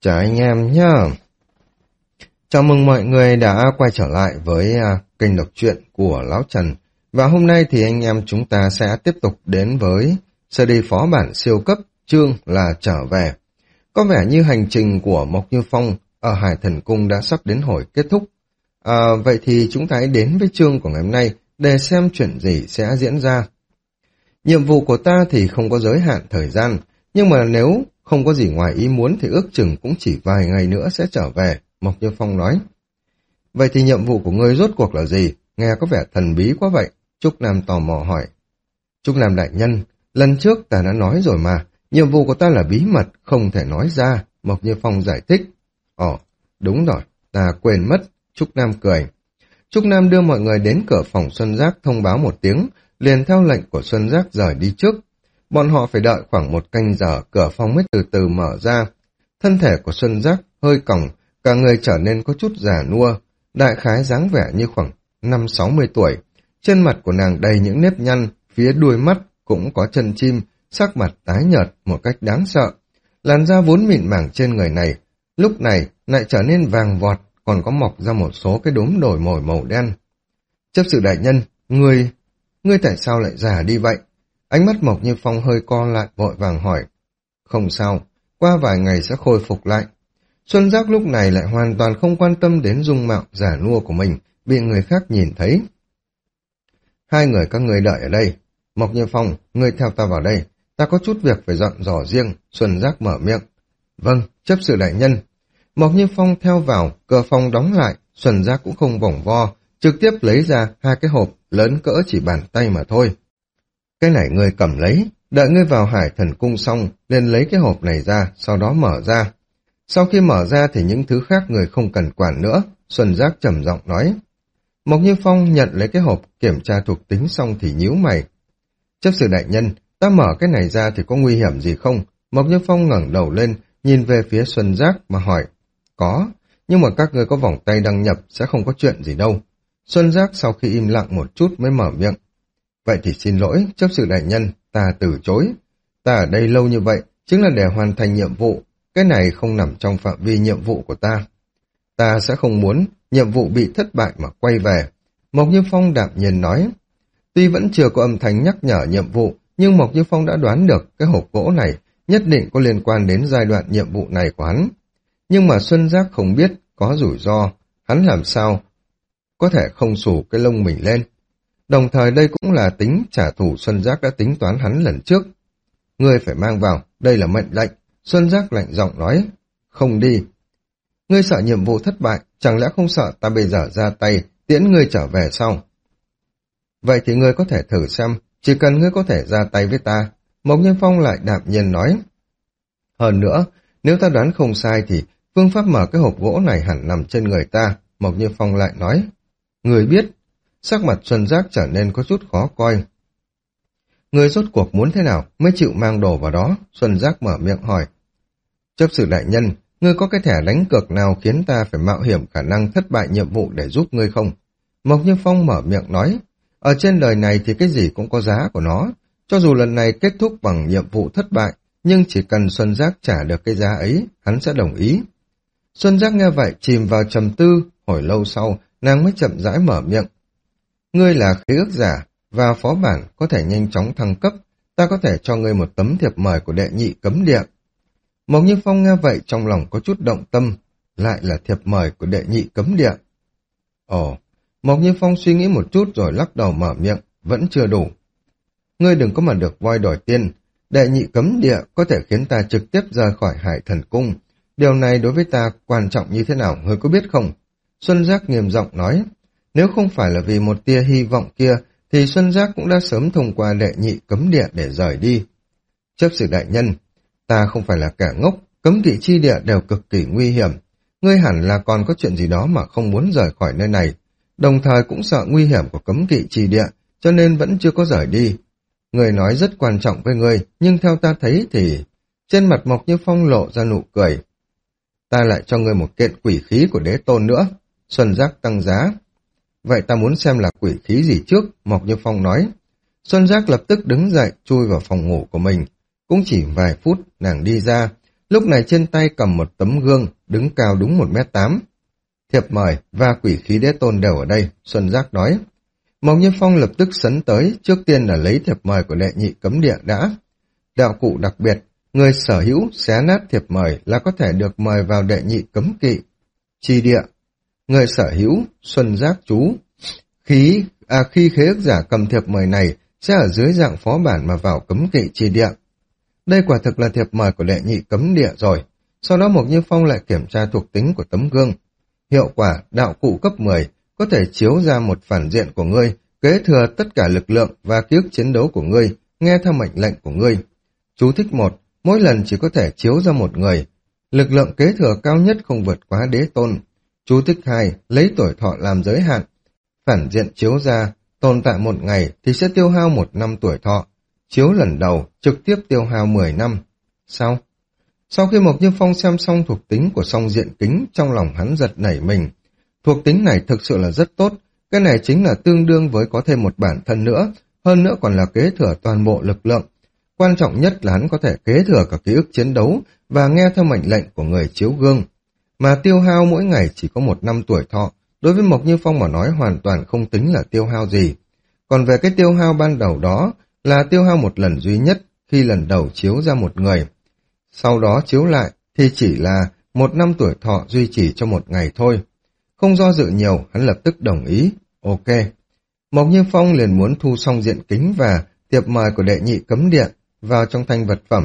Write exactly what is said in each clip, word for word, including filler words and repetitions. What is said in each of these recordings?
Chào anh em nhá. Chào mừng mọi người đã quay trở lại với uh, kênh đọc truyện của Lão Trần. Và hôm nay thì anh em chúng ta sẽ tiếp tục đến với sơ đi phó bản siêu cấp, chương là trở về. Có vẻ như hành trình của Mộc Như Phong ở Hải Thần Cung đã sắp đến hồi kết thúc. À, vậy thì chúng ta hãy đến với chương của ngày hôm nay để xem chuyện gì sẽ diễn ra. Nhiệm vụ của ta thì không có giới hạn thời gian, nhưng mà nếu không có gì ngoài ý muốn thì ước chừng cũng chỉ vài ngày nữa sẽ trở về, Mộc Như Phong nói. Vậy thì nhiệm vụ của ngươi rốt cuộc là gì? Nghe có vẻ thần bí quá vậy. Trúc Nam tò mò hỏi. Trúc Nam đại nhân, lần trước ta đã nói rồi mà, nhiệm vụ của ta là bí mật, không thể nói ra, Mộc Như Phong giải thích. Ồ, đúng rồi, ta quên mất, Trúc Nam cười. Trúc Nam đưa mọi người đến cửa phòng Xuân Giác thông báo một tiếng, liền theo lệnh của Xuân Giác rời đi trước. Bọn họ phải đợi khoảng một canh giờ, cửa phòng mới từ từ mở ra. Thân thể của Xuân Giác hơi còng, cả người trở nên có chút già nua, đại khái dáng vẻ như khoảng năm sáu mươi tuổi. Trên mặt của nàng đầy những nếp nhăn, phía đuôi mắt cũng có chân chim, sắc mặt tái nhợt một cách đáng sợ. Làn da vốn mịn màng trên người này, lúc này lại trở nên vàng vọt, còn có mọc ra một số cái đốm đồi mồi màu đen. Chấp sự đại nhân, ngươi, ngươi tại sao lại già đi vậy? Ánh mắt Mộc Như Phong hơi co lại vội vàng hỏi. Không sao, qua vài ngày sẽ khôi phục lại. Xuân Giác lúc này lại hoàn toàn không quan tâm đến dung mạo già nua của mình, bị người khác nhìn thấy. Hai người các ngươi đợi ở đây. Mộc Như Phong, ngươi theo ta vào đây. Ta có chút việc phải dọn dò riêng, Xuân Giác mở miệng. Vâng, chấp sự đại nhân. Mộc Như Phong theo vào, cửa phòng đóng lại, Xuân Giác cũng không vòng vo, trực tiếp lấy ra hai cái hộp lớn cỡ chỉ bàn tay mà thôi. Cái này ngươi cầm lấy, đợi ngươi vào Hải Thần Cung xong, liền lấy cái hộp này ra, sau đó mở ra. Sau khi mở ra thì những thứ khác người không cần quản nữa, Xuân Giác trầm giọng nói. Mộc Như Phong nhận lấy cái hộp, kiểm tra thuộc tính xong thì nhíu mày. Chấp sự đại nhân, ta mở cái này ra thì có nguy hiểm gì không? Mộc Như Phong ngẩng đầu lên, nhìn về phía Xuân Giác mà hỏi. Có, nhưng mà các ngươi có vòng tay đăng nhập sẽ không có chuyện gì đâu. Xuân Giác sau khi im lặng một chút mới mở miệng. Vậy thì xin lỗi, chấp sự đại nhân, ta từ chối. Ta ở đây lâu như vậy, chính là để hoàn thành nhiệm vụ. Cái này không nằm trong phạm vi nhiệm vụ của ta. Ta sẽ không muốn nhiệm vụ bị thất bại mà quay về. Mộc Như Phong đạm nhiên nói. Tuy vẫn chưa có âm thanh nhắc nhở nhiệm vụ, nhưng Mộc Như Phong đã đoán được cái hộp gỗ này nhất định có liên quan đến giai đoạn nhiệm vụ này của hắn. Nhưng mà Xuân Giác không biết có rủi ro, hắn làm sao có thể không xù cái lông mình lên. Đồng thời đây cũng là tính trả thù Xuân Giác đã tính toán hắn lần trước. Ngươi phải mang vào, đây là mệnh lệnh. Xuân Giác lạnh giọng nói, không đi. Ngươi sợ nhiệm vụ thất bại, chẳng lẽ không sợ ta bây giờ ra tay, tiễn ngươi trở về sau? Vậy thì ngươi có thể thử xem, chỉ cần ngươi có thể ra tay với ta. Mộc Như Phong lại đạm nhiên nói. Hơn nữa, nếu ta đoán không sai thì phương pháp mở cái hộp gỗ này hẳn nằm trên người ta. Mộc Như Phong lại nói, ngươi biết. Sắc mặt Xuân Giác trở nên có chút khó coi. Người rốt cuộc muốn thế nào mới chịu mang đồ vào đó? Xuân Giác mở miệng hỏi. Chấp sự đại nhân, ngươi có cái thẻ đánh cược nào khiến ta phải mạo hiểm khả năng thất bại nhiệm vụ để giúp ngươi không? Mộc Như Phong mở miệng nói. Ở trên đời này thì cái gì cũng có giá của nó. Cho dù lần này kết thúc bằng nhiệm vụ thất bại, nhưng chỉ cần Xuân Giác trả được cái giá ấy, hắn sẽ đồng ý. Xuân Giác nghe vậy chìm vào trầm tư, hồi lâu sau, nàng mới chậm rãi mở miệng. Ngươi là khế ước giả, và phó bản có thể nhanh chóng thăng cấp, ta có thể cho ngươi một tấm thiệp mời của đệ nhị cấm địa. Mộc Như Phong nghe vậy trong lòng có chút động tâm, lại là thiệp mời của đệ nhị cấm địa. Ồ, Mộc Như Phong suy nghĩ một chút rồi lắc đầu mở miệng, vẫn chưa đủ. Ngươi đừng có mà được voi đòi tiên, đệ nhị cấm địa có thể khiến ta trực tiếp rời khỏi Hải Thần Cung. Điều này đối với ta quan trọng như thế nào, ngươi có biết không? Xuân Giác nghiêm giọng nói. Nếu không phải là vì một tia hy vọng kia, thì Xuân Giác cũng đã sớm thông qua đệ nhị cấm địa để rời đi. Chấp sự đại nhân, ta không phải là kẻ ngốc, cấm kỵ chi địa đều cực kỳ nguy hiểm. Ngươi hẳn là còn có chuyện gì đó mà không muốn rời khỏi nơi này. Đồng thời cũng sợ nguy hiểm của cấm kỵ chi địa, cho nên vẫn chưa có rời đi. Ngươi nói rất quan trọng với ngươi, nhưng theo ta thấy thì... Trên mặt Mộc Như Phong lộ ra nụ cười. Ta lại cho ngươi một kiện quỷ khí của đế tôn nữa. Xuân Giác tăng giá. Vậy ta muốn xem là quỷ khí gì trước, Mộc Như Phong nói. Xuân Giác lập tức đứng dậy, chui vào phòng ngủ của mình. Cũng chỉ vài phút, nàng đi ra. lúc này trên tay cầm một tấm gương, đứng cao đúng một mét tám. Thiệp mời và quỷ khí đế tôn đều ở đây, Xuân Giác nói. Mộc Như Phong lập tức sấn tới, trước tiên là lấy thiệp mời của đệ nhị cấm địa đã. Đạo cụ đặc biệt, người sở hữu xé nát thiệp mời là có thể được mời vào đệ nhị cấm kỵ. Chi địa, người sở hữu, Xuân Giác chú. Khí, à khi khế ước giả cầm thiệp mời này sẽ ở dưới dạng phó bản mà vào cấm kỵ chi địa. Đây quả thực là thiệp mời của đệ nhị cấm địa rồi. Sau đó Mộc Như Phong lại kiểm tra thuộc tính của tấm gương. Hiệu quả đạo cụ cấp mười có thể chiếu ra một phản diện của ngươi, kế thừa tất cả lực lượng và ký ức chiến đấu của ngươi, nghe theo mệnh lệnh của ngươi. Chú thích một, mỗi lần chỉ có thể chiếu ra một người. Lực lượng kế thừa cao nhất không vượt quá đế tôn. Chú thích hai, lấy tuổi thọ làm giới hạn. Phản diện chiếu ra, tồn tại một ngày thì sẽ tiêu hao một năm tuổi thọ. Chiếu lần đầu, trực tiếp tiêu hao mười năm. Sao? Sau khi Mộc Như Phong xem xong thuộc tính của song diện kính, trong lòng hắn giật nảy mình. Thuộc tính này thực sự là rất tốt, cái này chính là tương đương với có thêm một bản thân nữa, hơn nữa còn là kế thừa toàn bộ lực lượng. Quan trọng nhất là hắn có thể kế thừa cả ký ức chiến đấu và nghe theo mệnh lệnh của người chiếu gương. Mà tiêu hao mỗi ngày chỉ có một năm tuổi thọ, đối với Mộc Như Phong mà nói hoàn toàn không tính là tiêu hao gì. Còn về cái tiêu hao ban đầu đó là tiêu hao một lần duy nhất khi lần đầu chiếu ra một người. Sau đó chiếu lại thì chỉ là một năm tuổi thọ duy trì cho một ngày thôi. Không do dự nhiều, hắn lập tức đồng ý. Ok. Mộc Như Phong liền muốn thu xong diện kính và thiệp mời của đệ nhị cấm địa vào trong thanh vật phẩm.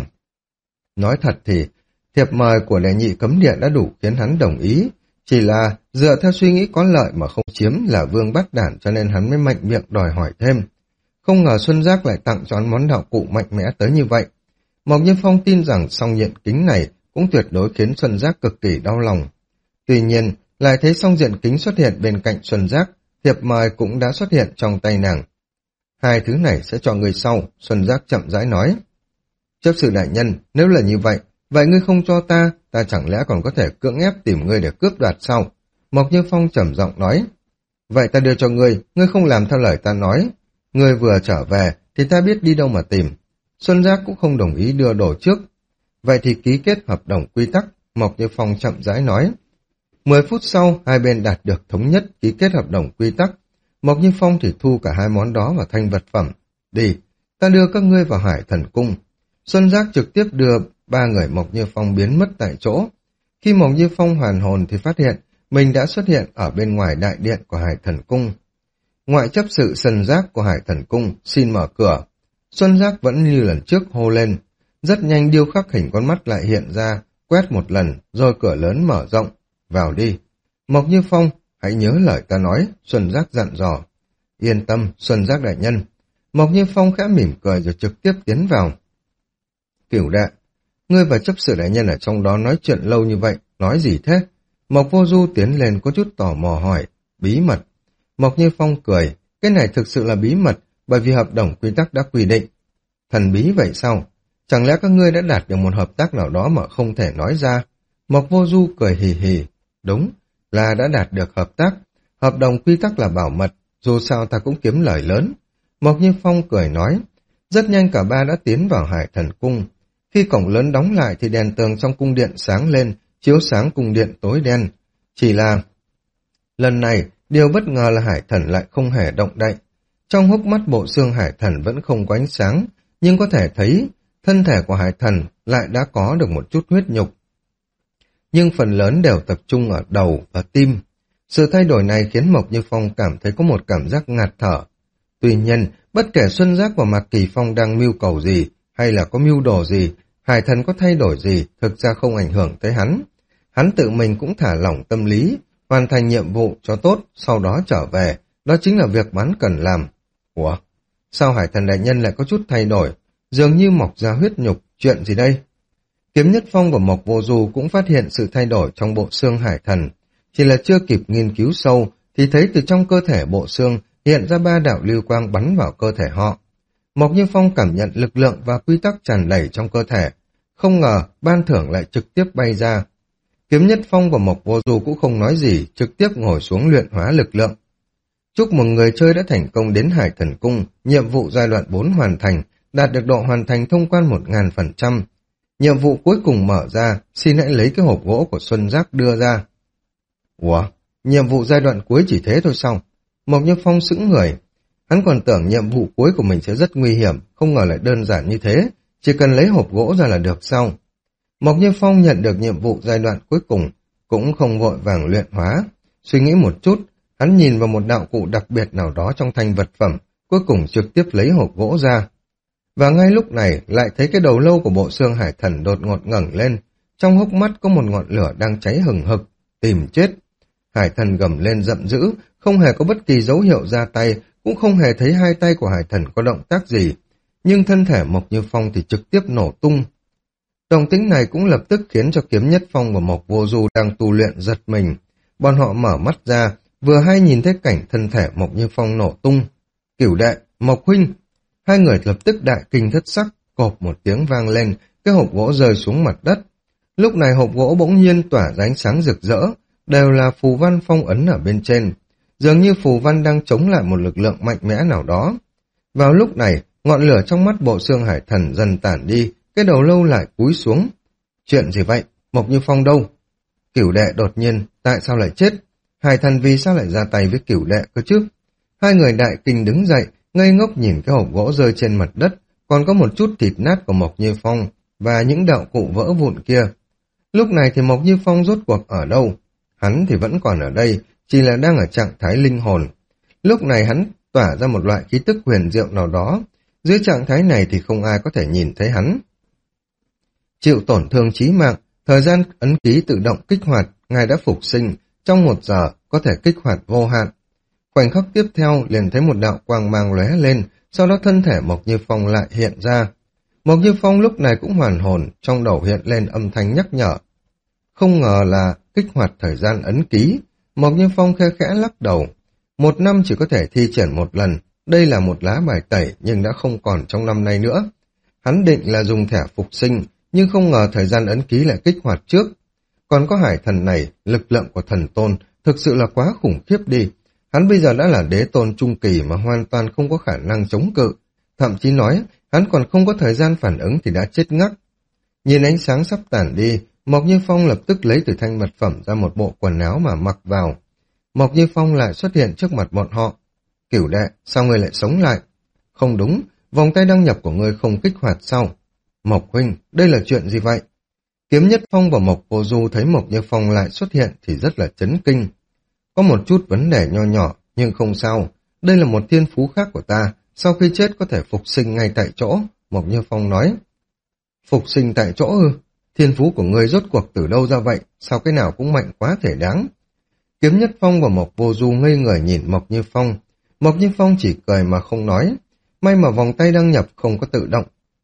Nói thật thì, thiệp mời của đệ nhị cấm địa đã đủ khiến hắn đồng ý. Chỉ là dựa theo suy nghĩ có lợi mà không chiếm là vương bắt đản, cho nên hắn mới mạnh miệng đòi hỏi thêm. Không ngờ Xuân Giác lại tặng cho hắn món đạo cụ mạnh mẽ tới như vậy. Mộc Như Phong tin rằng song diện kính này cũng tuyệt đối khiến Xuân Giác cực kỳ đau lòng. Tuy nhiên, lại thấy song diện kính xuất hiện bên cạnh Xuân Giác, thiệp mời cũng đã xuất hiện trong tay nàng. Hai thứ này sẽ cho người sau, Xuân Giác chậm rãi nói. Chấp sự đại nhân, nếu là như vậy, vậy ngươi không cho ta, ta chẳng lẽ còn có thể cưỡng ép tìm ngươi để cướp đoạt sao? Mộc Như Phong trầm giọng nói. Vậy ta đưa cho ngươi, ngươi không làm theo lời ta nói. Ngươi vừa trở về thì ta biết đi đâu mà tìm. Xuân Giác cũng không đồng ý đưa đồ trước. Vậy thì ký kết hợp đồng quy tắc, Mộc Như Phong chậm rãi nói. Mười phút sau, hai bên đạt được thống nhất ký kết hợp đồng quy tắc. Mộc Như Phong thì thu cả hai món đó vào thanh vật phẩm. Đi, ta đưa các ngươi vào Hải Thần Cung. Xuân Giác trực tiếp đưa ba người Mộc Như Phong biến mất tại chỗ. Khi Mộc Như Phong hoàn hồn thì phát hiện mình đã xuất hiện ở bên ngoài đại điện của Hải Thần Cung. Ngoại chấp sự Xuân Giác của Hải Thần Cung xin mở cửa. Xuân Giác vẫn như lần trước hô lên. Rất nhanh điêu khắc hình con mắt lại hiện ra, quét một lần, rồi cửa lớn mở rộng. Vào đi. Mộc Như Phong, hãy nhớ lời ta nói, Xuân Giác dặn dò. Yên tâm, Xuân Giác đại nhân. Mộc Như Phong khẽ mỉm cười rồi trực tiếp tiến vào. Cửu đệ, ngươi và chấp sự đại nhân ở trong đó nói chuyện lâu như vậy, nói gì thế? Mộc Vô Du tiến lên có chút tò mò hỏi, bí mật. Mộc Như Phong cười, cái này thực sự là bí mật, bởi vì hợp đồng quy tắc đã quy định. Thần bí vậy sao? Chẳng lẽ các ngươi đã đạt được một hợp tác nào đó mà không thể nói ra? Mộc Vô Du cười hì hì, đúng, là đã đạt được hợp tác. Hợp đồng quy tắc là bảo mật, dù sao ta cũng kiếm lời lớn. Mộc Như Phong cười nói, rất nhanh cả ba đã tiến vào Hải Thần Cung. Khi cổng lớn đóng lại thì đèn tường trong cung điện sáng lên, chiếu sáng cung điện tối đen. Chỉ là, lần này, điều bất ngờ là Hải Thần lại không hề động đậy. Trong hốc mắt bộ xương Hải Thần vẫn không có ánh sáng, nhưng có thể thấy thân thể của Hải Thần lại đã có được một chút huyết nhục. Nhưng phần lớn đều tập trung ở đầu và tim. Sự thay đổi này khiến Mộc Như Phong cảm thấy có một cảm giác ngạt thở. Tuy nhiên, bất kể Xuân Giác và Mạc Kỳ Phong đang mưu cầu gì, hay là có mưu đồ gì, Hải Thần có thay đổi gì, thực ra không ảnh hưởng tới hắn. Hắn tự mình cũng thả lỏng tâm lý, hoàn thành nhiệm vụ cho tốt, sau đó trở về, đó chính là việc hắn cần làm. Ủa? Sao Hải Thần đại nhân lại có chút thay đổi? Dường như mọc ra huyết nhục, chuyện gì đây? Kiếm Nhất Phong và Mộc Vô Du cũng phát hiện sự thay đổi trong bộ xương Hải Thần. Chỉ là chưa kịp nghiên cứu sâu, thì thấy từ trong cơ thể bộ xương hiện ra ba đạo lưu quang bắn vào cơ thể họ. Mộc Như Phong cảm nhận lực lượng và quy tắc tràn đầy trong cơ thể. Không ngờ, ban thưởng lại trực tiếp bay ra. Kiếm Nhất Phong và Mộc Vô Du cũng không nói gì, trực tiếp ngồi xuống luyện hóa lực lượng. Chúc mừng người chơi đã thành công đến Hải Thần Cung, nhiệm vụ giai đoạn bốn hoàn thành, đạt được độ hoàn thành thông quan một nghìn phần trăm. Nhiệm vụ cuối cùng mở ra, xin hãy lấy cái hộp gỗ của Xuân Giác đưa ra. Ủa, nhiệm vụ giai đoạn cuối chỉ thế thôi sao? Mộc Như Phong sững người. Hắn còn tưởng nhiệm vụ cuối của mình sẽ rất nguy hiểm, không ngờ lại đơn giản như thế, chỉ cần lấy hộp gỗ ra là được sao? Mộc Như Phong nhận được nhiệm vụ giai đoạn cuối cùng, cũng không vội vàng luyện hóa. Suy nghĩ một chút, hắn nhìn vào một đạo cụ đặc biệt nào đó trong thanh vật phẩm, cuối cùng trực tiếp lấy hộp gỗ ra. Và ngay lúc này lại thấy cái đầu lâu của bộ xương hải thần đột ngột ngẩng lên, trong hốc mắt có một ngọn lửa đang cháy hừng hực, tìm chết. Hải thần gầm lên giận dữ, không hề có bất kỳ dấu hiệu ra tay, cũng không hề thấy hai tay của hải thần có động tác gì, nhưng thân thể Mộc Như Phong thì trực tiếp nổ tung. Động tĩnh này cũng lập tức khiến cho Kiếm Nhất Phong và Mộc Vô Du đang tu luyện giật mình. Bọn họ mở mắt ra, vừa hay nhìn thấy cảnh thân thể Mộc Như Phong nổ tung. Cửu đệ, Mộc huynh! Hai người lập tức đại kinh thất sắc, cộp một tiếng vang lên, cái hộp gỗ rơi xuống mặt đất. Lúc này hộp gỗ bỗng nhiên tỏa ra ánh sáng rực rỡ, đều là phù văn phong ấn ở bên trên. Dường như phù văn đang chống lại một lực lượng mạnh mẽ nào đó. Vào lúc này, ngọn lửa trong mắt bộ xương hải thần dần tản đi, cái đầu lâu lại cúi xuống. Chuyện gì vậy? Mộc Như Phong đâu? Cửu đệ đột nhiên, tại sao lại chết? Hải thần vì sao lại ra tay với cửu đệ cơ chứ? Hai người đại kinh đứng dậy, ngây ngốc nhìn cái hộp gỗ rơi trên mặt đất, còn có một chút thịt nát của Mộc Như Phong và những đạo cụ vỡ vụn kia. Lúc này thì Mộc Như Phong rốt cuộc ở đâu? Hắn thì vẫn còn ở đây, chỉ là đang ở trạng thái linh hồn. Lúc này hắn tỏa ra một loại khí tức huyền diệu nào đó. Dưới trạng thái này thì không ai có thể nhìn thấy hắn. Chịu tổn thương chí mạng, thời gian ấn ký tự động kích hoạt, ngài đã phục sinh, trong một giờ có thể kích hoạt vô hạn. Khoảnh khắc tiếp theo liền thấy một đạo quang mang lóe lên, sau đó thân thể Mộc Như Phong lại hiện ra. Mộc Như Phong lúc này cũng hoàn hồn, trong đầu hiện lên âm thanh nhắc nhở. Không ngờ là kích hoạt thời gian ấn ký. Mộc Như Phong khe khẽ lắc đầu. Một năm chỉ có thể thi triển một lần, đây là một lá bài tẩy nhưng đã không còn trong năm nay nữa. Hắn định là dùng thẻ phục sinh, nhưng không ngờ thời gian ấn ký lại kích hoạt trước. Còn có hải thần này, lực lượng của thần tôn thực sự là quá khủng khiếp đi. Hắn bây giờ đã là đế tôn trung kỳ mà hoàn toàn không có khả năng chống cự. Thậm chí nói, hắn còn không có thời gian phản ứng thì đã chết ngắc. Nhìn ánh sáng sắp tản đi, Mộc Như Phong lập tức lấy từ thanh vật phẩm ra một bộ quần áo mà mặc vào. Mộc Như Phong lại xuất hiện trước mặt bọn họ. Cửu đệ, sao ngươi lại sống lại? Không đúng, vòng tay đăng nhập của ngươi không kích hoạt sao? Mộc huynh, đây là chuyện gì vậy? Kiếm Nhất Phong và Mộc Vô Du thấy Mộc Như Phong lại xuất hiện thì rất là chấn kinh. Có một chút vấn đề nho nhỏ, nhưng không sao. Đây là một thiên phú khác của ta, sau khi chết có thể phục sinh ngay tại chỗ, Mộc Như Phong nói. Phục sinh tại chỗ ư? Thiên phú của ngươi rốt cuộc từ đâu ra vậy? Sao cái nào cũng mạnh quá thể đáng? Kiếm Nhất Phong và Mộc Vô Du ngây người nhìn Mộc Như Phong. Mộc Như Phong chỉ cười mà không nói. May mà vòng tay đăng nhập không có tự động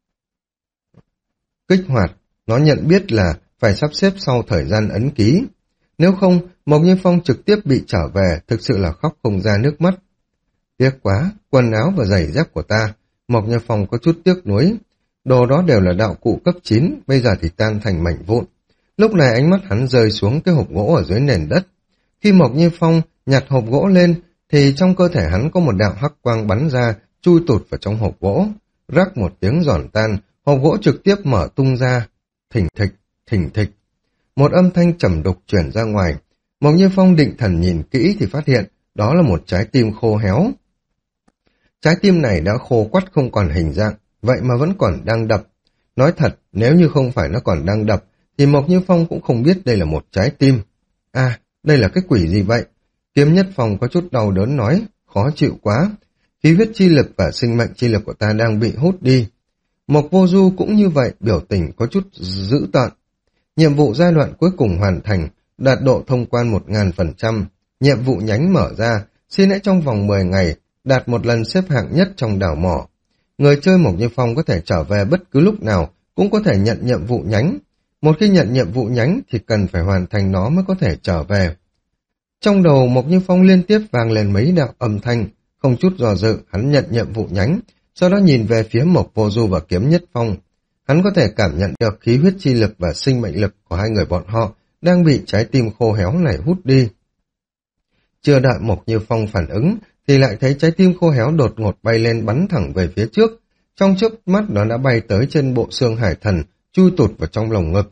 kích hoạt. Nó nhận biết là phải sắp xếp sau thời gian ấn ký. Nếu không, Mộc Như Phong trực tiếp bị trở về, thực sự là khóc không ra nước mắt. Tiếc quá, quần áo và giày dép của ta. Mộc Như Phong có chút tiếc nuối. Đồ đó đều là đạo cụ cấp chín, bây giờ thì tan thành mảnh vụn. Lúc này ánh mắt hắn rơi xuống cái hộp gỗ ở dưới nền đất. Khi Mộc Như Phong nhặt hộp gỗ lên, thì trong cơ thể hắn có một đạo hắc quang bắn ra, chui tụt vào trong hộp gỗ. Rắc một tiếng giòn tan, hộp gỗ trực tiếp mở tung ra. Thình thịch, thình thịch. Một âm thanh trầm đục truyền ra ngoài. Mộc Như Phong định thần nhìn kỹ thì phát hiện đó là một trái tim khô héo. Trái tim này đã khô quắt không còn hình dạng, vậy mà vẫn còn đang đập. Nói thật, nếu như không phải nó còn đang đập, thì Mộc Như Phong cũng không biết đây là một trái tim. À, đây là cái quỷ gì vậy? Kiếm Nhất Phong có chút đau đớn nói, khó chịu quá. Khí huyết chi lực và sinh mệnh chi lực của ta đang bị hút đi. Mộc Vô Du cũng như vậy, biểu tình có chút dữ tợn. Nhiệm vụ giai đoạn cuối cùng hoàn thành, đạt độ thông quan một nghìn phần trăm. Nhiệm vụ nhánh mở ra, xin hãy trong vòng mười ngày, đạt một lần xếp hạng nhất trong đảo mỏ. Người chơi Mộc Như Phong có thể trở về bất cứ lúc nào, cũng có thể nhận nhiệm vụ nhánh. Một khi nhận nhiệm vụ nhánh thì cần phải hoàn thành nó mới có thể trở về. Trong đầu Mộc Như Phong liên tiếp vang lên mấy đạo âm thanh, không chút do dự, hắn nhận nhiệm vụ nhánh, sau đó nhìn về phía Mộc Vô Du và Kiếm Nhất Phong. Hắn có thể cảm nhận được khí huyết chi lực và sinh mệnh lực của hai người bọn họ đang bị trái tim khô héo này hút đi. Chưa đợi Mộc Như Phong phản ứng, thì lại thấy trái tim khô héo đột ngột bay lên bắn thẳng về phía trước. Trong chớp mắt nó đã bay tới trên bộ xương hải thần, chui tụt vào trong lồng ngực.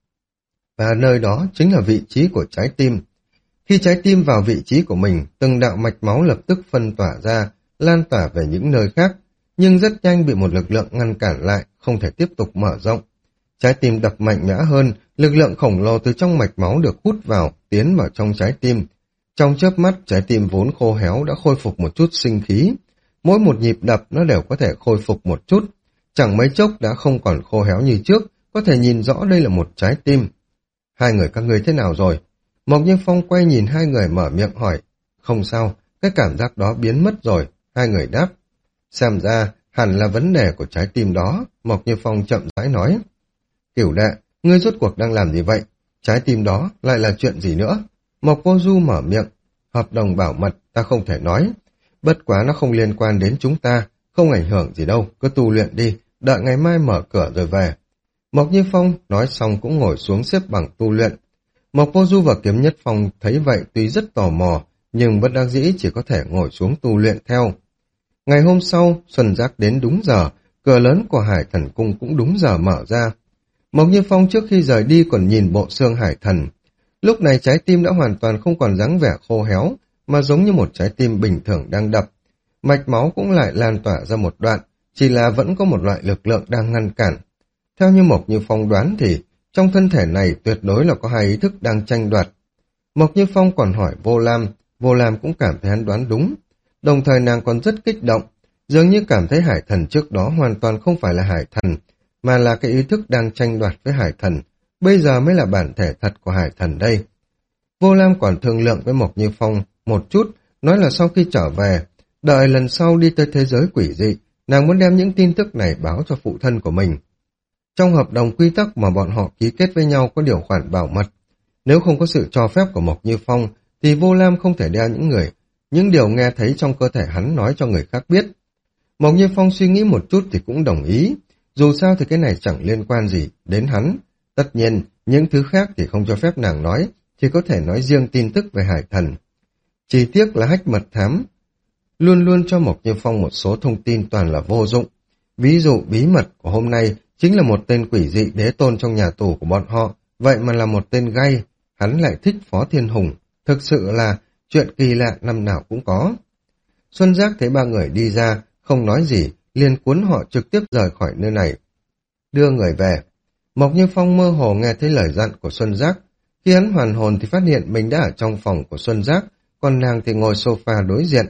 Và nơi đó chính là vị trí của trái tim. Khi trái tim vào vị trí của mình, từng đạo mạch máu lập tức phân tỏa ra, lan tỏa về những nơi khác, nhưng rất nhanh bị một lực lượng ngăn cản lại, không thể tiếp tục mở rộng. Trái tim đập mạnh mẽ hơn, lực lượng khổng lồ từ trong mạch máu được hút vào, tiến vào trong trái tim. Trong chớp mắt, trái tim vốn khô héo đã khôi phục một chút sinh khí. Mỗi một nhịp đập nó đều có thể khôi phục một chút. Chẳng mấy chốc đã không còn khô héo như trước, có thể nhìn rõ đây là một trái tim. Hai người các ngươi thế nào rồi? Mộc Như Phong quay nhìn hai người mở miệng hỏi. Không sao, cái cảm giác đó biến mất rồi. Hai người đáp. Xem ra, hẳn là vấn đề của trái tim đó. Mộc Như Phong chậm rãi nói. Cửu đệ, ngươi rốt cuộc đang làm gì vậy? Trái tim đó lại là chuyện gì nữa? Mộc Vô Du mở miệng. Hợp đồng bảo mật, ta không thể nói. Bất quá nó không liên quan đến chúng ta, không ảnh hưởng gì đâu, cứ tu luyện đi, đợi ngày mai mở cửa rồi về. Mộc Như Phong nói xong cũng ngồi xuống xếp bằng tu luyện. Mộc Vô Du và Kiếm Nhất Phong thấy vậy tuy rất tò mò, nhưng bất đắc dĩ chỉ có thể ngồi xuống tu luyện theo. Ngày hôm sau, Xuân Giác đến đúng giờ, cửa lớn của Hải Thần Cung cũng đúng giờ mở ra. Mộc Như Phong trước khi rời đi còn nhìn bộ xương Hải Thần. Lúc này trái tim đã hoàn toàn không còn dáng vẻ khô héo, mà giống như một trái tim bình thường đang đập. Mạch máu cũng lại lan tỏa ra một đoạn, chỉ là vẫn có một loại lực lượng đang ngăn cản. Theo như Mộc Như Phong đoán thì, trong thân thể này tuyệt đối là có hai ý thức đang tranh đoạt. Mộc Như Phong còn hỏi Vô Lam, Vô Lam cũng cảm thấy hắn đoán đúng. Đồng thời nàng còn rất kích động, dường như cảm thấy Hải Thần trước đó hoàn toàn không phải là Hải Thần, mà là cái ý thức đang tranh đoạt với Hải Thần. Bây giờ mới là bản thể thật của Hải Thần đây. Vô Lam còn thương lượng với Mộc Như Phong một chút, nói là sau khi trở về, đợi lần sau đi tới thế giới quỷ dị, nàng muốn đem những tin tức này báo cho phụ thân của mình. Trong hợp đồng quy tắc mà bọn họ ký kết với nhau có điều khoản bảo mật. Nếu không có sự cho phép của Mộc Như Phong, thì Vô Lam không thể đeo những người, những điều nghe thấy trong cơ thể hắn nói cho người khác biết. Mộc Như Phong suy nghĩ một chút thì cũng đồng ý, dù sao thì cái này chẳng liên quan gì đến hắn. Tất nhiên, những thứ khác thì không cho phép nàng nói, chỉ có thể nói riêng tin tức về Hải Thần. Chỉ tiếc là Hách Mật Thám luôn luôn cho Mộc Như Phong một số thông tin toàn là vô dụng. Ví dụ bí mật của hôm nay chính là một tên quỷ dị đế tôn trong nhà tù của bọn họ, vậy mà là một tên gay, hắn lại thích Phó Thiên Hùng. Thực sự là chuyện kỳ lạ năm nào cũng có. Xuân Giác thấy ba người đi ra, không nói gì, liền cuốn họ trực tiếp rời khỏi nơi này. Đưa người về. Mộc Như Phong mơ hồ nghe thấy lời dặn của Xuân Giác. Khi hắn hoàn hồn thì phát hiện mình đã ở trong phòng của Xuân Giác, còn nàng thì ngồi sofa đối diện.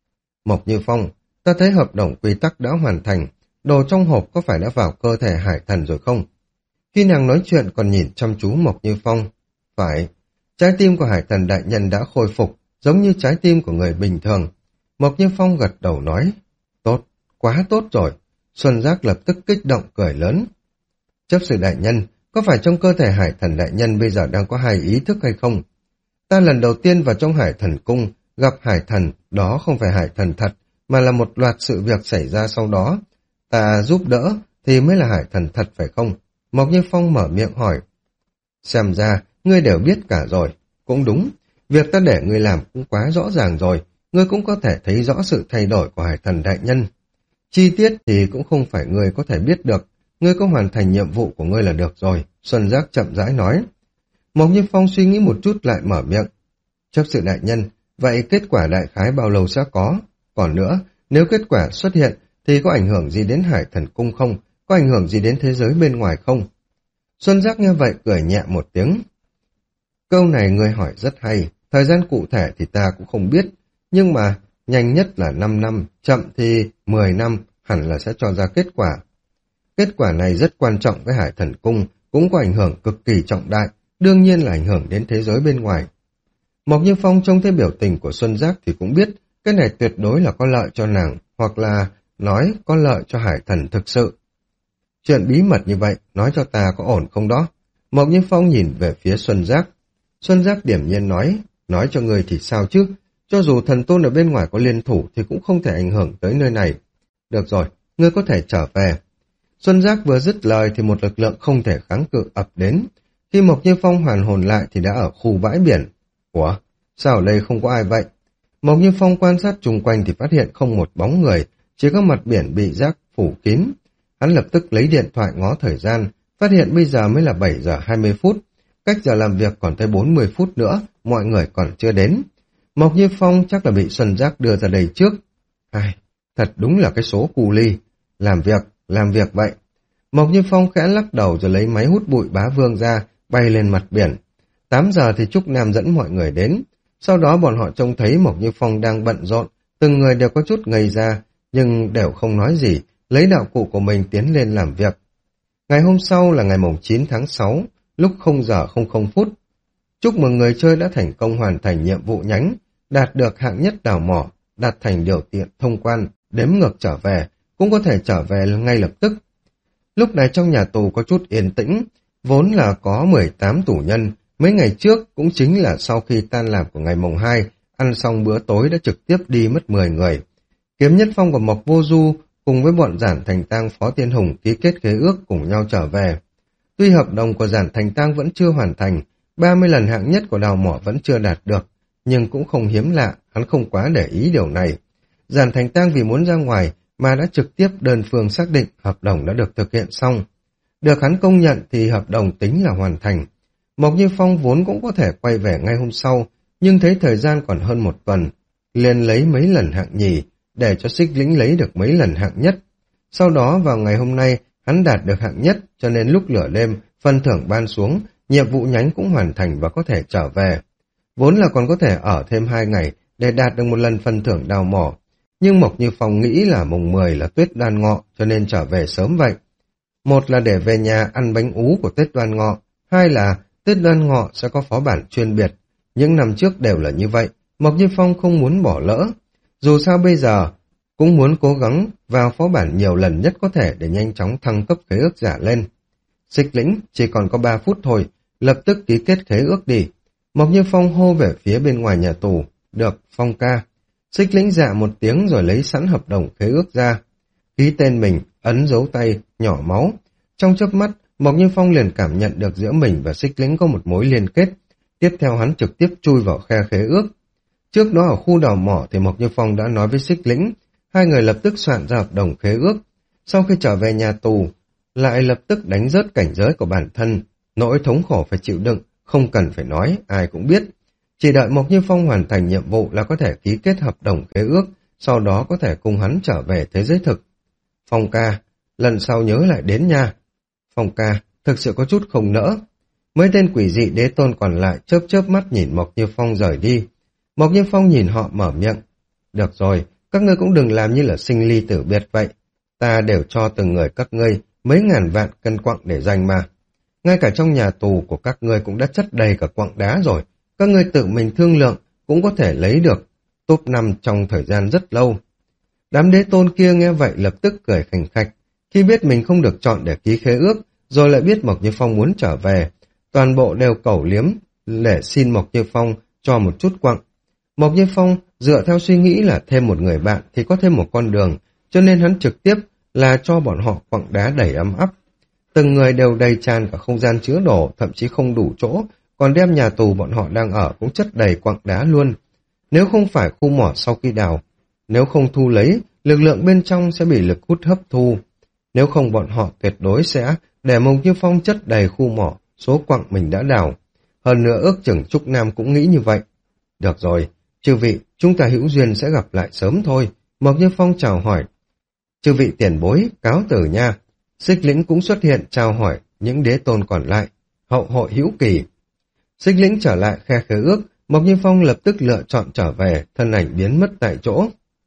Mộc Như Phong, ta thấy hợp đồng quy tắc đã hoàn thành, đồ trong hộp có phải đã vào cơ thể Hải Thần rồi không? Khi nàng nói chuyện còn nhìn chăm chú Mộc Như Phong. Phải, trái tim của Hải Thần đại nhân đã khôi phục, giống như trái tim của người bình thường. Mộc Như Phong gật đầu nói. Tốt, quá tốt rồi. Xuân Giác lập tức kích động cười lớn. Chấp sự đại nhân, có phải trong cơ thể Hải Thần đại nhân bây giờ đang có hai ý thức hay không? Ta lần đầu tiên vào trong Hải Thần cung, gặp Hải Thần, đó không phải Hải Thần thật, mà là một loạt sự việc xảy ra sau đó. Ta giúp đỡ, thì mới là Hải Thần thật phải không? Mộc Như Phong mở miệng hỏi. Xem ra, ngươi đều biết cả rồi. Cũng đúng, việc ta để ngươi làm cũng quá rõ ràng rồi, ngươi cũng có thể thấy rõ sự thay đổi của Hải Thần đại nhân. Chi tiết thì cũng không phải ngươi có thể biết được, ngươi có hoàn thành nhiệm vụ của ngươi là được rồi, Xuân Giác chậm rãi nói. Mộc Như Phong suy nghĩ một chút lại mở miệng. Chấp sự đại nhân, vậy kết quả đại khái bao lâu sẽ có? Còn nữa, nếu kết quả xuất hiện, thì có ảnh hưởng gì đến Hải Thần Cung không? Có ảnh hưởng gì đến thế giới bên ngoài không? Xuân Giác nghe vậy cười nhẹ một tiếng. Câu này ngươi hỏi rất hay, thời gian cụ thể thì ta cũng không biết, nhưng mà nhanh nhất là năm năm, chậm thì mười năm, hẳn là sẽ cho ra kết quả. Kết quả này rất quan trọng với Hải Thần Cung, cũng có ảnh hưởng cực kỳ trọng đại, đương nhiên là ảnh hưởng đến thế giới bên ngoài. Mộc Như Phong trông thấy biểu tình của Xuân Giác thì cũng biết cái này tuyệt đối là có lợi cho nàng, hoặc là nói có lợi cho Hải Thần thực sự. Chuyện bí mật như vậy, nói cho ta có ổn không đó? Mộc Như Phong nhìn về phía Xuân Giác. Xuân Giác điểm nhiên nói, nói cho người thì sao chứ? Cho dù thần tôn ở bên ngoài có liên thủ thì cũng không thể ảnh hưởng tới nơi này. Được rồi, ngươi có thể trở về. Xuân Giác vừa dứt lời thì một lực lượng không thể kháng cự ập đến. Khi Mộc Như Phong hoàn hồn lại thì đã ở khu bãi biển. Ủa, sao ở đây không có ai vậy? Mộc Như Phong quan sát chung quanh thì phát hiện không một bóng người, chỉ có mặt biển bị rác phủ kín. Hắn lập tức lấy điện thoại ngó thời gian, phát hiện bây giờ mới là bảy giờ hai mươi phút, cách giờ làm việc còn tới bốn mươi phút nữa, mọi người còn chưa đến. Mộc Như Phong chắc là bị Xuân Giác đưa ra đây trước. Ai, thật đúng là cái số cu ly. Làm việc, làm việc vậy. Mộc Như Phong khẽ lắc đầu rồi lấy máy hút bụi bá vương ra, bay lên mặt biển. tám giờ thì Trúc Nam dẫn mọi người đến. Sau đó bọn họ trông thấy Mộc Như Phong đang bận rộn, từng người đều có chút ngây ra, nhưng đều không nói gì, lấy đạo cụ của mình tiến lên làm việc. Ngày hôm sau là ngày mùng chín tháng sáu, lúc không giờ không không phút. Chúc mừng người chơi đã thành công hoàn thành nhiệm vụ nhánh, đạt được hạng nhất đào mỏ, đạt thành điều kiện thông quan, đếm ngược trở về, cũng có thể trở về ngay lập tức. Lúc này trong nhà tù có chút yên tĩnh, vốn là có mười tám tù nhân, mấy ngày trước cũng chính là sau khi tan làm của ngày mùng hai, ăn xong bữa tối đã trực tiếp đi mất mười người. Kiếm Nhất Phong và Mộc Vô Du cùng với bọn Giản Thành Tang Phó Tiên Hùng ký kết khế ước cùng nhau trở về. Tuy hợp đồng của Giản Thành Tang vẫn chưa hoàn thành, ba mươi lần hạng nhất của đào mỏ vẫn chưa đạt được, nhưng cũng không hiếm lạ, hắn không quá để ý điều này. Giản Thành Tang vì muốn ra ngoài mà đã trực tiếp đơn phương xác định hợp đồng đã được thực hiện xong. Được hắn công nhận thì hợp đồng tính là hoàn thành. Mộc Như Phong vốn cũng có thể quay về ngay hôm sau, nhưng thấy thời gian còn hơn một tuần, liền lấy mấy lần hạng nhì, để cho Xích Lĩnh lấy được mấy lần hạng nhất. Sau đó vào ngày hôm nay, hắn đạt được hạng nhất, cho nên lúc lửa đêm, phần thưởng ban xuống, nhiệm vụ nhánh cũng hoàn thành và có thể trở về. Vốn là còn có thể ở thêm hai ngày để đạt được một lần phần thưởng đào mỏ, nhưng Mộc Như Phong nghĩ là mùng mười là Tết Đoan Ngọ, cho nên trở về sớm vậy. Một là để về nhà ăn bánh ú của Tết Đoan Ngọ, hai là Tết Đoan Ngọ sẽ có phó bản chuyên biệt. Những năm trước đều là như vậy, Mộc Như Phong không muốn bỏ lỡ. Dù sao bây giờ, cũng muốn cố gắng vào phó bản nhiều lần nhất có thể để nhanh chóng thăng cấp khế ước giả lên. Xích Lĩnh chỉ còn có ba phút thôi, lập tức ký kết khế ước đi. Mộc Như Phong hô về phía bên ngoài nhà tù, được, Phong ca. Xích Lĩnh dạ một tiếng rồi lấy sẵn hợp đồng khế ước ra. Ký tên mình, ấn dấu tay, nhỏ máu. Trong chớp mắt, Mộc Như Phong liền cảm nhận được giữa mình và Xích Lĩnh có một mối liên kết. Tiếp theo hắn trực tiếp chui vào khe khế ước. Trước đó ở khu đào mỏ thì Mộc Như Phong đã nói với Xích Lĩnh, hai người lập tức soạn ra hợp đồng khế ước. Sau khi trở về nhà tù, lại lập tức đánh rớt cảnh giới của bản thân. Nỗi thống khổ phải chịu đựng, không cần phải nói, ai cũng biết. Chỉ đợi Mộc Như Phong hoàn thành nhiệm vụ là có thể ký kết hợp đồng khế ước, sau đó có thể cùng hắn trở về thế giới thực. Phong ca, lần sau nhớ lại đến nha. Phong ca, thực sự có chút không nỡ. Mấy tên quỷ dị đế tôn còn lại chớp chớp mắt nhìn Mộc Như Phong rời đi. Mộc Như Phong nhìn họ mở miệng. Được rồi, các ngươi cũng đừng làm như là sinh ly tử biệt vậy. Ta đều cho từng người các ngươi mấy ngàn vạn cân quặng để dành mà. Ngay cả trong nhà tù của các ngươi cũng đã chất đầy cả quặng đá rồi. Các ngươi tự mình thương lượng cũng có thể lấy được top năm trong thời gian rất lâu. Đám đế tôn kia nghe vậy lập tức cười khành khạch. Khi biết mình không được chọn để ký khế ước, rồi lại biết Mộc Như Phong muốn trở về, toàn bộ đều cẩu liếm để xin Mộc Như Phong cho một chút quặng. Mộc Như Phong dựa theo suy nghĩ là thêm một người bạn thì có thêm một con đường, cho nên hắn trực tiếp là cho bọn họ quặng đá đầy ấm áp. Từng người đều đầy tràn cả không gian chứa đồ, thậm chí không đủ chỗ, còn đem nhà tù bọn họ đang ở cũng chất đầy quặng đá luôn. Nếu không phải khu mỏ sau khi đào, nếu không thu lấy, lực lượng bên trong sẽ bị lực hút hấp thu. Nếu không bọn họ tuyệt đối sẽ để Mộc Như Phong chất đầy khu mỏ, số quặng mình đã đào. Hơn nữa ước chừng Trúc Nam cũng nghĩ như vậy. Được rồi, chư vị, chúng ta hữu duyên sẽ gặp lại sớm thôi. Mộc Như Phong chào hỏi. Chư vị tiền bối, cáo tử nha. Xích Lĩnh cũng xuất hiện chào hỏi những đế tôn còn lại. Hậu hội hữu kỳ. Xích Lĩnh trở lại khe khế ước, Mộc Như Phong lập tức lựa chọn trở về, thân ảnh biến mất tại chỗ.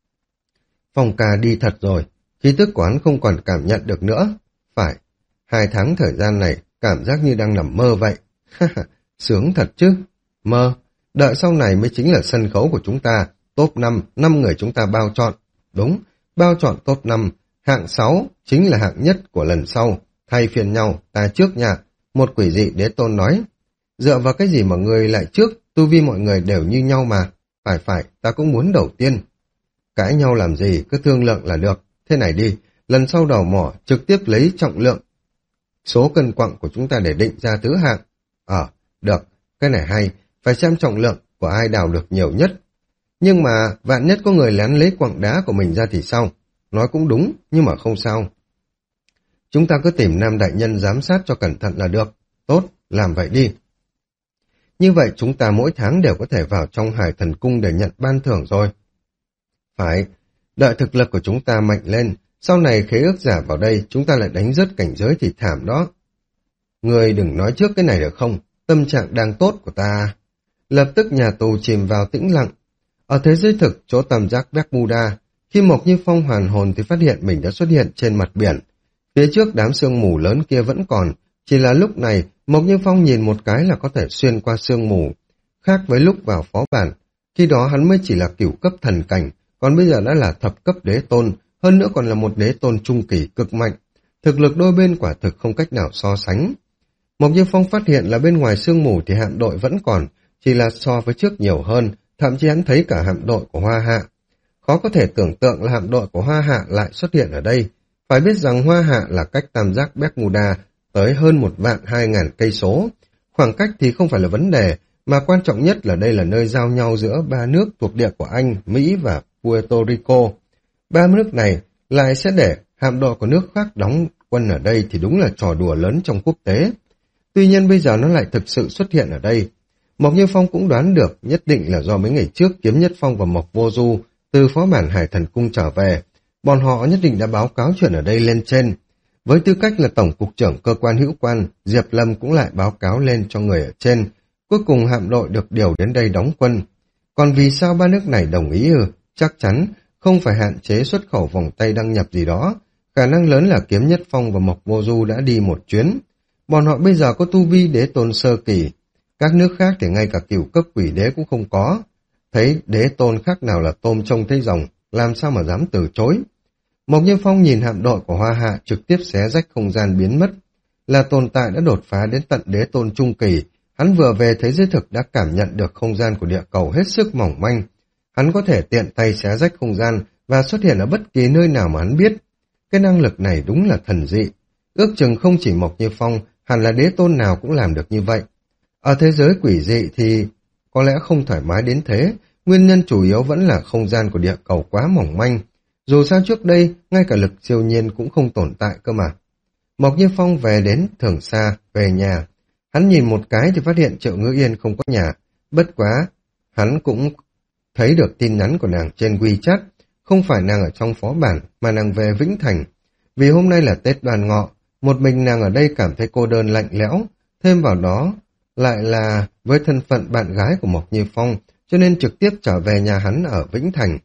Phong ca đi thật rồi, khí tức của hắn không còn cảm nhận được nữa. Phải, hai tháng thời gian này cảm giác như đang nằm mơ vậy. Sướng thật chứ. Mơ, đợi sau này mới chính là sân khấu của chúng ta. Top năm, năm người chúng ta bao chọn. Đúng, bao chọn top năm, hạng sáu chính là hạng nhất của lần sau. Thay phiên nhau, ta trước nha. Một quỷ dị đế tôn nói. Dựa vào cái gì mà người lại trước, tu vi mọi người đều như nhau mà. Phải phải, ta cũng muốn đầu tiên. Cãi nhau làm gì, cứ thương lượng là được. Thế này đi, lần sau đào mỏ trực tiếp lấy trọng lượng số cân quặng của chúng ta để định ra thứ hạng. Ờ, được, cái này hay, phải xem trọng lượng của ai đào được nhiều nhất. Nhưng mà vạn nhất có người lén lấy quặng đá của mình ra thì sao? Nói cũng đúng, nhưng mà không sao. Chúng ta cứ tìm Nam Đại Nhân giám sát cho cẩn thận là được. Tốt, làm vậy đi. Như vậy chúng ta mỗi tháng đều có thể vào trong Hải Thần Cung để nhận ban thưởng rồi. Phải, đợi thực lực của chúng ta mạnh lên, sau này khế ước giả vào đây, chúng ta lại đánh rớt cảnh giới thì thảm đó. Người đừng nói trước cái này được không? Tâm trạng đang tốt của ta. Lập tức nhà tù chìm vào tĩnh lặng. Ở thế giới thực, chỗ tam giác Bermuda, khi Mộc Như Phong hoàn hồn thì phát hiện mình đã xuất hiện trên mặt biển. Phía trước đám sương mù lớn kia vẫn còn, chỉ là lúc này Mộc Như Phong nhìn một cái là có thể xuyên qua sương mù. Khác với lúc vào phó bản, khi đó hắn mới chỉ là cửu cấp thần cảnh, còn bây giờ đã là thập cấp đế tôn, hơn nữa còn là một đế tôn trung kỳ cực mạnh. Thực lực đôi bên quả thực không cách nào so sánh. Mộc Như Phong phát hiện là bên ngoài sương mù thì hạm đội vẫn còn, chỉ là so với trước nhiều hơn, thậm chí hắn thấy cả hạm đội của Hoa Hạ. Khó có thể tưởng tượng là hạm đội của Hoa Hạ lại xuất hiện ở đây. Phải biết rằng Hoa Hạ là cách tam giác Bermuda tới hơn một vạn hai ngàn cây số. Khoảng cách thì không phải là vấn đề, mà quan trọng nhất là đây là nơi giao nhau giữa ba nước thuộc địa của Anh, Mỹ và Puerto Rico. Ba nước này lại sẽ để hạm đội của nước khác đóng quân ở đây thì đúng là trò đùa lớn trong quốc tế. Tuy nhiên bây giờ nó lại thực sự xuất hiện ở đây. Mộc Như Phong cũng đoán được nhất định là do mấy ngày trước Kiếm Nhất Phong và Mộc Vô Du từ phó bản Hải Thần Cung trở về. Bọn họ nhất định đã báo cáo chuyện ở đây lên trên. Với tư cách là Tổng cục trưởng cơ quan hữu quan, Diệp Lâm cũng lại báo cáo lên cho người ở trên. Cuối cùng hạm đội được điều đến đây đóng quân. Còn vì sao ba nước này đồng ý ư? Chắc chắn không phải hạn chế xuất khẩu vòng tay đăng nhập gì đó. Khả năng lớn là Kiếm Nhất Phong và Mộc Vô Du đã đi một chuyến. Bọn họ bây giờ có tu vi đế tôn sơ kỳ. Các nước khác thì ngay cả cửu cấp quỷ đế cũng không có. Thấy đế tôn khác nào là tôm trông thấy rồng, làm sao mà dám từ chối. Mộc Như Phong nhìn hạm đội của Hoa Hạ trực tiếp xé rách không gian biến mất. Là tồn tại đã đột phá đến tận đế tôn trung kỳ. Hắn vừa về thế giới thực đã cảm nhận được không gian của địa cầu hết sức mỏng manh. Hắn có thể tiện tay xé rách không gian và xuất hiện ở bất kỳ nơi nào mà hắn biết. Cái năng lực này đúng là thần dị. Ước chừng không chỉ Mộc Như Phong, hẳn là đế tôn nào cũng làm được như vậy. Ở thế giới quỷ dị thì có lẽ không thoải mái đến thế, nguyên nhân chủ yếu vẫn là không gian của địa cầu quá mỏng manh. Dù sao trước đây, ngay cả lực siêu nhiên cũng không tồn tại cơ mà. Mộc Như Phong về đến Thường Sa, về nhà. Hắn nhìn một cái thì phát hiện Triệu Ngữ Yên không có nhà. Bất quá, hắn cũng thấy được tin nhắn của nàng trên WeChat. Không phải nàng ở trong phó bản, mà nàng về Vĩnh Thành. Vì hôm nay là Tết Đoan Ngọ, một mình nàng ở đây cảm thấy cô đơn lạnh lẽo. Thêm vào đó, lại là với thân phận bạn gái của Mộc Như Phong, cho nên trực tiếp trở về nhà hắn ở Vĩnh Thành.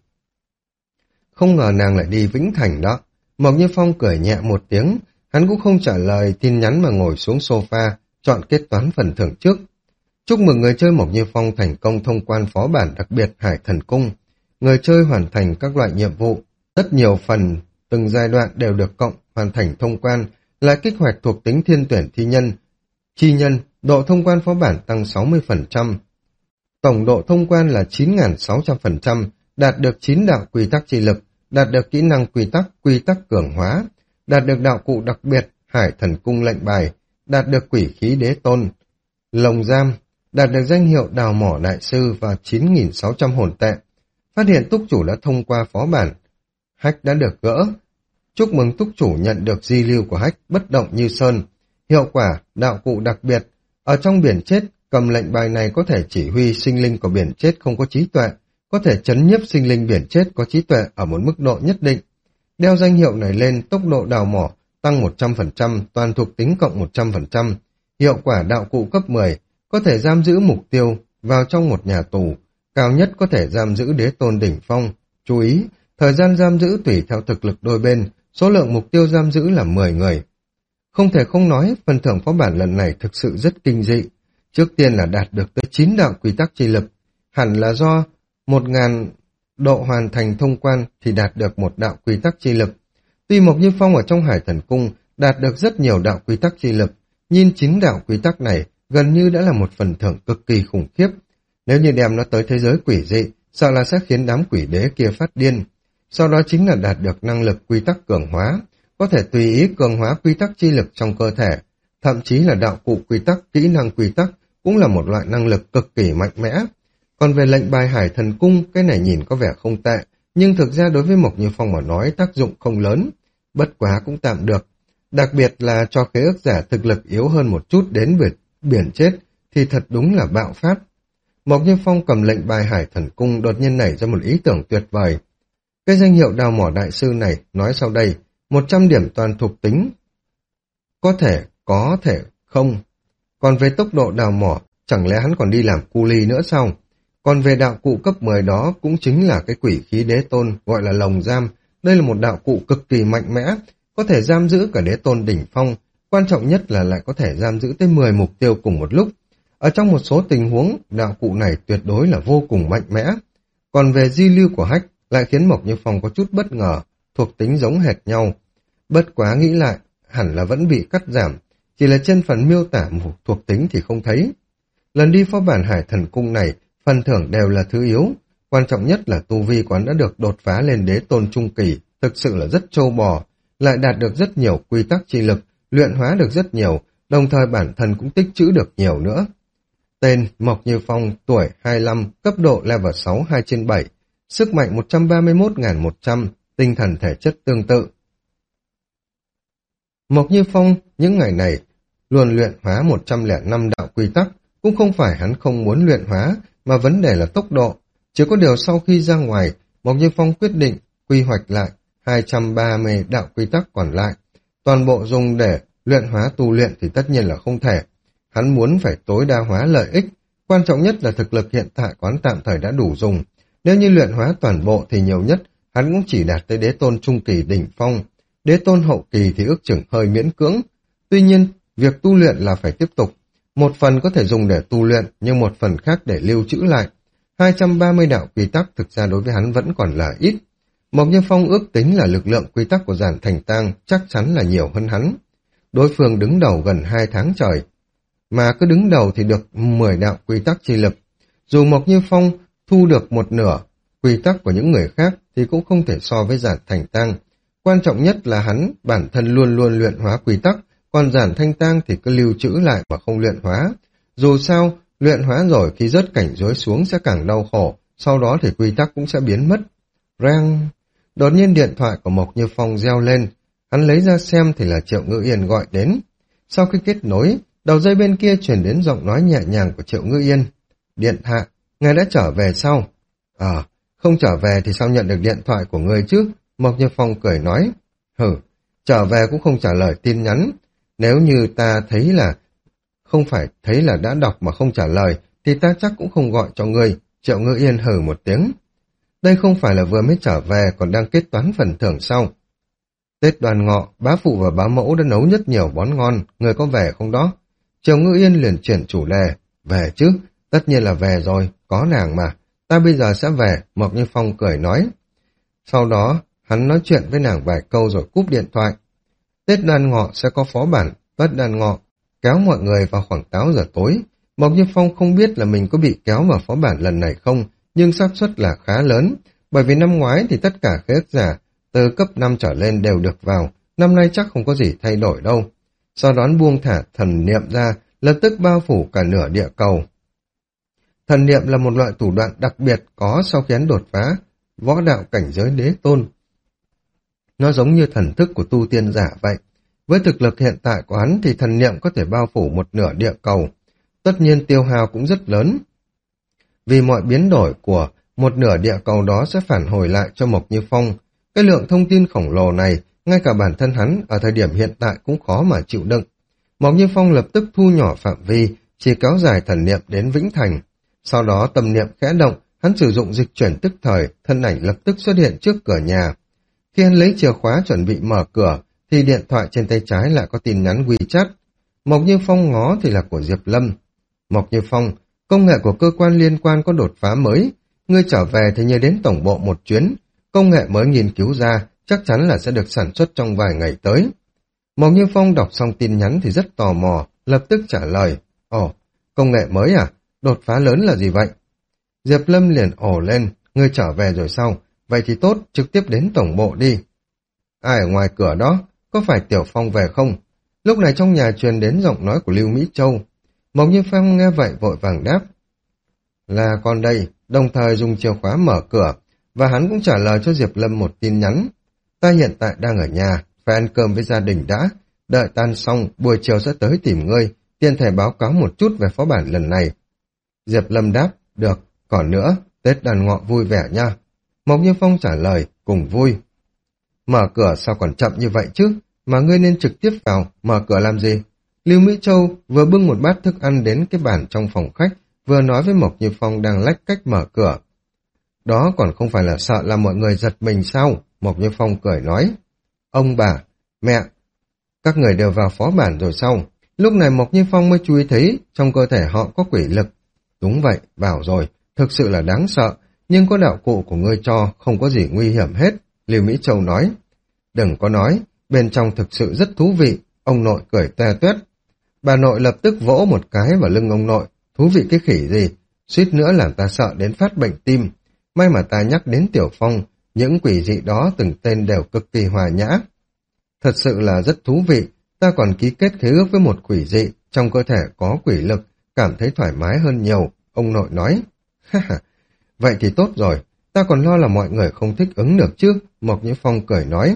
Không ngờ nàng lại đi Vĩnh Thành đó. Mộc Như Phong cười nhẹ một tiếng, hắn cũng không trả lời tin nhắn mà ngồi xuống sofa, chọn kết toán phần thưởng trước. Chúc mừng người chơi Mộc Như Phong thành công thông quan phó bản đặc biệt Hải Thần Cung. Người chơi hoàn thành các loại nhiệm vụ, rất nhiều phần, từng giai đoạn đều được cộng, hoàn thành thông quan, lại kích hoạt thuộc tính thiên tuyển thi nhân. Chi nhân, độ thông quan phó bản tăng sáu mươi phần trăm. Tổng độ thông quan là chín nghìn sáu trăm phần trăm, đạt được chín đạo quy tắc chi lực, đạt được kỹ năng quy tắc, quy tắc cường hóa, đạt được đạo cụ đặc biệt, Hải Thần Cung lệnh bài, đạt được quỷ khí đế tôn, lồng giam, đạt được danh hiệu đào mỏ đại sư và chín nghìn sáu trăm hồn tệ. Phát hiện túc chủ đã thông qua phó bản. Hack đã được gỡ. Chúc mừng túc chủ nhận được di lưu của Hack bất động như sơn. Hiệu quả, đạo cụ đặc biệt. Ở trong biển chết, cầm lệnh bài này có thể chỉ huy sinh linh của biển chết không có trí tuệ, có thể chấn nhiếp sinh linh biển chết có trí tuệ ở một mức độ nhất định. Đeo danh hiệu này lên, tốc độ đào mỏ tăng một trăm phần trăm, toàn thuộc tính cộng một trăm phần trăm. Hiệu quả đạo cụ cấp mười, có thể giam giữ mục tiêu vào trong một nhà tù, cao nhất có thể giam giữ đế tôn đỉnh phong. Chú ý, thời gian giam giữ tùy theo thực lực đôi bên, số lượng mục tiêu giam giữ là mười người. Không thể không nói, phần thưởng phó bản lần này thực sự rất kinh dị. Trước tiên là đạt được tới chín đạo quy tắc chi lực, hẳn là do một ngàn độ hoàn thành thông quan thì đạt được một đạo quy tắc chi lực. Tuy Mộc Như Phong ở trong Hải Thần Cung đạt được rất nhiều đạo quy tắc chi lực, nhưng chín đạo quy tắc này gần như đã là một phần thưởng cực kỳ khủng khiếp. Nếu như đem nó tới thế giới quỷ dị, sợ là sẽ khiến đám quỷ đế kia phát điên. Sau đó chính là đạt được năng lực quy tắc cường hóa, có thể tùy ý cường hóa quy tắc chi lực trong cơ thể, thậm chí là đạo cụ quy tắc, kỹ năng quy tắc cũng là một loại năng lực cực kỳ mạnh mẽ. Còn về lệnh bài Hải Thần Cung, cái này nhìn có vẻ không tệ, nhưng thực ra đối với Mộc Như Phong mà nói tác dụng không lớn, bất quá cũng tạm được. Đặc biệt là cho khế ước giả thực lực yếu hơn một chút đến biển, biển chết thì thật đúng là bạo phát. Mộc Như Phong cầm lệnh bài Hải Thần Cung đột nhiên nảy ra một ý tưởng tuyệt vời. Cái danh hiệu đào mỏ đại sư này nói sau đây, một trăm điểm toàn thuộc tính. Có thể, có thể, không. Còn về tốc độ đào mỏ, chẳng lẽ hắn còn đi làm cu ly nữa sao? Còn về đạo cụ cấp mười đó cũng chính là cái quỷ khí đế tôn gọi là lồng giam. Đây là một đạo cụ cực kỳ mạnh mẽ, có thể giam giữ cả đế tôn đỉnh phong. Quan trọng nhất là lại có thể giam giữ tới mười mục tiêu cùng một lúc. Ở trong một số tình huống, đạo cụ này tuyệt đối là vô cùng mạnh mẽ. Còn về di lưu của Hách lại khiến Mộc Như Phong có chút bất ngờ, thuộc tính giống hệt nhau. Bất quá nghĩ lại, hẳn là vẫn bị cắt giảm, chỉ là trên phần miêu tả một thuộc tính thì không thấy. Lần đi phó bản Hải Thần Cung này, phần thưởng đều là thứ yếu, quan trọng nhất là tu vi quán đã được đột phá lên đế tôn trung kỳ, thực sự là rất trâu bò, lại đạt được rất nhiều quy tắc chi lực, luyện hóa được rất nhiều, đồng thời bản thân cũng tích trữ được nhiều nữa. Tên Mộc Như Phong, tuổi hai mươi lăm, cấp độ level sáu hai trên bảy, sức mạnh một trăm ba mươi mốt nghìn một trăm, tinh thần thể chất tương tự. Mộc Như Phong những ngày này luôn luyện hóa một trăm lẻ năm đạo quy tắc, cũng không phải hắn không muốn luyện hóa, mà vấn đề là tốc độ. Chỉ có điều sau khi ra ngoài, Mộc Như Phong quyết định quy hoạch lại hai trăm ba mươi đạo quy tắc còn lại. Toàn bộ dùng để luyện hóa tu luyện thì tất nhiên là không thể. Hắn muốn phải tối đa hóa lợi ích, quan trọng nhất là thực lực hiện tại quán tạm thời đã đủ dùng. Nếu như luyện hóa toàn bộ thì nhiều nhất, hắn cũng chỉ đạt tới đế tôn trung kỳ đỉnh phong. Đế tôn hậu kỳ thì ước chừng hơi miễn cưỡng. Tuy nhiên, việc tu luyện là phải tiếp tục. Một phần có thể dùng để tu luyện, nhưng một phần khác để lưu trữ lại. hai trăm ba mươi đạo quy tắc thực ra đối với hắn vẫn còn là ít. Mộc Như Phong ước tính là lực lượng quy tắc của Giản Thành Tang chắc chắn là nhiều hơn hắn. Đối phương đứng đầu gần hai tháng trời, mà cứ đứng đầu thì được mười đạo quy tắc chi lực. Dù Mộc Như Phong thu được một nửa quy tắc của những người khác thì cũng không thể so với Giản Thành Tang. Quan trọng nhất là hắn bản thân luôn luôn luyện hóa quy tắc, còn Giản Thanh Tang thì cứ lưu trữ lại mà không luyện hóa. Dù sao, luyện hóa rồi khi rớt cảnh giới xuống sẽ càng đau khổ, sau đó thì quy tắc cũng sẽ biến mất. Rang! Đột nhiên điện thoại của Mộc Như Phong reo lên, hắn lấy ra xem thì là Triệu Ngữ Yên gọi đến. Sau khi kết nối, đầu dây bên kia truyền đến giọng nói nhẹ nhàng của Triệu Ngữ Yên. Điện hạ, ngài đã trở về sao? Ờ, không trở về thì sao nhận được điện thoại của ngươi chứ? Mộc Như Phong cười nói. Hử, trở về cũng không trả lời tin nhắn. Nếu như ta thấy là không phải thấy là đã đọc mà không trả lời thì ta chắc cũng không gọi cho ngươi. Triệu Ngữ Yên hử một tiếng. Đây không phải là vừa mới trở về còn đang kết toán phần thưởng sau. Tết Đoan Ngọ, bá phụ và bá mẫu đã nấu rất nhiều món ngon, người có về không đó? Triệu Ngữ Yên liền chuyển chủ đề. Về chứ, tất nhiên là về rồi, có nàng mà. Ta bây giờ sẽ về, Mộc Như Phong cười nói. Sau đó, hắn nói chuyện với nàng vài câu rồi cúp điện thoại. Tết Đoan Ngọ sẽ có phó bản, Tết Đoan Ngọ, kéo mọi người vào khoảng tám giờ tối. Mộc Như Phong không biết là mình có bị kéo vào phó bản lần này không, nhưng xác suất là khá lớn, bởi vì năm ngoái thì tất cả khế ước giả từ cấp năm trở lên đều được vào, năm nay chắc không có gì thay đổi đâu. Sau đó buông thả thần niệm ra, lập tức bao phủ cả nửa địa cầu. Thần niệm là một loại thủ đoạn đặc biệt có sau khi hắn đột phá võ đạo cảnh giới đế tôn. Nó giống như thần thức của tu tiên giả vậy. Với thực lực hiện tại của hắn thì thần niệm có thể bao phủ một nửa địa cầu. Tất nhiên tiêu hao cũng rất lớn. Vì mọi biến đổi của một nửa địa cầu đó sẽ phản hồi lại cho Mộc Như Phong. Cái lượng thông tin khổng lồ này, ngay cả bản thân hắn ở thời điểm hiện tại cũng khó mà chịu đựng. Mộc Như Phong lập tức thu nhỏ phạm vi, chỉ kéo dài thần niệm đến Vĩnh Thành. Sau đó tâm niệm khẽ động, hắn sử dụng dịch chuyển tức thời, thân ảnh lập tức xuất hiện trước cửa nhà. Khi hắn lấy chìa khóa chuẩn bị mở cửa, thì điện thoại trên tay trái lại có tin nhắn WeChat. Mộc Như Phong ngó thì là của Diệp Lâm. Mộc Như Phong, công nghệ của cơ quan liên quan có đột phá mới. Ngươi trở về thì nhớ đến tổng bộ một chuyến. Công nghệ mới nghiên cứu ra, chắc chắn là sẽ được sản xuất trong vài ngày tới. Mộc Như Phong đọc xong tin nhắn thì rất tò mò, lập tức trả lời. Ồ, công nghệ mới à? Đột phá lớn là gì vậy? Diệp Lâm liền ồ lên, ngươi trở về rồi sao? Vậy thì tốt, trực tiếp đến tổng bộ đi. Ai ở ngoài cửa đó? Có phải Tiểu Phong về không? Lúc này trong nhà truyền đến giọng nói của Lưu Mỹ Châu. Mộc Như Phong nghe vậy vội vàng đáp. Là con đây, đồng thời dùng chìa khóa mở cửa, và hắn cũng trả lời cho Diệp Lâm một tin nhắn. Ta hiện tại đang ở nhà, phải ăn cơm với gia đình đã. đợi tan xong, buổi chiều sẽ tới tìm ngươi, tiện thể báo cáo một chút về phó bản lần này. Diệp Lâm đáp, được, còn nữa, Tết đàn ngọ vui vẻ nha. Mộc Như Phong trả lời, cùng vui. Mở cửa sao còn chậm như vậy chứ, mà ngươi nên trực tiếp vào, mở cửa làm gì? Lưu Mỹ Châu vừa bưng một bát thức ăn đến cái bàn trong phòng khách, vừa nói với Mộc Như Phong đang lách cách mở cửa. Đó còn không phải là sợ làm mọi người giật mình sao? Mộc Như Phong cười nói. Ông bà, mẹ, các người đều vào phó bản rồi sao? Lúc này Mộc Như Phong mới chú ý thấy trong cơ thể họ có quỷ lực. Đúng vậy, vào rồi, thực sự là đáng sợ, nhưng có đạo cụ của ngươi cho, không có gì nguy hiểm hết, Lưu Mỹ Châu nói. Đừng có nói, bên trong thực sự rất thú vị, ông nội cười toe toét. Bà nội lập tức vỗ một cái vào lưng ông nội, thú vị cái khỉ gì, suýt nữa làm ta sợ đến phát bệnh tim. May mà ta nhắc đến Tiểu Phong, những quỷ dị đó từng tên đều cực kỳ hòa nhã. Thật sự là rất thú vị, ta còn ký kết khế ước với một quỷ dị, trong cơ thể có quỷ lực, cảm thấy thoải mái hơn nhiều, ông nội nói. Vậy thì tốt rồi, ta còn lo là mọi người không thích ứng được chứ, Mộc Như Phong cười nói.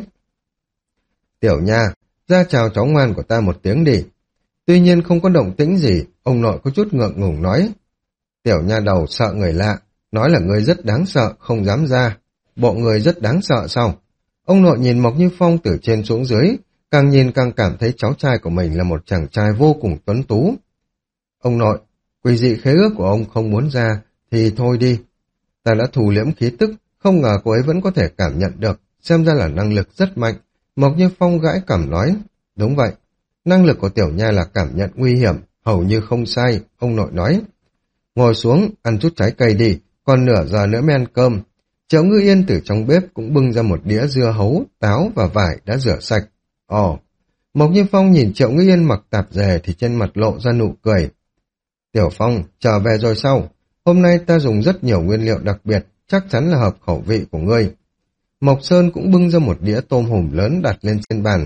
Tiểu Nha, ra chào cháu ngoan của ta một tiếng đi. Tuy nhiên không có động tĩnh gì, ông nội có chút ngượng ngùng nói. Tiểu Nha đầu sợ người lạ, nói là người rất đáng sợ, không dám ra. Bộ người rất đáng sợ sao? Ông nội nhìn Mộc Như Phong từ trên xuống dưới, càng nhìn càng cảm thấy cháu trai của mình là một chàng trai vô cùng tuấn tú. Ông nội, quỷ dị khế ước của ông không muốn ra, thì thôi đi. Ta đã thù liễm khí tức, không ngờ cô ấy vẫn có thể cảm nhận được, xem ra là năng lực rất mạnh. Mộc Như Phong gãi cảm nói, đúng vậy, năng lực của Tiểu Nha là cảm nhận nguy hiểm, hầu như không sai, ông nội nói. Ngồi xuống, ăn chút trái cây đi, còn nửa giờ nữa mới ăn cơm. Triệu Ngư Yên từ trong bếp cũng bưng ra một đĩa dưa hấu, táo và vải đã rửa sạch. Ồ, Mộc Như Phong nhìn Triệu Ngư Yên mặc tạp dề thì trên mặt lộ ra nụ cười. Tiểu Phong, trở về rồi sao? Hôm nay ta dùng rất nhiều nguyên liệu đặc biệt, chắc chắn là hợp khẩu vị của ngươi. Mộc Sơn cũng bưng ra một đĩa tôm hùm lớn đặt lên trên bàn.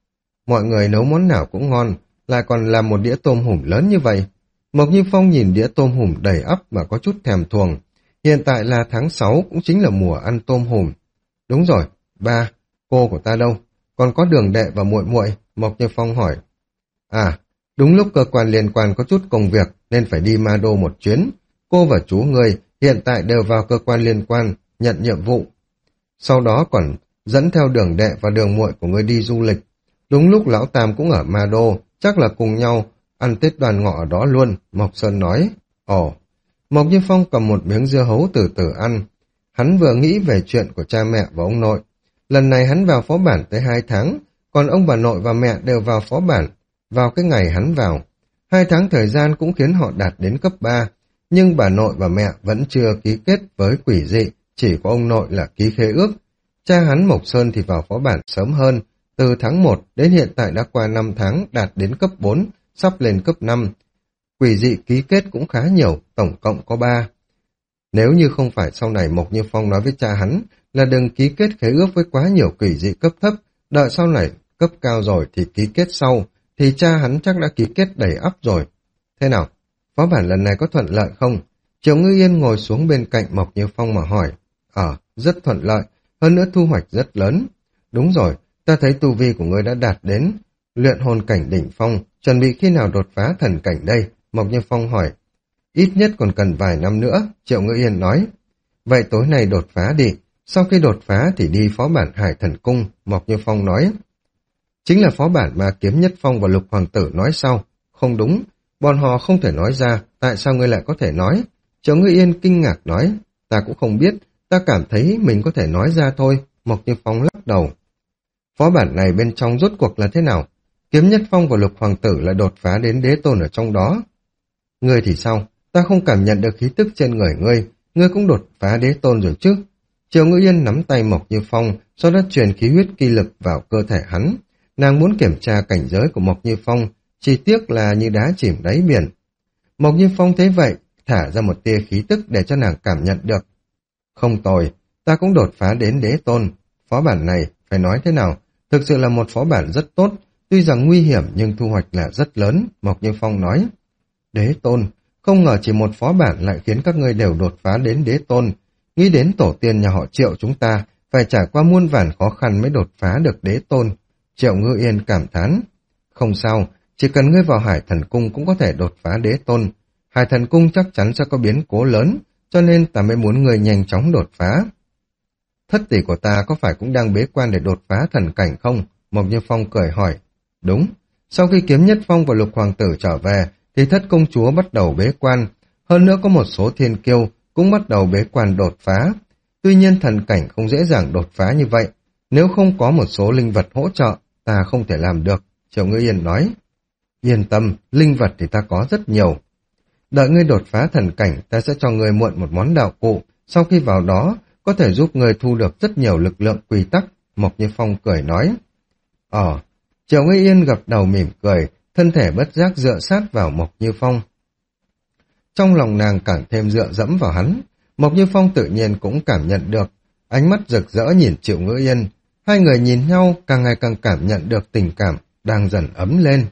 Mọi người nấu món nào cũng ngon, lại còn làm một đĩa tôm hùm lớn như vậy. Mộc Như Phong nhìn đĩa tôm hùm đầy ắp mà có chút thèm thuồng. Hiện tại là tháng sáu, cũng chính là mùa ăn tôm hùm. Đúng rồi, ba, cô của ta đâu? Còn có Đường đệ và muội muội, Mộc Như Phong hỏi. À, đúng lúc cơ quan liên quan có chút công việc nên phải đi Ma Đô một chuyến. Cô và chú ngươi hiện tại đều vào cơ quan liên quan, nhận nhiệm vụ. Sau đó còn dẫn theo Đường đệ và Đường muội của ngươi đi du lịch. Đúng lúc Lão Tam cũng ở Ma Đô, chắc là cùng nhau ăn Tết đoàn ngọ ở đó luôn, Mộc Sơn nói. Ồ, Mộc Như Phong cầm một miếng dưa hấu từ từ ăn. Hắn vừa nghĩ về chuyện của cha mẹ và ông nội. Lần này hắn vào phó bản tới hai tháng, còn ông bà nội và mẹ đều vào phó bản, vào cái ngày hắn vào. Hai tháng thời gian cũng khiến họ đạt đến cấp ba, nhưng bà nội và mẹ vẫn chưa ký kết với quỷ dị, chỉ có ông nội là ký khế ước. Cha hắn Mộc Sơn thì vào phó bản sớm hơn, từ tháng một đến hiện tại đã qua năm tháng đạt đến cấp bốn, sắp lên cấp năm. Quỷ dị ký kết cũng khá nhiều, tổng cộng có ba. Nếu như không phải sau này Mộc Như Phong nói với cha hắn là đừng ký kết khế ước với quá nhiều quỷ dị cấp thấp, đợi sau này cấp cao rồi thì ký kết sau, thì cha hắn chắc đã ký kết đầy ắp rồi. Thế nào? Phó bản lần này có thuận lợi không? Triệu Ngư Yên ngồi xuống bên cạnh Mộc Như Phong mà hỏi. Ờ, rất thuận lợi, hơn nữa thu hoạch rất lớn. Đúng rồi, ta thấy tu vi của ngươi đã đạt đến luyện hồn cảnh đỉnh phong, chuẩn bị khi nào đột phá thần cảnh đây? Mộc Như Phong hỏi. Ít nhất còn cần vài năm nữa, Triệu Ngư Yên nói. Vậy tối nay đột phá đi, sau khi đột phá thì đi phó bản Hải Thần Cung, Mộc Như Phong nói. Chính là phó bản mà Kiếm Nhất Phong và Lục Hoàng tử nói sau. Không đúng, bọn họ không thể nói ra, tại sao ngươi lại có thể nói? Triệu Ngư Yên kinh ngạc nói. Ta cũng không biết, ta cảm thấy mình có thể nói ra thôi, Mộc Như Phong lắc đầu. Phó bản này bên trong rốt cuộc là thế nào? Kiếm Nhất Phong và Lục Hoàng tử lại đột phá đến đế tôn ở trong đó. Ngươi thì sao? Ta không cảm nhận được khí tức trên người ngươi, ngươi cũng đột phá đế tôn rồi chứ? Triệu Ngữ Yên nắm tay Mộc Như Phong, sau đó truyền khí huyết kỳ lực vào cơ thể hắn. Nàng muốn kiểm tra cảnh giới của Mộc Như Phong, chỉ tiếc là như đá chìm đáy biển. Mộc Như Phong thấy vậy, thả ra một tia khí tức để cho nàng cảm nhận được. Không tồi, ta cũng đột phá đến đế tôn. Phó bản này, phải nói thế nào, thực sự là một phó bản rất tốt, tuy rằng nguy hiểm nhưng thu hoạch là rất lớn, Mộc Như Phong nói. Đế tôn, không ngờ chỉ một phó bản lại khiến các ngươi đều đột phá đến đế tôn. Nghĩ đến tổ tiên nhà họ Triệu chúng ta, phải trải qua muôn vàn khó khăn mới đột phá được đế tôn. Triệu Ngư Yên cảm thán. Không sao, chỉ cần ngươi vào Hải Thần Cung cũng có thể đột phá đế tôn. Hải Thần Cung chắc chắn sẽ có biến cố lớn, cho nên ta mới muốn ngươi nhanh chóng đột phá. Thất tỷ của ta có phải cũng đang bế quan để đột phá thần cảnh không? Mộc Như Phong cười hỏi. Đúng, sau khi Kiếm Nhất Phong và Lục Hoàng tử trở về, thì thất công chúa bắt đầu bế quan. Hơn nữa có một số thiên kiêu cũng bắt đầu bế quan đột phá. Tuy nhiên thần cảnh không dễ dàng đột phá như vậy. Nếu không có một số linh vật hỗ trợ, ta không thể làm được, Triệu Ngữ Yên nói. Yên tâm, linh vật thì ta có rất nhiều. Đợi ngươi đột phá thần cảnh, ta sẽ cho ngươi mượn một món đạo cụ. Sau khi vào đó, có thể giúp ngươi thu được rất nhiều lực lượng quy tắc, Mộc Như Phong cười nói. Ờ, Triệu Ngữ Yên gật đầu mỉm cười, thân thể bất giác dựa sát vào Mộc Như Phong. Trong lòng nàng càng thêm dựa dẫm vào hắn, Mộc Như Phong tự nhiên cũng cảm nhận được, ánh mắt rực rỡ nhìn Triệu Ngữ Yên. Hai người nhìn nhau càng ngày càng cảm nhận được tình cảm, đang dần ấm lên.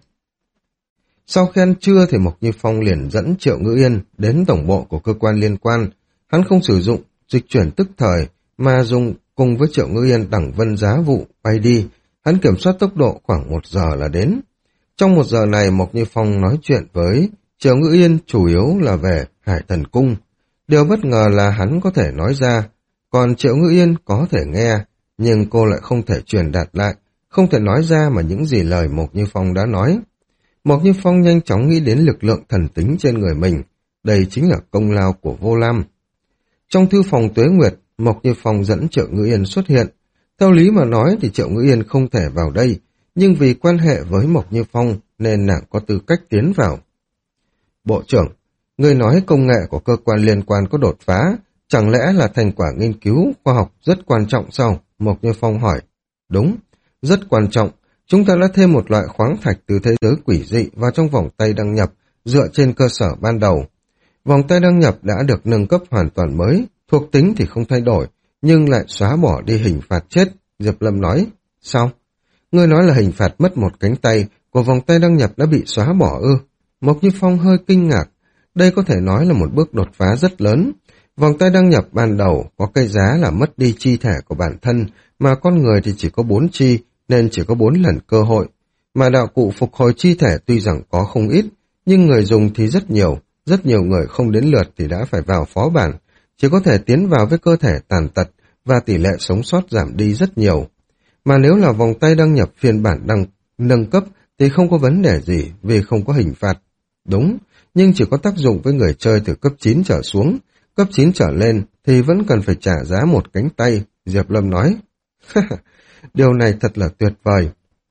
Sau khi ăn trưa thì Mộc Như Phong liền dẫn Triệu Ngữ Yên đến tổng bộ của cơ quan liên quan. Hắn không sử dụng dịch chuyển tức thời, mà dùng cùng với Triệu Ngữ Yên đẳng vân giá vụ bay đi. Hắn kiểm soát tốc độ khoảng một giờ là đến. Trong một giờ này Mộc Như Phong nói chuyện với Triệu Ngữ Yên chủ yếu là về Hải Thần Cung. Điều bất ngờ là hắn có thể nói ra, còn Triệu Ngữ Yên có thể nghe, nhưng cô lại không thể truyền đạt lại, không thể nói ra mà những gì lời Mộc Như Phong đã nói. Mộc Như Phong nhanh chóng nghĩ đến lực lượng thần tính trên người mình, đây chính là công lao của Vô Lam. Trong thư phòng Tuế Nguyệt, Mộc Như Phong dẫn Triệu Ngữ Yên xuất hiện. Theo lý mà nói thì Triệu Ngữ Yên không thể vào đây, nhưng vì quan hệ với Mộc Như Phong nên nàng có tư cách tiến vào. Bộ trưởng, người nói công nghệ của cơ quan liên quan có đột phá, chẳng lẽ là thành quả nghiên cứu khoa học rất quan trọng sao? Mộc Như Phong hỏi. Đúng, rất quan trọng. Chúng ta đã thêm một loại khoáng thạch từ thế giới quỷ dị vào trong vòng tay đăng nhập dựa trên cơ sở ban đầu. Vòng tay đăng nhập đã được nâng cấp hoàn toàn mới, thuộc tính thì không thay đổi, nhưng lại xóa bỏ đi hình phạt chết, Diệp Lâm nói. Sao? Ngươi nói là hình phạt mất một cánh tay của vòng tay đăng nhập đã bị xóa bỏ ư? Mộc Như Phong hơi kinh ngạc. Đây có thể nói là một bước đột phá rất lớn. Vòng tay đăng nhập ban đầu có cái giá là mất đi chi thể của bản thân, mà con người thì chỉ có bốn chi, nên chỉ có bốn lần cơ hội. Mà đạo cụ phục hồi chi thể tuy rằng có không ít, nhưng người dùng thì rất nhiều, rất nhiều người không đến lượt thì đã phải vào phó bản, chỉ có thể tiến vào với cơ thể tàn tật và tỷ lệ sống sót giảm đi rất nhiều. Mà nếu là vòng tay đăng nhập phiên bản đăng, nâng cấp thì không có vấn đề gì vì không có hình phạt. Đúng, nhưng chỉ có tác dụng với người chơi từ cấp chín trở xuống, cấp chín trở lên thì vẫn cần phải trả giá một cánh tay, Diệp Lâm nói. Điều này thật là tuyệt vời.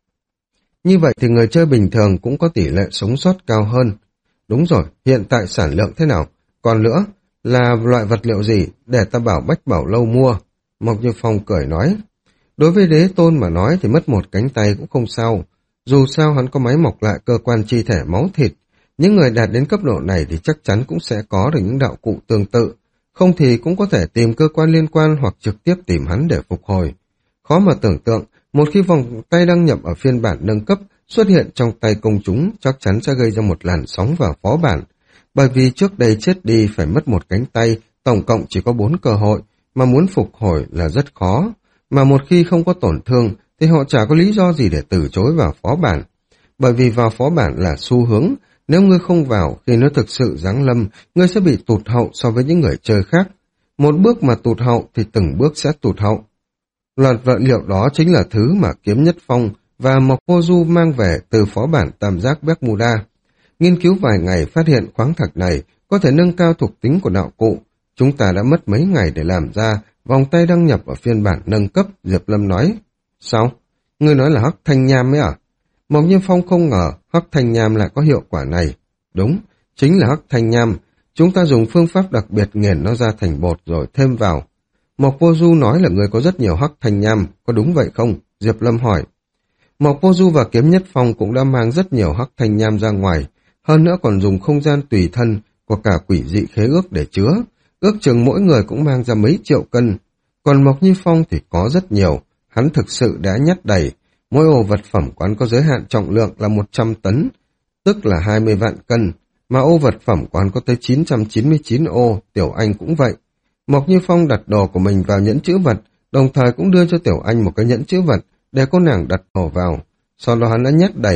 Như vậy thì người chơi bình thường cũng có tỷ lệ sống sót cao hơn. Đúng rồi, hiện tại sản lượng thế nào? Còn nữa, là loại vật liệu gì để ta bảo Bách Bảo Lâu mua? Mộc Như Phong cười nói. Đối với đế tôn mà nói thì mất một cánh tay cũng không sao. Dù sao hắn có máy mọc lại cơ quan chi thể máu thịt. Những người đạt đến cấp độ này thì chắc chắn cũng sẽ có được những đạo cụ tương tự. Không thì cũng có thể tìm cơ quan liên quan hoặc trực tiếp tìm hắn để phục hồi. Khó mà tưởng tượng, một khi vòng tay đăng nhập ở phiên bản nâng cấp xuất hiện trong tay công chúng chắc chắn sẽ gây ra một làn sóng vào phó bản. Bởi vì trước đây chết đi phải mất một cánh tay, tổng cộng chỉ có bốn cơ hội, mà muốn phục hồi là rất khó. Mà một khi không có tổn thương thì họ chả có lý do gì để từ chối vào phó bản. Bởi vì vào phó bản là xu hướng, nếu ngươi không vào khi nó thực sự giáng lâm, ngươi sẽ bị tụt hậu so với những người chơi khác. Một bước mà tụt hậu thì từng bước sẽ tụt hậu. Loạt vật liệu đó chính là thứ mà Kiếm Nhất Phong và Mộc Vô Du mang về từ phó bản Tam Giác Bermuda. Nghiên cứu vài ngày phát hiện khoáng thạch này có thể nâng cao thuộc tính của đạo cụ. Chúng ta đã mất mấy ngày để làm ra vòng tay đăng nhập ở phiên bản nâng cấp, Diệp Lâm nói. Sao? Ngươi nói là hắc thanh nham ấy à? Mộc Như Phong không ngờ hắc thanh nham lại có hiệu quả này. Đúng, chính là hắc thanh nham. Chúng ta dùng phương pháp đặc biệt nghiền nó ra thành bột rồi thêm vào. Mộc Vô Du nói là người có rất nhiều hắc thanh nham, có đúng vậy không? Diệp Lâm hỏi. Mộc Vô Du và Kiếm Nhất Phong cũng đã mang rất nhiều hắc thanh nham ra ngoài, hơn nữa còn dùng không gian tùy thân của cả quỷ dị khế ước để chứa. Ước chừng mỗi người cũng mang ra mấy triệu cân. Còn Mộc Như Phong thì có rất nhiều, hắn thực sự đã nhét đầy. Mỗi ô vật phẩm quán có giới hạn trọng lượng là một trăm tấn, tức là hai mươi vạn cân, mà ô vật phẩm quán có tới chín trăm chín mươi chín ô, Tiểu Anh cũng vậy. Mộc Như Phong đặt đồ của mình vào nhẫn chữ vật, đồng thời cũng đưa cho Tiểu Anh một cái nhẫn chữ vật để cô nàng đặt đồ vào. Sau đó hắn đã nhét đầy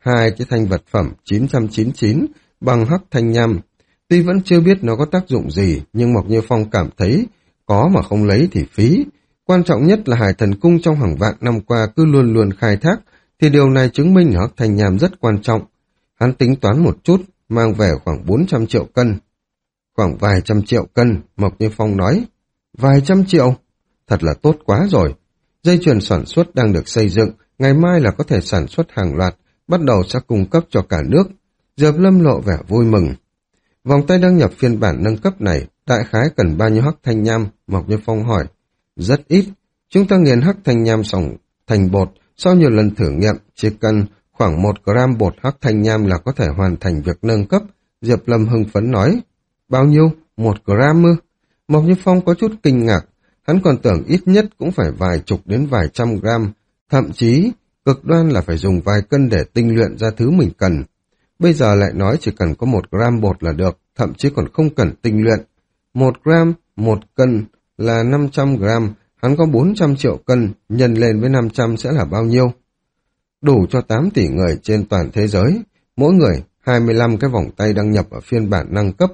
hai cái thanh vật phẩm chín trăm chín mươi chín bằng hắc thanh nham. Tuy vẫn chưa biết nó có tác dụng gì, nhưng Mộc Như Phong cảm thấy có mà không lấy thì phí. Quan trọng nhất là Hải Thần Cung trong hàng vạn năm qua cứ luôn luôn khai thác, thì điều này chứng minh hắc thanh nham rất quan trọng. Hắn tính toán một chút, mang về khoảng bốn trăm triệu cân. Khoảng vài trăm triệu cân, Mộc Như Phong nói. Vài trăm triệu? Thật là tốt quá rồi. Dây chuyền sản xuất đang được xây dựng, ngày mai là có thể sản xuất hàng loạt, bắt đầu sẽ cung cấp cho cả nước. Diệp Lâm lộ vẻ vui mừng. Vòng tay đăng nhập phiên bản nâng cấp này, đại khái cần bao nhiêu hắc thanh nham? Mộc Như Phong hỏi. Rất ít. Chúng ta nghiền hắc thanh nham xong thành bột, sau nhiều lần thử nghiệm, chỉ cần khoảng một gram bột hắc thanh nham là có thể hoàn thành việc nâng cấp. Diệp Lâm hưng phấn nói. Bao nhiêu? Một gram ư? Mộc Như Phong có chút kinh ngạc. Hắn còn tưởng ít nhất cũng phải vài chục đến vài trăm gram, thậm chí cực đoan là phải dùng vài cân để tinh luyện ra thứ mình cần. Bây giờ lại nói chỉ cần có một gram bột là được, thậm chí còn không cần tinh luyện. Một gram, một cân là năm trăm gram, hắn có bốn trăm triệu cân, nhân lên với năm trăm sẽ là bao nhiêu? Đủ cho tám tỷ người trên toàn thế giới, mỗi người hai mươi lăm cái vòng tay đăng nhập ở phiên bản nâng cấp.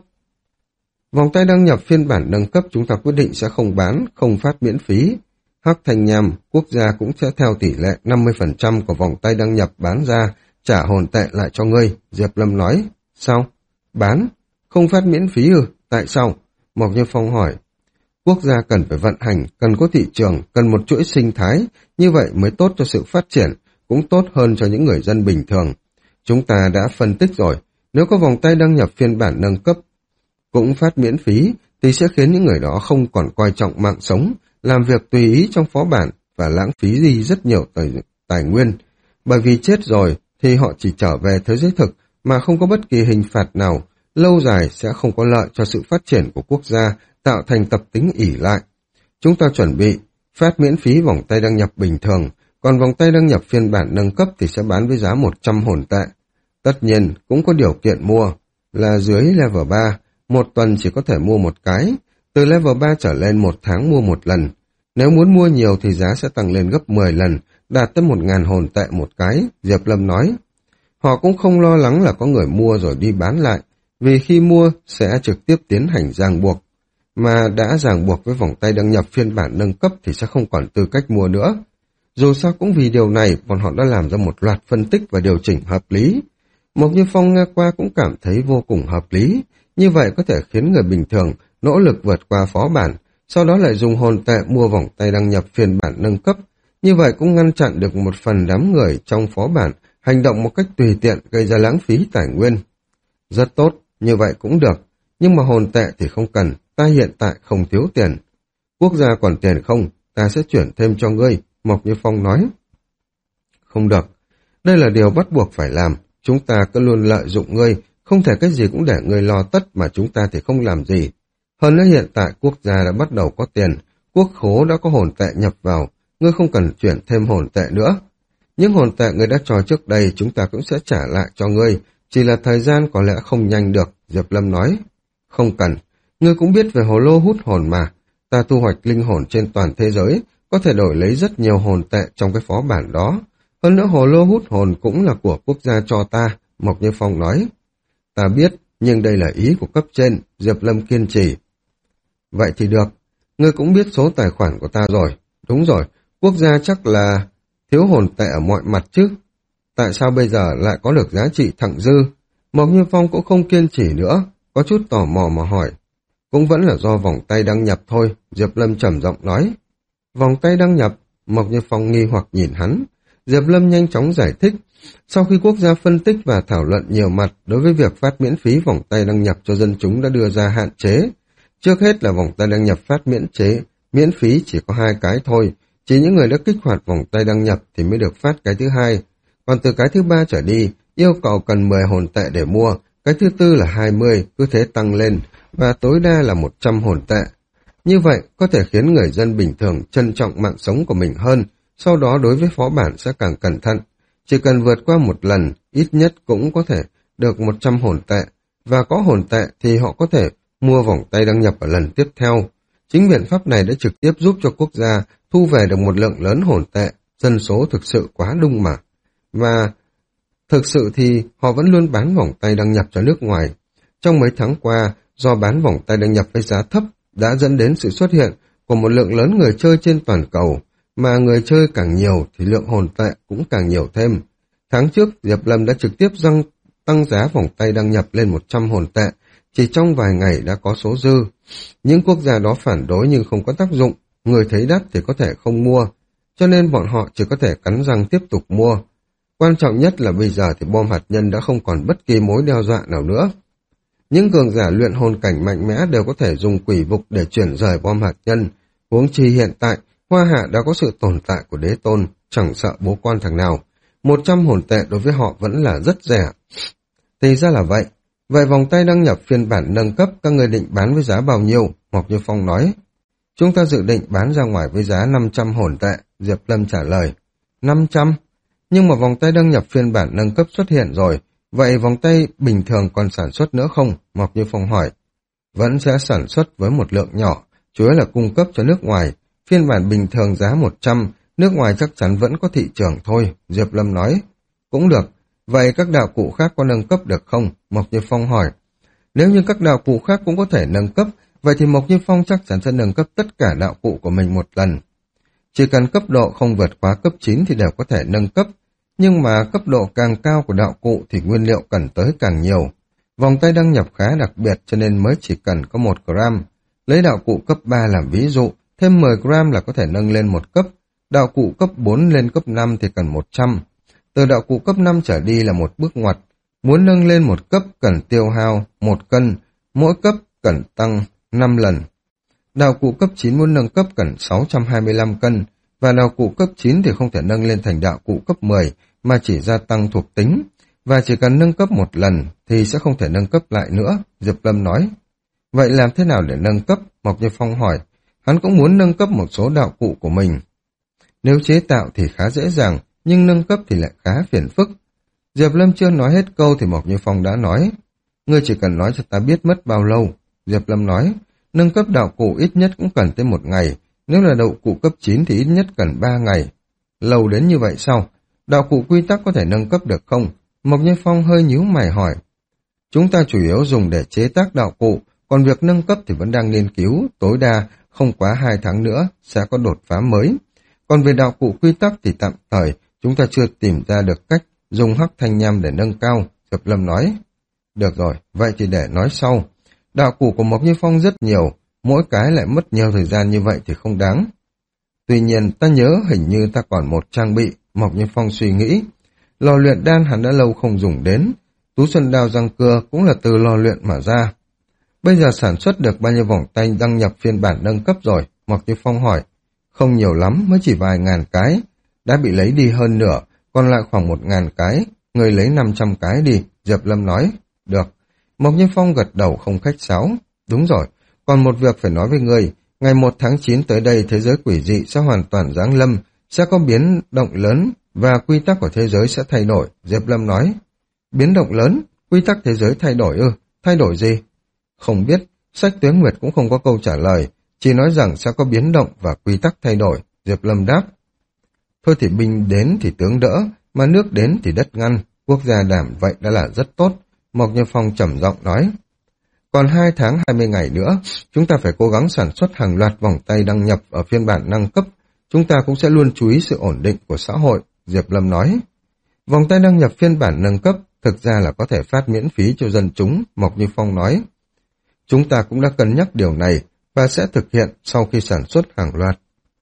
Vòng tay đăng nhập phiên bản nâng cấp chúng ta quyết định sẽ không bán, không phát miễn phí. Hắc thanh nham, quốc gia cũng sẽ theo tỷ lệ năm mươi phần trăm của vòng tay đăng nhập bán ra, trả hồn tệ lại cho ngươi, Diệp Lâm nói. Sao? Bán? Không phát miễn phí ư? Tại sao? Mộc Như Phong hỏi. Quốc gia cần phải vận hành, cần có thị trường, cần một chuỗi sinh thái, như vậy mới tốt cho sự phát triển, cũng tốt hơn cho những người dân bình thường. Chúng ta đã phân tích rồi, nếu có vòng tay đăng nhập phiên bản nâng cấp cũng phát miễn phí, thì sẽ khiến những người đó không còn coi trọng mạng sống, làm việc tùy ý trong phó bản và lãng phí đi rất nhiều tài, tài nguyên. Bởi vì chết rồi thì họ chỉ trở về thế giới thực mà không có bất kỳ hình phạt nào, lâu dài sẽ không có lợi cho sự phát triển của quốc gia, tạo thành tập tính ỷ lại. Chúng ta chuẩn bị phát miễn phí vòng tay đăng nhập bình thường, còn vòng tay đăng nhập phiên bản nâng cấp thì sẽ bán với giá một trăm hồn tệ. Tất nhiên cũng có điều kiện mua, là dưới level ba, một tuần chỉ có thể mua một cái, từ level ba trở lên một tháng mua một lần. Nếu muốn mua nhiều thì giá sẽ tăng lên gấp mười lần, đạt tới một ngàn hồn tệ một cái, Diệp Lâm nói. Họ cũng không lo lắng là có người mua rồi đi bán lại, vì khi mua sẽ trực tiếp tiến hành ràng buộc, mà đã ràng buộc với vòng tay đăng nhập phiên bản nâng cấp thì sẽ không còn tư cách mua nữa. Dù sao cũng vì điều này, bọn họ đã làm ra một loạt phân tích và điều chỉnh hợp lý. Mộc Như Phong nghe qua cũng cảm thấy vô cùng hợp lý, như vậy có thể khiến người bình thường nỗ lực vượt qua phó bản, sau đó lại dùng hồn tệ mua vòng tay đăng nhập phiên bản nâng cấp. Như vậy cũng ngăn chặn được một phần đám người trong phó bản hành động một cách tùy tiện gây ra lãng phí tài nguyên. Rất tốt, như vậy cũng được, nhưng mà hồn tệ thì không cần, ta hiện tại không thiếu tiền. Quốc gia còn tiền không, ta sẽ chuyển thêm cho ngươi, Mộc Như Phong nói. Không được, đây là điều bắt buộc phải làm, chúng ta cứ luôn lợi dụng ngươi, không thể cái gì cũng để ngươi lo tất mà chúng ta thì không làm gì. Hơn nữa hiện tại quốc gia đã bắt đầu có tiền, quốc khố đã có hồn tệ nhập vào, ngươi không cần chuyển thêm hồn tệ nữa. Những hồn tệ ngươi đã cho trước đây chúng ta cũng sẽ trả lại cho ngươi, chỉ là thời gian có lẽ không nhanh được, Diệp Lâm nói. Không cần, ngươi cũng biết về hồ lô hút hồn mà, ta thu hoạch linh hồn trên toàn thế giới, có thể đổi lấy rất nhiều hồn tệ trong cái phó bản đó. Hơn nữa hồ lô hút hồn cũng là của quốc gia cho ta, Mộc Như Phong nói. Ta biết, nhưng đây là ý của cấp trên, Diệp Lâm kiên trì. Vậy thì được, ngươi cũng biết số tài khoản của ta rồi. Đúng rồi, quốc gia chắc là thiếu hồn tệ ở mọi mặt chứ. Tại sao bây giờ lại có được giá trị thặng dư? Mộc Như Phong cũng không kiên trì nữa, có chút tò mò mà hỏi. Cũng vẫn là do vòng tay đăng nhập thôi, Diệp Lâm trầm giọng nói. Vòng tay đăng nhập, Mộc Như Phong nghi hoặc nhìn hắn. Diệp Lâm nhanh chóng giải thích. Sau khi quốc gia phân tích và thảo luận nhiều mặt đối với việc phát miễn phí vòng tay đăng nhập cho dân chúng đã đưa ra hạn chế. Trước hết là vòng tay đăng nhập phát miễn chế, miễn phí chỉ có hai cái thôi, chỉ những người đã kích hoạt vòng tay đăng nhập thì mới được phát cái thứ hai. Còn từ cái thứ ba trở đi, yêu cầu cần mười hồn tệ để mua, cái thứ tư là hai mươi, cứ thế tăng lên, và tối đa là một trăm hồn tệ. Như vậy có thể khiến người dân bình thường trân trọng mạng sống của mình hơn, sau đó đối với phó bản sẽ càng cẩn thận. Chỉ cần vượt qua một lần, ít nhất cũng có thể được một trăm hồn tệ, và có hồn tệ thì họ có thể mua vòng tay đăng nhập ở lần tiếp theo. Chính biện pháp này đã trực tiếp giúp cho quốc gia thu về được một lượng lớn hồn tệ, dân số thực sự quá đông mà. Và Thực sự thì họ vẫn luôn bán vòng tay đăng nhập cho nước ngoài. Trong mấy tháng qua, do bán vòng tay đăng nhập với giá thấp đã dẫn đến sự xuất hiện của một lượng lớn người chơi trên toàn cầu, mà người chơi càng nhiều thì lượng hồn tệ cũng càng nhiều thêm. Tháng trước, Diệp Lâm đã trực tiếp tăng, tăng giá vòng tay đăng nhập lên một trăm hồn tệ, chỉ trong vài ngày đã có số dư. Những quốc gia đó phản đối nhưng không có tác dụng, người thấy đắt thì có thể không mua, cho nên bọn họ chỉ có thể cắn răng tiếp tục mua. Quan trọng nhất là bây giờ thì bom hạt nhân đã không còn bất kỳ mối đe dọa nào nữa. Những cường giả luyện hồn cảnh mạnh mẽ đều có thể dùng quỷ vực để chuyển rời bom hạt nhân. Huống chi hiện tại, Hoa Hạ đã có sự tồn tại của đế tôn, chẳng sợ bố con thằng nào. Một trăm hồn tệ đối với họ vẫn là rất rẻ. Thì ra là vậy. Vậy vòng tay đăng nhập phiên bản nâng cấp các người định bán với giá bao nhiêu? Mộc Như Phong nói. Chúng ta dự định bán ra ngoài với giá năm trăm hồn tệ, Diệp Lâm trả lời. năm trăm? Nhưng mà vòng tay đăng nhập phiên bản nâng cấp xuất hiện rồi, vậy vòng tay bình thường còn sản xuất nữa không? Mộc Như Phong hỏi. Vẫn sẽ sản xuất với một lượng nhỏ, chủ yếu là cung cấp cho nước ngoài. Phiên bản bình thường giá một trăm, nước ngoài chắc chắn vẫn có thị trường thôi, Diệp Lâm nói. Cũng được, vậy các đạo cụ khác có nâng cấp được không? Mộc Như Phong hỏi. Nếu như các đạo cụ khác cũng có thể nâng cấp, vậy thì Mộc Như Phong chắc chắn sẽ nâng cấp tất cả đạo cụ của mình một lần. Chỉ cần cấp độ không vượt quá cấp chín thì đều có thể nâng cấp, nhưng mà cấp độ càng cao của đạo cụ thì nguyên liệu cần tới càng nhiều. Vòng tay đăng nhập khá đặc biệt cho nên mới chỉ cần có một gram. Lấy đạo cụ cấp ba làm ví dụ, thêm mười gram là có thể nâng lên một cấp. Đạo cụ cấp bốn lên cấp năm thì cần một trăm. Từ đạo cụ cấp năm trở đi là một bước ngoặt. Muốn nâng lên một cấp cần tiêu hao một cân, mỗi cấp cần tăng năm lần. Đạo cụ cấp chín muốn nâng cấp cần sáu trăm hai mươi lăm cân, và đạo cụ cấp chín thì không thể nâng lên thành đạo cụ cấp mười, mà chỉ gia tăng thuộc tính, và chỉ cần nâng cấp một lần thì sẽ không thể nâng cấp lại nữa, Diệp Lâm nói. Vậy làm thế nào để nâng cấp? Mộc Như Phong hỏi. Hắn cũng muốn nâng cấp một số đạo cụ của mình. Nếu chế tạo thì khá dễ dàng, nhưng nâng cấp thì lại khá phiền phức. Diệp Lâm chưa nói hết câu thì Mộc Như Phong đã nói. Ngươi chỉ cần nói cho ta biết mất bao lâu. Diệp Lâm nói. Nâng cấp đạo cụ ít nhất cũng cần tới một ngày, nếu là đạo cụ cấp chín thì ít nhất cần ba ngày. Lâu đến như vậy sao? Đạo cụ quy tắc có thể nâng cấp được không? Mộc Như Phong hơi nhíu mày hỏi. Chúng ta chủ yếu dùng để chế tác đạo cụ, còn việc nâng cấp thì vẫn đang nghiên cứu, tối đa không quá hai tháng nữa sẽ có đột phá mới. Còn về đạo cụ quy tắc thì tạm thời chúng ta chưa tìm ra được cách dùng hắc thanh nham để nâng cao, Diệp Lâm nói. Được rồi, vậy thì để nói sau. Đạo cụ của Mộc Như Phong rất nhiều, mỗi cái lại mất nhiều thời gian như vậy thì không đáng. Tuy nhiên ta nhớ hình như ta còn một trang bị, Mộc Như Phong suy nghĩ. Lò luyện đan hắn đã lâu không dùng đến, Tú Xuân Đao răng cưa cũng là từ lò luyện mà ra. Bây giờ sản xuất được bao nhiêu vòng tay đăng nhập phiên bản nâng cấp rồi? Mộc Như Phong hỏi. Không nhiều lắm, mới chỉ vài ngàn cái. Đã bị lấy đi hơn nửa, còn lại khoảng một ngàn cái. Người lấy năm trăm cái đi, Diệp Lâm nói. Được. Mộc Như Phong gật đầu không khách sáo. Đúng rồi, còn một việc phải nói với người. Ngày một tháng chín tới đây thế giới quỷ dị sẽ hoàn toàn giáng lâm, sẽ có biến động lớn và quy tắc của thế giới sẽ thay đổi, Diệp Lâm nói. Biến động lớn? Quy tắc thế giới thay đổi ư? Thay đổi gì? Không biết, sách Tuế Nguyệt cũng không có câu trả lời, chỉ nói rằng sẽ có biến động và quy tắc thay đổi, Diệp Lâm đáp. Thôi thì binh đến thì tướng đỡ, mà nước đến thì đất ngăn, quốc gia đảm vậy đã là rất tốt, Mộc Như Phong trầm giọng nói. Còn hai tháng hai mươi ngày nữa, chúng ta phải cố gắng sản xuất hàng loạt vòng tay đăng nhập ở phiên bản nâng cấp, chúng ta cũng sẽ luôn chú ý sự ổn định của xã hội, Diệp Lâm nói. Vòng tay đăng nhập phiên bản nâng cấp thực ra là có thể phát miễn phí cho dân chúng, Mộc Như Phong nói. Chúng ta cũng đã cân nhắc điều này và sẽ thực hiện sau khi sản xuất hàng loạt.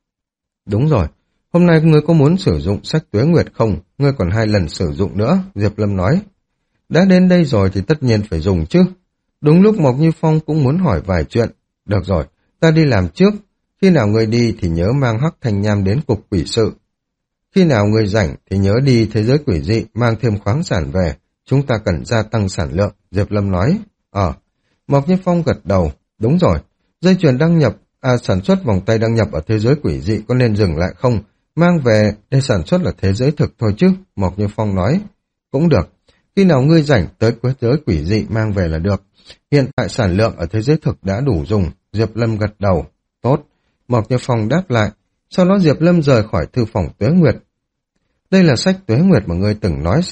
Đúng rồi, hôm nay ngươi có muốn sử dụng sách Tuế Nguyệt không? Ngươi còn hai lần sử dụng nữa, Diệp Lâm nói. Đã đến đây rồi thì tất nhiên phải dùng chứ. Đúng lúc Mộc Như Phong cũng muốn hỏi vài chuyện. Được rồi, ta đi làm trước. Khi nào ngươi đi thì nhớ mang hắc thanh nham đến cục quỷ sự. Khi nào ngươi rảnh thì nhớ đi thế giới quỷ dị mang thêm khoáng sản về. Chúng ta cần gia tăng sản lượng, Diệp Lâm nói. Ờ, Mộc Như Phong gật đầu. Đúng rồi, dây chuyền đăng nhập, à sản xuất vòng tay đăng nhập ở thế giới quỷ dị có nên dừng lại không? Mang về để sản xuất là thế giới thực thôi chứ, Mộc Như Phong nói. Cũng được, khi nào ngươi rảnh tới thế giới quỷ dị mang về là được. Hiện tại sản lượng ở thế giới thực đã đủ dùng, Diệp Lâm gật đầu. Tốt, Mộc Như Phong đáp lại. Sau đó Diệp Lâm rời khỏi thư phòng Tuế Nguyệt. Đây là sách Tuế Nguyệt mà ngươi từng nói sau.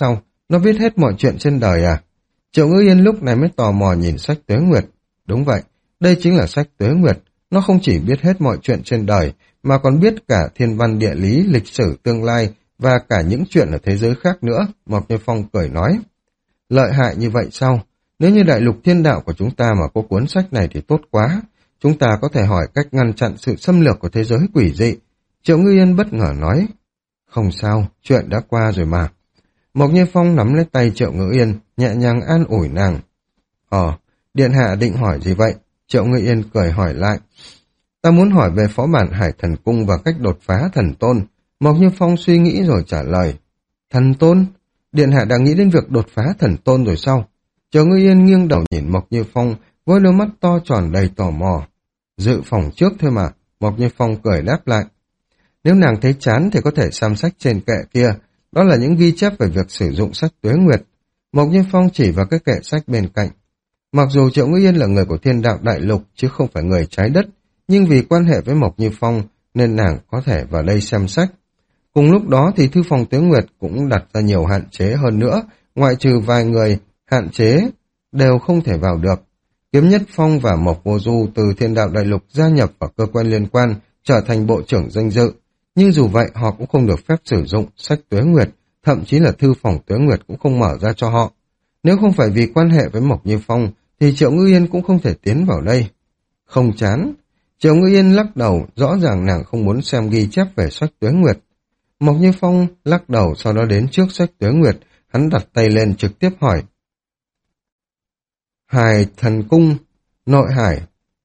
Nó viết hết mọi chuyện trên đời à? Triệu Ngữ Yên lúc này mới tò mò nhìn sách Tuế Nguyệt. Đúng vậy, đây chính là sách Tuế Nguyệt. Nó không chỉ biết hết mọi chuyện trên đời, mà còn biết cả thiên văn địa lý, lịch sử tương lai và cả những chuyện ở thế giới khác nữa, Mộc Như Phong cười nói. Lợi hại như vậy sao? Nếu như đại lục thiên đạo của chúng ta mà có cuốn sách này thì tốt quá. Chúng ta có thể hỏi cách ngăn chặn sự xâm lược của thế giới quỷ dị. Triệu Ngư Yên bất ngờ nói. Không sao, chuyện đã qua rồi mà. Mộc Như Phong nắm lấy tay Triệu Ngư Yên, nhẹ nhàng an ủi nàng. Ờ, điện hạ định hỏi gì vậy? Triệu Ngư Yên cười hỏi lại. Ta muốn hỏi về phó bản Hải Thần Cung và cách đột phá thần tôn. Mộc Như Phong suy nghĩ rồi trả lời. Thần tôn? Điện hạ đã nghĩ đến việc đột phá thần tôn rồi sao? Triệu Ngư Yên nghiêng đầu nhìn Mộc Như Phong với đôi mắt to tròn đầy tò mò. Dự phòng trước thôi mà, Mộc Như Phong cười đáp lại. Nếu nàng thấy chán thì có thể xem sách trên kệ kia, đó là những ghi chép về việc sử dụng sách Tuế Nguyệt. Mộc Như Phong chỉ vào cái kệ sách bên cạnh. Mặc dù Triệu Ngư Yên là người của thiên đạo đại lục chứ không phải người trái đất, nhưng vì quan hệ với Mộc Như Phong nên nàng có thể vào đây xem sách. Cùng lúc đó thì thư phòng Tuế Nguyệt cũng đặt ra nhiều hạn chế hơn nữa, ngoại trừ vài người hạn chế đều không thể vào được. Kiếm Nhất Phong và Mộc Vô Du từ thiên đạo đại lục gia nhập vào cơ quan liên quan, trở thành bộ trưởng danh dự. Nhưng dù vậy họ cũng không được phép sử dụng sách Tuế Nguyệt, thậm chí là thư phòng Tuế Nguyệt cũng không mở ra cho họ. Nếu không phải vì quan hệ với Mộc Như Phong thì Triệu Ngư Yên cũng không thể tiến vào đây. Không chán. Triệu Ngư Yên lắc đầu, rõ ràng nàng không muốn xem ghi chép về sách Tuế Nguyệt. Mộc Như Phong lắc đầu, sau đó đến trước sách Tuế Nguyệt, hắn đặt tay lên trực tiếp hỏi. Hải Thần Cung, Nội Hải.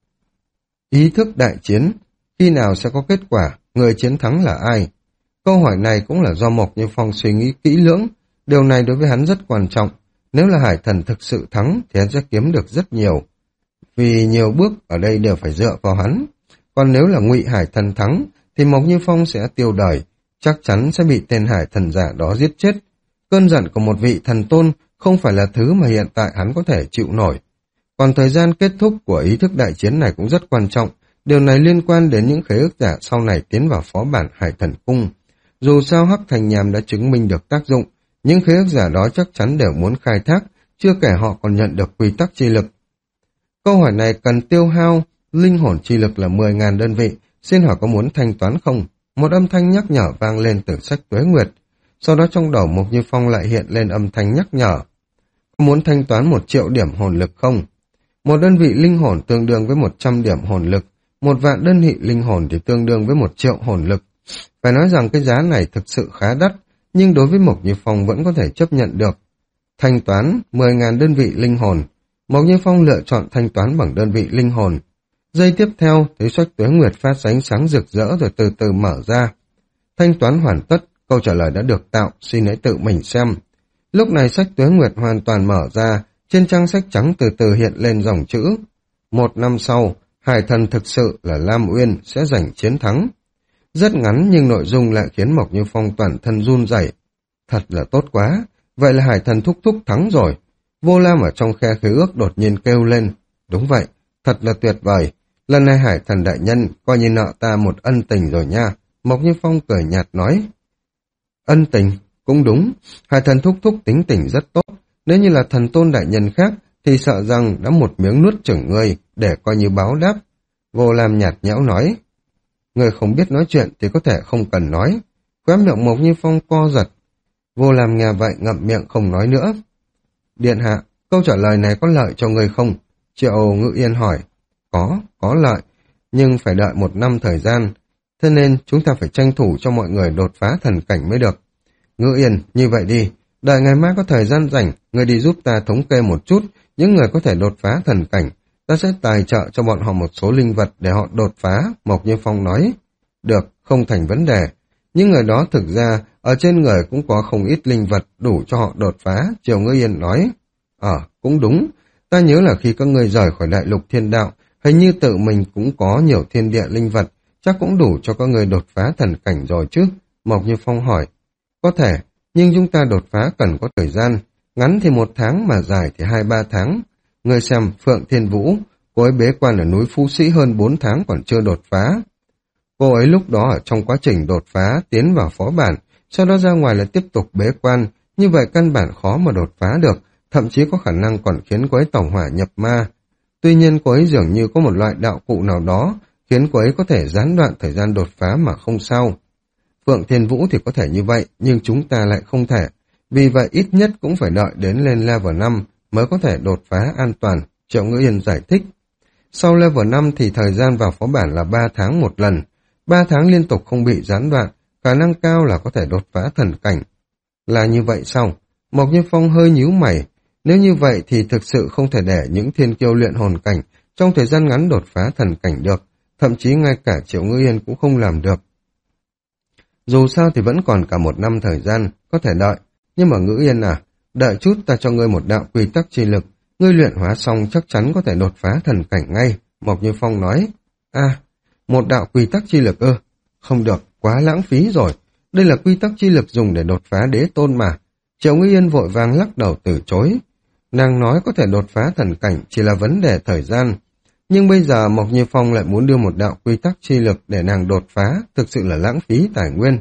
Ý thức đại chiến, khi nào sẽ có kết quả, người chiến thắng là ai? Câu hỏi này cũng là do Mộc Như Phong suy nghĩ kỹ lưỡng, điều này đối với hắn rất quan trọng. Nếu là Hải Thần thực sự thắng thì hắn sẽ kiếm được rất nhiều, vì nhiều bước ở đây đều phải dựa vào hắn. Còn nếu là Ngụy Hải Thần thắng thì Mộc Như Phong sẽ tiêu đời, chắc chắn sẽ bị tên Hải Thần giả đó giết chết. Cơn giận của một vị thần tôn không phải là thứ mà hiện tại hắn có thể chịu nổi. Còn thời gian kết thúc của ý thức đại chiến này cũng rất quan trọng, điều này liên quan đến những khế ước giả sau này tiến vào phó bản Hải Thần Cung. Dù sao Hắc Thành Nham đã chứng minh được tác dụng, những khế ước giả đó chắc chắn đều muốn khai thác, chưa kể họ còn nhận được quy tắc chi lực. Câu hỏi này cần tiêu hao linh hồn chi lực là mười nghìn đơn vị, xin hỏi có muốn thanh toán không? Một âm thanh nhắc nhở vang lên từ sách Tuế Nguyệt. Sau đó trong đầu Mộc Như Phong lại hiện lên âm thanh nhắc nhở. Có muốn thanh toán một triệu điểm hồn lực không? Một đơn vị linh hồn tương đương với một trăm điểm hồn lực, một vạn đơn vị linh hồn thì tương đương với một triệu hồn lực. Phải nói rằng cái giá này thực sự khá đắt, nhưng đối với Mộc Như Phong vẫn có thể chấp nhận được. Thanh toán mười nghìn đơn vị linh hồn. Mộc Như Phong lựa chọn thanh toán bằng đơn vị linh hồn. Giây tiếp theo, thấy sách Tuế Nguyệt phát ánh sáng rực rỡ rồi từ từ mở ra. Thanh toán hoàn tất, câu trả lời đã được tạo, xin hãy tự mình xem. Lúc này sách Tuế Nguyệt hoàn toàn mở ra, trên trang sách trắng từ từ hiện lên dòng chữ. Một năm sau, Hải Thần thực sự là Lam Uyên sẽ giành chiến thắng. Rất ngắn nhưng nội dung lại khiến Mộc Như Phong toàn thân run rẩy. Thật là tốt quá, vậy là Hải Thần thúc thúc thắng rồi. Vô Lam ở trong khe khế ước đột nhiên kêu lên. Đúng vậy, thật là tuyệt vời. Lần này Hải Thần đại nhân coi như nợ ta một ân tình rồi nha. Mộc Như Phong cười nhạt nói. Ân tình, cũng đúng. Hải Thần thúc thúc tính tình rất tốt. Nếu như là thần tôn đại nhân khác thì sợ rằng đã một miếng nuốt chửng ngươi để coi như báo đáp. Vô Lam nhạt nhẽo nói. Người không biết nói chuyện thì có thể không cần nói. Khóe miệng Mộc Như Phong co giật. Vô Lam nghe vậy ngậm miệng không nói nữa. Điện hạ, câu trả lời này có lợi cho người không? Triệu Ngự Yên hỏi. Có, có lợi, nhưng phải đợi một năm thời gian. Thế nên chúng ta phải tranh thủ cho mọi người đột phá thần cảnh mới được. Ngự Yên, như vậy đi. Đợi ngày mai có thời gian rảnh, người đi giúp ta thống kê một chút những người có thể đột phá thần cảnh. Ta sẽ tài trợ cho bọn họ một số linh vật để họ đột phá, Mộc Như Phong nói. Được, không thành vấn đề. Những người đó thực ra, ở trên người cũng có không ít linh vật đủ cho họ đột phá, Triều Ngư Yên nói. Ờ, cũng đúng. Ta nhớ là khi các ngươi rời khỏi đại lục thiên đạo, hình như tự mình cũng có nhiều thiên địa linh vật, chắc cũng đủ cho các ngươi đột phá thần cảnh rồi chứ? Mộc Như Phong hỏi. Có thể, nhưng chúng ta đột phá cần có thời gian. Ngắn thì một tháng mà dài thì hai ba tháng. Ngươi xem Phượng Thiên Vũ, cô ấy bế quan ở núi Phú Sĩ hơn bốn tháng còn chưa đột phá. Cô ấy lúc đó ở trong quá trình đột phá tiến vào phó bản, sau đó ra ngoài là tiếp tục bế quan, như vậy căn bản khó mà đột phá được, thậm chí có khả năng còn khiến cô ấy tẩu hỏa nhập ma. Tuy nhiên cô ấy dường như có một loại đạo cụ nào đó, khiến cô ấy có thể gián đoạn thời gian đột phá mà không sao. Phượng Thiên Vũ thì có thể như vậy, nhưng chúng ta lại không thể. Vì vậy ít nhất cũng phải đợi đến lên level năm mới có thể đột phá an toàn, Triệu Ngữ Yên giải thích. Sau level năm thì thời gian vào phó bản là ba tháng một lần. ba tháng liên tục không bị gián đoạn, khả năng cao là có thể đột phá thần cảnh. Là như vậy sao? Mộc Như Phong hơi nhíu mày. Nếu như vậy thì thực sự không thể để những thiên kiêu luyện hồn cảnh trong thời gian ngắn đột phá thần cảnh được, thậm chí ngay cả Triệu Ngữ Yên cũng không làm được. Dù sao thì vẫn còn cả một năm thời gian, có thể đợi. Nhưng mà Ngữ Yên à, đợi chút ta cho ngươi một đạo quy tắc chi lực, ngươi luyện hóa xong chắc chắn có thể đột phá thần cảnh ngay, Mộc Như Phong nói. À, một đạo quy tắc chi lực ư? Không được, quá lãng phí rồi. Đây là quy tắc chi lực dùng để đột phá đế tôn mà. Triệu Ngữ Yên vội vàng lắc đầu từ chối. Nàng nói có thể đột phá thần cảnh chỉ là vấn đề thời gian. Nhưng bây giờ Mộc Như Phong lại muốn đưa một đạo quy tắc chi lực để nàng đột phá, thực sự là lãng phí tài nguyên.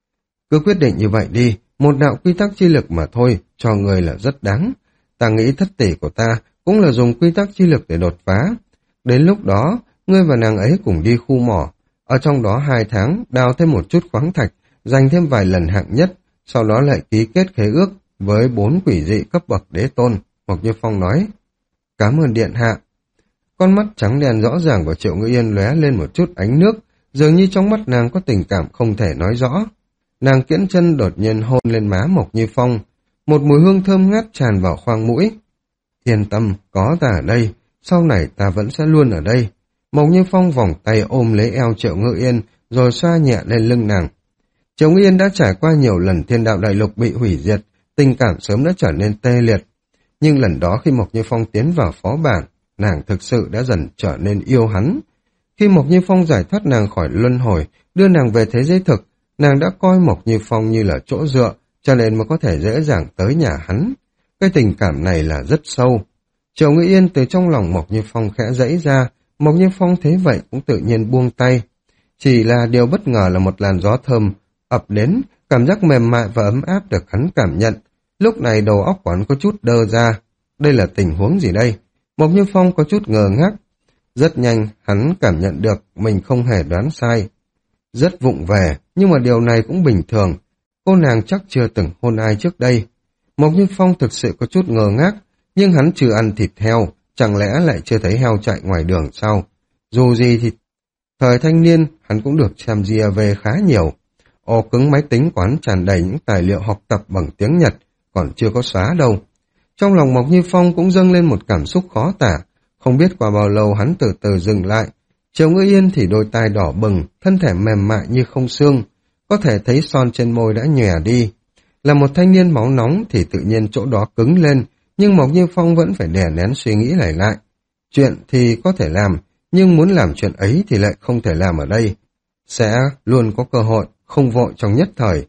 Cứ quyết định như vậy đi, một đạo quy tắc chi lực mà thôi, cho người là rất đáng. Ta nghĩ thất tỷ của ta cũng là dùng quy tắc chi lực để đột phá. Đến lúc đó, ngươi và nàng ấy cùng đi khu mỏ. Ở trong đó hai tháng, đào thêm một chút khoáng thạch, dành thêm vài lần hạng nhất, sau đó lại ký kết khế ước với bốn quỷ dị cấp bậc đế tôn, Mộc Như Phong nói. Cảm ơn điện hạ. Con mắt trắng đen rõ ràng của Triệu Ngữ Yên lóe lên một chút ánh nước, dường như trong mắt nàng có tình cảm không thể nói rõ. Nàng kiễng chân đột nhiên hôn lên má Mộc Như Phong, một mùi hương thơm ngát tràn vào khoang mũi. Yên tâm, có ta ở đây, sau này ta vẫn sẽ luôn ở đây. Mộc Như Phong vòng tay ôm lấy eo Triệu Ngữ Yên, rồi xoa nhẹ lên lưng nàng. Triệu Ngữ Yên đã trải qua nhiều lần thiên đạo đại lục bị hủy diệt, tình cảm sớm đã trở nên tê liệt. Nhưng lần đó khi Mộc Như Phong tiến vào phó bản, nàng thực sự đã dần trở nên yêu hắn. Khi Mộc Như Phong giải thoát nàng khỏi luân hồi, đưa nàng về thế giới thực, nàng đã coi Mộc Như Phong như là chỗ dựa, cho nên mới có thể dễ dàng tới nhà hắn. Cái tình cảm này là rất sâu. Triệu Ngữ Yên từ trong lòng Mộc Như Phong khẽ giãy ra, Mộc Như Phong thấy vậy cũng tự nhiên buông tay. Chỉ là điều bất ngờ là một làn gió thơm ập đến, cảm giác mềm mại và ấm áp được hắn cảm nhận. Lúc này đầu óc của hắn có chút đơ ra. Đây là tình huống gì đây? Mộc Như Phong có chút ngờ ngác. Rất nhanh, hắn cảm nhận được mình không hề đoán sai. Rất vụng về, nhưng mà điều này cũng bình thường. Cô nàng chắc chưa từng hôn ai trước đây. Mộc Như Phong thực sự có chút ngờ ngác, nhưng hắn chưa ăn thịt heo, chẳng lẽ lại chưa thấy heo chạy ngoài đường sao? Dù gì thì thời thanh niên, hắn cũng được xem gia về khá nhiều. Ổ cứng máy tính quán tràn đầy những tài liệu học tập bằng tiếng Nhật, còn chưa có xóa đâu. Trong lòng Mộc Như Phong cũng dâng lên một cảm xúc khó tả, không biết qua bao lâu hắn từ từ dừng lại. Triệu Ngữ Yên thì đôi tai đỏ bừng, thân thể mềm mại như không xương, có thể thấy son trên môi đã nhòe đi. Là một thanh niên máu nóng thì tự nhiên chỗ đó cứng lên, nhưng Mộc Như Phong vẫn phải đè nén suy nghĩ lại lại. Chuyện thì có thể làm, nhưng muốn làm chuyện ấy thì lại không thể làm ở đây. Sẽ luôn có cơ hội, không vội trong nhất thời.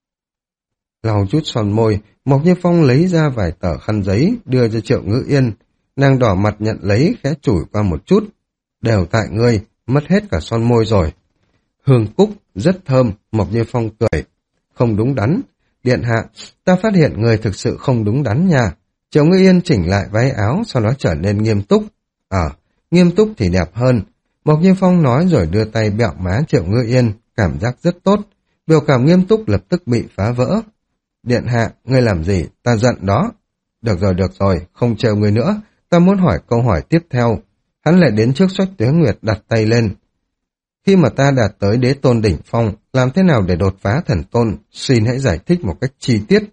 Lau chút son môi, Mộc Như Phong lấy ra vài tờ khăn giấy, đưa cho Triệu Ngữ Yên. Nàng đỏ mặt nhận lấy, khẽ chủi qua một chút. Đều tại ngươi, mất hết cả son môi rồi. Hương cúc, rất thơm, Mộc Như Phong cười. Không đúng đắn. Điện hạ, ta phát hiện người thực sự không đúng đắn nha. Triệu Ngữ Yên chỉnh lại váy áo, sau đó trở nên nghiêm túc. Ờ, à, nghiêm túc thì đẹp hơn. Mộc Như Phong nói rồi đưa tay bẹo má Triệu Ngữ Yên, cảm giác rất tốt. Biểu cảm nghiêm túc lập tức bị phá vỡ. Điện hạ, ngươi làm gì? Ta giận đó. Được rồi, được rồi, không trêu ngươi nữa. Ta muốn hỏi câu hỏi tiếp theo. Hắn lại đến trước Xuất Tuế Nguyệt đặt tay lên. Khi mà ta đạt tới đế tôn đỉnh phong, làm thế nào để đột phá thần tôn? Xin hãy giải thích một cách chi tiết.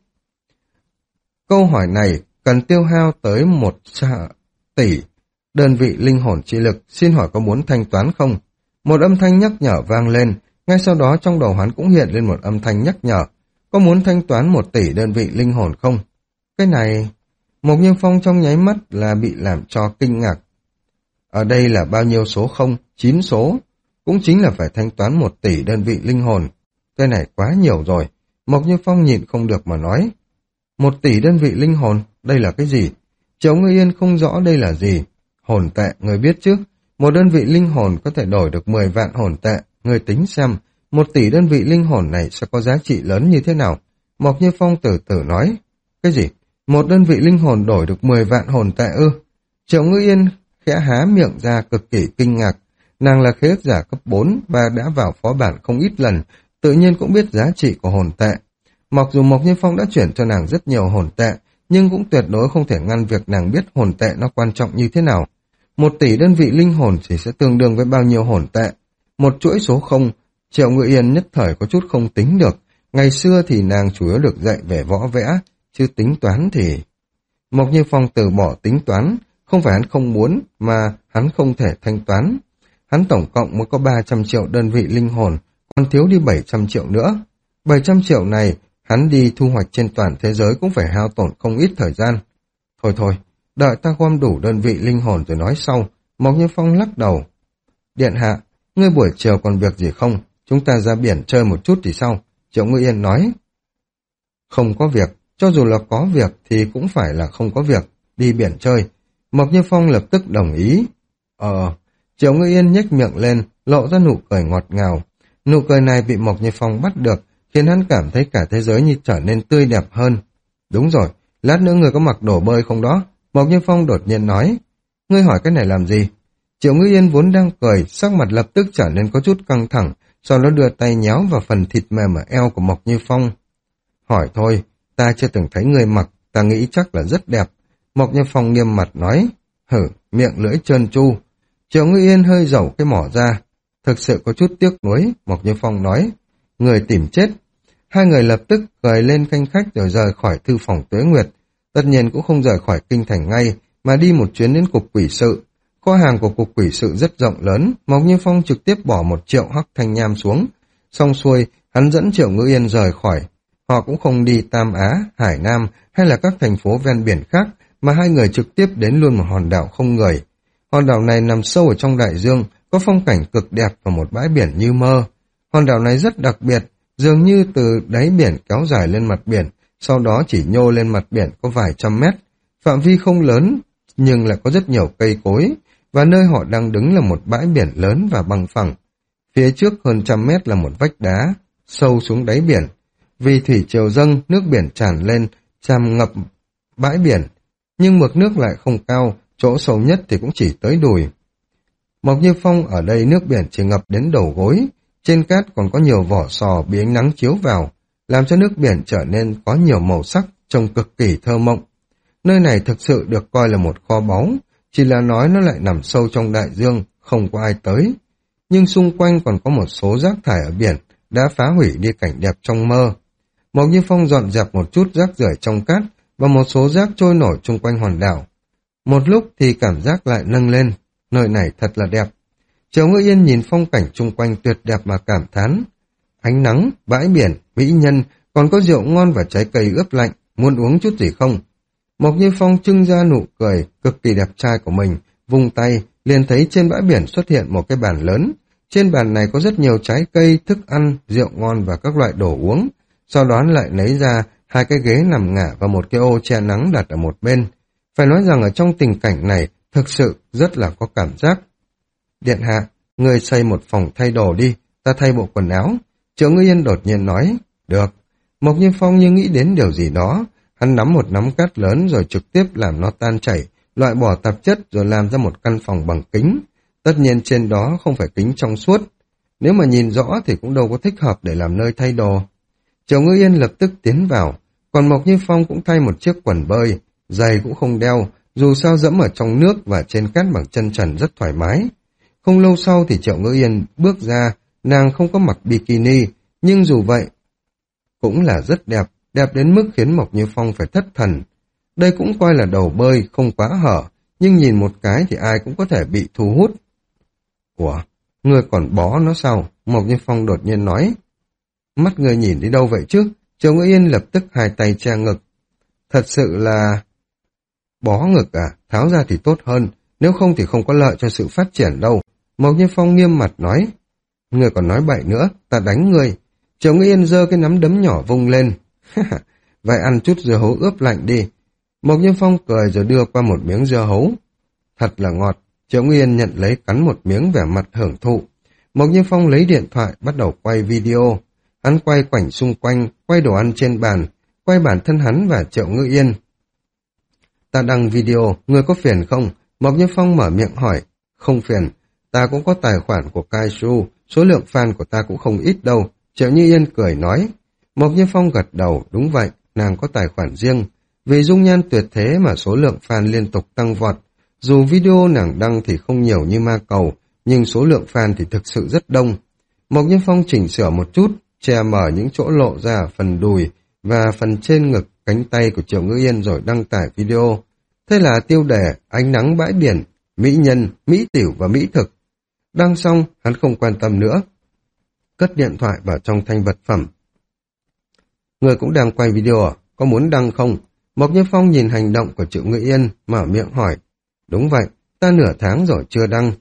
Câu hỏi này cần tiêu hao tới một tỷ đơn vị linh hồn chi lực. Xin hỏi có muốn thanh toán không? Một âm thanh nhắc nhở vang lên. Ngay sau đó trong đầu hắn cũng hiện lên một âm thanh nhắc nhở. Có muốn thanh toán một tỷ đơn vị linh hồn không? Cái này... Mộc Như Phong trong nháy mắt là bị làm cho kinh ngạc. Ở đây là bao nhiêu số không? Chín số. Cũng chính là phải thanh toán một tỷ đơn vị linh hồn. Cái này quá nhiều rồi. Mộc Như Phong nhịn không được mà nói. Một tỷ đơn vị linh hồn? Đây là cái gì? Triệu Ngữ Yên không rõ đây là gì. Hồn tệ, người biết chứ? Một đơn vị linh hồn có thể đổi được mười vạn hồn tệ. Người tính xem, một tỷ đơn vị linh hồn này sẽ có giá trị lớn như thế nào? Mộc Như Phong từ từ nói, cái gì? Một đơn vị linh hồn đổi được mười vạn hồn tệ ư? Triệu Ngữ Yên khẽ há miệng ra cực kỳ kinh ngạc. Nàng là khế ước giả cấp bốn và đã vào phó bản không ít lần, tự nhiên cũng biết giá trị của hồn tệ. Mặc dù Mộc Như Phong đã chuyển cho nàng rất nhiều hồn tệ, nhưng cũng tuyệt đối không thể ngăn việc nàng biết hồn tệ nó quan trọng như thế nào. Một tỷ đơn vị linh hồn chỉ sẽ tương đương với bao nhiêu hồn tệ. Một chuỗi số không, Triệu Ngự Yên nhất thời có chút không tính được. Ngày xưa thì nàng chủ yếu được dạy về võ vẽ, chứ tính toán thì... Mộc Như Phong từ bỏ tính toán, không phải hắn không muốn, mà hắn không thể thanh toán. Hắn tổng cộng mới có ba trăm triệu đơn vị linh hồn, còn thiếu đi bảy trăm triệu nữa. bảy trăm triệu này, hắn đi thu hoạch trên toàn thế giới cũng phải hao tổn không ít thời gian. Thôi thôi, đợi ta gom đủ đơn vị linh hồn rồi nói sau. Mộc Như Phong lắc đầu. Điện hạ, ngươi buổi chiều còn việc gì không? Chúng ta ra biển chơi một chút thì sao? Triệu Ngự Yên nói. Không có việc, cho dù là có việc thì cũng phải là không có việc, đi biển chơi. Mộc Như Phong lập tức đồng ý. Ờ, Triệu Ngự Yên nhếch miệng lên, lộ ra nụ cười ngọt ngào. Nụ cười này bị Mộc Như Phong bắt được, khiến hắn cảm thấy cả thế giới như trở nên tươi đẹp hơn. Đúng rồi, lát nữa người có mặc đồ bơi không đó? Mộc Như Phong đột nhiên nói. Ngươi hỏi cái này làm gì? Triệu Ngự Yên vốn đang cười, sắc mặt lập tức trở nên có chút căng thẳng, sau đó đưa tay nhéo vào phần thịt mềm ở eo của Mộc Như Phong. Hỏi thôi, ta chưa từng thấy người mặc, ta nghĩ chắc là rất đẹp. Mộc Như Phong nghiêm mặt nói. Hử, miệng lưỡi trơn tru. Triệu Ngự Yên hơi dẩu cái mỏ ra. Thực sự có chút tiếc nuối, Mộc Như Phong nói. Người tìm chết. Hai người lập tức cười lên khanh khách rồi rời khỏi thư phòng Tuế Nguyệt. Tất nhiên cũng không rời khỏi kinh thành ngay, mà đi một chuyến đến cục quỷ sự. Kho hàng của cục quỷ sự rất rộng lớn, Mộc Như Phong trực tiếp bỏ một triệu hắc thanh nham xuống. Xong xuôi, hắn dẫn Triệu Ngữ Yên rời khỏi. Họ cũng không đi Tam Á, Hải Nam hay là các thành phố ven biển khác, mà hai người trực tiếp đến luôn một hòn đảo không người. Hòn đảo này nằm sâu ở trong đại dương, có phong cảnh cực đẹp và một bãi biển như mơ. Hòn đảo này rất đặc biệt, dường như từ đáy biển kéo dài lên mặt biển, sau đó chỉ nhô lên mặt biển có vài trăm mét. Phạm vi không lớn, nhưng lại có rất nhiều cây cối, và nơi họ đang đứng là một bãi biển lớn và bằng phẳng. Phía trước hơn trăm mét là một vách đá, sâu xuống đáy biển. Vì thủy triều dâng, nước biển tràn lên, tràn ngập bãi biển, nhưng mực nước lại không cao, chỗ sâu nhất thì cũng chỉ tới đùi. Mộc Như Phong ở đây nước biển chỉ ngập đến đầu gối, trên cát còn có nhiều vỏ sò bị ánh nắng chiếu vào, làm cho nước biển trở nên có nhiều màu sắc, trông cực kỳ thơ mộng. Nơi này thực sự được coi là một kho báu, chỉ là nói nó lại nằm sâu trong đại dương, không có ai tới. Nhưng xung quanh còn có một số rác thải ở biển, đã phá hủy đi cảnh đẹp trong mơ. Mộc Như Phong dọn dẹp một chút rác rưởi trong cát, và một số rác trôi nổi chung quanh hòn đảo. Một lúc thì cảm giác lại nâng lên, nơi này thật là đẹp. Triệu Ngữ Yên nhìn phong cảnh chung quanh tuyệt đẹp mà cảm thán. Ánh nắng, bãi biển, mỹ nhân, còn có rượu ngon và trái cây ướp lạnh, muốn uống chút gì không? Mộc Như Phong trưng ra nụ cười, cực kỳ đẹp trai của mình, vung tay, liền thấy trên bãi biển xuất hiện một cái bàn lớn. Trên bàn này có rất nhiều trái cây, thức ăn, rượu ngon và các loại đồ uống. Sau đó lại lấy ra hai cái ghế nằm ngả và một cái ô che nắng đặt ở một bên. Phải nói rằng ở trong tình cảnh này thực sự rất là có cảm giác. Điện hạ, người xây một phòng thay đồ đi, ta thay bộ quần áo. Triệu Ngữ Yên đột nhiên nói, được. Mộc Như Phong như nghĩ đến điều gì đó, hắn nắm một nắm cát lớn rồi trực tiếp làm nó tan chảy, loại bỏ tạp chất rồi làm ra một căn phòng bằng kính. Tất nhiên trên đó không phải kính trong suốt. Nếu mà nhìn rõ thì cũng đâu có thích hợp để làm nơi thay đồ. Triệu Ngữ Yên lập tức tiến vào, còn Mộc Như Phong cũng thay một chiếc quần bơi, giày cũng không đeo, dù sao dẫm ở trong nước và trên cát bằng chân trần rất thoải mái. Không lâu sau thì Triệu Ngữ Yên bước ra, nàng không có mặc bikini, nhưng dù vậy cũng là rất đẹp, đẹp đến mức khiến Mộc Như Phong phải thất thần. Đây cũng coi là đầu bơi, không quá hở, nhưng nhìn một cái thì ai cũng có thể bị thu hút. Ủa, người còn bó nó sao? Mộc Như Phong đột nhiên nói. Mắt người nhìn đi đâu vậy chứ? Triệu Ngữ Yên lập tức hai tay che ngực. Thật sự là... Bó ngực à? Tháo ra thì tốt hơn, nếu không thì không có lợi cho sự phát triển đâu. Mộc Như Phong nghiêm mặt nói. Người còn nói bậy nữa, ta đánh người. Triệu Ngữ Yên giơ cái nắm đấm nhỏ vung lên. Vậy ăn chút dưa hấu ướp lạnh đi. Mộc Như Phong cười rồi đưa qua một miếng dưa hấu. Thật là ngọt. Triệu Ngữ Yên nhận lấy cắn một miếng vẻ mặt hưởng thụ. Mộc Như Phong lấy điện thoại bắt đầu quay video. Hắn quay quảnh xung quanh, quay đồ ăn trên bàn, quay bản thân hắn và Triệu Ngữ Yên. Ta đăng video, người có phiền không? Mộc Như Phong mở miệng hỏi. Không phiền, ta cũng có tài khoản của Kaiju, số lượng fan của ta cũng không ít đâu. Triệu Như Yên cười nói. Mộc Như Phong gật đầu, đúng vậy, nàng có tài khoản riêng. Vì dung nhan tuyệt thế mà số lượng fan liên tục tăng vọt. Dù video nàng đăng thì không nhiều như ma cầu, nhưng số lượng fan thì thực sự rất đông. Mộc Như Phong chỉnh sửa một chút, che mở những chỗ lộ ra phần đùi và phần trên ngực, cánh tay của Triệu Ngữ Yên rồi đăng tải video. Thế là tiêu đề ánh nắng bãi biển, mỹ nhân, mỹ tiểu và mỹ thực. Đăng xong, hắn không quan tâm nữa. Cất điện thoại vào trong thanh vật phẩm. Người cũng đang quay video à? Có muốn đăng không? Mộc Như Phong nhìn hành động của Triệu Ngữ Yên, mở miệng hỏi. Đúng vậy, ta nửa tháng rồi chưa đăng.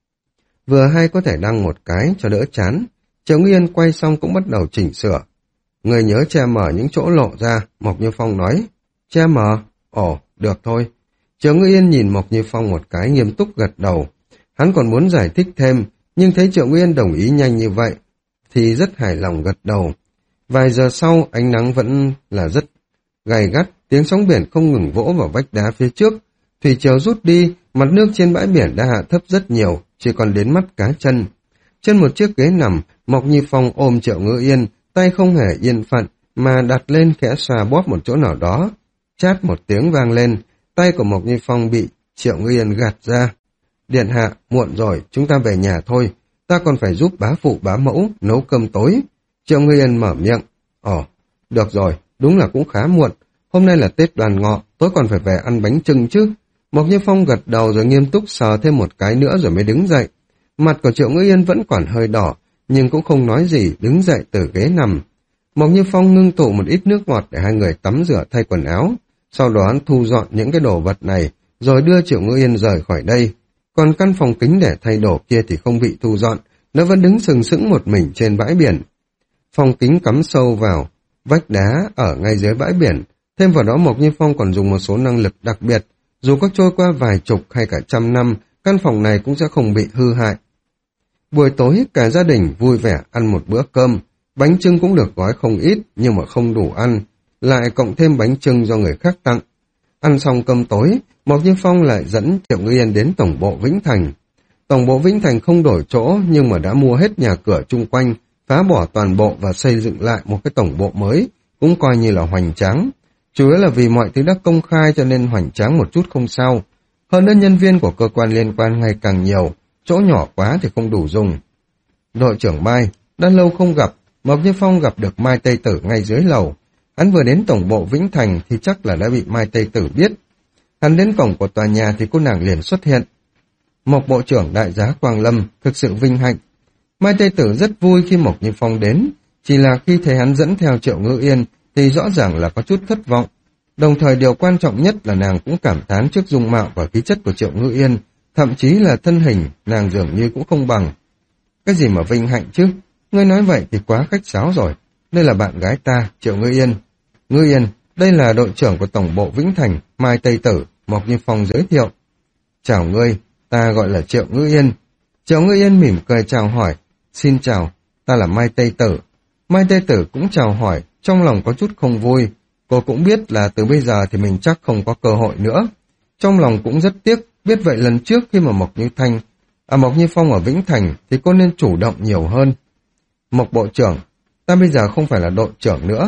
Vừa hay có thể đăng một cái cho đỡ chán. Triệu Ngữ Yên quay xong cũng bắt đầu chỉnh sửa. Người nhớ che mở những chỗ lộ ra, Mộc Như Phong nói. Che mở? Ồ, được thôi. Triệu Ngữ Yên nhìn Mộc Như Phong một cái nghiêm túc gật đầu. Hắn còn muốn giải thích thêm, nhưng thấy Triệu Ngữ Yên đồng ý nhanh như vậy, thì rất hài lòng gật đầu. Vài giờ sau, ánh nắng vẫn là rất gay gắt, tiếng sóng biển không ngừng vỗ vào vách đá phía trước. Thủy triều rút đi, mặt nước trên bãi biển đã hạ thấp rất nhiều, chỉ còn đến mắt cá chân. Trên một chiếc ghế nằm, Mộc Như Phong ôm Triệu Ngữ Yên, tay không hề yên phận, mà đặt lên khẽ xoa bóp một chỗ nào đó. Chát một tiếng vang lên, tay của Mộc Như Phong bị Triệu Ngữ Yên gạt ra. Điện hạ, muộn rồi, chúng ta về nhà thôi, ta còn phải giúp bá phụ bá mẫu nấu cơm tối. Triệu Ngữ Yên mở miệng. Ồ, được rồi, đúng là cũng khá muộn, hôm nay là Tết Đoan Ngọ, tối còn phải về ăn bánh chưng chứ. Mộc Như Phong gật đầu rồi nghiêm túc sờ thêm một cái nữa rồi mới đứng dậy. Mặt của Triệu Ngữ Yên vẫn còn hơi đỏ, nhưng cũng không nói gì, đứng dậy từ ghế nằm. Mộc Như Phong ngưng tụ một ít nước ngọt để hai người tắm rửa thay quần áo, sau đó hắn thu dọn những cái đồ vật này, rồi đưa Triệu Ngữ Yên rời khỏi đây. Còn căn phòng kính để thay đồ kia thì không bị thu dọn, nó vẫn đứng sừng sững một mình trên bãi biển. Phòng kính cắm sâu vào vách đá ở ngay dưới bãi biển, thêm vào đó Mộc Như Phong còn dùng một số năng lực đặc biệt, dù có trôi qua vài chục hay cả trăm năm, căn phòng này cũng sẽ không bị hư hại. Buổi tối cả gia đình vui vẻ ăn một bữa cơm, bánh chưng cũng được gói không ít nhưng mà không đủ ăn, lại cộng thêm bánh chưng do người khác tặng. Ăn xong cơm tối, Mộc Như Phong lại dẫn Triệu Ngữ Yên đến tổng bộ Vĩnh Thành. Tổng bộ Vĩnh Thành không đổi chỗ nhưng mà đã mua hết nhà cửa chung quanh, phá bỏ toàn bộ và xây dựng lại một cái tổng bộ mới, cũng coi như là hoành tráng. Chủ yếu là vì mọi thứ đã công khai cho nên hoành tráng một chút không sao. Hơn nữa nhân viên của cơ quan liên quan ngày càng nhiều, chỗ nhỏ quá thì không đủ dùng. Đội trưởng Mai, đã lâu không gặp, Mộc Như Phong gặp được Mai Tây Tử ngay dưới lầu. Hắn vừa đến tổng bộ Vĩnh Thành thì chắc là đã bị Mai Tây Tử biết. Hắn đến cổng của tòa nhà thì cô nàng liền xuất hiện. Mộc bộ trưởng đại giá Quang Lâm, thực sự vinh hạnh. Mai Tây Tử rất vui khi Mộc Như Phong đến, chỉ là khi thấy hắn dẫn theo Triệu Ngữ Yên thì rõ ràng là có chút thất vọng. Đồng thời điều quan trọng nhất là nàng cũng cảm thán trước dung mạo và khí chất của Triệu Ngữ Yên, thậm chí là thân hình, nàng dường như cũng không bằng. Cái gì mà vinh hạnh chứ? Ngươi nói vậy thì quá khách sáo rồi. Đây là bạn gái ta, Triệu Ngữ Yên. Ngữ Yên, đây là đội trưởng của tổng bộ Vĩnh Thành, Mai Tây Tử, Mộc Như Phong giới thiệu. Chào ngươi, ta gọi là Triệu Ngữ Yên. Triệu Ngữ Yên mỉm cười chào hỏi. Xin chào, ta là Mai Tây Tử. Mai Tây Tử cũng chào hỏi, trong lòng có chút không vui. Cô cũng biết là từ bây giờ thì mình chắc không có cơ hội nữa. Trong lòng cũng rất tiếc, biết vậy lần trước khi mà Mộc Như Thanh, à Mộc Như Phong ở Vĩnh Thành thì cô nên chủ động nhiều hơn. Mộc bộ trưởng, ta bây giờ không phải là đội trưởng nữa,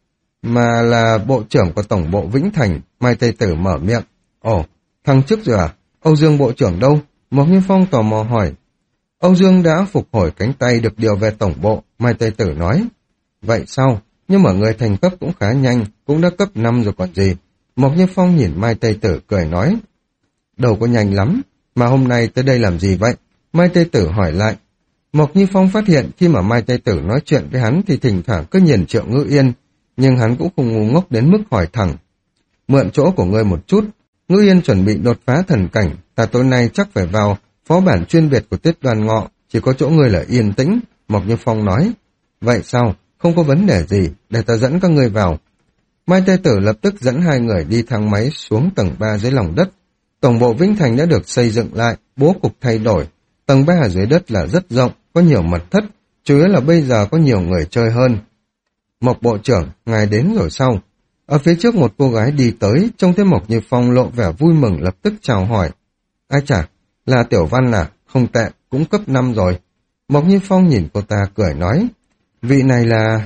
mà là bộ trưởng của tổng bộ Vĩnh Thành. Mai Tây Tử mở miệng. Ồ, thăng chức rồi à? Âu Dương bộ trưởng đâu? Mộc Như Phong tò mò hỏi. Âu Dương đã phục hồi cánh tay được điều về tổng bộ, Mai Tây Tử nói. Vậy sao? Nhưng mà người thành cấp cũng khá nhanh, cũng đã cấp năm rồi còn gì. Mộc Như Phong nhìn Mai Tây Tử cười nói. Đâu có nhanh lắm, mà hôm nay tới đây làm gì vậy? Mai Tây Tử hỏi lại. Mộc Như Phong phát hiện khi mà Mai Tây Tử nói chuyện với hắn thì thỉnh thoảng cứ nhìn Triệu Ngữ Yên, nhưng hắn cũng không ngu ngốc đến mức hỏi thẳng. Mượn chỗ của ngươi một chút, Ngữ Yên chuẩn bị đột phá thần cảnh, ta tối nay chắc phải vào phó bản chuyên biệt của Tết Đoan Ngọ, chỉ có chỗ ngươi là yên tĩnh, Mộc Như Phong nói. Vậy sao? Không có vấn đề gì, để ta dẫn các ngươi vào. Mai Tây Tử lập tức dẫn hai người đi thang máy xuống tầng ba dưới lòng đất. Tổng bộ Vĩnh Thành đã được xây dựng lại, bố cục thay đổi. Tầng ba ở dưới đất là rất rộng, có nhiều mật thất, chủ yếu là bây giờ có nhiều người chơi hơn. Mộc bộ trưởng, ngài đến rồi sao? Ở phía trước một cô gái đi tới, trông thấy Mộc Như Phong lộ vẻ vui mừng lập tức chào hỏi. Ai chả, là Tiểu Văn à, không tệ, cũng cấp năm rồi. Mộc Như Phong nhìn cô ta cười nói, vị này là...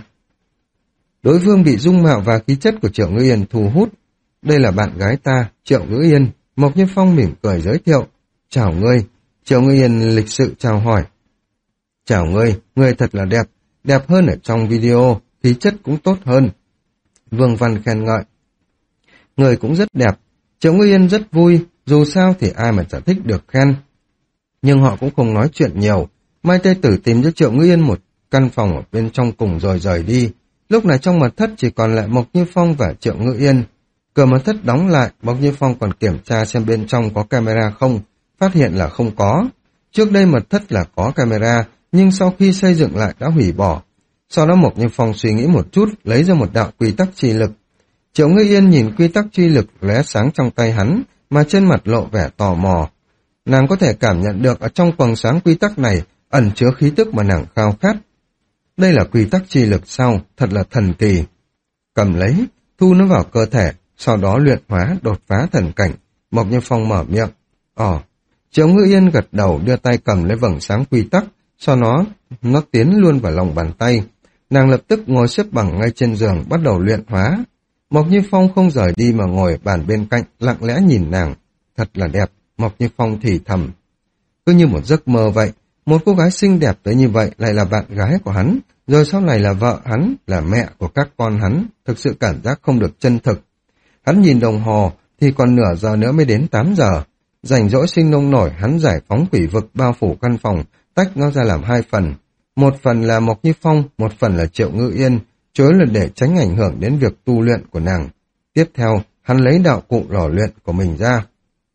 Đối phương bị dung mạo và khí chất của Triệu Ngữ Yên thu hút. Đây là bạn gái ta, Triệu Ngữ Yên. Mộc Như Phong mỉm cười giới thiệu. Chào ngươi. Triệu Ngữ Yên lịch sự chào hỏi. Chào ngươi, ngươi thật là đẹp, đẹp hơn ở trong video, khí chất cũng tốt hơn. Vương Văn khen ngợi. Người cũng rất đẹp. Triệu Ngữ Yên rất vui, dù sao thì ai mà chả thích được khen. Nhưng họ cũng không nói chuyện nhiều. Mai Tây Tử tìm cho Triệu Ngữ Yên một căn phòng ở bên trong cùng rồi rời đi. Lúc này trong mật thất chỉ còn lại Mộc Như Phong và Triệu Ngữ Yên. Cửa mật thất đóng lại, Mộc Như Phong còn kiểm tra xem bên trong có camera không, phát hiện là không có. Trước đây mật thất là có camera, nhưng sau khi xây dựng lại đã hủy bỏ. Sau đó Mộc Như Phong suy nghĩ một chút, lấy ra một đạo quy tắc chi lực. Triệu Ngữ Yên nhìn quy tắc chi lực lóe sáng trong tay hắn, mà trên mặt lộ vẻ tò mò. Nàng có thể cảm nhận được ở trong quầng sáng quy tắc này ẩn chứa khí tức mà nàng khao khát. Đây là quy tắc chi lực sao, thật là thần kỳ. Cầm lấy, thu nó vào cơ thể, sau đó luyện hóa, đột phá thần cảnh. Mộc Như Phong mở miệng. Ồ, Triệu Ngữ Yên gật đầu đưa tay cầm lấy vầng sáng quy tắc, sau đó nó tiến luôn vào lòng bàn tay. Nàng lập tức ngồi xếp bằng ngay trên giường bắt đầu luyện hóa. Mộc Như Phong không rời đi mà ngồi bàn bên cạnh lặng lẽ nhìn nàng. Thật là đẹp, Mộc Như Phong thì thầm. Cứ như một giấc mơ vậy, một cô gái xinh đẹp tới như vậy lại là bạn gái của hắn, rồi sau này là vợ hắn, là mẹ của các con hắn, thực sự cảm giác không được chân thực. Hắn nhìn đồng hồ thì còn nửa giờ nữa mới đến tám giờ. Rảnh rỗi sinh nông nổi, hắn giải phóng quỷ vực bao phủ căn phòng, tách nó ra làm hai phần. Một phần là Mộc Như Phong, một phần là Triệu Ngữ Yên, chủ yếu là để tránh ảnh hưởng đến việc tu luyện của nàng. Tiếp theo, hắn lấy đạo cụ lò luyện của mình ra.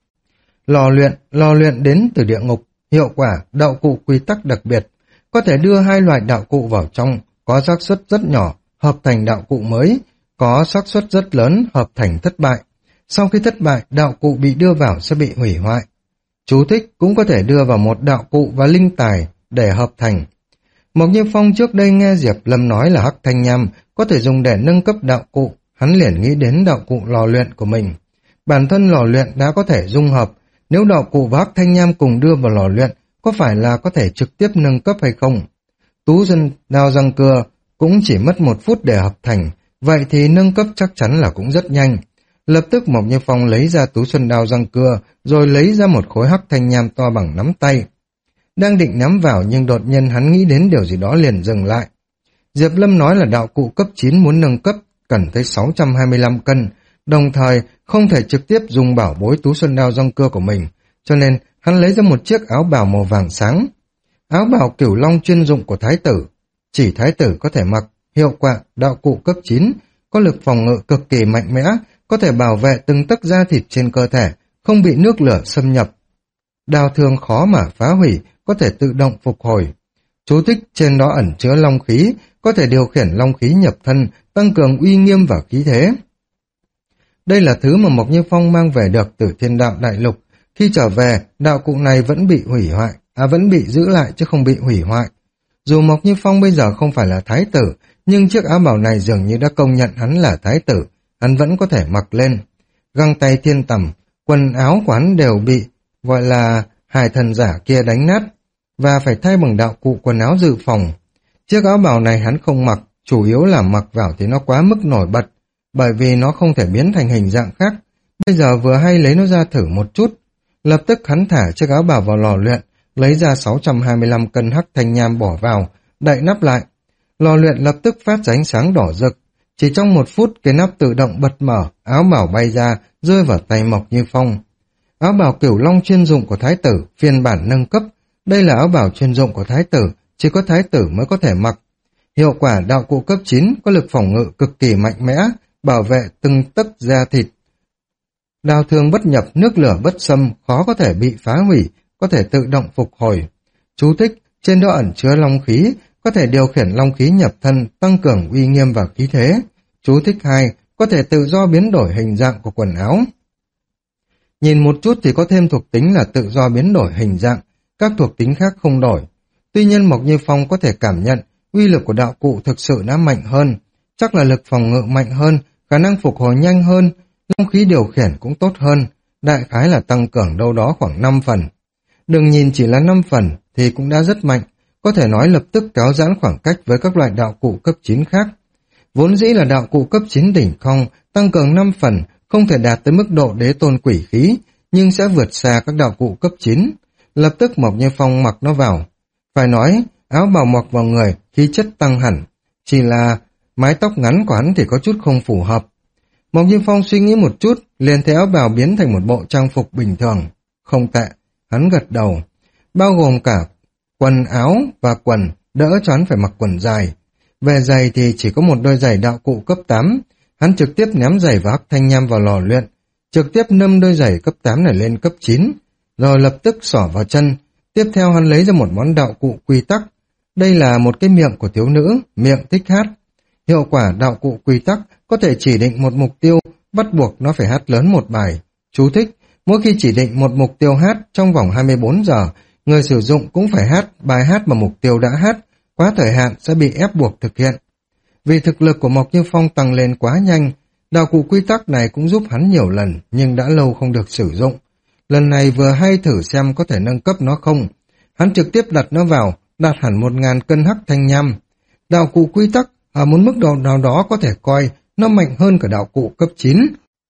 Lò luyện, lò luyện đến từ địa ngục, hiệu quả, đạo cụ quy tắc đặc biệt, có thể đưa hai loại đạo cụ vào trong, có xác suất rất nhỏ, hợp thành đạo cụ mới, có xác suất rất lớn, hợp thành thất bại. Sau khi thất bại, đạo cụ bị đưa vào sẽ bị hủy hoại. Chú thích cũng có thể đưa vào một đạo cụ và linh tài để hợp thành. Mộc Như Phong trước đây nghe Diệp Lâm nói là hắc thanh nham có thể dùng để nâng cấp đạo cụ, hắn liền nghĩ đến đạo cụ lò luyện của mình. Bản thân lò luyện đã có thể dung hợp, nếu đạo cụ và hắc thanh nham cùng đưa vào lò luyện, có phải là có thể trực tiếp nâng cấp hay không? Tú dân đao răng cưa cũng chỉ mất một phút để hợp thành, vậy thì nâng cấp chắc chắn là cũng rất nhanh. Lập tức Mộc Như Phong lấy ra tú xuân đao răng cưa, rồi lấy ra một khối hắc thanh nham to bằng nắm tay. Đang định nắm vào nhưng đột nhiên hắn nghĩ đến điều gì đó liền dừng lại. Diệp Lâm nói là đạo cụ cấp chín muốn nâng cấp cần tới sáu trăm hai mươi lăm cân, đồng thời không thể trực tiếp dùng bảo bối tú xuân đao răng cưa của mình, cho nên hắn lấy ra một chiếc áo bào màu vàng sáng. Áo bào cửu long chuyên dụng của thái tử, chỉ thái tử có thể mặc, hiệu quả đạo cụ cấp chín, có lực phòng ngự cực kỳ mạnh mẽ, có thể bảo vệ từng tấc da thịt trên cơ thể, không bị nước lửa xâm nhập. Đao thương khó mà phá hủy, có thể tự động phục hồi. Chú thích trên đó ẩn chứa long khí, có thể điều khiển long khí nhập thân, tăng cường uy nghiêm và khí thế. Đây là thứ mà Mộc Như Phong mang về được từ Thiên Đạo Đại Lục. Khi trở về, đạo cụ này vẫn bị hủy hoại, à vẫn bị giữ lại chứ không bị hủy hoại. Dù Mộc Như Phong bây giờ không phải là thái tử, nhưng chiếc áo bào này dường như đã công nhận hắn là thái tử, hắn vẫn có thể mặc lên. Găng tay thiên tầm, quần áo của hắn đều bị, gọi là hài thần giả kia đánh nát, và phải thay bằng đạo cụ quần áo dự phòng. Chiếc áo bào này hắn không mặc, chủ yếu là mặc vào thì nó quá mức nổi bật, bởi vì nó không thể biến thành hình dạng khác. Bây giờ vừa hay lấy nó ra thử một chút. Lập tức hắn thả chiếc áo bào vào lò luyện, lấy ra sáu trăm hai mươi lăm cân hắc thanh nham bỏ vào, đậy nắp lại. Lò luyện lập tức phát ra ánh sáng đỏ rực. Chỉ trong một phút, cái nắp tự động bật mở, áo bào bay ra, rơi vào tay Mộc Như Phong. Áo bào cửu long chuyên dụng của thái tử, phiên bản nâng cấp. Đây là áo bào chuyên dụng của thái tử, chỉ có thái tử mới có thể mặc. Hiệu quả đạo cụ cấp chín, có lực phòng ngự cực kỳ mạnh mẽ, bảo vệ từng tấc da thịt. Đao thương bất nhập, nước lửa bất xâm, khó có thể bị phá hủy, có thể tự động phục hồi. Chú thích, trên đó ẩn chứa long khí, có thể điều khiển long khí nhập thân, tăng cường uy nghiêm và khí thế. Chú thích hai, có thể tự do biến đổi hình dạng của quần áo. Nhìn một chút thì có thêm thuộc tính là tự do biến đổi hình dạng, các thuộc tính khác không đổi. Tuy nhiên Mộc Như Phong có thể cảm nhận uy lực của đạo cụ thực sự đã mạnh hơn, chắc là lực phòng ngự mạnh hơn, khả năng phục hồi nhanh hơn, long khí điều khiển cũng tốt hơn, đại khái là tăng cường đâu đó khoảng năm phần. Đừng nhìn chỉ là năm phần thì cũng đã rất mạnh, có thể nói lập tức kéo giãn khoảng cách với các loại đạo cụ cấp chín khác. Vốn dĩ là đạo cụ cấp chín đỉnh phong, tăng cường năm phần, không thể đạt tới mức độ đế tôn quỷ khí, nhưng sẽ vượt xa các đạo cụ cấp chín. Lập tức Mộc Như Phong mặc nó vào. Phải nói, áo bào mặc vào người, khí chất tăng hẳn, chỉ là mái tóc ngắn của hắn thì có chút không phù hợp. Mộc Như Phong suy nghĩ một chút, liền thấy áo bào biến thành một bộ trang phục bình thường. Không tệ, hắn gật đầu. Bao gồm cả quần áo và quần, đỡ cho hắn phải mặc quần dài. Về giày thì chỉ có một đôi giày đạo cụ cấp tám. Hắn trực tiếp ném giày và hắc thanh nham vào lò luyện, trực tiếp nâng đôi giày cấp tám này lên cấp chín, rồi lập tức xỏ vào chân. Tiếp theo hắn lấy ra một món đạo cụ quy tắc. Đây là một cái miệng của thiếu nữ, miệng thích hát. Hiệu quả đạo cụ quy tắc có thể chỉ định một mục tiêu, bắt buộc nó phải hát lớn một bài. Chú thích, mỗi khi chỉ định một mục tiêu hát trong vòng hai mươi bốn giờ, người sử dụng cũng phải hát bài hát mà mục tiêu đã hát, quá thời hạn sẽ bị ép buộc thực hiện. Vì thực lực của Mộc Như Phong tăng lên quá nhanh, đạo cụ quy tắc này cũng giúp hắn nhiều lần nhưng đã lâu không được sử dụng. Lần này vừa hay thử xem có thể nâng cấp nó không. Hắn trực tiếp đặt nó vào, đạt hẳn một ngàn cân hắc thanh nham. Đạo cụ quy tắc ở một mức độ nào đó có thể coi nó mạnh hơn cả đạo cụ cấp chín.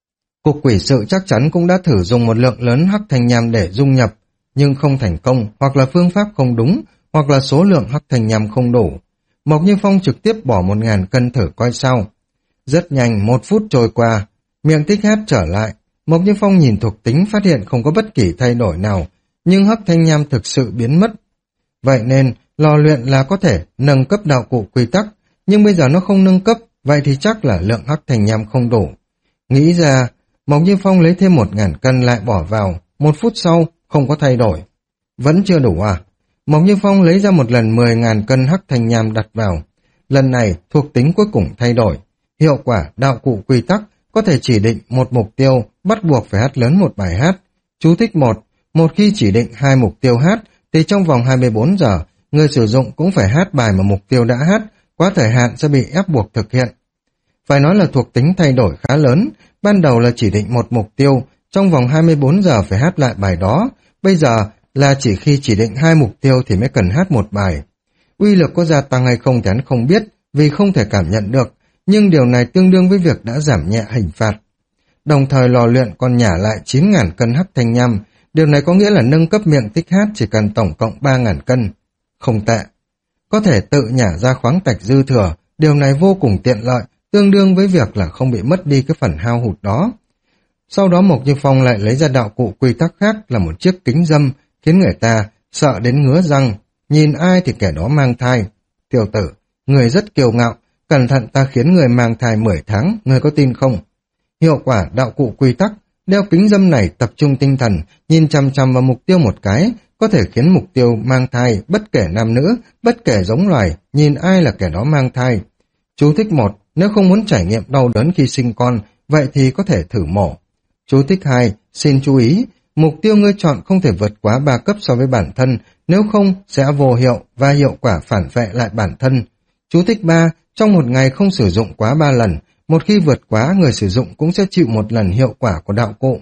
Cục quỷ sự chắc chắn cũng đã thử dùng một lượng lớn hắc thanh nham để dung nhập, nhưng không thành công, hoặc là phương pháp không đúng, hoặc là số lượng hắc thanh nham không đủ. Mộc Như Phong trực tiếp bỏ một ngàn cân thử coi sao. Rất nhanh, một phút trôi qua, miệng thích hát trở lại. Mộc Như Phong nhìn thuộc tính phát hiện không có bất kỳ thay đổi nào, nhưng hắc thanh nham thực sự biến mất. Vậy nên, lò luyện là có thể nâng cấp đạo cụ quy tắc, nhưng bây giờ nó không nâng cấp, vậy thì chắc là lượng hắc thanh nham không đủ. Nghĩ ra, Mộc Như Phong lấy thêm một ngàn cân lại bỏ vào, một phút sau, không có thay đổi. Vẫn chưa đủ à? Mộc Như Phong lấy ra một lần mười ngàn cân hắc thanh nham đặt vào. Lần này, thuộc tính cuối cùng thay đổi. Hiệu quả đạo cụ quy tắc có thể chỉ định một mục tiêu, bắt buộc phải hát lớn một bài hát. Chú thích một, một khi chỉ định hai mục tiêu hát, thì trong vòng hai mươi bốn giờ, người sử dụng cũng phải hát bài mà mục tiêu đã hát, quá thời hạn sẽ bị ép buộc thực hiện. Phải nói là thuộc tính thay đổi khá lớn, ban đầu là chỉ định một mục tiêu, trong vòng hai mươi bốn giờ phải hát lại bài đó, bây giờ là chỉ khi chỉ định hai mục tiêu thì mới cần hát một bài. Uy lực có gia tăng hay không thì hắn không biết, vì không thể cảm nhận được, nhưng điều này tương đương với việc đã giảm nhẹ hình phạt. Đồng thời lò luyện còn nhả lại chín ngàn cân hắc thanh nham, điều này có nghĩa là nâng cấp miệng tích hát chỉ cần tổng cộng ba ngàn cân. Không tệ. Có thể tự nhả ra khoáng thạch dư thừa, điều này vô cùng tiện lợi, tương đương với việc là không bị mất đi cái phần hao hụt đó. Sau đó Mộc Như Phong lại lấy ra đạo cụ quy tắc khác là một chiếc kính dâm, khiến người ta sợ đến ngứa răng, nhìn ai thì kẻ đó mang thai. Tiểu tử, người rất kiêu ngạo, cẩn thận ta khiến người mang thai mười tháng, người có tin không? Hiệu quả đạo cụ quy tắc, đeo kính dâm này tập trung tinh thần, nhìn chằm chằm vào mục tiêu một cái, có thể khiến mục tiêu mang thai, bất kể nam nữ, bất kể giống loài, nhìn ai là kẻ đó mang thai. Chú thích một, nếu không muốn trải nghiệm đau đớn khi sinh con, vậy thì có thể thử mổ. Chú thích hai, xin chú ý, mục tiêu ngươi chọn không thể vượt quá ba cấp so với bản thân, nếu không sẽ vô hiệu và hiệu quả phản vệ lại bản thân. Chú thích ba, trong một ngày không sử dụng quá ba lần, một khi vượt quá người sử dụng cũng sẽ chịu một lần hiệu quả của đạo cụ.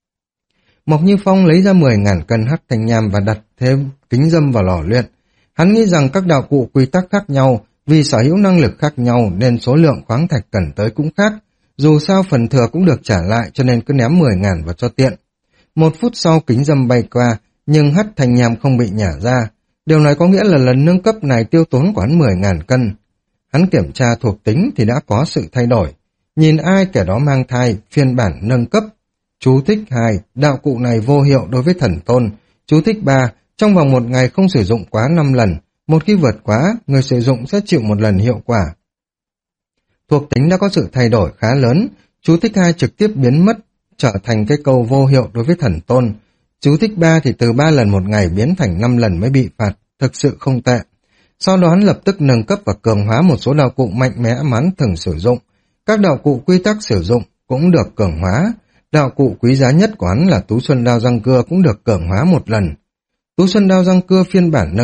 Mộc Như Phong lấy ra mười ngàn cân hắc thanh nham và đặt thêm kính dâm vào lò luyện. Hắn nghĩ rằng các đạo cụ quy tắc khác nhau, vì sở hữu năng lực khác nhau nên số lượng khoáng thạch cần tới cũng khác. Dù sao phần thừa cũng được trả lại cho nên cứ ném mười ngàn vào cho tiện. Một phút sau kính dâm bay qua, nhưng hắc thanh nham không bị nhả ra. Điều này có nghĩa là lần nâng cấp này tiêu tốn của hắn mười ngàn cân. Hắn kiểm tra thuộc tính thì đã có sự thay đổi. Nhìn ai kẻ đó mang thai, phiên bản nâng cấp. Chú thích hai, đạo cụ này vô hiệu đối với thần tôn. Chú thích ba, trong vòng một ngày không sử dụng quá năm lần. Một khi vượt quá, người sử dụng sẽ chịu một lần hiệu quả. Thuộc tính đã có sự thay đổi khá lớn. Chú thích hai trực tiếp biến mất, trở thành cái câu vô hiệu đối với thần tôn. Chú thích ba thì từ ba lần một ngày biến thành năm lần mới bị phạt, thực sự không tệ. Sau đó hắn lập tức nâng cấp và cường hóa một số đạo cụ mạnh mẽ mà hắn thường sử dụng. Các đạo cụ quy tắc sử dụng cũng được cường hóa. Đạo cụ quý giá nhất của hắn là Tú Xuân Đao Răng Cưa cũng được cường hóa một lần. Tú Xuân Đao Răng Cưa phiên bản nâng cấp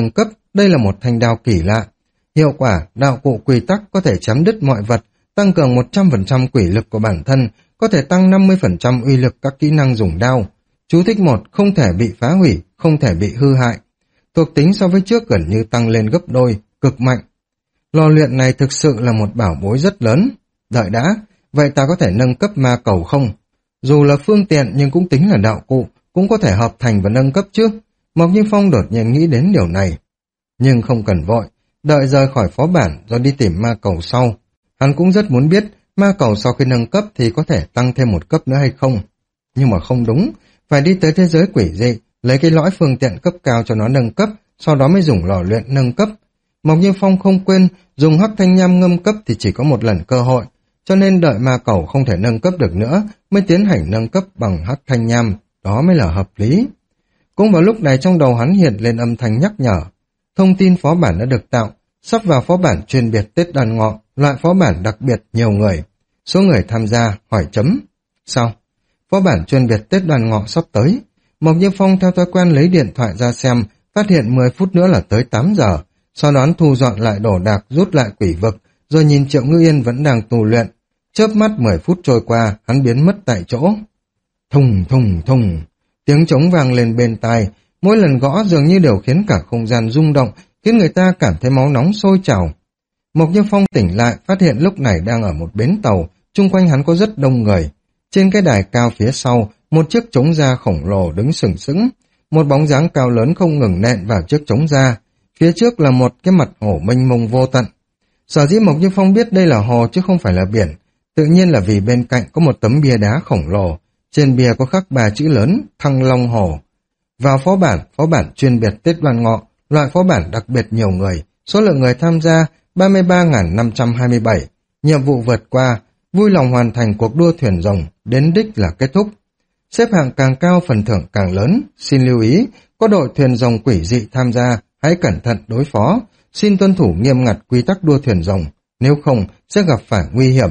đây là một thanh đao kỳ lạ. Hiệu quả, đạo cụ quy tắc có thể chém đứt mọi vật, tăng cường một trăm phần trăm quỷ lực của bản thân, có thể tăng năm mươi phần trăm uy lực các kỹ năng dùng đao. Chú thích một, không thể bị phá hủy, không thể bị hư hại. Thuộc tính so với trước gần như tăng lên gấp đôi, cực mạnh. Lò luyện này thực sự là một bảo bối rất lớn. Đợi đã, vậy ta có thể nâng cấp ma cầu không? Dù là phương tiện nhưng cũng tính là đạo cụ, cũng có thể hợp thành và nâng cấp chứ. Mộc Như Phong đột nhiên nghĩ đến điều này. Nhưng không cần vội, đợi rời khỏi phó bản rồi đi tìm ma cầu sau. Hắn cũng rất muốn biết ma cầu sau khi nâng cấp thì có thể tăng thêm một cấp nữa hay không. Nhưng mà không đúng, phải đi tới thế giới quỷ dị, lấy cái lõi phương tiện cấp cao cho nó nâng cấp, sau đó mới dùng lò luyện nâng cấp. Mộc Như Phong không quên, dùng hắc thanh nham ngâm cấp thì chỉ có một lần cơ hội, cho nên đợi ma cầu không thể nâng cấp được nữa, mới tiến hành nâng cấp bằng hắc thanh nham, đó mới là hợp lý. Cũng vào lúc này trong đầu hắn hiện lên âm thanh nhắc nhở. Thông tin phó bản đã được tạo, sắp vào phó bản chuyên biệt Tết Đoan Ngọ, loại phó bản đặc biệt nhiều người. Số người tham gia, hỏi chấm. Sao? Phó bản chuyên biệt Tết Đoan Ngọ sắp tới. Mộc Như Phong theo thói quen lấy điện thoại ra xem, phát hiện mười phút nữa là tới tám giờ. Sau đó thu dọn lại đồ đạc, rút lại quỷ vực, rồi nhìn Triệu Ngư Yên vẫn đang tu luyện. Chớp mắt mười phút trôi qua, hắn biến mất tại chỗ. Thùng thùng thùng, tiếng trống vang lên bên tai, mỗi lần gõ dường như đều khiến cả không gian rung động, khiến người ta cảm thấy máu nóng sôi trào. Mộc Như Phong tỉnh lại, phát hiện lúc này đang ở một bến tàu, chung quanh hắn có rất đông người. Trên cái đài cao phía sau, một chiếc trống da khổng lồ đứng sừng sững, một bóng dáng cao lớn không ngừng nện vào chiếc trống da. Phía trước là một cái mặt hồ mênh mông vô tận. Sở dĩ Mộc Như Phong biết đây là hồ chứ không phải là biển, tự nhiên là vì bên cạnh có một tấm bia đá khổng lồ, trên bia có khắc ba chữ lớn Thăng Long Hồ. Vào phó bản, phó bản chuyên biệt Tết Đoan Ngọ, loại phó bản đặc biệt nhiều người, số lượng người tham gia ba mươi ba nghìn năm trăm hai mươi bảy, nhiệm vụ vượt qua, vui lòng hoàn thành cuộc đua thuyền rồng, đến đích là kết thúc. Xếp hạng càng cao phần thưởng càng lớn, xin lưu ý, có đội thuyền rồng quỷ dị tham gia, hãy cẩn thận đối phó, xin tuân thủ nghiêm ngặt quy tắc đua thuyền rồng, nếu không sẽ gặp phải nguy hiểm.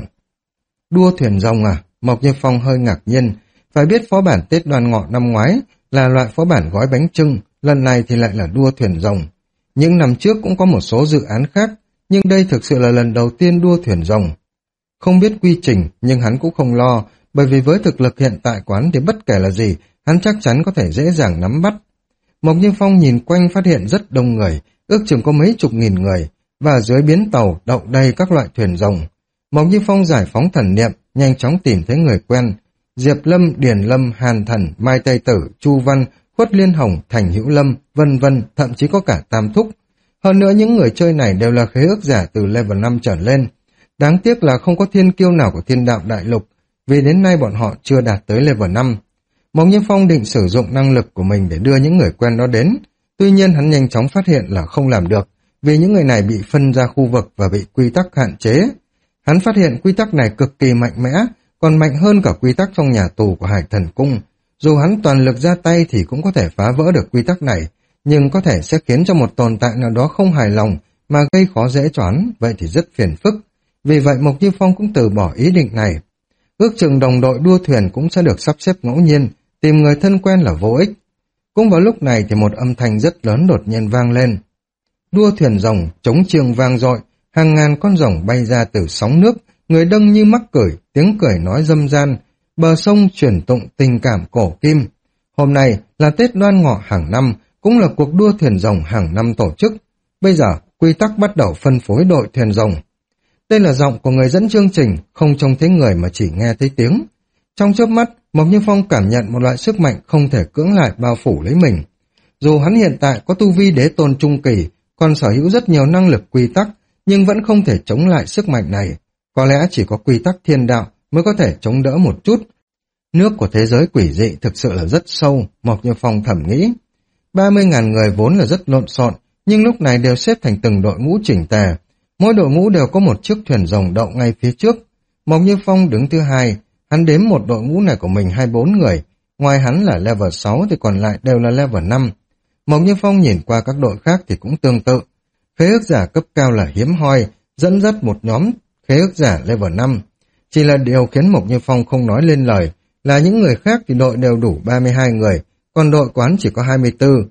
Đua thuyền rồng à? Mộc Như Phong hơi ngạc nhiên, phải biết phó bản Tết Đoan Ngọ năm ngoái là loại phó bản gói bánh chưng, lần này thì lại là đua thuyền rồng. Những năm trước cũng có một số dự án khác, nhưng đây thực sự là lần đầu tiên đua thuyền rồng. Không biết quy trình, nhưng hắn cũng không lo, bởi vì với thực lực hiện tại quán thì bất kể là gì, hắn chắc chắn có thể dễ dàng nắm bắt. Mộc Như Phong nhìn quanh phát hiện rất đông người, ước chừng có mấy chục nghìn người, và dưới bến tàu đậu đầy các loại thuyền rồng. Mộc Như Phong giải phóng thần niệm, nhanh chóng tìm thấy người quen. Diệp Lâm, Điền Lâm, Hàn Thần, Mai Tây Tử, Chu Văn, Khuất Liên Hồng, Thành Hữu Lâm, vân vân, thậm chí có cả Tam Thúc. Hơn nữa những người chơi này đều là khế ước giả từ level năm trở lên. Đáng tiếc là không có thiên kiêu nào của Thiên Đạo Đại Lục, vì đến nay bọn họ chưa đạt tới level năm. Mộc Như Phong định sử dụng năng lực của mình để đưa những người quen đó đến. Tuy nhiên hắn nhanh chóng phát hiện là không làm được, vì những người này bị phân ra khu vực và bị quy tắc hạn chế. Hắn phát hiện quy tắc này cực kỳ mạnh mẽ, còn mạnh hơn cả quy tắc trong nhà tù của Hải Thần Cung. Dù hắn toàn lực ra tay thì cũng có thể phá vỡ được quy tắc này, nhưng có thể sẽ khiến cho một tồn tại nào đó không hài lòng mà gây khó dễ cho hắn, vậy thì rất phiền phức. Vì vậy Mộc Như Phong cũng từ bỏ ý định này. Ước chừng đồng đội đua thuyền cũng sẽ được sắp xếp ngẫu nhiên, tìm người thân quen là vô ích. Cũng vào lúc này thì một âm thanh rất lớn đột nhiên vang lên. Đua thuyền rồng, trống chiêng vang dội, hàng ngàn con rồng bay ra từ sóng nước, người đông như mắc cười, tiếng cười nói râm ran, bờ sông truyền tụng tình cảm cổ kim. Hôm nay là Tết Đoan Ngọ hàng năm, cũng là cuộc đua thuyền rồng hàng năm tổ chức. Bây giờ, quy tắc bắt đầu phân phối đội thuyền rồng. Đây là giọng của người dẫn chương trình, không trông thấy người mà chỉ nghe thấy tiếng. Trong chớp mắt, Mộc Như Phong cảm nhận một loại sức mạnh không thể cưỡng lại bao phủ lấy mình. Dù hắn hiện tại có tu vi đế tôn trung kỳ, còn sở hữu rất nhiều năng lực quy tắc, nhưng vẫn không thể chống lại sức mạnh này. Có lẽ chỉ có quy tắc thiên đạo mới có thể chống đỡ một chút. Nước của thế giới quỷ dị thực sự là rất sâu, Mộc Như Phong thầm nghĩ. ba mươi nghìn người vốn là rất lộn xộn, nhưng lúc này đều xếp thành từng đội ngũ chỉnh tề. Mỗi đội ngũ đều có một chiếc thuyền rồng đậu ngay phía trước. Mộc Như Phong đứng thứ hai, hắn đếm một đội ngũ này của mình hai mươi bốn người, ngoài hắn là level sáu thì còn lại đều là level năm. Mộc Như Phong nhìn qua các đội khác thì cũng tương tự. Khế ước giả cấp cao là hiếm hoi, dẫn dắt một nhóm khế ước giả level năm. Chỉ là điều khiến Mộc Như Phong không nói lên lời là những người khác thì đội đều đủ ba mươi hai người, còn đội quán chỉ có hai mươi tư.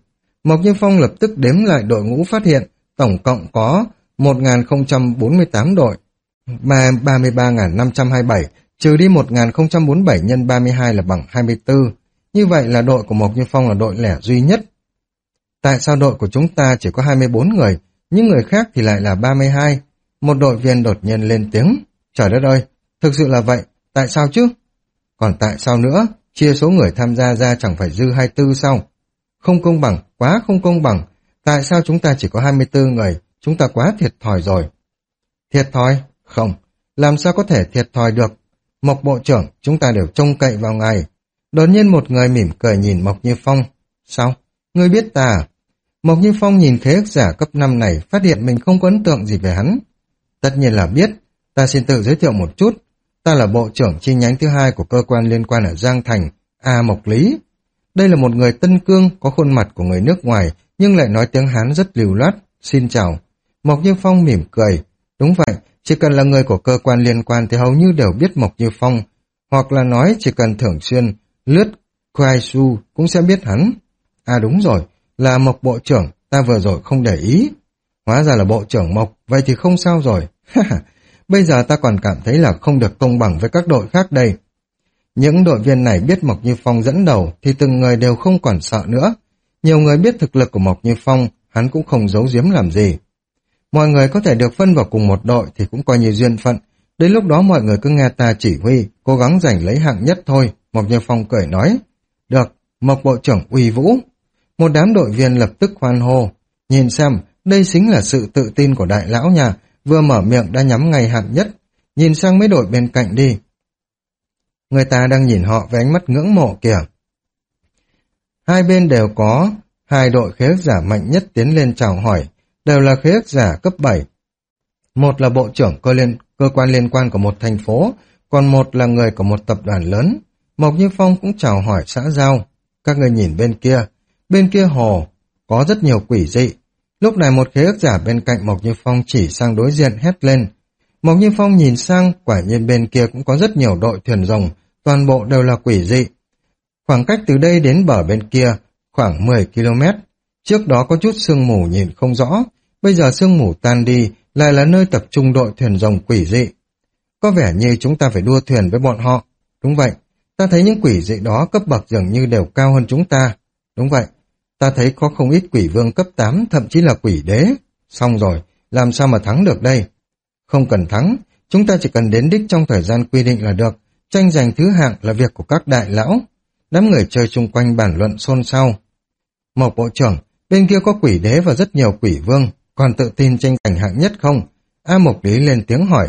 Mộc Như Phong lập tức đếm lại đội ngũ phát hiện, tổng cộng có một nghìn không trăm bốn mươi tám đội, mà ba mươi ba nghìn năm trăm hai mươi bảy, trừ đi một nghìn không trăm bốn mươi bảy nhân ba mươi hai là bằng hai mươi tư. Như vậy là đội của Mộc Như Phong là đội lẻ duy nhất. Tại sao đội của chúng ta chỉ có hai mươi bốn người, những người khác thì lại là ba mươi hai? Một đội viên đột nhiên lên tiếng. Trời đất ơi, thực sự là vậy, tại sao chứ? Còn tại sao nữa, chia số người tham gia ra chẳng phải dư hai mươi tư sao? Không công bằng, quá không công bằng. Tại sao chúng ta chỉ có hai mươi tư người, chúng ta quá thiệt thòi rồi. Thiệt thòi? Không, làm sao có thể thiệt thòi được? Mộc bộ trưởng, chúng ta đều trông cậy vào ngài. Đột nhiên một người mỉm cười nhìn Mộc Như Phong. Sao? Ngươi biết ta à? Mộc Như Phong nhìn khế ước giả cấp năm này, phát hiện mình không có ấn tượng gì về hắn. Tất nhiên là biết, ta xin tự giới thiệu một chút. Ta là bộ trưởng chi nhánh thứ hai của cơ quan liên quan ở Giang Thành, A Mộc Lý. Đây là một người Tân Cương, có khuôn mặt của người nước ngoài, nhưng lại nói tiếng Hán rất lưu loát. Xin chào. Mộc Như Phong mỉm cười. Đúng vậy, chỉ cần là người của cơ quan liên quan thì hầu như đều biết Mộc Như Phong, hoặc là nói chỉ cần thường xuyên lướt Kuaisu cũng sẽ biết hắn. À đúng rồi, là Mộc bộ trưởng, ta vừa rồi không để ý. Hóa ra là bộ trưởng Mộc, vậy thì không sao rồi. Bây giờ ta còn cảm thấy là không được công bằng với các đội khác đây. Những đội viên này biết Mộc Như Phong dẫn đầu thì từng người đều không còn sợ nữa. Nhiều người biết thực lực của Mộc Như Phong, hắn cũng không giấu giếm làm gì. Mọi người có thể được phân vào cùng một đội thì cũng coi như duyên phận. Đến lúc đó mọi người cứ nghe ta chỉ huy, cố gắng giành lấy hạng nhất thôi. Mộc Như Phong cười nói. Được, Mộc bộ trưởng uy vũ. Một đám đội viên lập tức hoan hô. Nhìn xem, đây chính là sự tự tin của đại lão nhà, vừa mở miệng đã nhắm ngay hạng nhất. Nhìn sang mấy đội bên cạnh đi. Người ta đang nhìn họ với ánh mắt ngưỡng mộ kìa. Hai bên đều có hai đội khế ước giả mạnh nhất tiến lên chào hỏi, đều là khế ước giả cấp bảy. Một là bộ trưởng cơ, liên, cơ quan liên quan của một thành phố, còn một là người của một tập đoàn lớn. Mộc Như Phong cũng chào hỏi xã giao. Các người nhìn bên kia, bên kia hồ, có rất nhiều quỷ dị. Lúc này một khế ước giả bên cạnh Mộc Như Phong chỉ sang đối diện hét lên. Mộc Như Phong nhìn sang, quả nhiên bên kia cũng có rất nhiều đội thuyền rồng, toàn bộ đều là quỷ dị. Khoảng cách từ đây đến bờ bên kia, khoảng mười ki lô mét. Trước đó có chút sương mù nhìn không rõ, bây giờ sương mù tan đi, lại là nơi tập trung đội thuyền rồng quỷ dị. Có vẻ như chúng ta phải đua thuyền với bọn họ. Đúng vậy, ta thấy những quỷ dị đó cấp bậc dường như đều cao hơn chúng ta. Đúng vậy, ta thấy có không ít quỷ vương cấp tám, thậm chí là quỷ đế. Xong rồi, làm sao mà thắng được đây? Không cần thắng, chúng ta chỉ cần đến đích trong thời gian quy định là được. Tranh giành thứ hạng là việc của các đại lão. Đám người chơi chung quanh bàn luận xôn xao. Mộc bộ trưởng, bên kia có quỷ đế và rất nhiều quỷ vương, còn tự tin tranh giành hạng nhất không? A Mộc Lý lên tiếng hỏi.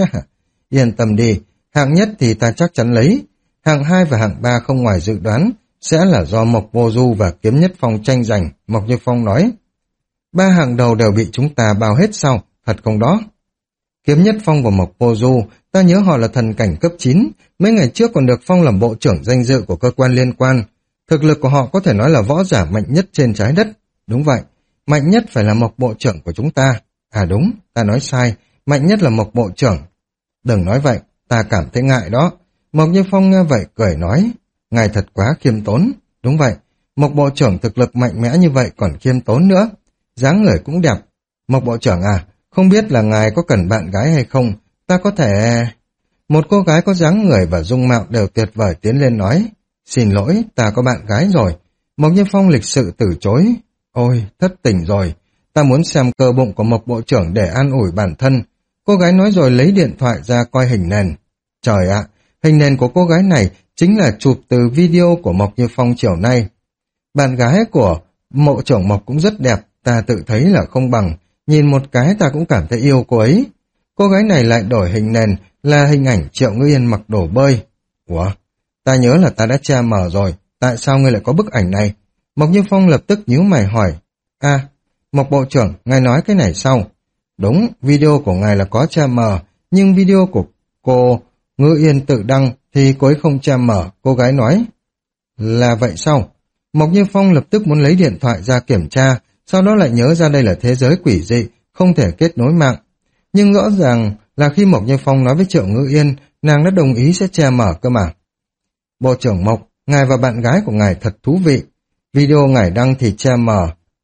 Yên tâm đi, hạng nhất thì ta chắc chắn lấy. Hạng hai và hạng ba không ngoài dự đoán, sẽ là do Mộc Vô Du và Kiếm Nhất Phong tranh giành, Mộc Như Phong nói. Ba hạng đầu đều bị chúng ta bao hết sao, thật không đó? Kiếm Nhất Phong và Mộc Vô Du, ta nhớ họ là thần cảnh cấp chín, mấy ngày trước còn được phong làm bộ trưởng danh dự của cơ quan liên quan. Thực lực của họ có thể nói là võ giả mạnh nhất trên trái đất. Đúng vậy, mạnh nhất phải là Mộc bộ trưởng của chúng ta. À đúng, ta nói sai, mạnh nhất là Mộc bộ trưởng. Đừng nói vậy, ta cảm thấy ngại đó. Mộc Như Phong nghe vậy cười nói, ngài thật quá khiêm tốn. Đúng vậy, Mộc bộ trưởng thực lực mạnh mẽ như vậy còn khiêm tốn nữa. Dáng người cũng đẹp. Mộc bộ trưởng à, không biết là ngài có cần bạn gái hay không, ta có thể... Một cô gái có dáng người và dung mạo đều tuyệt vời tiến lên nói, xin lỗi, ta có bạn gái rồi. Mộc Như Phong lịch sự từ chối. Ôi, thất tình rồi, ta muốn xem cơ bụng của Mộc bộ trưởng để an ủi bản thân. Cô gái nói rồi lấy điện thoại ra coi hình nền. Trời ạ, hình nền của cô gái này chính là chụp từ video của Mộc Như Phong chiều nay. Bạn gái của Mộ trưởng Mộc cũng rất đẹp, ta tự thấy là không bằng. Nhìn một cái ta cũng cảm thấy yêu cô ấy. Cô gái này lại đổi hình nền là hình ảnh Triệu Ngữ Yên mặc đồ bơi. Ủa, ta nhớ là ta đã che mờ rồi, tại sao ngươi lại có bức ảnh này? Mộc Như Phong lập tức nhíu mày hỏi. À, Mộc bộ trưởng, ngài nói cái này sao? Đúng, video của ngài là có che mờ, nhưng video của cô Ngữ Yên tự đăng thì cô ấy không che mờ, cô gái nói. Là vậy sao? Mộc Như Phong lập tức muốn lấy điện thoại ra kiểm tra, sau đó lại nhớ ra đây là thế giới quỷ dị, không thể kết nối mạng. Nhưng rõ ràng là khi Mộc Như Phong nói với Triệu Ngữ Yên, nàng đã đồng ý sẽ che mở cơ mà. Bộ trưởng Mộc, ngài và bạn gái của ngài thật thú vị. Video ngài đăng thì che mở,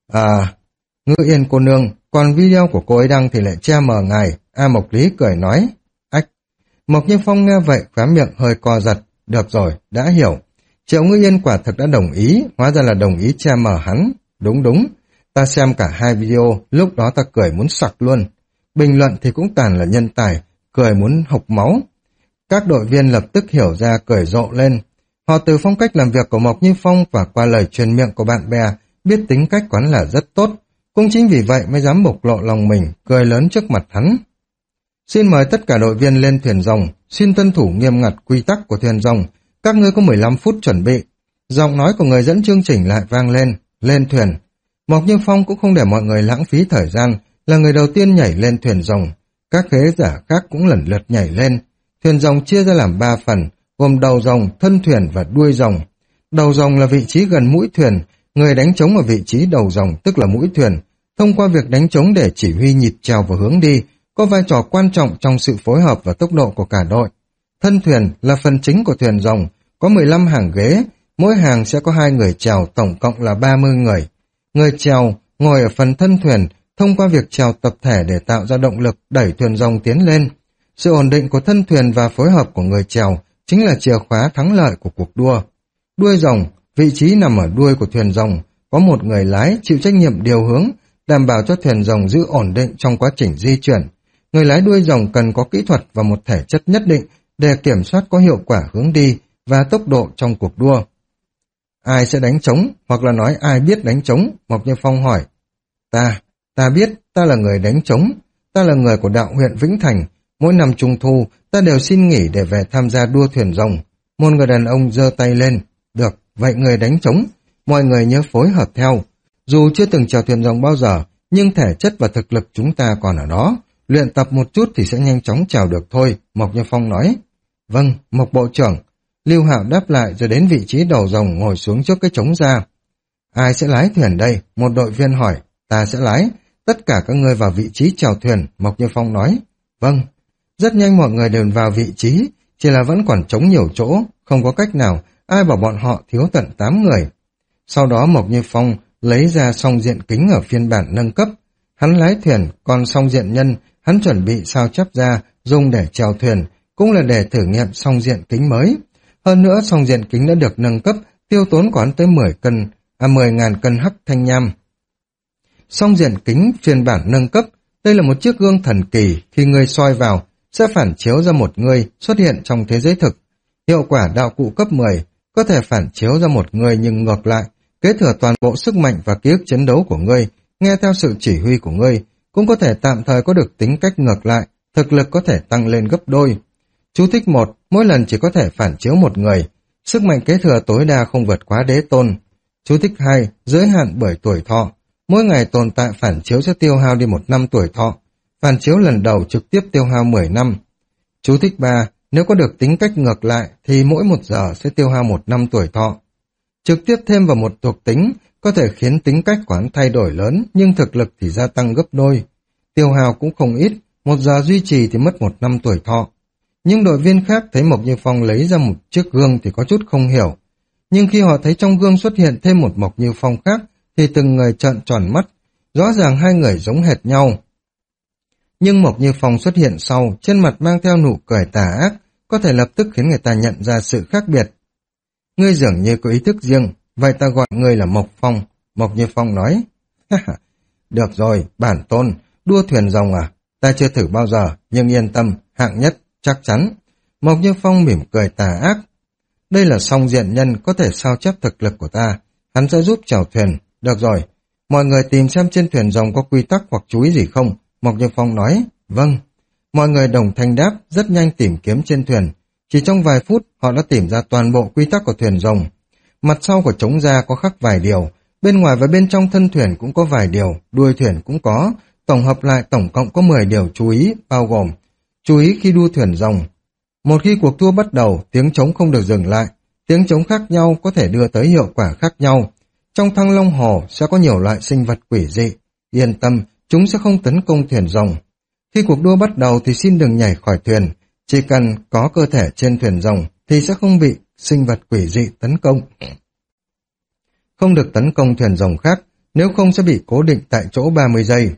À, Ngữ Yên cô nương, còn video của cô ấy đăng thì lại che mờ ngài. A Mộc Lý cười nói. Ách. Mộc Như Phong nghe vậy, khóe miệng hơi co giật. Được rồi, đã hiểu. Triệu Ngữ Yên quả thực đã đồng ý, hóa ra là đồng ý che mờ hắn. Đúng đúng, ta xem cả hai video, lúc đó ta cười muốn sặc luôn. Bình luận thì cũng toàn là nhân tài, cười muốn hộc máu. Các đội viên lập tức hiểu ra cười rộ lên. Họ từ phong cách làm việc của Mộc Như Phong và qua lời truyền miệng của bạn bè, biết tính cách quán là rất tốt. Cũng chính vì vậy mới dám bộc lộ lòng mình, cười lớn trước mặt hắn. Xin mời tất cả đội viên lên thuyền rồng, xin tuân thủ nghiêm ngặt quy tắc của thuyền rồng. Các ngươi có mười lăm phút chuẩn bị. Giọng nói của người dẫn chương trình lại vang lên, lên thuyền. Mộc Như Phong cũng không để mọi người lãng phí thời gian, là người đầu tiên nhảy lên thuyền rồng. Các khế giả khác cũng lần lượt nhảy lên. Thuyền rồng chia ra làm ba phần, gồm đầu rồng, thân thuyền và đuôi rồng. Đầu rồng là vị trí gần mũi thuyền, người đánh trống ở vị trí đầu rồng tức là mũi thuyền. Thông qua việc đánh trống để chỉ huy nhịp chèo và hướng đi, có vai trò quan trọng trong sự phối hợp và tốc độ của cả đội. Thân thuyền là phần chính của thuyền rồng, có mười lăm hàng ghế, mỗi hàng sẽ có hai người chèo, tổng cộng là ba mươi người. Người chèo ngồi ở phần thân thuyền, thông qua việc chèo tập thể để tạo ra động lực đẩy thuyền rồng tiến lên. Sự ổn định của thân thuyền và phối hợp của người chèo chính là chìa khóa thắng lợi của cuộc đua. Đuôi rồng, vị trí nằm ở đuôi của thuyền rồng, có một người lái chịu trách nhiệm điều hướng, đảm bảo cho thuyền rồng giữ ổn định trong quá trình di chuyển. Người lái đuôi rồng cần có kỹ thuật và một thể chất nhất định để kiểm soát có hiệu quả hướng đi và tốc độ trong cuộc đua. Ai sẽ đánh trống, hoặc là nói ai biết đánh trống? Mộc Như Phong hỏi. Ta, ta biết, ta là người đánh trống, ta là người của đạo huyện Vĩnh Thành. Mỗi năm trung thu, ta đều xin nghỉ để về tham gia đua thuyền rồng. Một người đàn ông giơ tay lên. Được, vậy người đánh trống, mọi người nhớ phối hợp theo. Dù chưa từng chèo thuyền rồng bao giờ, nhưng thể chất và thực lực chúng ta còn ở đó. Luyện tập một chút thì sẽ nhanh chóng chèo được thôi, Mộc Như Phong nói. Vâng, Mộc Bộ trưởng. Lưu Hạo đáp lại rồi đến vị trí đầu rồng ngồi xuống trước cái trống ra. Ai sẽ lái thuyền đây? Một đội viên hỏi. Ta sẽ lái. Tất cả các ngươi vào vị trí chèo thuyền, Mộc Như Phong nói. Vâng. Rất nhanh mọi người đều vào vị trí, chỉ là vẫn còn trống nhiều chỗ, không có cách nào, ai bảo bọn họ thiếu tận tám người. Sau đó Mộc Như Phong lấy ra song diện kính ở phiên bản nâng cấp. Hắn lái thuyền, còn song diện nhân, hắn chuẩn bị sao chép ra, dùng để chèo thuyền, cũng là để thử nghiệm song diện kính mới. Hơn nữa song diện kính đã được nâng cấp, tiêu tốn của hắn tới mười cân, à mười ngàn cân hắc thanh nham. Song diện kính phiên bản nâng cấp, đây là một chiếc gương thần kỳ, khi người soi vào, sẽ phản chiếu ra một người xuất hiện trong thế giới thực. Hiệu quả đạo cụ cấp mười, có thể phản chiếu ra một người nhưng ngược lại, kế thừa toàn bộ sức mạnh và ký ức chiến đấu của ngươi, nghe theo sự chỉ huy của ngươi, cũng có thể tạm thời có được tính cách ngược lại, thực lực có thể tăng lên gấp đôi. Chú thích một, mỗi lần chỉ có thể phản chiếu một người, sức mạnh kế thừa tối đa không vượt quá đế tôn. Chú thích hai, giới hạn bởi tuổi thọ, mỗi ngày tồn tại phản chiếu sẽ tiêu hao đi một năm tuổi thọ, phản chiếu lần đầu trực tiếp tiêu hao mười năm. Chú thích ba, nếu có được tính cách ngược lại thì mỗi một giờ sẽ tiêu hao một năm tuổi thọ. Trực tiếp thêm vào một thuộc tính có thể khiến tính cách của hắn thay đổi lớn, nhưng thực lực thì gia tăng gấp đôi. Tiêu hao cũng không ít, một giờ duy trì thì mất một năm tuổi thọ. Nhưng đội viên khác thấy Mộc Như Phong lấy ra một chiếc gương thì có chút không hiểu. Nhưng khi họ thấy trong gương xuất hiện thêm một Mộc Như Phong khác thì từng người trợn tròn mắt. Rõ ràng hai người giống hệt nhau. Nhưng Mộc Như Phong xuất hiện sau, trên mặt mang theo nụ cười tà ác, có thể lập tức khiến người ta nhận ra sự khác biệt. Ngươi dường như có ý thức riêng, vậy ta gọi ngươi là Mộc Phong. Mộc Như Phong nói. Được rồi, bản tôn, đua thuyền rồng à? Ta chưa thử bao giờ, nhưng yên tâm, hạng nhất, chắc chắn. Mộc Như Phong mỉm cười tà ác. Đây là song diện nhân có thể sao chép thực lực của ta. Hắn sẽ giúp chèo thuyền. Được rồi, mọi người tìm xem trên thuyền rồng có quy tắc hoặc chú ý gì không? Mộc Như Phong nói. Vâng. Mọi người đồng thanh đáp, rất nhanh tìm kiếm trên thuyền. Chỉ trong vài phút, họ đã tìm ra toàn bộ quy tắc của thuyền rồng. Mặt sau của trống da có khắc vài điều, bên ngoài và bên trong thân thuyền cũng có vài điều, đuôi thuyền cũng có, tổng hợp lại tổng cộng có mười điều chú ý, bao gồm chú ý khi đua thuyền rồng. Một khi cuộc đua bắt đầu, tiếng trống không được dừng lại, tiếng trống khác nhau có thể đưa tới hiệu quả khác nhau. Trong Thăng Long Hồ sẽ có nhiều loại sinh vật quỷ dị, yên tâm, chúng sẽ không tấn công thuyền rồng. Khi cuộc đua bắt đầu thì xin đừng nhảy khỏi thuyền, chỉ cần có cơ thể trên thuyền rồng thì sẽ không bị sinh vật quỷ dị tấn công. Không được tấn công thuyền rồng khác, nếu không sẽ bị cố định tại chỗ ba mươi giây.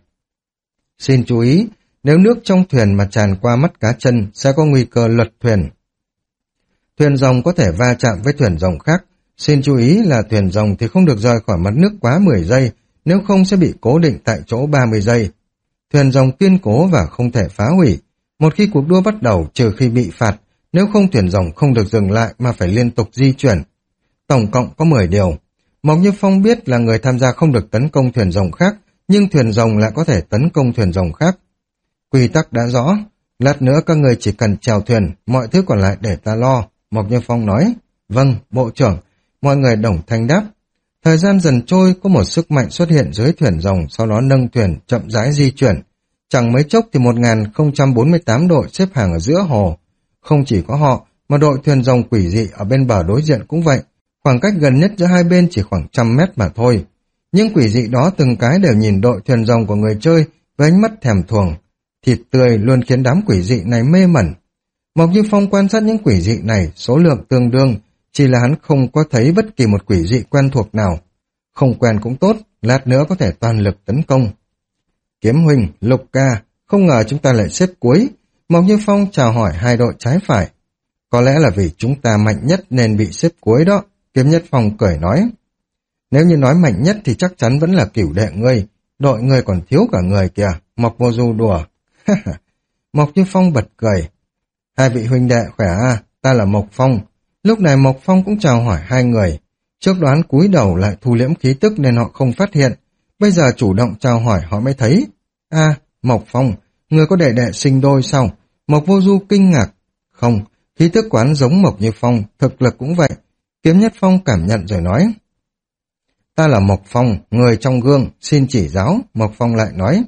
Xin chú ý, nếu nước trong thuyền mà tràn qua mắt cá chân sẽ có nguy cơ lật thuyền. Thuyền rồng có thể va chạm với thuyền rồng khác. Xin chú ý là thuyền rồng thì không được rời khỏi mặt nước quá mười giây, nếu không sẽ bị cố định tại chỗ ba mươi giây. Thuyền rồng kiên cố và không thể phá hủy. Một khi cuộc đua bắt đầu, trừ khi bị phạt, nếu không thuyền rồng không được dừng lại mà phải liên tục di chuyển. Tổng cộng có mười điều. Mộc Như Phong biết là người tham gia không được tấn công thuyền rồng khác, nhưng thuyền rồng lại có thể tấn công thuyền rồng khác. Quy tắc đã rõ, lát nữa các người chỉ cần chèo thuyền, mọi thứ còn lại để ta lo. Mộc Như Phong nói, vâng, bộ trưởng. Mọi người đồng thanh đáp. Thời gian dần trôi, có một sức mạnh xuất hiện dưới thuyền rồng, sau đó nâng thuyền chậm rãi di chuyển. Chẳng mấy chốc thì một nghìn không trăm bốn mươi tám đội xếp hàng ở giữa hồ. Không chỉ có họ, mà đội thuyền rồng quỷ dị ở bên bờ đối diện cũng vậy. Khoảng cách gần nhất giữa hai bên chỉ khoảng trăm mét mà thôi. Nhưng quỷ dị đó từng cái đều nhìn đội thuyền rồng của người chơi với ánh mắt thèm thuồng. Thịt tươi luôn khiến đám quỷ dị này mê mẩn. Mộc Như Phong quan sát những quỷ dị này, số lượng tương đương, chỉ là hắn không có thấy bất kỳ một quỷ dị quen thuộc nào. Không quen cũng tốt, lát nữa có thể toàn lực tấn công. Kiếm huynh, Lục ca, không ngờ chúng ta lại xếp cuối. Mộc Như Phong chào hỏi hai đội trái phải. Có lẽ là vì chúng ta mạnh nhất nên bị xếp cuối đó, Kiếm Nhất Phong cười nói. Nếu như nói mạnh nhất thì chắc chắn vẫn là Cửu đệ ngươi, đội ngươi còn thiếu cả người kìa, Mộc Vô Du đùa. Mộc Như Phong bật cười. Hai vị huynh đệ khỏe à, ta là Mộc Phong. Lúc này Mộc Phong cũng chào hỏi hai người. Trước đoán cúi đầu lại thu liễm khí tức nên họ không phát hiện. Bây giờ chủ động chào hỏi họ mới thấy. À, Mộc Phong, người có đệ đệ sinh đôi sao? Mộc Vô Du kinh ngạc. Không, khí tức quán giống Mộc Như Phong, thực lực cũng vậy. Kiếm Nhất Phong cảm nhận rồi nói. Ta là Mộc Phong, người trong gương, xin chỉ giáo, Mộc Phong lại nói.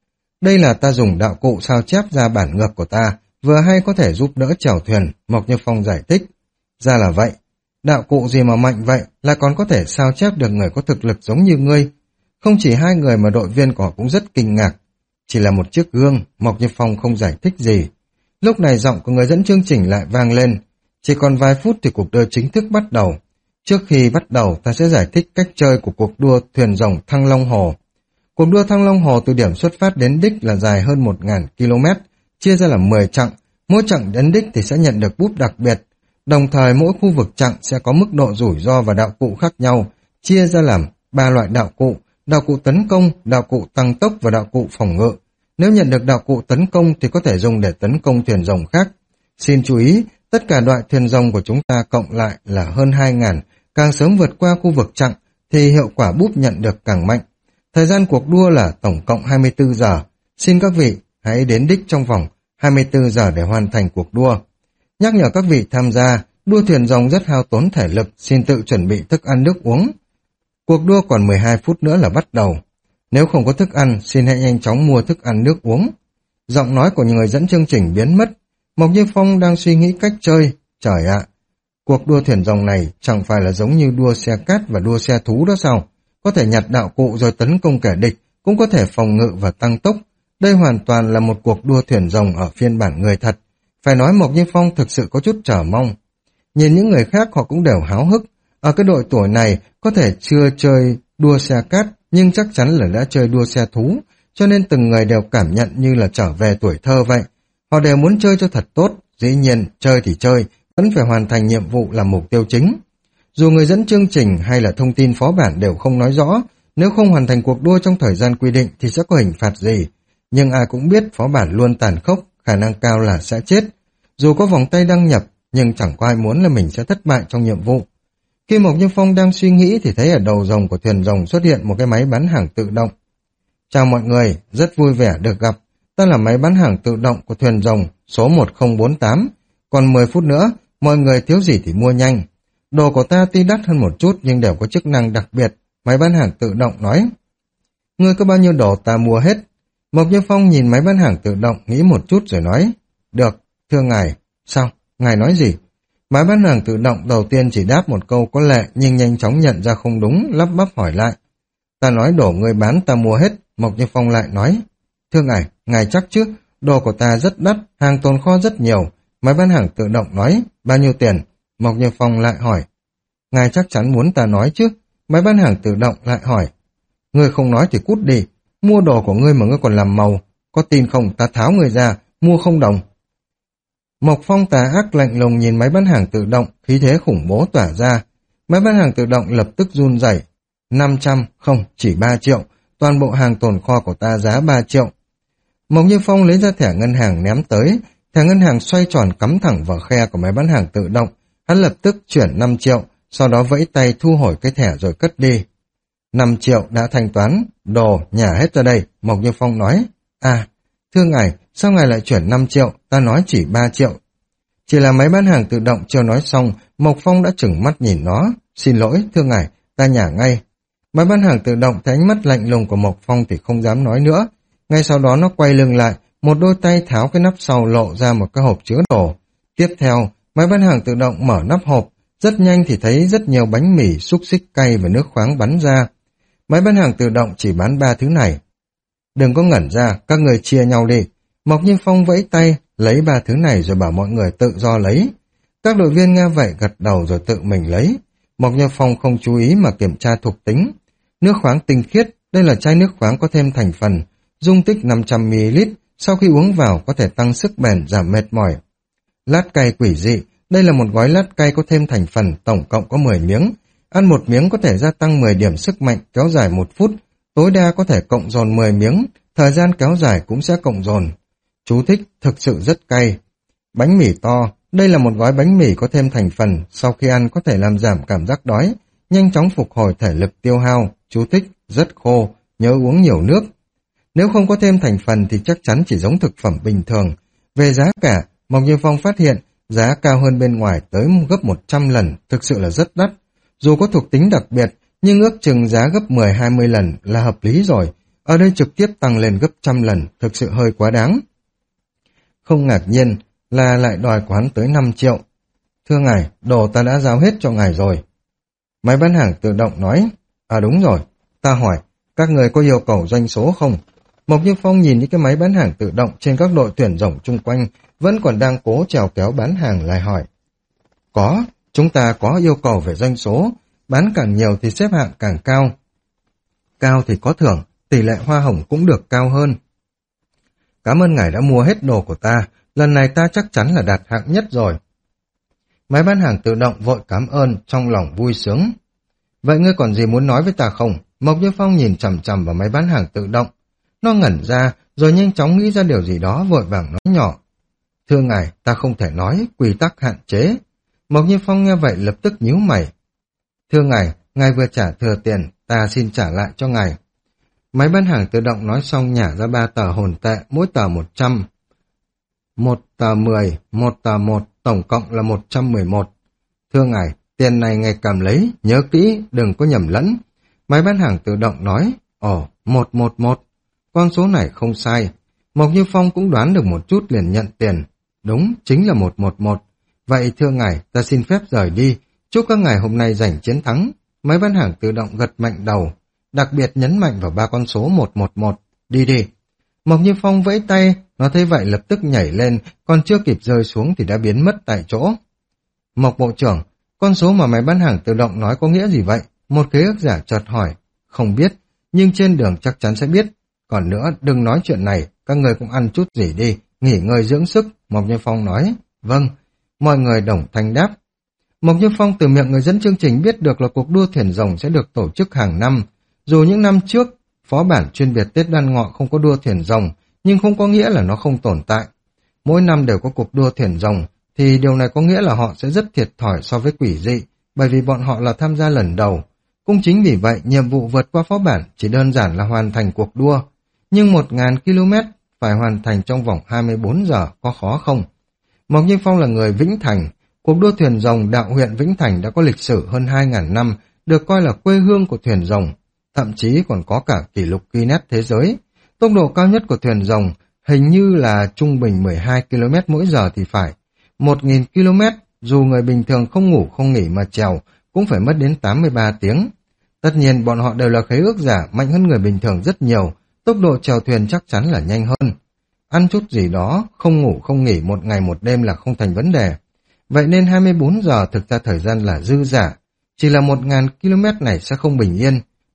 Đây là ta dùng đạo cụ sao chép ra bản ngược của ta, vừa hay có thể giúp đỡ chèo thuyền, Mộc Như Phong giải thích. Ra là vậy, đạo cụ gì mà mạnh vậy, là còn có thể sao chép được người có thực lực giống như ngươi. Không chỉ hai người mà đội viên của họ cũng rất kinh ngạc. Chỉ là một chiếc gương, Mộc Như Phong không giải thích gì. Lúc này giọng của người dẫn chương trình lại vang lên. Chỉ còn vài phút thì cuộc đua chính thức bắt đầu. Trước khi bắt đầu, ta sẽ giải thích cách chơi của cuộc đua thuyền rồng Thăng Long Hồ. Cuộc đua Thăng Long Hồ từ điểm xuất phát đến đích là dài hơn một nghìn ki lô mét, chia ra làm mười chặng. Mỗi chặng đến đích thì sẽ nhận được búp đặc biệt. Đồng thời mỗi khu vực chặng sẽ có mức độ rủi ro và đạo cụ khác nhau, chia ra làm ba loại đạo cụ, đạo cụ tấn công, đạo cụ tăng tốc và đạo cụ phòng ngự. Nếu nhận được đạo cụ tấn công thì có thể dùng để tấn công thuyền rồng khác. Xin chú ý, tất cả loại thuyền rồng của chúng ta cộng lại là hơn hai nghìn, càng sớm vượt qua khu vực chặng thì hiệu quả búp nhận được càng mạnh. Thời gian cuộc đua là tổng cộng hai mươi tư giờ. Xin các vị hãy đến đích trong vòng hai mươi tư giờ để hoàn thành cuộc đua. Nhắc nhở các vị tham gia, đua thuyền rồng rất hao tốn thể lực, xin tự chuẩn bị thức ăn nước uống. Cuộc đua còn mười hai phút nữa là bắt đầu. Nếu không có thức ăn, xin hãy nhanh chóng mua thức ăn nước uống. Giọng nói của người dẫn chương trình biến mất. Mộc Như Phong đang suy nghĩ cách chơi. Trời ạ, cuộc đua thuyền rồng này chẳng phải là giống như đua xe cát và đua xe thú đó sao? Có thể nhặt đạo cụ rồi tấn công kẻ địch, cũng có thể phòng ngự và tăng tốc. Đây hoàn toàn là một cuộc đua thuyền rồng ở phiên bản người thật. Phải nói Mộc Như Phong thực sự có chút chờ mong. Nhìn những người khác họ cũng đều háo hức. Ở cái độ tuổi này có thể chưa chơi đua xe cát, nhưng chắc chắn là đã chơi đua xe thú, cho nên từng người đều cảm nhận như là trở về tuổi thơ vậy. Họ đều muốn chơi cho thật tốt, dĩ nhiên chơi thì chơi, vẫn phải hoàn thành nhiệm vụ là mục tiêu chính. Dù người dẫn chương trình hay là thông tin phó bản đều không nói rõ, nếu không hoàn thành cuộc đua trong thời gian quy định thì sẽ có hình phạt gì. Nhưng ai cũng biết phó bản luôn tàn khốc, khả năng cao là sẽ chết. Dù có vòng tay đăng nhập, nhưng chẳng có ai muốn là mình sẽ thất bại trong nhiệm vụ. Khi Mộc Như Phong đang suy nghĩ thì thấy ở đầu rồng của thuyền rồng xuất hiện một cái máy bán hàng tự động. Chào mọi người, rất vui vẻ được gặp. Ta là máy bán hàng tự động của thuyền rồng số một không bốn tám. Còn mười phút nữa, mọi người thiếu gì thì mua nhanh. Đồ của ta tuy đắt hơn một chút nhưng đều có chức năng đặc biệt, máy bán hàng tự động nói. Ngươi có bao nhiêu đồ ta mua hết. Mộc Như Phong nhìn máy bán hàng tự động nghĩ một chút rồi nói. Được, thưa ngài. Sao? Ngài nói gì? Máy bán hàng tự động đầu tiên chỉ đáp một câu có lệ nhưng nhanh chóng nhận ra không đúng, lắp bắp hỏi lại. Ta nói đồ ngươi bán ta mua hết, Mộc Như Phong lại nói. Thưa ngài, ngài chắc chứ, đồ của ta rất đắt, hàng tồn kho rất nhiều. Máy bán hàng tự động nói, bao nhiêu tiền? Mộc Như Phong lại hỏi. Ngài chắc chắn muốn ta nói chứ? Máy bán hàng tự động lại hỏi. Ngươi không nói thì cút đi, mua đồ của ngươi mà ngươi còn làm màu, có tin không ta tháo ngươi ra, mua không đồng. Mộc Phong tà ác lạnh lùng nhìn máy bán hàng tự động, khí thế khủng bố tỏa ra. Máy bán hàng tự động lập tức run rẩy. năm trăm, không, chỉ ba triệu, toàn bộ hàng tồn kho của ta giá ba triệu. Mộc Như Phong lấy ra thẻ ngân hàng ném tới, thẻ ngân hàng xoay tròn cắm thẳng vào khe của máy bán hàng tự động, hắn lập tức chuyển năm triệu, sau đó vẫy tay thu hồi cái thẻ rồi cất đi. năm triệu đã thanh toán, đồ, nhả hết ra đây, Mộc Như Phong nói. À, thưa ngài, sao ngài lại chuyển năm triệu, ta nói chỉ ba triệu. Chỉ là máy bán hàng tự động chưa nói xong, Mộc Phong đã trừng mắt nhìn nó. Xin lỗi, thưa ngài, ta nhả ngay. Máy bán hàng tự động thấy ánh mắt lạnh lùng của Mộc Phong thì không dám nói nữa. Ngay sau đó nó quay lưng lại, một đôi tay tháo cái nắp sau lộ ra một cái hộp chứa đồ. Tiếp theo, máy bán hàng tự động mở nắp hộp, rất nhanh thì thấy rất nhiều bánh mì, xúc xích cay và nước khoáng bắn ra. Máy bán hàng tự động chỉ bán ba thứ này. Đừng có ngẩn ra, các người chia nhau đi. Mộc Như Phong vẫy tay, lấy ba thứ này rồi bảo mọi người tự do lấy. Các đội viên nghe vậy gật đầu rồi tự mình lấy. Mộc Như Phong không chú ý mà kiểm tra thuộc tính. Nước khoáng tinh khiết, đây là chai nước khoáng có thêm thành phần, dung tích năm trăm mi li lít, sau khi uống vào có thể tăng sức bền, giảm mệt mỏi. Lát cay quỷ dị, đây là một gói lát cay có thêm thành phần, tổng cộng có mười miếng. Ăn một miếng có thể gia tăng mười điểm sức mạnh, kéo dài một phút, tối đa có thể cộng dồn mười miếng, thời gian kéo dài cũng sẽ cộng dồn. Chú thích, thực sự rất cay. Bánh mì to, đây là một gói bánh mì có thêm thành phần, sau khi ăn có thể làm giảm cảm giác đói, nhanh chóng phục hồi thể lực tiêu hao. Chú thích, rất khô, nhớ uống nhiều nước. Nếu không có thêm thành phần thì chắc chắn chỉ giống thực phẩm bình thường. Về giá cả, Mộc Như Phong phát hiện giá cao hơn bên ngoài tới gấp một trăm lần, thực sự là rất đắt. Dù có thuộc tính đặc biệt, nhưng ước chừng giá gấp mười hai mươi lần là hợp lý rồi. Ở đây trực tiếp tăng lên gấp trăm lần, thực sự hơi quá đáng. Không ngạc nhiên là lại đòi quán tới năm triệu. Thưa ngài, đồ ta đã giao hết cho ngài rồi. Máy bán hàng tự động nói. À đúng rồi, ta hỏi, các người có yêu cầu doanh số không? Mộc Như Phong nhìn những cái máy bán hàng tự động trên các đội tuyển rồng chung quanh, vẫn còn đang cố trèo kéo bán hàng lại hỏi. Có, chúng ta có yêu cầu về doanh số, bán càng nhiều thì xếp hạng càng cao. Cao thì có thưởng, tỷ lệ hoa hồng cũng được cao hơn. Cảm ơn ngài đã mua hết đồ của ta, lần này ta chắc chắn là đạt hạng nhất rồi. Máy bán hàng tự động vội cảm ơn, trong lòng vui sướng. Vậy ngươi còn gì muốn nói với ta không? Mộc Như Phong nhìn chằm chằm vào máy bán hàng tự động. Nó ngẩn ra, rồi nhanh chóng nghĩ ra điều gì đó, vội vàng nói nhỏ. Thưa ngài, ta không thể nói, quy tắc hạn chế. Mộc Như Phong nghe vậy lập tức nhíu mày. Thưa ngài, ngài vừa trả thừa tiền, ta xin trả lại cho ngài. Máy bán hàng tự động nói xong nhả ra ba tờ hồn tệ, mỗi tờ một trăm. Một tờ mười, một tờ một, tổng cộng là một trăm mười một. Thưa ngài, tiền này ngài cầm lấy, nhớ kỹ, đừng có nhầm lẫn. Máy bán hàng tự động nói, ồ, một một một, con số này không sai. Mộc Như Phong cũng đoán được một chút liền nhận tiền. Đúng, chính là một một một. Vậy thưa ngài, ta xin phép rời đi, chúc các ngài hôm nay giành chiến thắng. Máy bán hàng tự động gật mạnh đầu, đặc biệt nhấn mạnh vào ba con số một một một, đi đi. Mộc Như Phong vẫy tay, nó thấy vậy lập tức nhảy lên, còn chưa kịp rơi xuống thì đã biến mất tại chỗ. Mộc bộ trưởng, con số mà máy bán hàng tự động nói có nghĩa gì vậy? Một khế ước giả chợt hỏi. Không biết, nhưng trên đường chắc chắn sẽ biết. Còn nữa, đừng nói chuyện này, các người cũng ăn chút gì đi, nghỉ ngơi dưỡng sức, Mộc Như Phong nói. Vâng, mọi người đồng thanh đáp. Mộc Như Phong từ miệng người dẫn chương trình biết được là cuộc đua thuyền rồng sẽ được tổ chức hàng năm. Dù những năm trước, phó bản chuyên biệt Tết Đoan Ngọ không có đua thuyền rồng, nhưng không có nghĩa là nó không tồn tại. Mỗi năm đều có cuộc đua thuyền rồng, thì điều này có nghĩa là họ sẽ rất thiệt thòi so với quỷ dị, bởi vì bọn họ là tham gia lần đầu. Cũng chính vì vậy, nhiệm vụ vượt qua phó bản chỉ đơn giản là hoàn thành cuộc đua. Nhưng một nghìn ki lô mét phải hoàn thành trong vòng hai mươi bốn giờ, có khó không? Mộc Như Phong là người Vĩnh Thành. Cuộc đua thuyền rồng đạo huyện Vĩnh Thành đã có lịch sử hơn hai nghìn năm, được coi là quê hương của thuyền rồng. Thậm chí còn có cả kỷ lục Guinness thế giới. Tốc độ cao nhất của thuyền rồng hình như là trung bình mười hai ki lô mét mỗi giờ thì phải. một nghìn ki lô mét, dù người bình thường không ngủ không nghỉ mà trèo, cũng phải mất đến tám mươi ba tiếng. Tất nhiên bọn họ đều là khế ước giả, mạnh hơn người bình thường rất nhiều, tốc độ chèo thuyền chắc chắn là nhanh hơn. Ăn chút gì đó, không ngủ không nghỉ một ngày một đêm là không thành vấn đề. Vậy nên hai mươi bốn giờ thực ra thời gian là dư giả. Chỉ là một nghìn ki lô mét này sẽ không bình yên.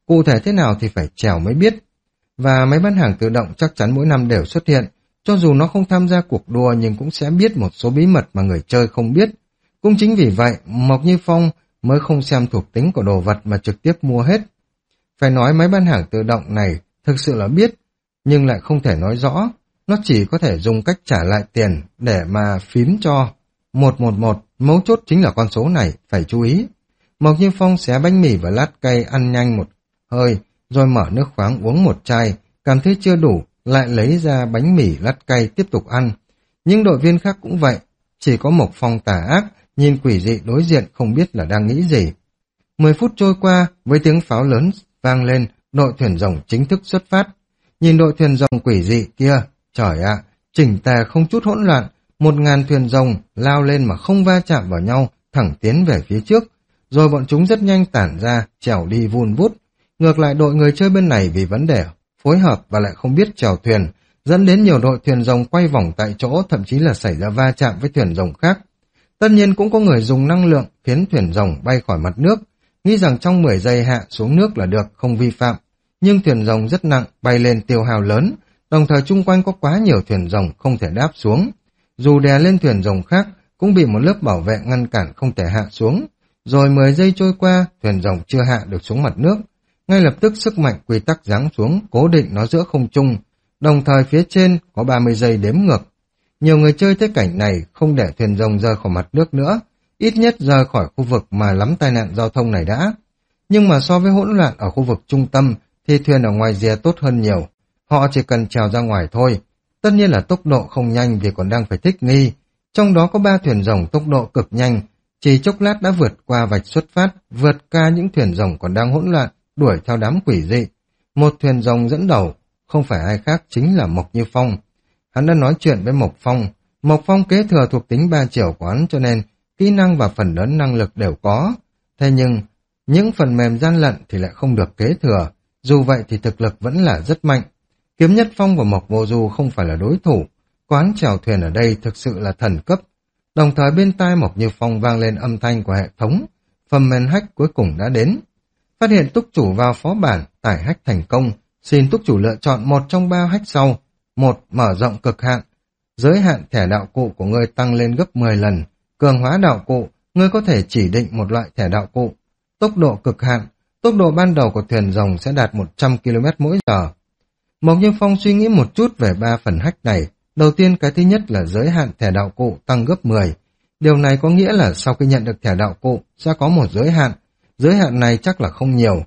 cụ thể thế nào thì phải trèo mới biết. Và máy bán hàng tự động chắc chắn mỗi năm đều xuất hiện, cho dù nó không tham gia cuộc đua nhưng cũng sẽ biết một số bí mật mà người chơi không biết. Cũng chính vì vậy, Mộc Như Phong mới không xem thuộc tính của đồ vật mà trực tiếp mua hết. Phải nói máy bán hàng tự động này thực sự là biết, nhưng lại không thể nói rõ. Nó chỉ có thể dùng cách trả lại tiền để mà phím cho. một một một, mấu chốt chính là con số này, phải chú ý. Mộc Như Phong xé bánh mì và lát cay ăn nhanh một hơi, rồi mở nước khoáng uống một chai, cảm thấy chưa đủ, lại lấy ra bánh mì lát cay tiếp tục ăn. Những đội viên khác cũng vậy, chỉ có Mộc Phong tà ác, nhìn quỷ dị đối diện không biết là đang nghĩ gì. Mười phút trôi qua, với tiếng pháo lớn vang lên, đội thuyền rồng chính thức xuất phát. Nhìn đội thuyền rồng quỷ dị kia, trời ạ, chỉnh tề không chút hỗn loạn, một ngàn thuyền rồng lao lên mà không va chạm vào nhau, thẳng tiến về phía trước, rồi bọn chúng rất nhanh tản ra, trèo đi vun vút. Ngược lại đội người chơi bên này vì vấn đề phối hợp và lại không biết chèo thuyền, dẫn đến nhiều đội thuyền rồng quay vòng tại chỗ, thậm chí là xảy ra va chạm với thuyền rồng khác. Tất nhiên cũng có người dùng năng lượng khiến thuyền rồng bay khỏi mặt nước, nghĩ rằng trong mười giây hạ xuống nước là được, không vi phạm. Nhưng thuyền rồng rất nặng, bay lên tiêu hao lớn, đồng thời chung quanh có quá nhiều thuyền rồng không thể đáp xuống. Dù đè lên thuyền rồng khác, cũng bị một lớp bảo vệ ngăn cản không thể hạ xuống. Rồi mười giây trôi qua, thuyền rồng chưa hạ được xuống mặt nước. Ngay lập tức sức mạnh quy tắc giáng xuống, cố định nó giữa không trung. Đồng thời phía trên có ba mươi giây đếm ngược. Nhiều người chơi thấy cảnh này không để thuyền rồng rời khỏi mặt nước nữa, ít nhất rời khỏi khu vực mà lắm tai nạn giao thông này đã. Nhưng mà so với hỗn loạn ở khu vực trung tâm thì thuyền ở ngoài rìa tốt hơn nhiều. Họ chỉ cần trèo ra ngoài thôi. Tất nhiên là tốc độ không nhanh vì còn đang phải thích nghi. Trong đó có ba thuyền rồng tốc độ cực nhanh, chỉ chốc lát đã vượt qua vạch xuất phát, vượt qua những thuyền rồng còn đang hỗn loạn, đuổi theo đám quỷ dị. Một thuyền rồng dẫn đầu, không phải ai khác chính là Mộc Như Phong. Hắn đã nói chuyện với Mộc Phong. Mộc Phong kế thừa thuộc tính ba chiều của hắn cho nên kỹ năng và phần lớn năng lực đều có. Thế nhưng, những phần mềm gian lận thì lại không được kế thừa. Dù vậy thì thực lực vẫn là rất mạnh. Kiếm Nhất Phong và Mộc Vô Du không phải là đối thủ. Quán chèo thuyền ở đây thực sự là thần cấp. Đồng thời bên tai Mộc Như Phong vang lên âm thanh của hệ thống. Phần mềm hack cuối cùng đã đến. Phát hiện túc chủ vào phó bản, tải hack thành công. Xin túc chủ lựa chọn một trong ba hack sau. Một, mở rộng cực hạn. Giới hạn thẻ đạo cụ của ngươi tăng lên gấp mười lần. Cường hóa đạo cụ, ngươi có thể chỉ định một loại thẻ đạo cụ. Tốc độ cực hạn, tốc độ ban đầu của thuyền rồng sẽ đạt một trăm ki lô mét mỗi giờ. Mộc Như Phong suy nghĩ một chút về ba phần hack này. Đầu tiên cái thứ nhất là giới hạn thẻ đạo cụ tăng gấp mười. Điều này có nghĩa là sau khi nhận được thẻ đạo cụ sẽ có một giới hạn. Giới hạn này chắc là không nhiều.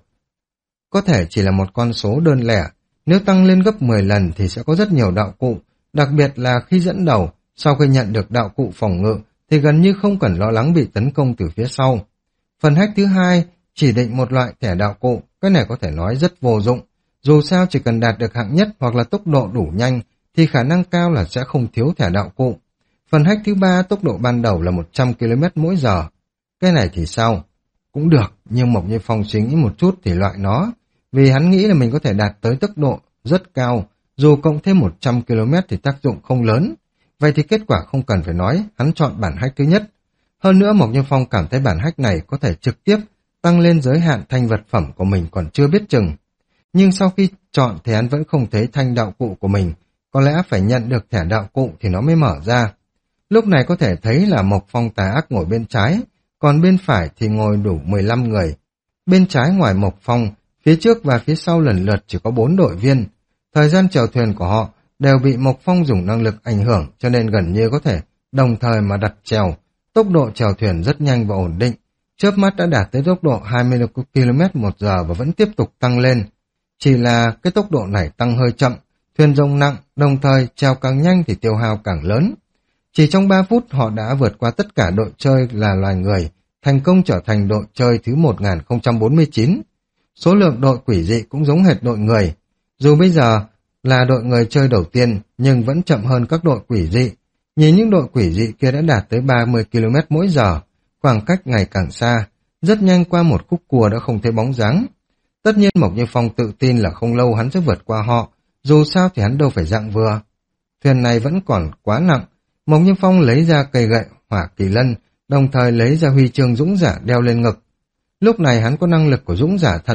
Có thể chỉ là một con số đơn lẻ. Nếu tăng lên gấp mười lần thì sẽ có rất nhiều đạo cụ. Đặc biệt là khi dẫn đầu, sau khi nhận được đạo cụ phòng ngự thì gần như không cần lo lắng bị tấn công từ phía sau. Phần hack thứ hai, chỉ định một loại thẻ đạo cụ. Cái này có thể nói rất vô dụng. Dù sao chỉ cần đạt được hạng nhất hoặc là tốc độ đủ nhanh thì khả năng cao là sẽ không thiếu thẻ đạo cụ. Phần hack thứ ba, tốc độ ban đầu là một trăm ki lô mét mỗi giờ. Cái này thì sao? Cũng được, nhưng Mộc Như Phong suy nghĩ một chút thì loại nó. Vì hắn nghĩ là mình có thể đạt tới tốc độ rất cao, dù cộng thêm một trăm ki lô mét thì tác dụng không lớn. Vậy thì kết quả không cần phải nói, hắn chọn bản hack thứ nhất. Hơn nữa Mộc Như Phong cảm thấy bản hack này có thể trực tiếp tăng lên giới hạn thanh vật phẩm của mình còn chưa biết chừng. Nhưng sau khi chọn thì hắn vẫn không thấy thanh đạo cụ của mình, có lẽ phải nhận được thẻ đạo cụ thì nó mới mở ra. Lúc này có thể thấy là Mộc Phong tà ác ngồi bên trái, còn bên phải thì ngồi đủ mười lăm người. Bên trái ngoài Mộc Phong, phía trước và phía sau lần lượt chỉ có bốn đội viên. Thời gian chèo thuyền của họ đều bị Mộc Phong dùng năng lực ảnh hưởng cho nên gần như có thể đồng thời mà đặt chèo. Tốc độ chèo thuyền rất nhanh và ổn định. Chớp mắt đã đạt tới tốc độ hai mươi ki lô mét một giờ và vẫn tiếp tục tăng lên. Chỉ là cái tốc độ này tăng hơi chậm, thuyền rồng nặng, đồng thời chèo càng nhanh thì tiêu hao càng lớn. Chỉ trong ba phút họ đã vượt qua tất cả đội chơi là loài người, thành công trở thành đội chơi thứ một nghìn không trăm bốn mươi chín. Số lượng đội quỷ dị cũng giống hệt đội người. Dù bây giờ là đội người chơi đầu tiên, nhưng vẫn chậm hơn các đội quỷ dị. Nhìn những đội quỷ dị kia đã đạt tới ba mươi ki lô mét mỗi giờ, khoảng cách ngày càng xa, rất nhanh qua một khúc cua đã không thấy bóng dáng. Tất nhiên Mộc Như Phong tự tin là không lâu hắn sẽ vượt qua họ, dù sao thì hắn đâu phải dạng vừa. Thuyền này vẫn còn quá nặng, Mộc Như Phong lấy ra cây gậy hỏa kỳ lân, đồng thời lấy ra huy chương dũng giả đeo lên ngực. Lúc này hắn có năng lực của dũng giả thật,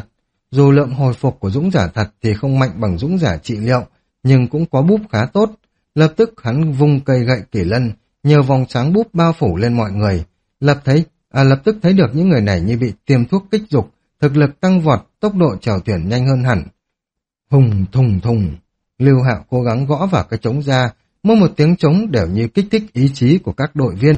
Dù lượng hồi phục của dũng giả thật thì không mạnh bằng dũng giả trị liệu, nhưng cũng có búp khá tốt. Lập tức hắn vung cây gậy kỷ lân, nhiều vòng sáng búp bao phủ lên mọi người. Lập thấy, à, lập tức thấy được những người này như bị tiêm thuốc kích dục, thực lực tăng vọt, tốc độ chèo thuyền nhanh hơn hẳn. Hùng thùng thùng, Lưu Hạo cố gắng gõ vào cái trống ra, mỗi một tiếng trống đều như kích thích ý chí của các đội viên.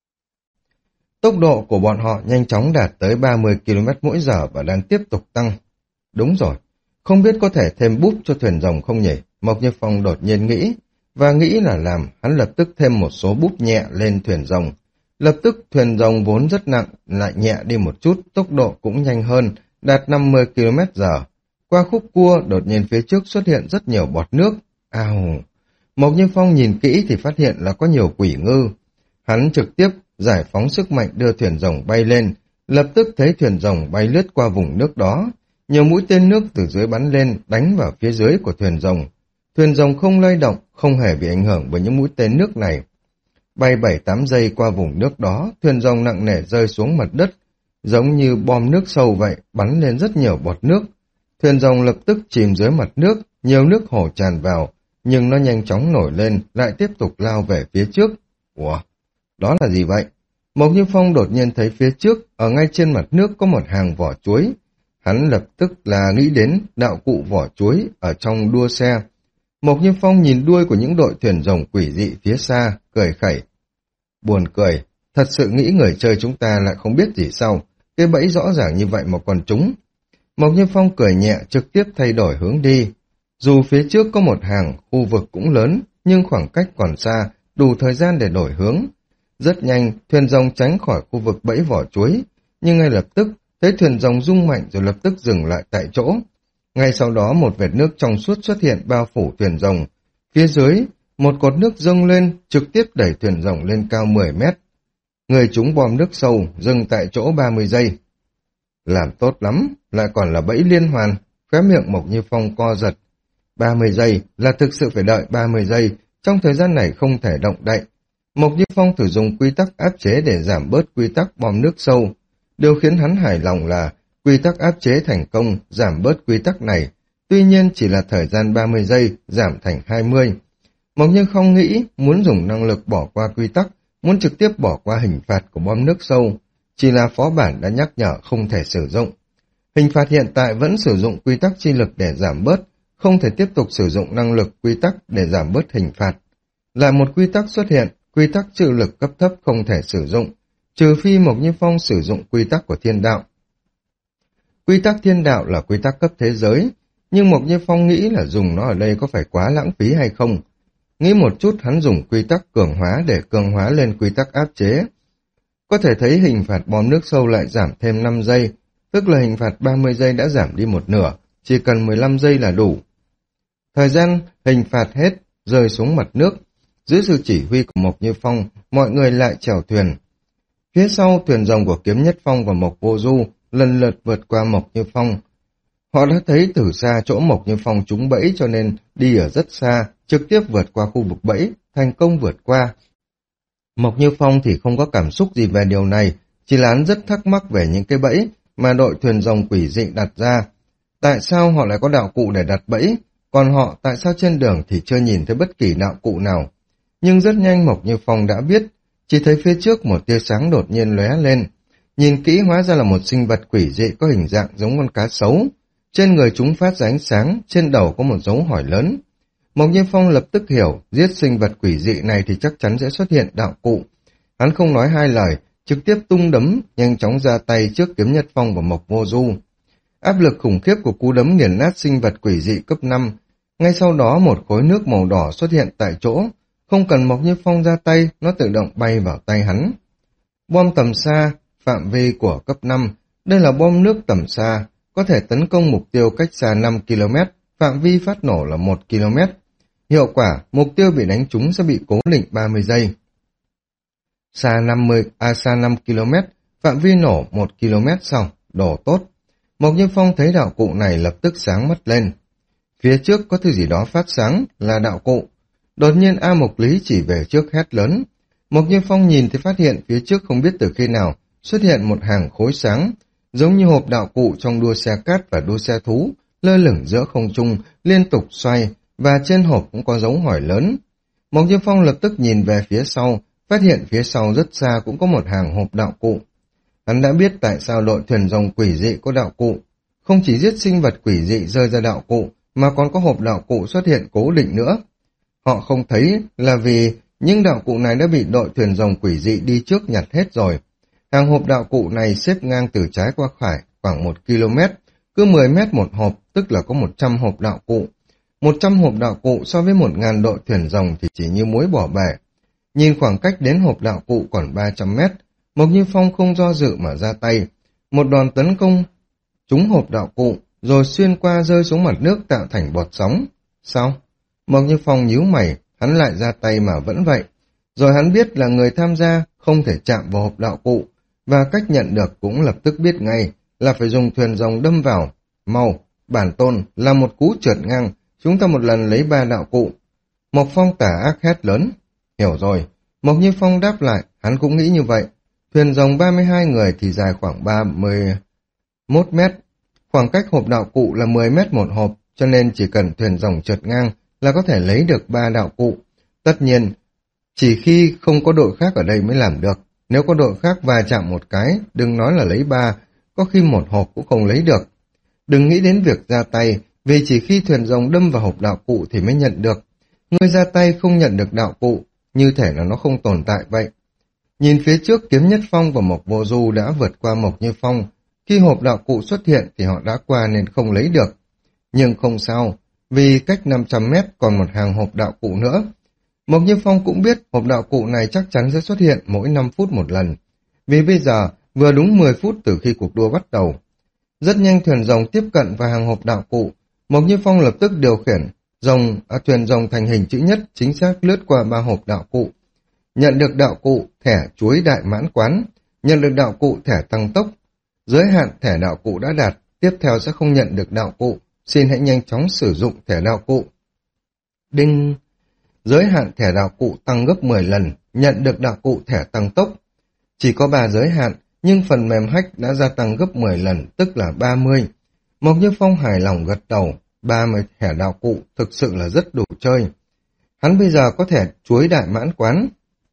Tốc độ của bọn họ nhanh chóng đạt tới ba mươi ki lô mét mỗi giờ và đang tiếp tục tăng. Đúng rồi, không biết có thể thêm búp cho thuyền rồng không nhỉ? Mộc Như Phong đột nhiên nghĩ, và nghĩ là làm, hắn lập tức thêm một số búp nhẹ lên thuyền rồng. Lập tức thuyền rồng vốn rất nặng, lại nhẹ đi một chút, tốc độ cũng nhanh hơn, đạt năm mươi ki lô mét giờ. Qua khúc cua, đột nhiên phía trước xuất hiện rất nhiều bọt nước. Ao! Mộc Như Phong nhìn kỹ thì phát hiện là có nhiều quỷ ngư. Hắn trực tiếp giải phóng sức mạnh đưa thuyền rồng bay lên, lập tức thấy thuyền rồng bay lướt qua vùng nước đó. Nhiều mũi tên nước từ dưới bắn lên, đánh vào phía dưới của thuyền rồng. Thuyền rồng không lay động, không hề bị ảnh hưởng bởi những mũi tên nước này. Bay bảy tám giây qua vùng nước đó, thuyền rồng nặng nề rơi xuống mặt đất, giống như bom nước sâu vậy, bắn lên rất nhiều bọt nước. Thuyền rồng lập tức chìm dưới mặt nước, nhiều nước hồ tràn vào, nhưng nó nhanh chóng nổi lên, lại tiếp tục lao về phía trước. Ủa, đó là gì vậy? Mộc Như Phong đột nhiên thấy phía trước, ở ngay trên mặt nước có một hàng vỏ chuối. Hắn lập tức là nghĩ đến đạo cụ vỏ chuối ở trong đua xe. Mộc Như Phong nhìn đuôi của những đội thuyền rồng quỷ dị phía xa, cười khẩy. Buồn cười, thật sự nghĩ người chơi chúng ta lại không biết gì sao, cái bẫy rõ ràng như vậy mà còn trúng. Mộc Như Phong cười nhẹ trực tiếp thay đổi hướng đi. Dù phía trước có một hàng, khu vực cũng lớn, nhưng khoảng cách còn xa, đủ thời gian để đổi hướng. Rất nhanh, thuyền rồng tránh khỏi khu vực bẫy vỏ chuối, nhưng ngay lập tức, thấy thuyền rồng rung mạnh rồi lập tức dừng lại tại chỗ. Ngay sau đó một vệt nước trong suốt xuất hiện bao phủ thuyền rồng. Phía dưới, một cột nước dâng lên, trực tiếp đẩy thuyền rồng lên cao mười mét. Người chúng bom nước sâu, dừng tại chỗ ba mươi giây. Làm tốt lắm, lại còn là bẫy liên hoàn, khóe miệng Mộc Như Phong co giật. ba mươi giây là thực sự phải đợi ba mươi giây, trong thời gian này không thể động đậy. Mộc Như Phong thử dùng quy tắc áp chế để giảm bớt quy tắc bom nước sâu. Điều khiến hắn hài lòng là quy tắc áp chế thành công, giảm bớt quy tắc này. Tuy nhiên chỉ là thời gian ba mươi giây, giảm thành hai mươi. Mộc Như Phong nghĩ muốn dùng năng lực bỏ qua quy tắc, muốn trực tiếp bỏ qua hình phạt của bom nước sâu. Chỉ là phó bản đã nhắc nhở không thể sử dụng. Hình phạt hiện tại vẫn sử dụng quy tắc chi lực để giảm bớt, không thể tiếp tục sử dụng năng lực quy tắc để giảm bớt hình phạt. Lại một quy tắc xuất hiện, quy tắc trừ lực cấp thấp không thể sử dụng, trừ phi Mộc Như Phong sử dụng quy tắc của thiên đạo. Quy tắc thiên đạo là quy tắc cấp thế giới, nhưng Mộc Như Phong nghĩ là dùng nó ở đây có phải quá lãng phí hay không. Nghĩ một chút hắn dùng quy tắc cường hóa để cường hóa lên quy tắc áp chế. Có thể thấy hình phạt bom nước sâu lại giảm thêm năm giây, tức là hình phạt ba mươi giây đã giảm đi một nửa, chỉ cần mười lăm giây là đủ. Thời gian hình phạt hết, rơi xuống mặt nước. Dưới sự chỉ huy của Mộc Như Phong, mọi người lại chèo thuyền. Phía sau, thuyền rồng của Kiếm Nhất Phong và Mộc Vô Du lần lượt vượt qua Mộc Như Phong. Họ đã thấy từ xa chỗ Mộc Như Phong trúng bẫy cho nên đi ở rất xa, trực tiếp vượt qua khu vực bẫy, thành công vượt qua. Mộc Như Phong thì không có cảm xúc gì về điều này, chỉ là hắn rất thắc mắc về những cái bẫy mà đội thuyền rồng quỷ dị đặt ra. Tại sao họ lại có đạo cụ để đặt bẫy, còn họ tại sao trên đường thì chưa nhìn thấy bất kỳ đạo cụ nào. Nhưng rất nhanh Mộc Như Phong đã biết, chỉ thấy phía trước một tia sáng đột nhiên lóe lên. Nhìn kỹ hóa ra là một sinh vật quỷ dị có hình dạng giống con cá sấu. Trên người chúng phát ra ánh sáng, trên đầu có một dấu hỏi lớn. Mộc Như Phong lập tức hiểu, giết sinh vật quỷ dị này thì chắc chắn sẽ xuất hiện đạo cụ. Hắn không nói hai lời, trực tiếp tung đấm, nhanh chóng ra tay trước Kiếm Nhất Phong và Mộc Vô Du. Áp lực khủng khiếp của cú đấm nghiền nát sinh vật quỷ dị cấp năm. Ngay sau đó một khối nước màu đỏ xuất hiện tại chỗ. Không cần Mộc Như Phong ra tay, nó tự động bay vào tay hắn. Bom tầm xa, phạm vi của cấp năm. Đây là bom nước tầm xa, có thể tấn công mục tiêu cách xa năm ki lô mét, phạm vi phát nổ là một ki lô mét. Hiệu quả, mục tiêu bị đánh trúng sẽ bị cố định ba mươi giây. Xa năm mươi, à xa năm ki lô mét, phạm vi nổ một ki lô mét sau, đổ tốt. Mộc Như Phong thấy đạo cụ này lập tức sáng mắt lên. Phía trước có thứ gì đó phát sáng, là đạo cụ. Đột nhiên A Mộc Lý chỉ về trước hét lớn. Mộc Như Phong nhìn thì phát hiện phía trước không biết từ khi nào xuất hiện một hàng khối sáng. giống như hộp đạo cụ trong đua xe cát và đua xe thú, lơ lửng giữa không trung, liên tục xoay, và trên hộp cũng có dấu hỏi lớn. Mộc Như Phong lập tức nhìn về phía sau, phát hiện phía sau rất xa cũng có một hàng hộp đạo cụ. Hắn đã biết tại sao đội thuyền rồng quỷ dị có đạo cụ. Không chỉ giết sinh vật quỷ dị rơi ra đạo cụ, mà còn có hộp đạo cụ xuất hiện cố định nữa. Họ không thấy là vì những đạo cụ này đã bị đội thuyền rồng quỷ dị đi trước nhặt hết rồi. Hàng hộp đạo cụ này xếp ngang từ trái qua phải khoảng một ki lô mét, cứ mười mét một hộp, tức là có một trăm hộp đạo cụ. một trăm hộp đạo cụ so với một nghìn đội thuyền rồng thì chỉ như muối bỏ bể. Nhìn khoảng cách đến hộp đạo cụ còn ba trăm mét, Mộc Như Phong không do dự mà ra tay. Một đòn tấn công trúng hộp đạo cụ, rồi xuyên qua rơi xuống mặt nước tạo thành bọt sóng. Sao? Mộc Như Phong nhíu mày, hắn lại ra tay mà vẫn vậy. Rồi hắn biết là người tham gia không thể chạm vào hộp đạo cụ, và cách nhận được cũng lập tức biết ngay là phải dùng thuyền rồng đâm vào. Mau, bản tôn là một cú trượt ngang, chúng ta một lần lấy ba đạo cụ. Mộc Phong tà ác hét lớn. Hiểu rồi. Mộc Như Phong đáp lại, hắn cũng nghĩ như vậy. Thuyền rồng ba mươi hai người thì dài khoảng ba mươi mốt mét. Khoảng cách hộp đạo cụ là mười mét một hộp, cho nên chỉ cần thuyền rồng trượt ngang là có thể lấy được ba đạo cụ. Tất nhiên, chỉ khi không có đội khác ở đây mới làm được. Nếu có đội khác va chạm một cái, đừng nói là lấy ba, có khi một hộp cũng không lấy được. Đừng nghĩ đến việc ra tay, vì chỉ khi thuyền rồng đâm vào hộp đạo cụ thì mới nhận được. Người ra tay không nhận được đạo cụ, như thể là nó không tồn tại vậy. Nhìn phía trước, Kiếm Nhất Phong và Mộc Vô Du đã vượt qua Mộc Như Phong. Khi hộp đạo cụ xuất hiện thì họ đã qua nên không lấy được. Nhưng không sao, vì cách năm trăm mét còn một hàng hộp đạo cụ nữa. Mộc Như Phong cũng biết hộp đạo cụ này chắc chắn sẽ xuất hiện mỗi năm phút một lần. Vì bây giờ vừa đúng mười phút từ khi cuộc đua bắt đầu. Rất nhanh thuyền rồng tiếp cận vào hàng hộp đạo cụ. Mộc Như Phong lập tức điều khiển rồng à, thuyền rồng thành hình chữ nhất chính xác lướt qua ba hộp đạo cụ. Nhận được đạo cụ thẻ chuối đại mãn quán, nhận được đạo cụ thẻ tăng tốc. Giới hạn thẻ đạo cụ đã đạt, tiếp theo sẽ không nhận được đạo cụ. Xin hãy nhanh chóng sử dụng thẻ đạo cụ. Đinh! Giới hạn thẻ đạo cụ tăng gấp mười lần, nhận được đạo cụ thẻ tăng tốc. Chỉ có ba giới hạn, nhưng phần mềm hack đã gia tăng gấp mười lần, tức là ba mươi. Mộc Như Phong hài lòng gật đầu, ba mươi thẻ đạo cụ thực sự là rất đủ chơi. Hắn bây giờ có thẻ chuối đại mãn quán,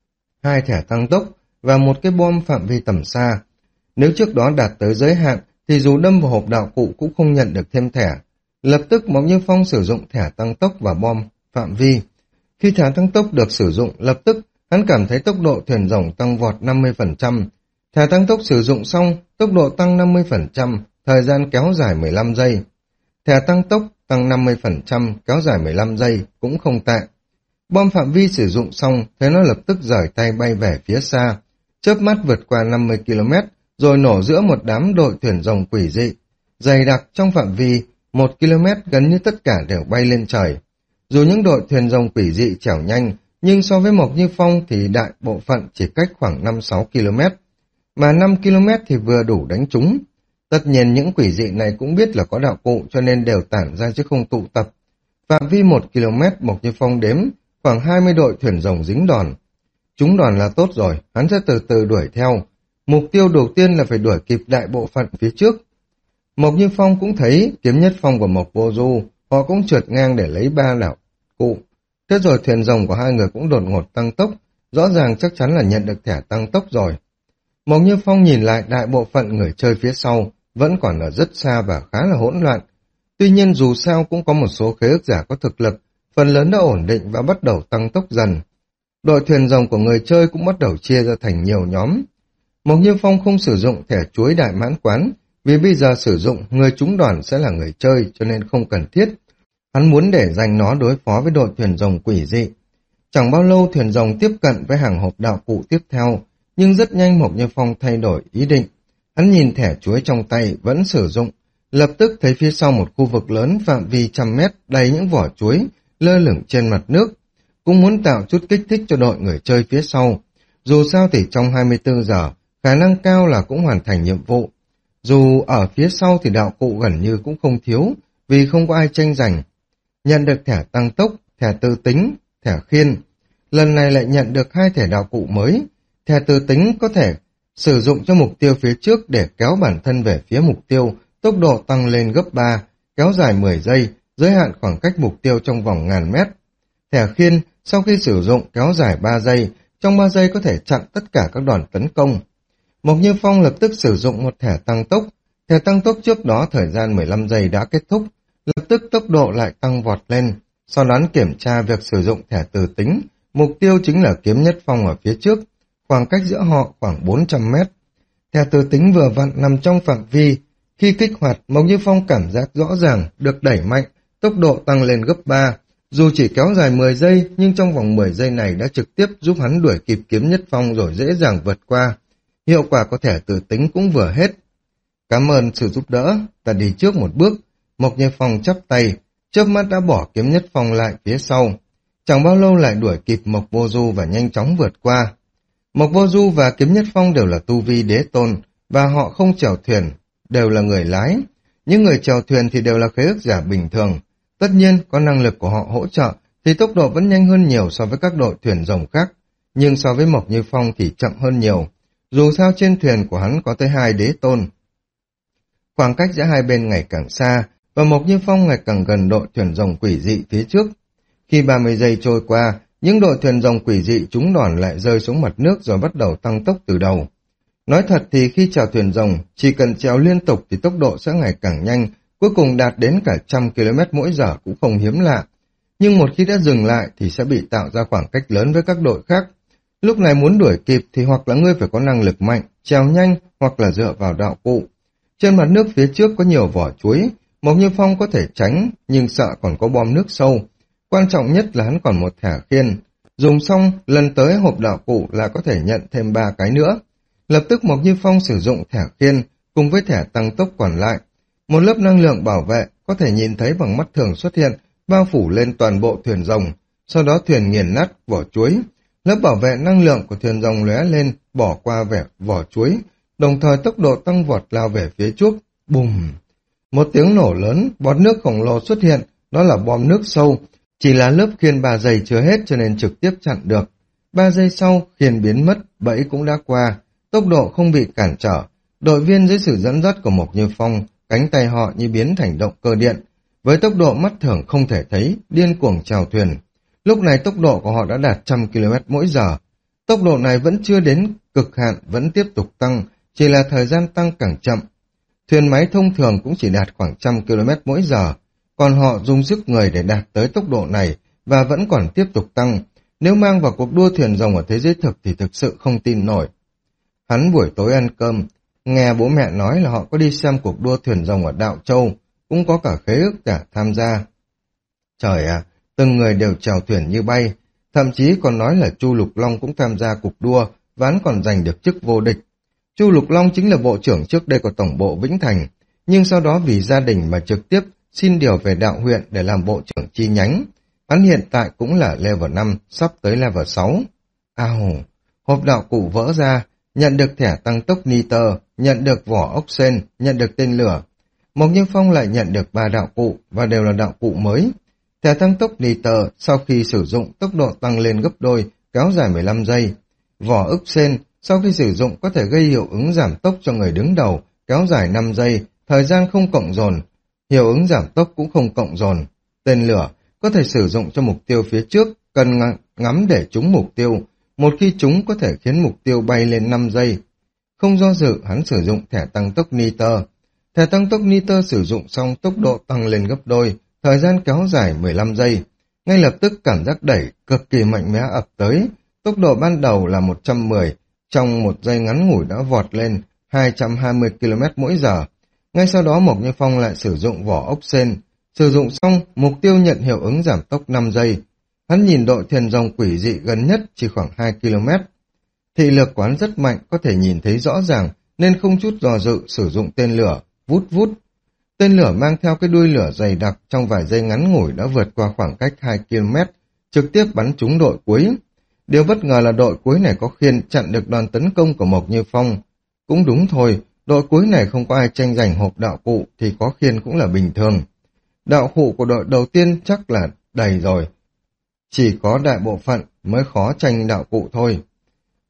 hai thẻ tăng tốc và một cái bom phạm vi tầm xa. Nếu trước đó đạt tới giới hạn thì dù đâm vào hộp đạo cụ cũng không nhận được thêm thẻ. Lập tức Mộc Như Phong sử dụng thẻ tăng tốc và bom phạm vi. Khi thẻ tăng tốc được sử dụng, lập tức hắn cảm thấy tốc độ thuyền rồng tăng vọt năm mươi phần trăm. Thẻ tăng tốc sử dụng xong, tốc độ tăng năm mươi phần trăm, thời gian kéo dài mười lăm giây. Thẻ tăng tốc tăng năm mươi phần trăm, kéo dài mười lăm giây, cũng không tệ. Bom phạm vi sử dụng xong, thế nó lập tức rời tay bay về phía xa, chớp mắt vượt qua năm mươi ki lô mét, rồi nổ giữa một đám đội thuyền rồng quỷ dị. Dày đặc trong phạm vi một ki lô mét, gần như tất cả đều bay lên trời. Dù những đội thuyền rồng quỷ dị chẻo nhanh, nhưng so với Mộc Như Phong thì đại bộ phận chỉ cách khoảng năm sáu ki lô mét, mà năm ki lô mét thì vừa đủ đánh trúng. Tất nhiên những quỷ dị này cũng biết là có đạo cụ cho nên đều tản ra chứ không tụ tập. Phạm vi một ki lô mét Mộc Như Phong đếm, khoảng hai mươi đội thuyền rồng dính đòn. Trúng đòn là tốt rồi, hắn sẽ từ từ đuổi theo. Mục tiêu đầu tiên là phải đuổi kịp đại bộ phận phía trước. Mộc Như Phong cũng thấy Kiếm Nhất Phong và Mộc Vô Du, họ cũng trượt ngang để lấy ba đạo cụ. Thế rồi thuyền rồng của hai người cũng đột ngột tăng tốc, rõ ràng chắc chắn là nhận được thẻ tăng tốc rồi. Mộc Như Phong nhìn lại đại bộ phận người chơi phía sau, vẫn còn ở rất xa và khá là hỗn loạn. Tuy nhiên dù sao cũng có một số khế ước giả có thực lực, phần lớn đã ổn định và bắt đầu tăng tốc dần. Đội thuyền rồng của người chơi cũng bắt đầu chia ra thành nhiều nhóm. Mộc Như Phong không sử dụng thẻ chuối đại mãn quán, vì bây giờ sử dụng người trúng đòn sẽ là người chơi cho nên không cần thiết. Hắn muốn để dành nó đối phó với đội thuyền rồng quỷ dị. Chẳng bao lâu thuyền rồng tiếp cận với hàng hộp đạo cụ tiếp theo, nhưng rất nhanh Mộc Như Phong thay đổi ý định. Hắn nhìn thẻ chuối trong tay vẫn sử dụng, lập tức thấy phía sau một khu vực lớn phạm vi trăm mét đầy những vỏ chuối lơ lửng trên mặt nước. Cũng muốn tạo chút kích thích cho đội người chơi phía sau. Dù sao thì trong hai mươi tư giờ, khả năng cao là cũng hoàn thành nhiệm vụ. Dù ở phía sau thì đạo cụ gần như cũng không thiếu, vì không có ai tranh giành. Nhận được thẻ tăng tốc, thẻ tư tính, thẻ khiên. Lần này lại nhận được hai thẻ đạo cụ mới. Thẻ tư tính có thể sử dụng cho mục tiêu phía trước để kéo bản thân về phía mục tiêu, tốc độ tăng lên gấp ba, kéo dài mười giây, giới hạn khoảng cách mục tiêu trong vòng ngàn mét. Thẻ khiên sau khi sử dụng kéo dài ba giây, trong ba giây có thể chặn tất cả các đòn tấn công. Mộc Như Phong lập tức sử dụng một thẻ tăng tốc, thẻ tăng tốc trước đó thời gian mười lăm giây đã kết thúc, lập tức tốc độ lại tăng vọt lên, sau đó kiểm tra việc sử dụng thẻ từ tính, mục tiêu chính là Kiếm Nhất Phong ở phía trước, khoảng cách giữa họ khoảng bốn trăm mét. Thẻ từ tính vừa vặn nằm trong phạm vi, khi kích hoạt Mộc Như Phong cảm giác rõ ràng được đẩy mạnh, tốc độ tăng lên gấp ba, dù chỉ kéo dài mười giây nhưng trong vòng mười giây này đã trực tiếp giúp hắn đuổi kịp Kiếm Nhất Phong rồi dễ dàng vượt qua. Hiệu quả của thẻ từ tính cũng vừa hết. Cảm ơn sự giúp đỡ, ta đi trước một bước. Mộc Như Phong chắp tay, chớp mắt đã bỏ Kiếm Nhất Phong lại phía sau. Chẳng bao lâu lại đuổi kịp Mộc Vô Du và nhanh chóng vượt qua. Mộc Vô Du và Kiếm Nhất Phong đều là tu vi đế tôn, và họ không chèo thuyền, đều là người lái. Những người chèo thuyền thì đều là khế ước giả bình thường. Tất nhiên, có năng lực của họ hỗ trợ, thì tốc độ vẫn nhanh hơn nhiều so với các đội thuyền rồng khác. Nhưng so với Mộc Như Phong thì chậm hơn nhiều. Dù sao trên thuyền của hắn có tới hai đế tôn. Khoảng cách giữa hai bên ngày càng xa, và Mộc Như Phong ngày càng gần đội thuyền rồng quỷ dị phía trước. Khi ba mươi giây trôi qua, những đội thuyền rồng quỷ dị trúng đòn lại rơi xuống mặt nước rồi bắt đầu tăng tốc từ đầu. Nói thật thì khi chèo thuyền rồng, chỉ cần trèo liên tục thì tốc độ sẽ ngày càng nhanh, cuối cùng đạt đến cả trăm ki lô mét mỗi giờ cũng không hiếm lạ. Nhưng một khi đã dừng lại thì sẽ bị tạo ra khoảng cách lớn với các đội khác. Lúc này muốn đuổi kịp thì hoặc là ngươi phải có năng lực mạnh, trèo nhanh hoặc là dựa vào đạo cụ. Trên mặt nước phía trước có nhiều vỏ chuối, Mộc Như Phong có thể tránh nhưng sợ còn có bom nước sâu. Quan trọng nhất là hắn còn một thẻ khiên. Dùng xong, lần tới hộp đạo cụ là có thể nhận thêm ba cái nữa. Lập tức Mộc Như Phong sử dụng thẻ khiên cùng với thẻ tăng tốc còn lại. Một lớp năng lượng bảo vệ có thể nhìn thấy bằng mắt thường xuất hiện, bao phủ lên toàn bộ thuyền rồng. Sau đó thuyền nghiền nát vỏ chuối. Lớp bảo vệ năng lượng của thuyền rồng lóe lên, bỏ qua vẻ vỏ chuối, đồng thời tốc độ tăng vọt lao về phía trước. Bùm! Một tiếng nổ lớn, bọt nước khổng lồ xuất hiện, đó là bom nước sâu. Chỉ là lớp khiên ba giây chưa hết cho nên trực tiếp chặn được. Ba giây sau, khiên biến mất, bẫy cũng đã qua, tốc độ không bị cản trở. Đội viên dưới sự dẫn dắt của Mộc Như Phong, cánh tay họ như biến thành động cơ điện. Với tốc độ mắt thường không thể thấy, điên cuồng chèo thuyền. Lúc này tốc độ của họ đã đạt trăm ki lô mét mỗi giờ. Tốc độ này vẫn chưa đến cực hạn, vẫn tiếp tục tăng, chỉ là thời gian tăng càng chậm. Thuyền máy thông thường cũng chỉ đạt khoảng trăm ki lô mét mỗi giờ, còn họ dùng sức người để đạt tới tốc độ này và vẫn còn tiếp tục tăng. Nếu mang vào cuộc đua thuyền rồng ở thế giới thực thì thực sự không tin nổi. Hắn buổi tối ăn cơm, nghe bố mẹ nói là họ có đi xem cuộc đua thuyền rồng ở Đạo Châu, cũng có cả khế ước giả tham gia. Trời ạ, từng người đều chèo thuyền như bay, thậm chí còn nói là Chu Lục Long cũng tham gia cuộc đua và hắn còn giành được chức vô địch. Chu Lục Long chính là bộ trưởng trước đây của tổng bộ Vĩnh Thành, nhưng sau đó vì gia đình mà trực tiếp xin điều về đạo huyện để làm bộ trưởng chi nhánh. Hắn hiện tại cũng là level năm, sắp tới level sáu. Ao, hộp đạo cụ vỡ ra, nhận được thẻ tăng tốc niter, nhận được vỏ ốc sên, nhận được tên lửa. Mộc Như Phong lại nhận được ba đạo cụ và đều là đạo cụ mới. Thẻ tăng tốc niter sau khi sử dụng tốc độ tăng lên gấp đôi, kéo dài mười lăm giây. Vỏ ốc sên sau khi sử dụng có thể gây hiệu ứng giảm tốc cho người đứng đầu, kéo dài năm giây, thời gian không cộng dồn. Hiệu ứng giảm tốc cũng không cộng dồn. Tên lửa có thể sử dụng cho mục tiêu phía trước, cần ngắm để trúng mục tiêu. Một khi trúng có thể khiến mục tiêu bay lên năm giây. Không do dự, hắn sử dụng thẻ tăng tốc niter. Thẻ tăng tốc niter sử dụng xong tốc độ tăng lên gấp đôi, thời gian kéo dài mười lăm giây. Ngay lập tức cảm giác đẩy cực kỳ mạnh mẽ ập tới. Tốc độ ban đầu là một trăm mười, trong một giây ngắn ngủi đã vọt lên hai trăm hai mươi ki lô mét mỗi giờ. Ngay sau đó Mộc Như Phong lại sử dụng vỏ ốc sên. Sử dụng xong, mục tiêu nhận hiệu ứng giảm tốc năm giây. Hắn nhìn đội thuyền rồng quỷ dị gần nhất chỉ khoảng hai ki lô mét. Thị lực quán rất mạnh, có thể nhìn thấy rõ ràng, nên không chút do dự sử dụng tên lửa, vút vút. Tên lửa mang theo cái đuôi lửa dày đặc trong vài giây ngắn ngủi đã vượt qua khoảng cách hai ki lô mét, trực tiếp bắn trúng đội cuối. Điều bất ngờ là đội cuối này có khiên chặn được đòn tấn công của Mộc Như Phong. Cũng đúng thôi, đội cuối này không có ai tranh giành hộp đạo cụ thì có khiên cũng là bình thường. Đạo cụ của đội đầu tiên chắc là đầy rồi. Chỉ có đại bộ phận mới khó tranh đạo cụ thôi.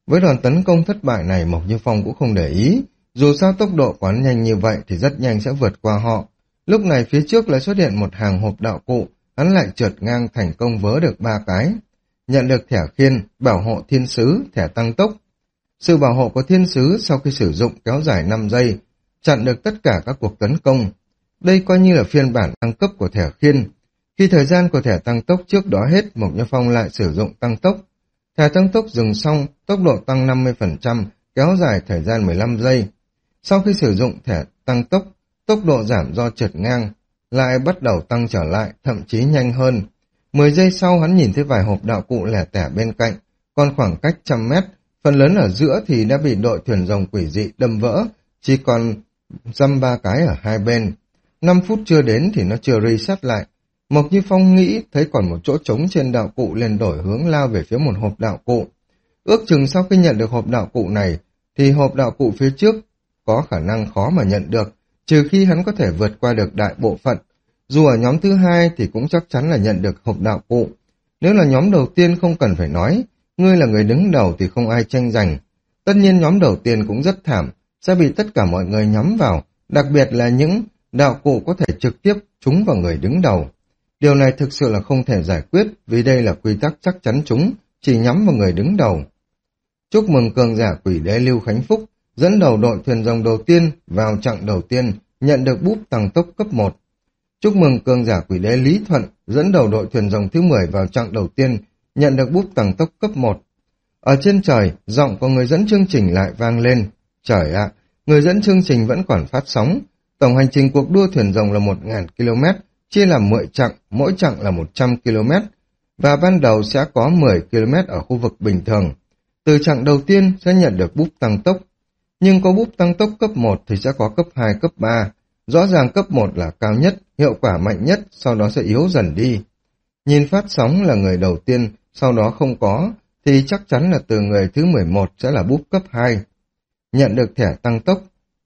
Với đòn tấn công thất bại này, Mộc Như Phong cũng không để ý. Dù sao tốc độ của hắn nhanh như vậy thì rất nhanh sẽ vượt qua họ. Lúc này phía trước lại xuất hiện một hàng hộp đạo cụ, hắn lại trượt ngang thành công vớ được ba cái. Nhận được thẻ khiên, bảo hộ thiên sứ, thẻ tăng tốc. Sự bảo hộ của thiên sứ sau khi sử dụng kéo dài năm giây, chặn được tất cả các cuộc tấn công. Đây coi như là phiên bản tăng cấp của thẻ khiên. Khi thời gian của thẻ tăng tốc trước đó hết, Mộc Như Phong lại sử dụng tăng tốc. Thẻ tăng tốc dừng xong, tốc độ tăng năm mươi phần trăm, kéo dài thời gian mười lăm giây. Sau khi sử dụng thẻ tăng tốc, tốc độ giảm do trượt ngang, lại bắt đầu tăng trở lại, thậm chí nhanh hơn. mười giây sau hắn nhìn thấy vài hộp đạo cụ lẻ tẻ bên cạnh, còn khoảng cách trăm mét, phần lớn ở giữa thì đã bị đội thuyền rồng quỷ dị đâm vỡ, chỉ còn dăm ba cái ở hai bên. Năm phút chưa đến thì nó chưa reset lại. Mộc Như Phong nghĩ thấy còn một chỗ trống trên đạo cụ, liền đổi hướng lao về phía một hộp đạo cụ. Ước chừng sau khi nhận được hộp đạo cụ này, thì hộp đạo cụ phía trước có khả năng khó mà nhận được, trừ khi hắn có thể vượt qua được đại bộ phận. Dù ở nhóm thứ hai thì cũng chắc chắn là nhận được hộp đạo cụ. Nếu là nhóm đầu tiên không cần phải nói, ngươi là người đứng đầu thì không ai tranh giành. Tất nhiên nhóm đầu tiên cũng rất thảm, sẽ bị tất cả mọi người nhắm vào, đặc biệt là những đạo cụ có thể trực tiếp trúng vào người đứng đầu. Điều này thực sự là không thể giải quyết, vì đây là quy tắc chắc chắn chúng, chỉ nhắm vào người đứng đầu. Chúc mừng cường giả quỷ đế Lưu Khánh Phúc, dẫn đầu đội thuyền rồng đầu tiên vào chặng đầu tiên, nhận được búp tăng tốc cấp một. Chúc mừng cường giả quỷ đế Lý Thuận, dẫn đầu đội thuyền rồng thứ mười vào chặng đầu tiên, nhận được búp tăng tốc cấp một. Ở trên trời, giọng của người dẫn chương trình lại vang lên. Trời ạ, người dẫn chương trình vẫn còn phát sóng. Tổng hành trình cuộc đua thuyền rồng là một nghìn ki lô mét, chia làm mười chặng, mỗi chặng là một trăm ki lô mét. Và ban đầu sẽ có mười ki lô mét ở khu vực bình thường. Từ chặng đầu tiên sẽ nhận được búp tăng tốc. Nhưng có búp tăng tốc cấp một thì sẽ có cấp hai, cấp ba. Rõ ràng cấp một là cao nhất, hiệu quả mạnh nhất, sau đó sẽ yếu dần đi. Nhìn phát sóng là người đầu tiên, sau đó không có, thì chắc chắn là từ người thứ mười một sẽ là búp cấp hai. Nhận được thẻ tăng tốc.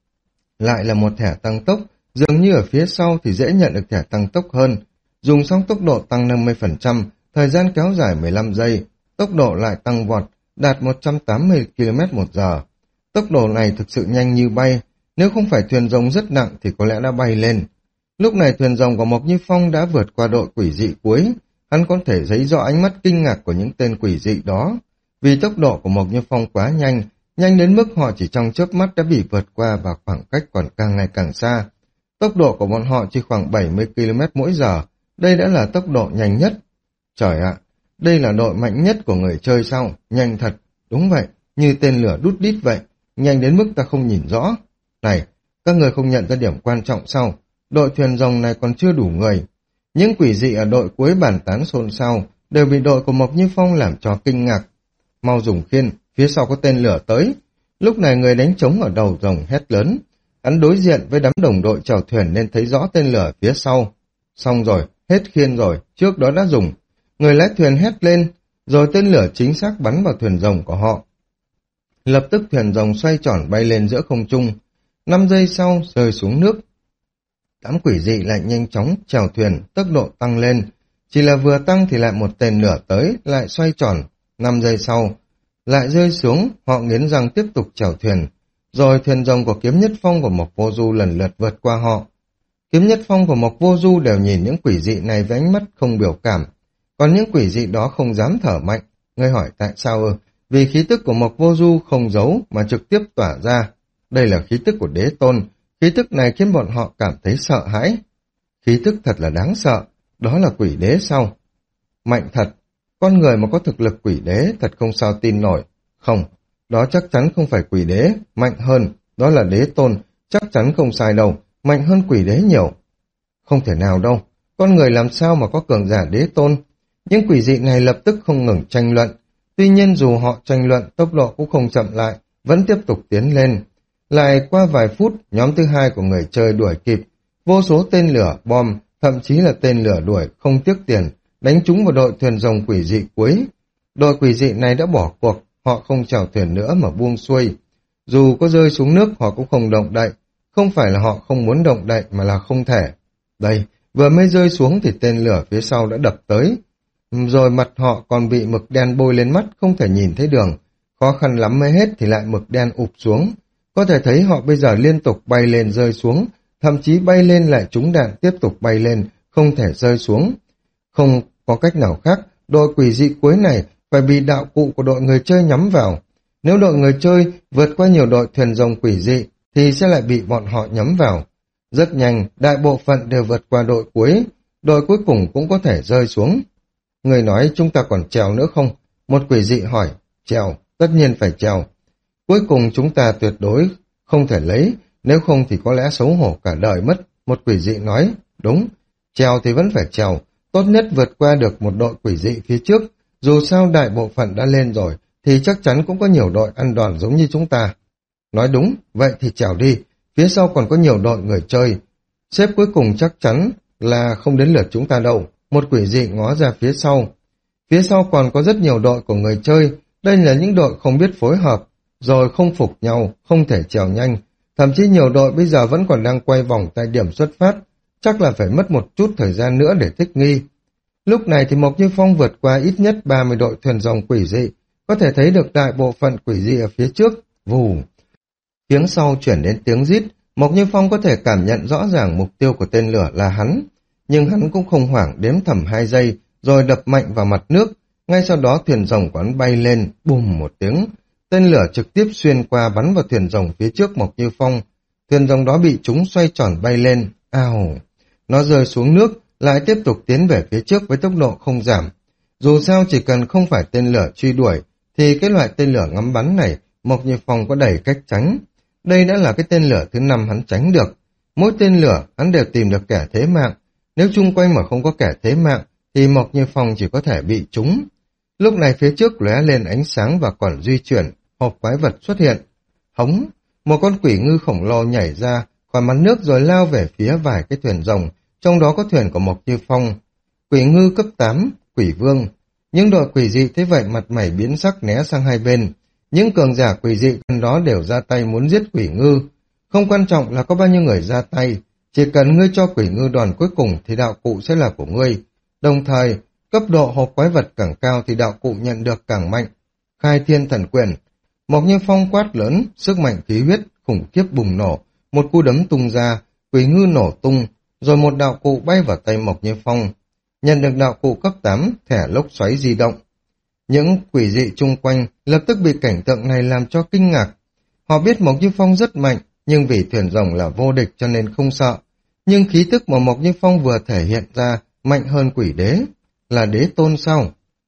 Lại là một thẻ tăng tốc, dường như ở phía sau thì dễ nhận được thẻ tăng tốc hơn. Dùng xong tốc độ tăng năm mươi phần trăm, thời gian kéo dài mười lăm giây, tốc độ lại tăng vọt, đạt một trăm tám mươi ki lô mét một giờ. Tốc độ này thực sự nhanh như bay, nếu không phải thuyền rồng rất nặng thì có lẽ đã bay lên. Lúc này thuyền rồng của Mộc Như Phong đã vượt qua đội quỷ dị cuối, hắn có thể thấy rõ ánh mắt kinh ngạc của những tên quỷ dị đó. Vì tốc độ của Mộc Như Phong quá nhanh, nhanh đến mức họ chỉ trong chớp mắt đã bị vượt qua và khoảng cách còn càng ngày càng xa. Tốc độ của bọn họ chỉ khoảng bảy mươi ki lô mét mỗi giờ, đây đã là tốc độ nhanh nhất. Trời ạ, đây là đội mạnh nhất của người chơi sao? Nhanh thật, đúng vậy, như tên lửa đút đít vậy, nhanh đến mức ta không nhìn rõ. Này, các người không nhận ra điểm quan trọng sao? Đội thuyền rồng này còn chưa đủ người. Những quỷ dị ở đội cuối bàn tán xôn xao đều bị đội của Mộc Như Phong làm cho kinh ngạc. Mau dùng khiên, phía sau có tên lửa tới. Lúc này người đánh trống ở đầu rồng hét lớn. Hắn đối diện với đám đồng đội chèo thuyền nên thấy rõ tên lửa phía sau. Xong rồi, hết khiên rồi, trước đó đã dùng. Người lái thuyền hét lên, rồi tên lửa chính xác bắn vào thuyền rồng của họ. Lập tức thuyền rồng xoay tròn bay lên giữa không trung. Năm giây sau rơi xuống nước. Đám quỷ dị lại nhanh chóng chèo thuyền, tốc độ tăng lên. Chỉ là vừa tăng thì lại một tên lửa tới, lại xoay tròn. Năm giây sau, lại rơi xuống, họ nghiến răng tiếp tục chèo thuyền. Rồi thuyền rồng của Kiếm Nhất Phong và Mộc Vô Du lần lượt vượt qua họ. Kiếm Nhất Phong và Mộc Vô Du đều nhìn những quỷ dị này với ánh mắt không biểu cảm. Còn những quỷ dị đó không dám thở mạnh. Ngươi hỏi tại sao ư? Vì khí tức của Mộc Vô Du không giấu mà trực tiếp tỏa ra. Đây là khí tức của đế tôn. Khí tức này khiến bọn họ cảm thấy sợ hãi. Khí tức thật là đáng sợ. Đó là quỷ đế sao? Mạnh thật. Con người mà có thực lực quỷ đế thật không sao tin nổi. Không, đó chắc chắn không phải quỷ đế. Mạnh hơn, đó là đế tôn. Chắc chắn không sai đâu. Mạnh hơn quỷ đế nhiều. Không thể nào đâu. Con người làm sao mà có cường giả đế tôn? Những quỷ dị này lập tức không ngừng tranh luận. Tuy nhiên dù họ tranh luận, tốc độ cũng không chậm lại, vẫn tiếp tục tiến lên. Lại qua vài phút, nhóm thứ hai của người chơi đuổi kịp. Vô số tên lửa, bom, thậm chí là tên lửa đuổi không tiếc tiền, đánh trúng vào đội thuyền rồng quỷ dị cuối. Đội quỷ dị này đã bỏ cuộc, họ không chèo thuyền nữa mà buông xuôi. Dù có rơi xuống nước họ cũng không động đậy. Không phải là họ không muốn động đậy mà là không thể. Đây, vừa mới rơi xuống thì tên lửa phía sau đã đập tới. Rồi mặt họ còn bị mực đen bôi lên mắt, không thể nhìn thấy đường. khó khăn lắm mới hết thì lại mực đen ụp xuống. Có thể thấy họ bây giờ liên tục bay lên rơi xuống, thậm chí bay lên lại trúng đạn tiếp tục bay lên, không thể rơi xuống. Không có cách nào khác, đội quỷ dị cuối này phải bị đạo cụ của đội người chơi nhắm vào. Nếu đội người chơi vượt qua nhiều đội thuyền rồng quỷ dị thì sẽ lại bị bọn họ nhắm vào. Rất nhanh, đại bộ phận đều vượt qua đội cuối, đội cuối cùng cũng có thể rơi xuống. Người nói chúng ta còn trèo nữa không? Một quỷ dị hỏi. Trèo, tất nhiên phải trèo. Cuối cùng chúng ta tuyệt đối không thể lấy, nếu không thì có lẽ xấu hổ cả đời mất. Một quỷ dị nói. Đúng, trèo thì vẫn phải trèo, tốt nhất vượt qua được một đội quỷ dị phía trước. Dù sao đại bộ phận đã lên rồi, thì chắc chắn cũng có nhiều đội ăn đòn giống như chúng ta. Nói đúng, vậy thì trèo đi, phía sau còn có nhiều đội người chơi. Xếp cuối cùng chắc chắn là không đến lượt chúng ta đâu. Một quỷ dị ngó ra phía sau. Phía sau còn có rất nhiều đội của người chơi, đây là những đội không biết phối hợp, rồi không phục nhau, không thể trèo nhanh. Thậm chí nhiều đội bây giờ vẫn còn đang quay vòng tại điểm xuất phát, chắc là phải mất một chút thời gian nữa để thích nghi. Lúc này thì Mộc Như Phong vượt qua ít nhất ba mươi đội thuyền rồng quỷ dị, có thể thấy được đại bộ phận quỷ dị ở phía trước. Vù! Tiếng sau chuyển đến tiếng rít, Mộc Như Phong có thể cảm nhận rõ ràng mục tiêu của tên lửa là hắn, nhưng hắn cũng không hoảng, đếm thầm hai giây, rồi đập mạnh vào mặt nước. Ngay sau đó thuyền rồng của hắn bay lên, bùm một tiếng. Tên lửa trực tiếp xuyên qua bắn vào thuyền rồng phía trước Mộc Như Phong. Thuyền rồng đó bị chúng xoay tròn bay lên. Ào! Nó rơi xuống nước, lại tiếp tục tiến về phía trước với tốc độ không giảm. Dù sao chỉ cần không phải tên lửa truy đuổi, thì cái loại tên lửa ngắm bắn này, Mộc Như Phong có đầy cách tránh. Đây đã là cái tên lửa thứ năm hắn tránh được. Mỗi tên lửa hắn đều tìm được kẻ thế mạng. Nếu chung quanh mà không có kẻ thế mạng, thì Mộc Như Phong chỉ có thể bị trúng. Lúc này phía trước lóe lên ánh sáng và còn di chuyển, hộp quái vật xuất hiện. Hống, một con quỷ ngư khổng lồ nhảy ra khỏi mặt nước rồi lao về phía vài cái thuyền rồng, trong đó có thuyền của Mộc Như Phong. Quỷ ngư cấp tám, quỷ vương. Những đội quỷ dị thế vậy mặt mày biến sắc né sang hai bên. Những cường giả quỷ dị gần đó đều ra tay muốn giết quỷ ngư. Không quan trọng là có bao nhiêu người ra tay, chỉ cần ngươi cho quỷ ngư đòn cuối cùng thì đạo cụ sẽ là của ngươi. Đồng thời, cấp độ hộp quái vật càng cao thì đạo cụ nhận được càng mạnh. Khai thiên thần quyền. Mộc Như Phong quát lớn, sức mạnh khí huyết khủng khiếp bùng nổ, một cú đấm tung ra, quỷ ngư nổ tung, rồi một đạo cụ bay vào tay Mộc Như Phong. Nhận được đạo cụ cấp tám, thẻ lốc xoáy di động. Những quỷ dị chung quanh lập tức bị cảnh tượng này làm cho kinh ngạc. Họ biết Mộc Như Phong rất mạnh, nhưng vì thuyền rồng là vô địch cho nên không sợ. Nhưng khí tức mà Mộc Như Phong vừa thể hiện ra mạnh hơn quỷ đế. Là đế tôn sao?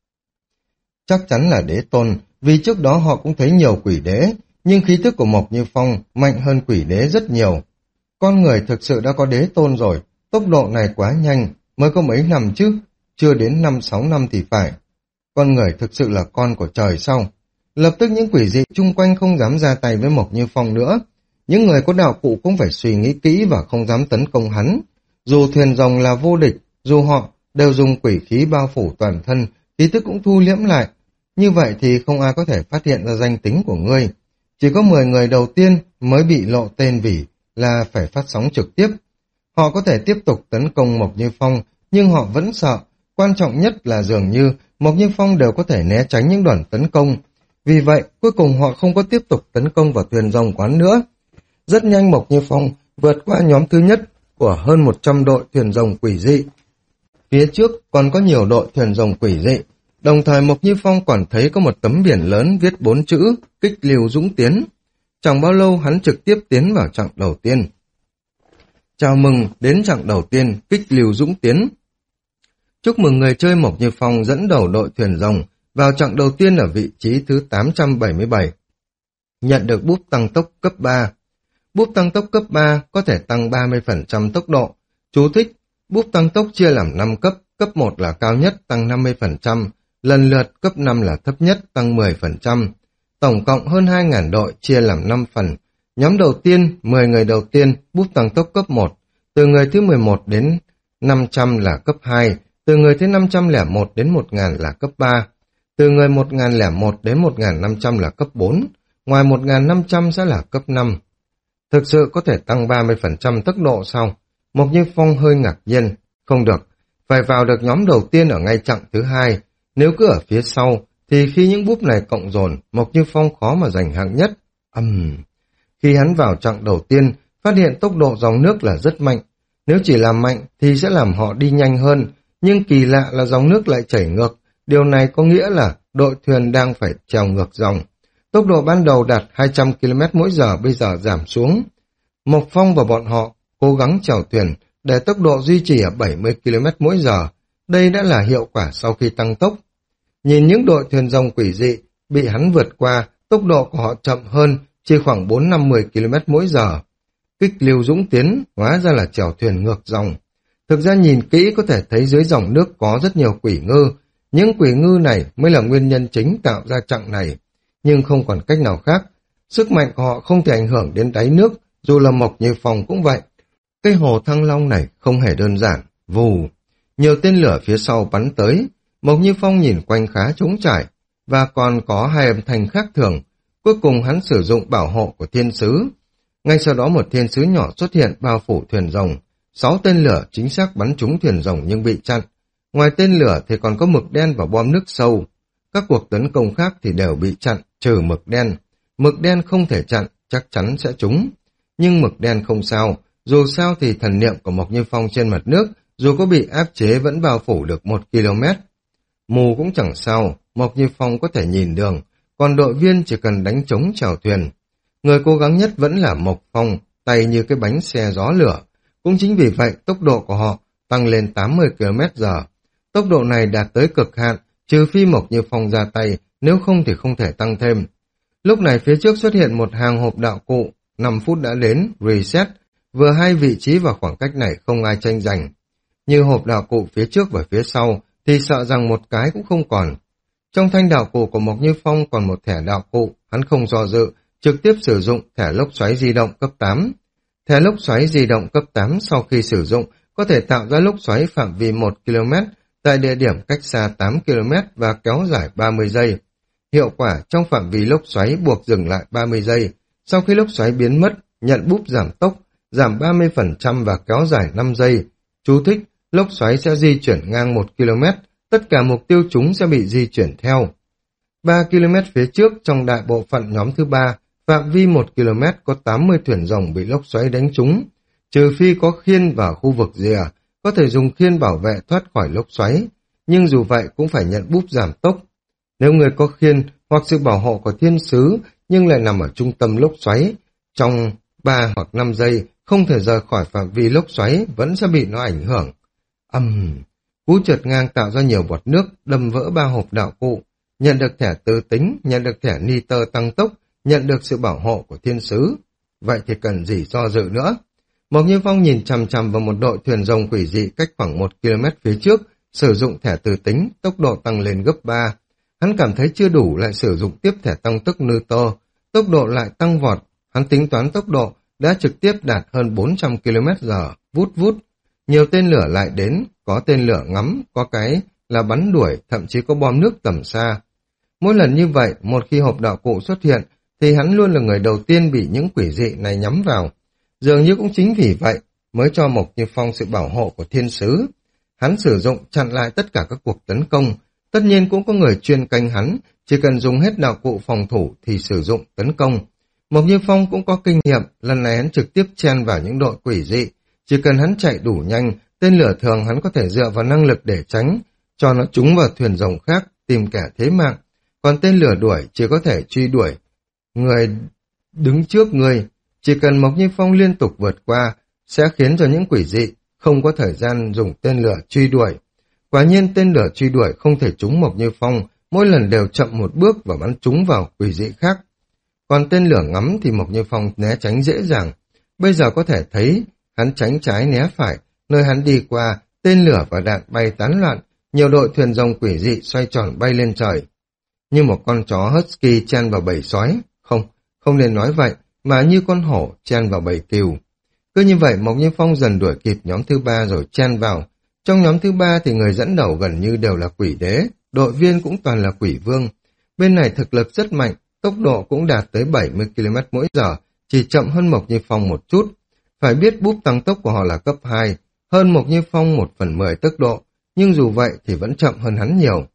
Chắc chắn là đế tôn, vì trước đó họ cũng thấy nhiều quỷ đế, nhưng khí tức của Mộc Như Phong mạnh hơn quỷ đế rất nhiều. Con người thực sự đã có đế tôn rồi, tốc độ này quá nhanh, mới có mấy năm chứ, chưa đến năm sáu năm thì phải. Con người thực sự là con của trời sao? Lập tức những quỷ dị chung quanh không dám ra tay với Mộc Như Phong nữa. Những người có đạo cụ cũng phải suy nghĩ kỹ và không dám tấn công hắn. Dù thuyền rồng là vô địch, dù họ đều dùng quỷ khí bao phủ toàn thân, khí tức cũng thu liễm lại. Như vậy thì không ai có thể phát hiện ra danh tính của ngươi. Chỉ có mười người đầu tiên mới bị lộ tên vì là phải phát sóng trực tiếp. Họ có thể tiếp tục tấn công Mộc Như Phong, nhưng họ vẫn sợ. Quan trọng nhất là dường như Mộc Như Phong đều có thể né tránh những đòn tấn công. Vì vậy, cuối cùng họ không có tiếp tục tấn công vào thuyền rồng quán nữa. Rất nhanh Mộc Như Phong vượt qua nhóm thứ nhất của hơn một trăm đội thuyền rồng quỷ dị. Phía trước còn có nhiều đội thuyền rồng quỷ dị. Đồng thời Mộc Như Phong còn thấy có một tấm biển lớn viết bốn chữ Kích Lưu Dũng Tiến. Chẳng bao lâu hắn trực tiếp tiến vào chặng đầu tiên. Chào mừng đến chặng đầu tiên Kích Lưu Dũng Tiến. Chúc mừng người chơi Mộc Như Phong dẫn đầu đội thuyền rồng vào chặng đầu tiên ở vị trí thứ tám trăm bảy mươi bảy. Nhận được búp tăng tốc cấp ba. Búp tăng tốc cấp ba có thể tăng ba mươi phần trăm tốc độ. Chú thích, búp tăng tốc chia làm năm cấp, cấp một là cao nhất tăng năm mươi phần trăm, lần lượt cấp năm là thấp nhất tăng mười phần trăm. Tổng cộng hơn hai nghìn đội chia làm năm phần. Nhóm đầu tiên, mười người đầu tiên, búp tăng tốc cấp một. Từ người thứ mười một đến năm trăm là cấp hai. Từ người thứ năm trăm lẻ một đến một nghìn là cấp ba. Từ người một nghìn lẻ một đến một nghìn năm trăm là cấp bốn. Ngoài một nghìn năm trăm sẽ là cấp năm. Thực sự có thể tăng ba mươi phần trăm tốc độ sao? Mộc Như Phong hơi ngạc nhiên. Không được, phải vào được nhóm đầu tiên ở ngay chặng thứ hai. Nếu cứ ở phía sau thì khi những búp này cộng dồn, Mộc Như Phong khó mà giành hạng nhất. Ầm, uhm. Khi hắn vào chặng đầu tiên, phát hiện tốc độ dòng nước là rất mạnh. Nếu chỉ làm mạnh thì sẽ làm họ đi nhanh hơn, nhưng kỳ lạ là dòng nước lại chảy ngược. Điều này có nghĩa là đội thuyền đang phải trèo ngược dòng. Tốc độ ban đầu đạt hai trăm ki lô mét mỗi giờ bây giờ giảm xuống. Mộc Phong và bọn họ cố gắng chèo thuyền để tốc độ duy trì ở bảy mươi ki lô mét mỗi giờ. Đây đã là hiệu quả sau khi tăng tốc. Nhìn những đội thuyền rồng quỷ dị bị hắn vượt qua, tốc độ của họ chậm hơn, chỉ khoảng bốn năm mươi ki lô mét mỗi giờ. Kích lưu dũng tiến, hóa ra là chèo thuyền ngược dòng. Thực ra nhìn kỹ có thể thấy dưới dòng nước có rất nhiều quỷ ngư. Những quỷ ngư này mới là nguyên nhân chính tạo ra chặng này. Nhưng không còn cách nào khác. Sức mạnh của họ không thể ảnh hưởng đến đáy nước, dù là Mộc Như Phong cũng vậy. Cái hồ Thăng Long này không hề đơn giản. Vù! Nhiều tên lửa phía sau bắn tới. Mộc Như Phong nhìn quanh khá trống trải, và còn có hai âm thanh khác thường. Cuối cùng hắn sử dụng bảo hộ của thiên sứ. Ngay sau đó một thiên sứ nhỏ xuất hiện bao phủ thuyền rồng. Sáu tên lửa chính xác bắn trúng thuyền rồng nhưng bị chặn. Ngoài tên lửa thì còn có mực đen và bom nước sâu. Các cuộc tấn công khác thì đều bị chặn, trừ mực đen. Mực đen không thể chặn, chắc chắn sẽ trúng. Nhưng mực đen không sao. Dù sao thì thần niệm của Mộc Như Phong trên mặt nước, dù có bị áp chế vẫn bao phủ được một ki lô mét. Mù cũng chẳng sao, Mộc Như Phong có thể nhìn đường, còn đội viên chỉ cần đánh trống chèo thuyền. Người cố gắng nhất vẫn là Mộc Phong, tay như cái bánh xe gió lửa. Cũng chính vì vậy tốc độ của họ tăng lên tám mươi ki lô mét giờ. Tốc độ này đạt tới cực hạn, trừ phi Mộc Như Phong ra tay, nếu không thì không thể tăng thêm. Lúc này phía trước xuất hiện một hàng hộp đạo cụ, năm phút đã đến, reset, vừa hai vị trí và khoảng cách này không ai tranh giành. Như hộp đạo cụ phía trước và phía sau, thì sợ rằng một cái cũng không còn. Trong thanh đạo cụ của Mộc Như Phong còn một thẻ đạo cụ, hắn không do dự, trực tiếp sử dụng thẻ lốc xoáy di động cấp tám. Thẻ lốc xoáy di động cấp tám sau khi sử dụng có thể tạo ra lốc xoáy phạm vi một ki lô mét tại địa điểm cách xa tám ki lô mét và kéo dài ba mươi giây. Hiệu quả trong phạm vi lốc xoáy buộc dừng lại ba mươi giây. Sau khi lốc xoáy biến mất, nhận búp giảm tốc, giảm ba mươi phần trăm và kéo dài năm giây. Chú thích, lốc xoáy sẽ di chuyển ngang một ki lô mét, tất cả mục tiêu chúng sẽ bị di chuyển theo. ba ki lô mét phía trước trong đại bộ phận nhóm thứ ba, phạm vi một ki lô mét có tám mươi thuyền rồng bị lốc xoáy đánh trúng. Trừ phi có khiên vào khu vực rìa, có thể dùng khiên bảo vệ thoát khỏi lốc xoáy, nhưng dù vậy cũng phải nhận búp giảm tốc. Nếu người có khiên hoặc sự bảo hộ của thiên sứ nhưng lại nằm ở trung tâm lốc xoáy, trong ba hoặc năm giây không thể rời khỏi phạm vi lốc xoáy vẫn sẽ bị nó ảnh hưởng. Ầm, um, cú trượt ngang tạo ra nhiều bọt nước, đâm vỡ ba hộp đạo cụ, nhận được thẻ tư tính, nhận được thẻ nitơ tăng tốc, nhận được sự bảo hộ của thiên sứ. Vậy thì cần gì do dự nữa? Mộc Như Phong nhìn chằm chằm vào một đội thuyền rồng quỷ dị cách khoảng một ki lô mét phía trước, sử dụng thẻ tư tính, tốc độ tăng lên gấp ba. Hắn cảm thấy chưa đủ lại sử dụng tiếp thẻ tăng tốc nitơ, tốc độ lại tăng vọt. Hắn tính toán tốc độ đã trực tiếp đạt hơn bốn trăm ki lô mét giờ, vút vút. Nhiều tên lửa lại đến, có tên lửa ngắm, có cái là bắn đuổi, thậm chí có bom nước tầm xa. Mỗi lần như vậy, một khi hộp đạo cụ xuất hiện, thì hắn luôn là người đầu tiên bị những quỷ dị này nhắm vào. Dường như cũng chính vì vậy, mới cho Mộc Như Phong sự bảo hộ của thiên sứ. Hắn sử dụng chặn lại tất cả các cuộc tấn công. Tất nhiên cũng có người chuyên canh hắn, chỉ cần dùng hết đạo cụ phòng thủ thì sử dụng tấn công. Mộc Như Phong cũng có kinh nghiệm, lần này hắn trực tiếp chen vào những đội quỷ dị. Chỉ cần hắn chạy đủ nhanh, tên lửa thường hắn có thể dựa vào năng lực để tránh, cho nó trúng vào thuyền rồng khác, tìm kẻ thế mạng. Còn tên lửa đuổi chỉ có thể truy đuổi người đứng trước người. Chỉ cần Mộc Như Phong liên tục vượt qua, sẽ khiến cho những quỷ dị không có thời gian dùng tên lửa truy đuổi. Quả nhiên tên lửa truy đuổi không thể trúng Mộc Như Phong, mỗi lần đều chậm một bước và bắn trúng vào quỷ dị khác. Còn tên lửa ngắm thì Mộc Như Phong né tránh dễ dàng. Bây giờ có thể thấy hắn tránh trái né phải, nơi hắn đi qua, tên lửa và đạn bay tán loạn, nhiều đội thuyền rồng quỷ dị xoay tròn bay lên trời. Như một con chó husky chen vào bầy sói, không, không nên nói vậy, mà như con hổ chen vào bầy cừu. Cứ như vậy Mộc Như Phong dần đuổi kịp nhóm thứ ba rồi chen vào. Trong nhóm thứ ba thì người dẫn đầu gần như đều là quỷ đế, đội viên cũng toàn là quỷ vương. Bên này thực lực rất mạnh, tốc độ cũng đạt tới bảy mươi ki lô mét mỗi giờ, chỉ chậm hơn Mộc Như Phong một chút. Phải biết búp tăng tốc của họ là cấp hai, hơn Mộc Như Phong một phần mười tốc độ, nhưng dù vậy thì vẫn chậm hơn hắn nhiều.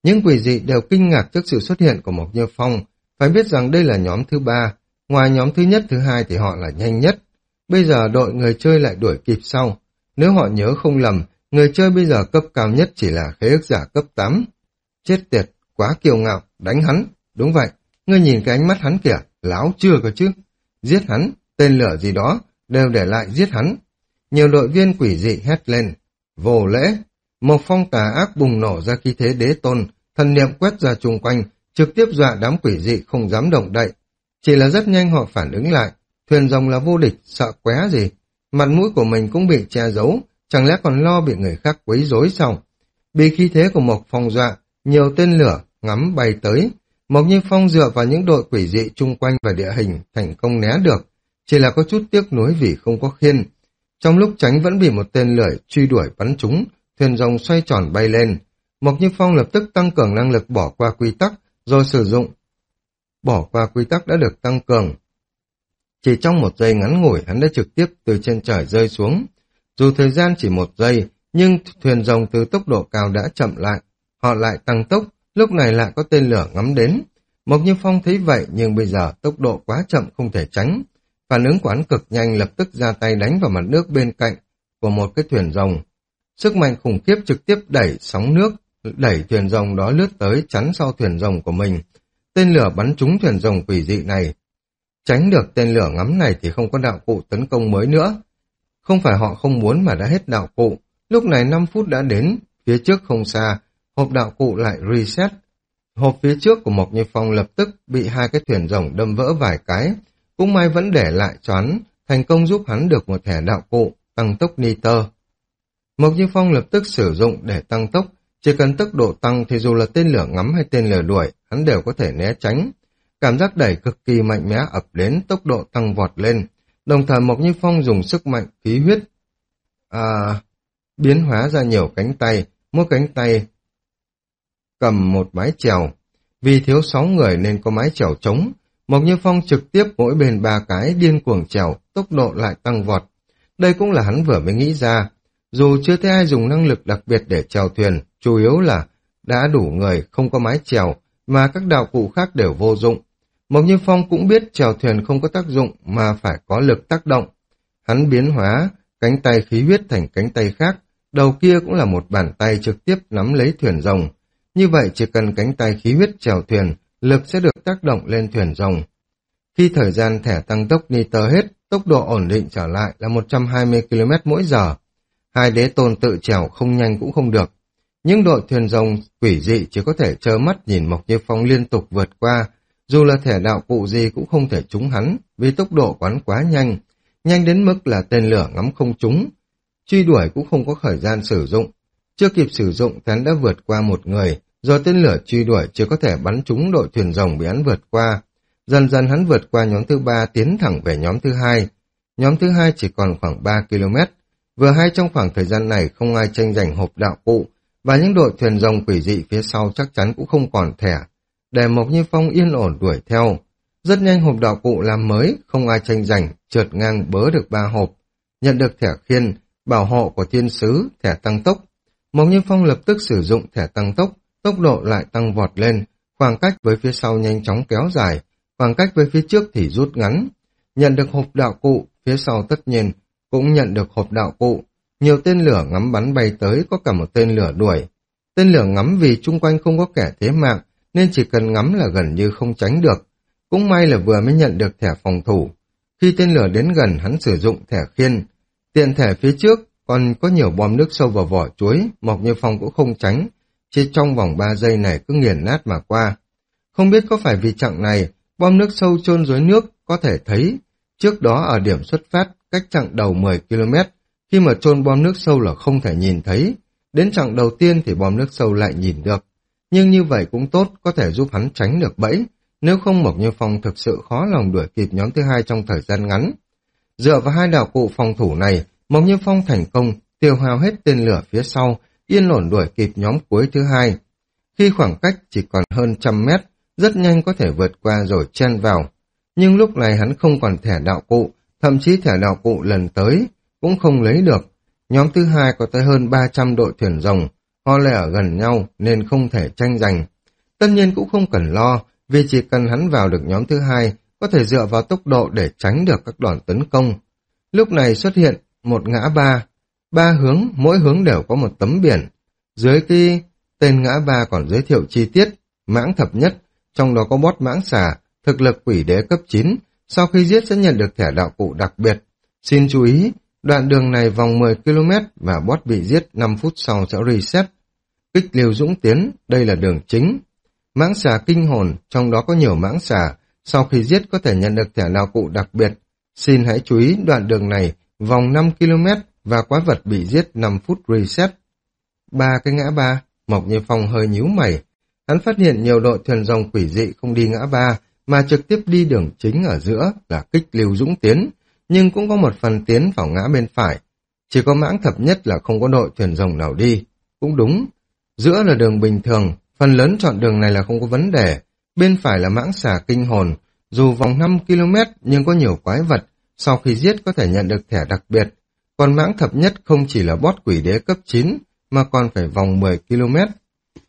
Những quỷ dị đều kinh ngạc trước sự xuất hiện của Mộc Như Phong, phải biết rằng đây là nhóm thứ ba, ngoài nhóm thứ nhất thứ hai thì họ là nhanh nhất. Bây giờ đội người chơi lại đuổi kịp sau. Nếu họ nhớ không lầm, người chơi bây giờ cấp cao nhất chỉ là khế ước giả cấp tám. Chết tiệt, quá kiêu ngạo, đánh hắn. Đúng vậy, ngươi nhìn cái ánh mắt hắn kìa, láo chưa cơ chứ. Giết hắn, tên lửa gì đó, đều để lại giết hắn. Nhiều đội viên quỷ dị hét lên. Vô lễ. Một phong tà ác bùng nổ ra khí thế đế tôn, thần niệm quét ra chung quanh, trực tiếp dọa đám quỷ dị không dám động đậy. Chỉ là rất nhanh họ phản ứng lại, thuyền rồng là vô địch, sợ qué gì. Mặt mũi của mình cũng bị che giấu, chẳng lẽ còn lo bị người khác quấy rối sao? Bị khí thế của Mộc Phong dọa, nhiều tên lửa ngắm bay tới. Mộc Như Phong dựa vào những đội quỷ dị chung quanh và địa hình thành công né được, chỉ là có chút tiếc nuối vì không có khiên. Trong lúc tránh vẫn bị một tên lửa truy đuổi bắn trúng, thuyền rồng xoay tròn bay lên. Mộc Như Phong lập tức tăng cường năng lực bỏ qua quy tắc, rồi sử dụng. Bỏ qua quy tắc đã được tăng cường. Chỉ trong một giây ngắn ngủi hắn đã trực tiếp từ trên trời rơi xuống. Dù thời gian chỉ một giây, nhưng thuyền rồng từ tốc độ cao đã chậm lại. Họ lại tăng tốc, lúc này lại có tên lửa ngắm đến. Mộc Như Phong thấy vậy nhưng bây giờ tốc độ quá chậm không thể tránh. Phản ứng của hắn cực nhanh, lập tức ra tay đánh vào mặt nước bên cạnh của một cái thuyền rồng. Sức mạnh khủng khiếp trực tiếp đẩy sóng nước, đẩy thuyền rồng đó lướt tới chắn sau thuyền rồng của mình. Tên lửa bắn trúng thuyền rồng quỷ dị này. Tránh được tên lửa ngắm này thì không có đạo cụ tấn công mới nữa. Không phải họ không muốn mà đã hết đạo cụ. Lúc này năm phút đã đến, phía trước không xa, hộp đạo cụ lại reset. Hộp phía trước của Mộc Như Phong lập tức bị hai cái thuyền rồng đâm vỡ vài cái. Cũng may vẫn để lại cho hắn, thành công giúp hắn được một thẻ đạo cụ, tăng tốc nitơ. Mộc Như Phong lập tức sử dụng để tăng tốc, chỉ cần tốc độ tăng thì dù là tên lửa ngắm hay tên lửa đuổi, hắn đều có thể né tránh. Cảm giác đẩy cực kỳ mạnh mẽ ập đến, tốc độ tăng vọt lên. Đồng thời Mộc Như Phong dùng sức mạnh khí huyết, à, biến hóa ra nhiều cánh tay, mỗi cánh tay cầm một mái chèo. Vì thiếu sáu người nên có mái chèo trống. Mộc Như Phong trực tiếp mỗi bên ba cái điên cuồng chèo, tốc độ lại tăng vọt. Đây cũng là hắn vừa mới nghĩ ra. Dù chưa thấy ai dùng năng lực đặc biệt để chèo thuyền, chủ yếu là đã đủ người không có mái chèo, mà các đạo cụ khác đều vô dụng. Mộc Như Phong cũng biết chèo thuyền không có tác dụng mà phải có lực tác động. Hắn biến hóa cánh tay khí huyết thành cánh tay khác, đầu kia cũng là một bàn tay trực tiếp nắm lấy thuyền rồng. Như vậy chỉ cần cánh tay khí huyết chèo thuyền, lực sẽ được tác động lên thuyền rồng. Khi thời gian thẻ tăng tốc nitơ hết, tốc độ ổn định trở lại là một trăm hai mươi ki lô mét mỗi giờ. Hai đế tôn tự chèo không nhanh cũng không được. Những đội thuyền rồng quỷ dị chỉ có thể trơ mắt nhìn Mộc Như Phong liên tục vượt qua, dù là thẻ đạo cụ gì cũng không thể trúng hắn, vì tốc độ của hắn quá nhanh, nhanh đến mức là tên lửa ngắm không trúng. Truy đuổi cũng không có thời gian sử dụng. Chưa kịp sử dụng thì hắn đã vượt qua một người, rồi tên lửa truy đuổi chỉ có thể bắn trúng đội thuyền rồng bị hắn vượt qua. Dần dần hắn vượt qua nhóm thứ ba tiến thẳng về nhóm thứ hai. Nhóm thứ hai chỉ còn khoảng ba ki lô mét. Vừa hay trong khoảng thời gian này không ai tranh giành hộp đạo cụ, và những đội thuyền rồng quỷ dị phía sau chắc chắn cũng không còn thẻ, để Mộc Như Phong yên ổn đuổi theo. Rất nhanh hộp đạo cụ làm mới, không ai tranh giành, trượt ngang bớ được ba hộp. Nhận được thẻ khiên, bảo hộ của thiên sứ, thẻ tăng tốc. Mộc Như Phong lập tức sử dụng thẻ tăng tốc, tốc độ lại tăng vọt lên, khoảng cách với phía sau nhanh chóng kéo dài, khoảng cách với phía trước thì rút ngắn. Nhận được hộp đạo cụ, phía sau tất nhiên cũng nhận được hộp đạo cụ. Nhiều tên lửa ngắm bắn bay tới, có cả một tên lửa đuổi. Tên lửa ngắm vì chung quanh không có kẻ thế mạng, nên chỉ cần ngắm là gần như không tránh được. Cũng may là vừa mới nhận được thẻ phòng thủ. Khi tên lửa đến gần, hắn sử dụng thẻ khiên. Tiện thẻ phía trước còn có nhiều bom nước sâu vào vỏ chuối, Mộc Như Phong cũng không tránh. Chỉ trong vòng ba giây này cứ nghiền nát mà qua. Không biết có phải vì chặng này, bom nước sâu chôn dưới nước có thể thấy. Trước đó ở điểm xuất phát, cách chặng đầu mười ki lô mét, khi mà chôn bom nước sâu là không thể nhìn thấy. Đến chặng đầu tiên thì bom nước sâu lại nhìn được. Nhưng như vậy cũng tốt, có thể giúp hắn tránh được bẫy. Nếu không Mộc Như Phong thực sự khó lòng đuổi kịp nhóm thứ hai trong thời gian ngắn. Dựa vào hai đạo cụ phòng thủ này, Mộc Như Phong thành công tiêu hao hết tên lửa phía sau, yên ổn đuổi kịp nhóm cuối thứ hai. Khi khoảng cách chỉ còn hơn trăm mét, rất nhanh có thể vượt qua rồi chen vào. Nhưng lúc này hắn không còn thẻ đạo cụ, thậm chí thẻ đạo cụ lần tới cũng không lấy được. Nhóm thứ hai có tới hơn ba trăm đội thuyền rồng, Họ lại ở gần nhau nên không thể tranh giành. Tất nhiên cũng không cần lo, vì chỉ cần hắn vào được nhóm thứ hai, có thể dựa vào tốc độ để tránh được các đòn tấn công. Lúc này xuất hiện một ngã ba, ba hướng, mỗi hướng đều có một tấm biển. Dưới cái tên ngã ba còn giới thiệu chi tiết, mãng thập nhất, trong đó có boss mãng xà, thực lực quỷ đế cấp chín, sau khi giết sẽ nhận được thẻ đạo cụ đặc biệt. Xin chú ý, đoạn đường này vòng mười ki lô mét và boss bị giết năm phút sau sẽ reset. Kích liều dũng tiến, đây là đường chính. Mãng xà kinh hồn, trong đó có nhiều mãng xà, sau khi giết có thể nhận được thẻ đạo cụ đặc biệt. Xin hãy chú ý đoạn đường này vòng năm ki lô mét và quái vật bị giết năm phút reset. Ba cái ngã ba, Mộc Như Phong hơi nhíu mày. Hắn phát hiện nhiều đội thuyền rồng quỷ dị không đi ngã ba, mà trực tiếp đi đường chính ở giữa là kích lưu dũng tiến, nhưng cũng có một phần tiến vào ngã bên phải. Chỉ có mãng thập nhất là không có đội thuyền rồng nào đi. Cũng đúng, giữa là đường bình thường, phần lớn chọn đường này là không có vấn đề. Bên phải là mãng xà kinh hồn, dù vòng năm ki lô mét nhưng có nhiều quái vật, sau khi giết có thể nhận được thẻ đặc biệt. Còn mãng thập nhất không chỉ là boss quỷ đế cấp chín, mà còn phải vòng mười ki lô mét.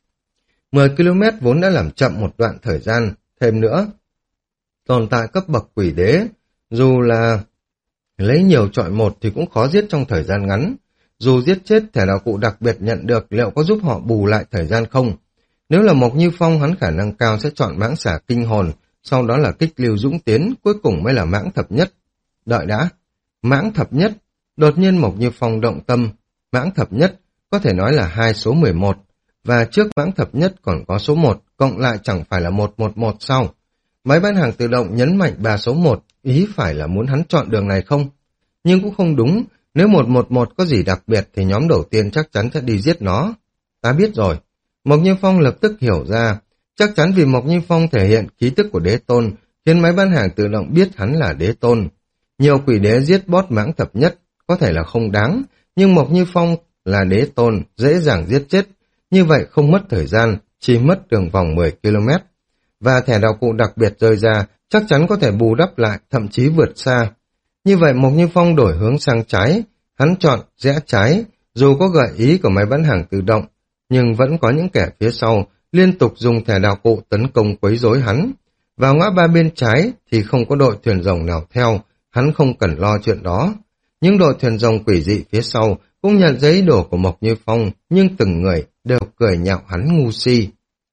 mười ki lô mét vốn đã làm chậm một đoạn thời gian, thêm nữa. Tồn tại cấp bậc quỷ đế, dù là lấy nhiều chọi một thì cũng khó giết trong thời gian ngắn. Dù giết chết thẻ đạo cụ đặc biệt nhận được liệu có giúp họ bù lại thời gian không? Nếu là Mộc Như Phong, hắn khả năng cao sẽ chọn mãng xà kinh hồn, sau đó là kích lưu dũng tiến, cuối cùng mới là mãng thập nhất. Đợi đã, mãng thập nhất, đột nhiên Mộc Như Phong động tâm, mãng thập nhất có thể nói là hai số mười một, và trước mãng thập nhất còn có số một, cộng lại chẳng phải là một một một sau. Máy bán hàng tự động nhấn mạnh ba số một, ý phải là muốn hắn chọn đường này không? Nhưng cũng không đúng, nếu một một một có gì đặc biệt thì nhóm đầu tiên chắc chắn sẽ đi giết nó. Ta biết rồi. Mộc Như Phong lập tức hiểu ra, chắc chắn vì Mộc Như Phong thể hiện khí tức của đế tôn, khiến máy bán hàng tự động biết hắn là đế tôn. Nhiều quỷ đế giết boss mãng thập nhất, có thể là không đáng, nhưng Mộc Như Phong là đế tôn, dễ dàng giết chết. Như vậy không mất thời gian, chỉ mất đường vòng mười ki lô mét. Và thẻ đạo cụ đặc biệt rơi ra, chắc chắn có thể bù đắp lại, thậm chí vượt xa. Như vậy Mộc Như Phong đổi hướng sang trái, hắn chọn rẽ trái, dù có gợi ý của máy bán hàng tự động, nhưng vẫn có những kẻ phía sau liên tục dùng thẻ đạo cụ tấn công quấy rối hắn. Vào ngã ba bên trái thì không có đội thuyền rồng nào theo, hắn không cần lo chuyện đó. Những đội thuyền rồng quỷ dị phía sau cũng nhận giấy đổ của Mộc Như Phong, nhưng từng người đều cười nhạo hắn ngu si.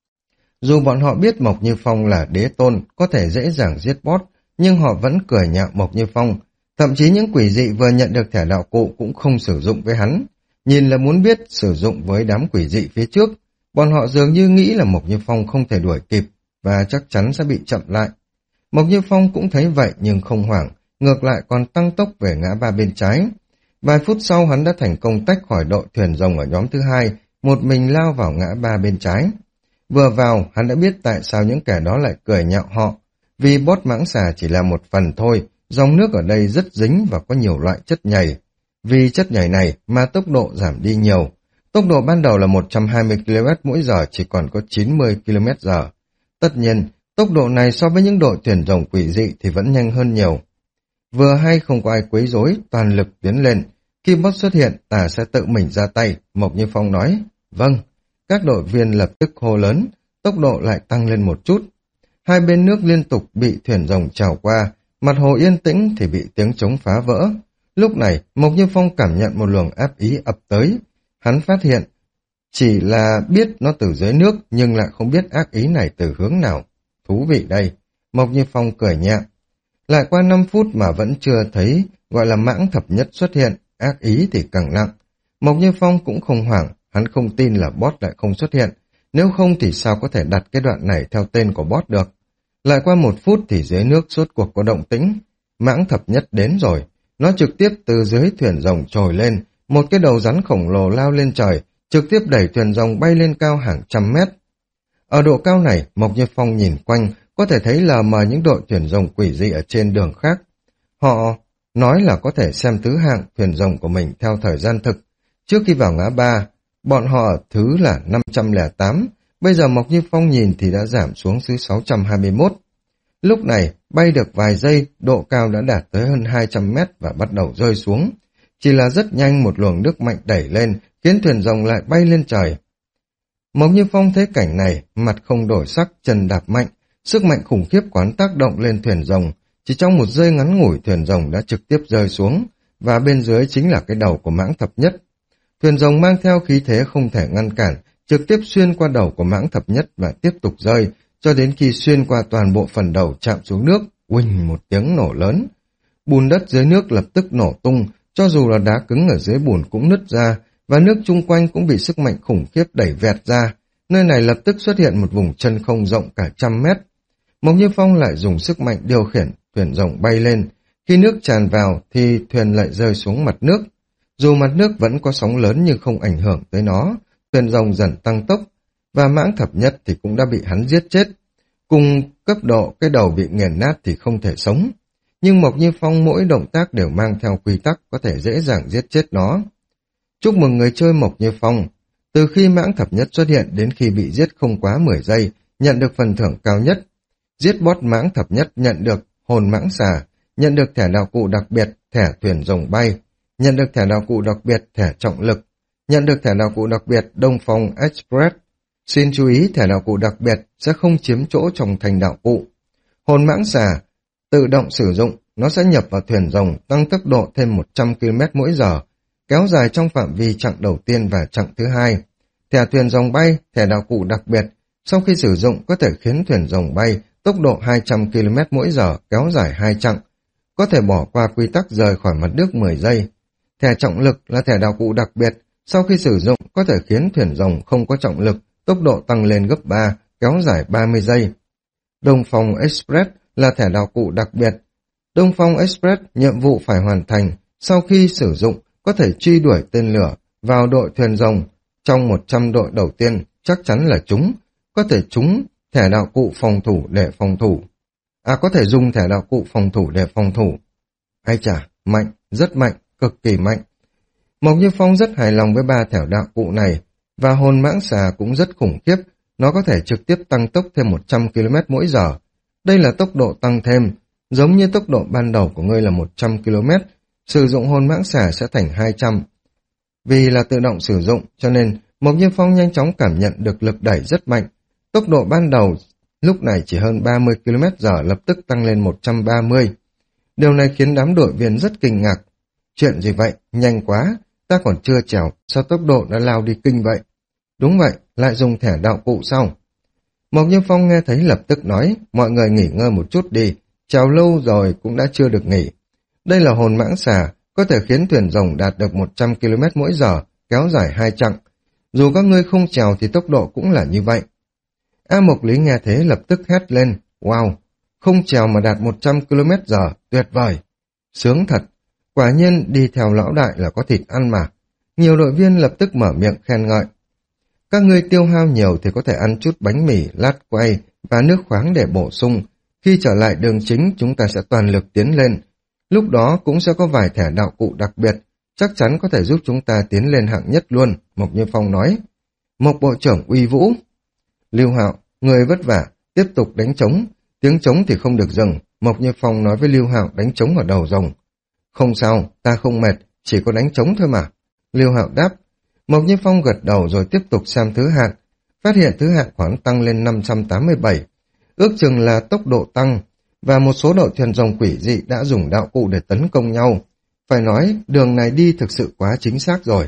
Dù bọn họ biết Mộc Như Phong là đế tôn, có thể dễ dàng giết boss, nhưng họ vẫn cười nhạo Mộc Như Phong. Thậm chí những quỷ dị vừa nhận được thẻ đạo cụ cũng không sử dụng với hắn. Nhìn là muốn biết sử dụng với đám quỷ dị phía trước, bọn họ dường như nghĩ là Mộc Như Phong không thể đuổi kịp, và chắc chắn sẽ bị chậm lại. Mộc Như Phong cũng thấy vậy nhưng không hoảng, ngược lại còn tăng tốc về ngã ba bên trái. Vài phút sau hắn đã thành công tách khỏi đội thuyền rồng ở nhóm thứ hai, một mình lao vào ngã ba bên trái. Vừa vào, hắn đã biết tại sao những kẻ đó lại cười nhạo họ. Vì boss mãng xà chỉ là một phần thôi, dòng nước ở đây rất dính và có nhiều loại chất nhầy. Vì chất nhầy này mà tốc độ giảm đi nhiều. Tốc độ ban đầu là một trăm hai mươi ki lô mét mỗi giờ chỉ còn có chín mươi ki lô mét giờ. Tất nhiên, tốc độ này so với những đội thuyền rồng quỷ dị thì vẫn nhanh hơn nhiều. Vừa hay không có ai quấy rối, toàn lực tiến lên. Khi boss xuất hiện, ta sẽ tự mình ra tay, Mộc Như Phong nói. Vâng. Các đội viên lập tức hô lớn, tốc độ lại tăng lên một chút. Hai bên nước liên tục bị thuyền rồng trào qua, mặt hồ yên tĩnh thì bị tiếng trống phá vỡ. Lúc này, Mộc Như Phong cảm nhận một luồng áp ý ập tới. Hắn phát hiện, chỉ là biết nó từ dưới nước, nhưng lại không biết ác ý này từ hướng nào. Thú vị đây, Mộc Như Phong cười nhẹ. Lại qua năm phút mà vẫn chưa thấy, gọi là mãng thập nhất xuất hiện, ác ý thì càng nặng. Mộc Như Phong cũng không hoảng, hắn không tin là boss lại không xuất hiện, nếu không thì sao có thể đặt cái đoạn này theo tên của boss được. Lại qua một phút thì dưới nước suốt cuộc có động tĩnh, mãng thập nhất đến rồi, nó trực tiếp từ dưới thuyền rồng trồi lên, một cái đầu rắn khổng lồ lao lên trời, trực tiếp đẩy thuyền rồng bay lên cao hàng trăm mét. Ở độ cao này, Mộc Như Phong nhìn quanh, có thể thấy lờ mờ những đội thuyền rồng quỷ dị ở trên đường khác. Họ nói là có thể xem thứ hạng thuyền rồng của mình theo thời gian thực. Trước khi vào ngã ba, bọn họ ở thứ là năm trăm lẻ tám, bây giờ Mộc Như Phong nhìn thì đã giảm xuống thứ sáu trăm hai mươi mốt. Lúc này, bay được vài giây, độ cao đã đạt tới hơn hai trăm mét và bắt đầu rơi xuống. Chỉ là rất nhanh một luồng nước mạnh đẩy lên, khiến thuyền rồng lại bay lên trời. Mộc Như Phong thấy cảnh này, mặt không đổi sắc, chân đạp mạnh, sức mạnh khủng khiếp quán tác động lên thuyền rồng. Chỉ trong một giây ngắn ngủi, thuyền rồng đã trực tiếp rơi xuống, và bên dưới chính là cái đầu của mãng thập nhất. Thuyền rồng mang theo khí thế không thể ngăn cản, trực tiếp xuyên qua đầu của mãng thập nhất và tiếp tục rơi, cho đến khi xuyên qua toàn bộ phần đầu chạm xuống nước, uỳnh một tiếng nổ lớn. Bùn đất dưới nước lập tức nổ tung, cho dù là đá cứng ở dưới bùn cũng nứt ra, và nước chung quanh cũng bị sức mạnh khủng khiếp đẩy vẹt ra. Nơi này lập tức xuất hiện một vùng chân không rộng cả trăm mét. Mộc Như Phong lại dùng sức mạnh điều khiển thuyền rồng bay lên. Khi nước tràn vào thì thuyền lại rơi xuống mặt nước. Dù mặt nước vẫn có sóng lớn nhưng không ảnh hưởng tới nó, thuyền rồng dần tăng tốc, và mãng thập nhất thì cũng đã bị hắn giết chết. Cùng cấp độ cái đầu bị nghiền nát thì không thể sống. Nhưng Mộc Như Phong mỗi động tác đều mang theo quy tắc có thể dễ dàng giết chết nó. Chúc mừng người chơi Mộc Như Phong. Từ khi mãng thập nhất xuất hiện đến khi bị giết không quá mười giây, nhận được phần thưởng cao nhất. Giết boss mãng thập nhất nhận được hồn mãng xà, nhận được thẻ đạo cụ đặc biệt, thẻ thuyền rồng bay, nhận được thẻ đạo cụ đặc biệt, thẻ trọng lực, nhận được thẻ đạo cụ đặc biệt Đông Phong Express. Xin chú ý thẻ đạo cụ đặc biệt sẽ không chiếm chỗ trong thành đạo cụ. Hồn mãng xà tự động sử dụng, nó sẽ nhập vào thuyền rồng, tăng tốc độ thêm một trăm ki lô mét mỗi giờ, kéo dài trong phạm vi chặng đầu tiên và chặng thứ hai. Thẻ thuyền rồng bay, thẻ đạo cụ đặc biệt, sau khi sử dụng có thể khiến thuyền rồng bay tốc độ hai trăm ki lô mét mỗi giờ, kéo dài hai chặng, có thể bỏ qua quy tắc rời khỏi mặt nước mười giây. Thẻ trọng lực là thẻ đạo cụ đặc biệt, sau khi sử dụng có thể khiến thuyền rồng không có trọng lực, tốc độ tăng lên gấp ba, kéo dài ba mươi giây. Đông Phong Express là thẻ đạo cụ đặc biệt. Đông Phong Express nhiệm vụ phải hoàn thành, sau khi sử dụng có thể truy đuổi tên lửa vào đội thuyền rồng. Trong một trăm đội đầu tiên chắc chắn là chúng, có thể chúng thẻ đạo cụ phòng thủ để phòng thủ. À có thể dùng thẻ đạo cụ phòng thủ để phòng thủ. Ai chà, mạnh, rất mạnh, cực kỳ mạnh. Mộc Như Phong rất hài lòng với ba thẻ đạo cụ này, và hồn mãng xà cũng rất khủng khiếp, nó có thể trực tiếp tăng tốc thêm một trăm ki lô mét mỗi giờ. Đây là tốc độ tăng thêm, giống như tốc độ ban đầu của ngươi là một trăm ki lô mét, sử dụng hồn mãng xà sẽ thành hai trăm. Vì là tự động sử dụng, cho nên Mộc Như Phong nhanh chóng cảm nhận được lực đẩy rất mạnh. Tốc độ ban đầu lúc này chỉ hơn ba mươi ki lô mét giờ lập tức tăng lên một trăm ba mươi. Điều này khiến đám đội viên rất kinh ngạc. Chuyện gì vậy? Nhanh quá, ta còn chưa trèo, sao tốc độ đã lao đi kinh vậy? Đúng vậy, lại dùng thẻ đạo cụ sau. Mộc Như Phong nghe thấy lập tức nói, mọi người nghỉ ngơi một chút đi, trèo lâu rồi cũng đã chưa được nghỉ. Đây là hồn mãng xà, có thể khiến thuyền rồng đạt được một trăm ki lô mét mỗi giờ, kéo dài hai chặng. Dù các ngươi không trèo thì tốc độ cũng là như vậy. A Mộc Lý nghe thế lập tức hét lên, wow, không trèo mà đạt một trăm ki lô mét giờ, tuyệt vời. Sướng thật, quả nhiên đi theo lão đại là có thịt ăn mà. Nhiều đội viên lập tức mở miệng khen ngợi. Các ngươi tiêu hao nhiều thì có thể ăn chút bánh mì, lát quay và nước khoáng để bổ sung. Khi trở lại đường chính chúng ta sẽ toàn lực tiến lên. Lúc đó cũng sẽ có vài thẻ đạo cụ đặc biệt, chắc chắn có thể giúp chúng ta tiến lên hạng nhất luôn, Mộc Như Phong nói. Mộc Bộ trưởng uy vũ. Lưu Hạo, người vất vả, tiếp tục đánh trống. Tiếng trống thì không được dừng, Mộc Như Phong nói với Lưu Hạo đánh trống ở đầu rồng. Không sao, ta không mệt, chỉ có đánh trống thôi mà. Lưu Hạo đáp. Mộc Như Phong gật đầu rồi tiếp tục xem thứ hạng, phát hiện thứ hạng khoảng tăng lên năm trăm tám mươi bảy, ước chừng là tốc độ tăng, và một số đội thuyền rồng quỷ dị đã dùng đạo cụ để tấn công nhau. Phải nói, đường này đi thực sự quá chính xác rồi.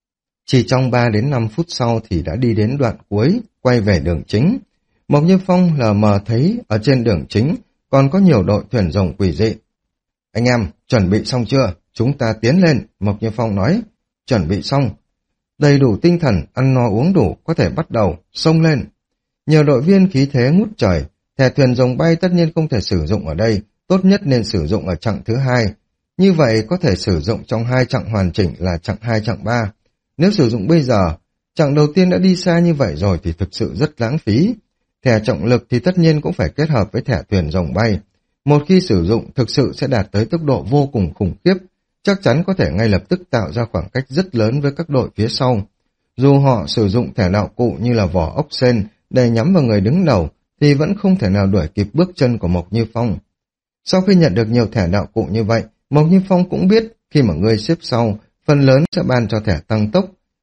Chỉ trong ba đến năm phút sau thì đã đi đến đoạn cuối, quay về đường chính. Mộc Như Phong lờ mờ thấy ở trên đường chính còn có nhiều đội thuyền rồng quỷ dị. Anh em, chuẩn bị xong chưa? Chúng ta tiến lên, Mộc Như Phong nói. Chuẩn bị xong. Đầy đủ tinh thần, ăn no uống đủ, có thể bắt đầu, xông lên. Nhiều đội viên khí thế ngút trời, thẻ thuyền rồng bay tất nhiên không thể sử dụng ở đây, tốt nhất nên sử dụng ở chặng thứ hai. Như vậy có thể sử dụng trong hai chặng hoàn chỉnh là chặng hai, chặng ba. Nếu sử dụng bây giờ, chặng đầu tiên đã đi xa như vậy rồi thì thực sự rất lãng phí. Thẻ trọng lực thì tất nhiên cũng phải kết hợp với thẻ thuyền rồng bay. Một khi sử dụng thực sự sẽ đạt tới tốc độ vô cùng khủng khiếp, chắc chắn có thể ngay lập tức tạo ra khoảng cách rất lớn với các đội phía sau. Dù họ sử dụng thẻ đạo cụ như là vỏ ốc sên để nhắm vào người đứng đầu, thì vẫn không thể nào đuổi kịp bước chân của Mộc Như Phong. Sau khi nhận được nhiều thẻ đạo cụ như vậy, Mộc Như Phong cũng biết khi mà người xếp sau, phần lớn sẽ ban cho thẻ tăng tốc.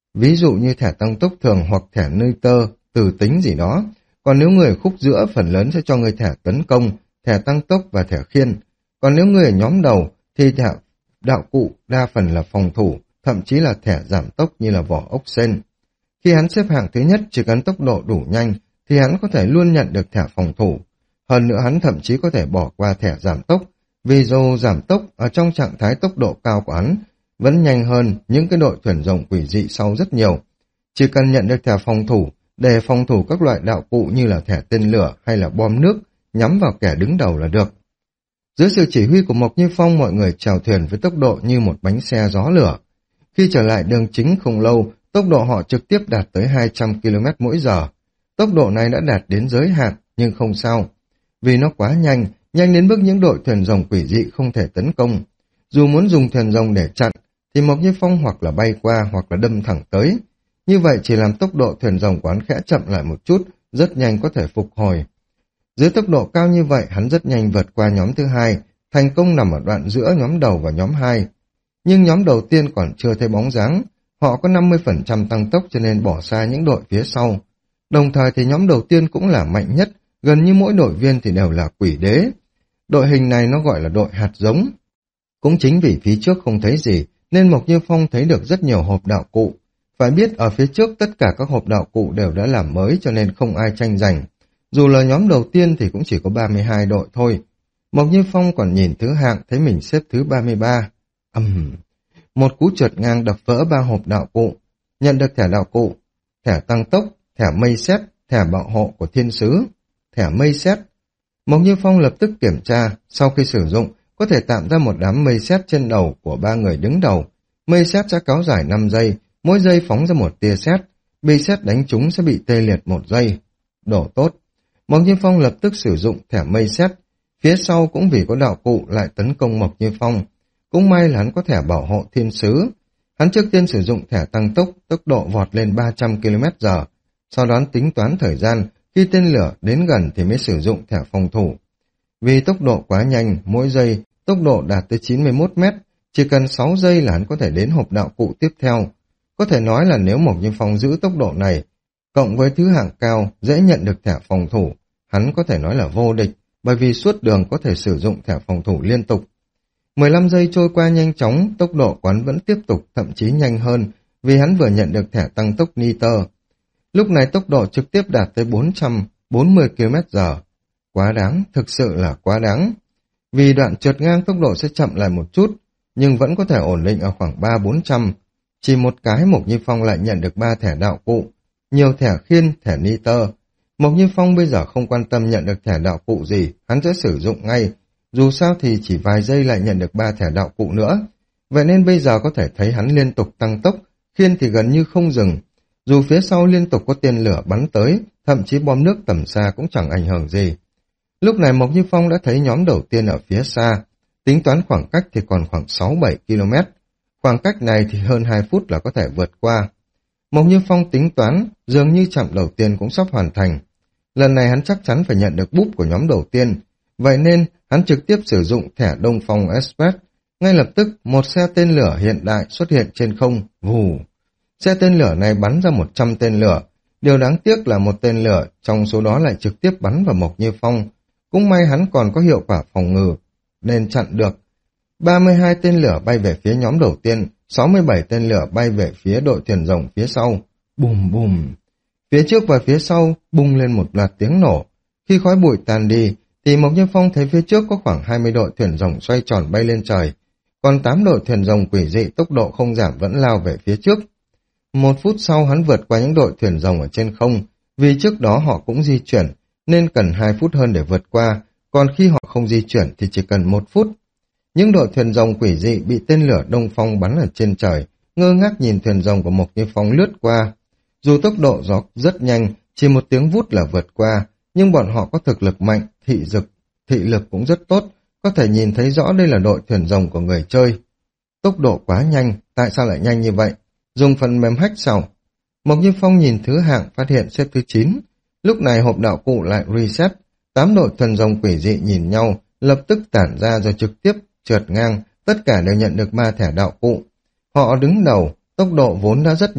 ví dụ như thẻ tăng tốc thường hoặc thẻ nơi tơ, từ tính gì đó. Còn nếu người ở khúc giữa, phần lớn sẽ cho người thẻ tấn công, thẻ tăng tốc và thẻ khiên. Còn nếu người ở nhóm đầu thì thẻ đạo cụ đa phần là phòng thủ, thậm chí là thẻ giảm tốc như là vỏ ốc sên. Khi hắn xếp hạng thứ nhất, chỉ cần tốc độ đủ nhanh thì hắn có thể luôn nhận được thẻ phòng thủ. Hơn nữa hắn thậm chí có thể bỏ qua thẻ giảm tốc, vì dù giảm tốc ở trong trạng thái tốc độ cao của hắn vẫn nhanh hơn những cái đội thuyền rồng quỷ dị sau rất nhiều. Chỉ cần nhận được thẻ phòng thủ để phòng thủ các loại đạo cụ như là thẻ tên lửa hay là bom nước nhắm vào kẻ đứng đầu là được. Dưới sự chỉ huy của Mộc Như Phong, mọi người chèo thuyền với tốc độ như một bánh xe gió lửa. Khi trở lại đường chính không lâu, tốc độ họ trực tiếp đạt tới hai trăm ki lô mét mỗi giờ. Tốc độ này đã đạt đến giới hạn, nhưng không sao. Vì nó quá nhanh, nhanh đến mức những đội thuyền rồng quỷ dị không thể tấn công. Dù muốn dùng thuyền rồng để chặn, thì Mộc Như Phong hoặc là bay qua hoặc là đâm thẳng tới. Như vậy chỉ làm tốc độ thuyền rồng của hắn khẽ chậm lại một chút, rất nhanh có thể phục hồi. Dưới tốc độ cao như vậy, hắn rất nhanh vượt qua nhóm thứ hai, thành công nằm ở đoạn giữa nhóm đầu và nhóm hai. Nhưng nhóm đầu tiên còn chưa thấy bóng dáng, họ có năm mươi phần trăm tăng tốc cho nên bỏ xa những đội phía sau. Đồng thời thì nhóm đầu tiên cũng là mạnh nhất, gần như mỗi đội viên thì đều là quỷ đế. Đội hình này nó gọi là đội hạt giống. Cũng chính vì phía trước không thấy gì, nên Mộc Như Phong thấy được rất nhiều hộp đạo cụ. Phải biết ở phía trước tất cả các hộp đạo cụ đều đã làm mới cho nên không ai tranh giành. Dù là nhóm đầu tiên thì cũng chỉ có ba mươi hai đội thôi. Mộc Như Phong còn nhìn thứ hạng thấy mình xếp thứ ba mươi ba. Ầm, uhm. Một cú trượt ngang đập vỡ ba hộp đạo cụ. Nhận được thẻ đạo cụ, thẻ tăng tốc, thẻ mây sét, thẻ bảo hộ của thiên sứ, thẻ mây sét. Mộc Như Phong lập tức kiểm tra, sau khi sử dụng, có thể tạo ra một đám mây sét trên đầu của ba người đứng đầu. Mây sét sẽ kéo dài năm giây, mỗi giây phóng ra một tia sét, bị sét đánh trúng sẽ bị tê liệt một giây. Đổ tốt. Mộc Như Phong lập tức sử dụng thẻ mây sét, phía sau cũng vì có đạo cụ lại tấn công Mộc Như Phong. Cũng may là hắn có thẻ bảo hộ thiên sứ. Hắn trước tiên sử dụng thẻ tăng tốc, tốc độ vọt lên ba trăm ki lô mét giờ, sau đó tính toán thời gian, khi tên lửa đến gần thì mới sử dụng thẻ phòng thủ. Vì tốc độ quá nhanh, mỗi giây tốc độ đạt tới chín mươi mốt mét, chỉ cần sáu giây là hắn có thể đến hộp đạo cụ tiếp theo. Có thể nói là nếu Mộc Như Phong giữ tốc độ này, cộng với thứ hạng cao, dễ nhận được thẻ phòng thủ, hắn có thể nói là vô địch, bởi vì suốt đường có thể sử dụng thẻ phòng thủ liên tục. mười lăm giây trôi qua nhanh chóng, tốc độ của hắn vẫn tiếp tục, thậm chí nhanh hơn, vì hắn vừa nhận được thẻ tăng tốc nitơ. Lúc này tốc độ trực tiếp đạt tới bốn trăm bốn mươi ki lô mét giờ. Quá đáng, thực sự là quá đáng. Vì đoạn trượt ngang tốc độ sẽ chậm lại một chút, nhưng vẫn có thể ổn định ở khoảng ba bốn trăm. Chỉ một cái Mộc Như Phong lại nhận được ba thẻ đạo cụ, nhiều thẻ khiên, thẻ nitơ. Mộc Như Phong bây giờ không quan tâm nhận được thẻ đạo cụ gì, hắn sẽ sử dụng ngay. Dù sao thì chỉ vài giây lại nhận được ba thẻ đạo cụ nữa. Vậy nên bây giờ có thể thấy hắn liên tục tăng tốc, khiên thì gần như không dừng. Dù phía sau liên tục có tên lửa bắn tới, thậm chí bom nước tầm xa cũng chẳng ảnh hưởng gì. Lúc này Mộc Như Phong đã thấy nhóm đầu tiên ở phía xa, tính toán khoảng cách thì còn khoảng sáu bảy ki lô mét. Khoảng cách này thì hơn hai phút là có thể vượt qua. Mộc Như Phong tính toán, dường như chặng đầu tiên cũng sắp hoàn thành. Lần này hắn chắc chắn phải nhận được búp của nhóm đầu tiên, vậy nên hắn trực tiếp sử dụng thẻ Đông Phong Express. Ngay lập tức, một xe tên lửa hiện đại xuất hiện trên không, vù. Xe tên lửa này bắn ra một trăm tên lửa. Điều đáng tiếc là một tên lửa trong số đó lại trực tiếp bắn vào Mộc Như Phong. Cũng may hắn còn có hiệu quả phòng ngự, nên chặn được. ba mươi hai tên lửa bay về phía nhóm đầu tiên, sáu mươi bảy tên lửa bay về phía đội thuyền rồng phía sau. Bùm bùm. Phía trước và phía sau bung lên một loạt tiếng nổ. Khi khói bụi tàn đi, thì Mộc Như Phong thấy phía trước có khoảng hai mươi đội thuyền rồng xoay tròn bay lên trời. Còn tám đội thuyền rồng quỷ dị tốc độ không giảm vẫn lao về phía trước. Một phút sau hắn vượt qua những đội thuyền rồng ở trên không, vì trước đó họ cũng di chuyển, nên cần hai phút hơn để vượt qua, còn khi họ không di chuyển thì chỉ cần một phút. Những đội thuyền rồng quỷ dị bị tên lửa Đông Phong bắn ở trên trời, ngơ ngác nhìn thuyền rồng của Mộc Như Phong lướt qua. Dù tốc độ gió rất nhanh, chỉ một tiếng vút là vượt qua, nhưng bọn họ có thực lực mạnh, thị dực, thị lực cũng rất tốt, có thể nhìn thấy rõ đây là đội thuyền rồng của người chơi. Tốc độ quá nhanh, tại sao lại nhanh như vậy? Dùng phần mềm hack sao? Mộc Như Phong nhìn thứ hạng phát hiện xếp thứ chín. Lúc này hộp đạo cụ lại reset, tám đội thuyền rồng quỷ dị nhìn nhau, lập tức tản ra rồi trực tiếp trượt ngang, tất cả đều nhận được ba thẻ đạo cụ. Họ đứng đầu, tốc độ vốn đã rất nhanh,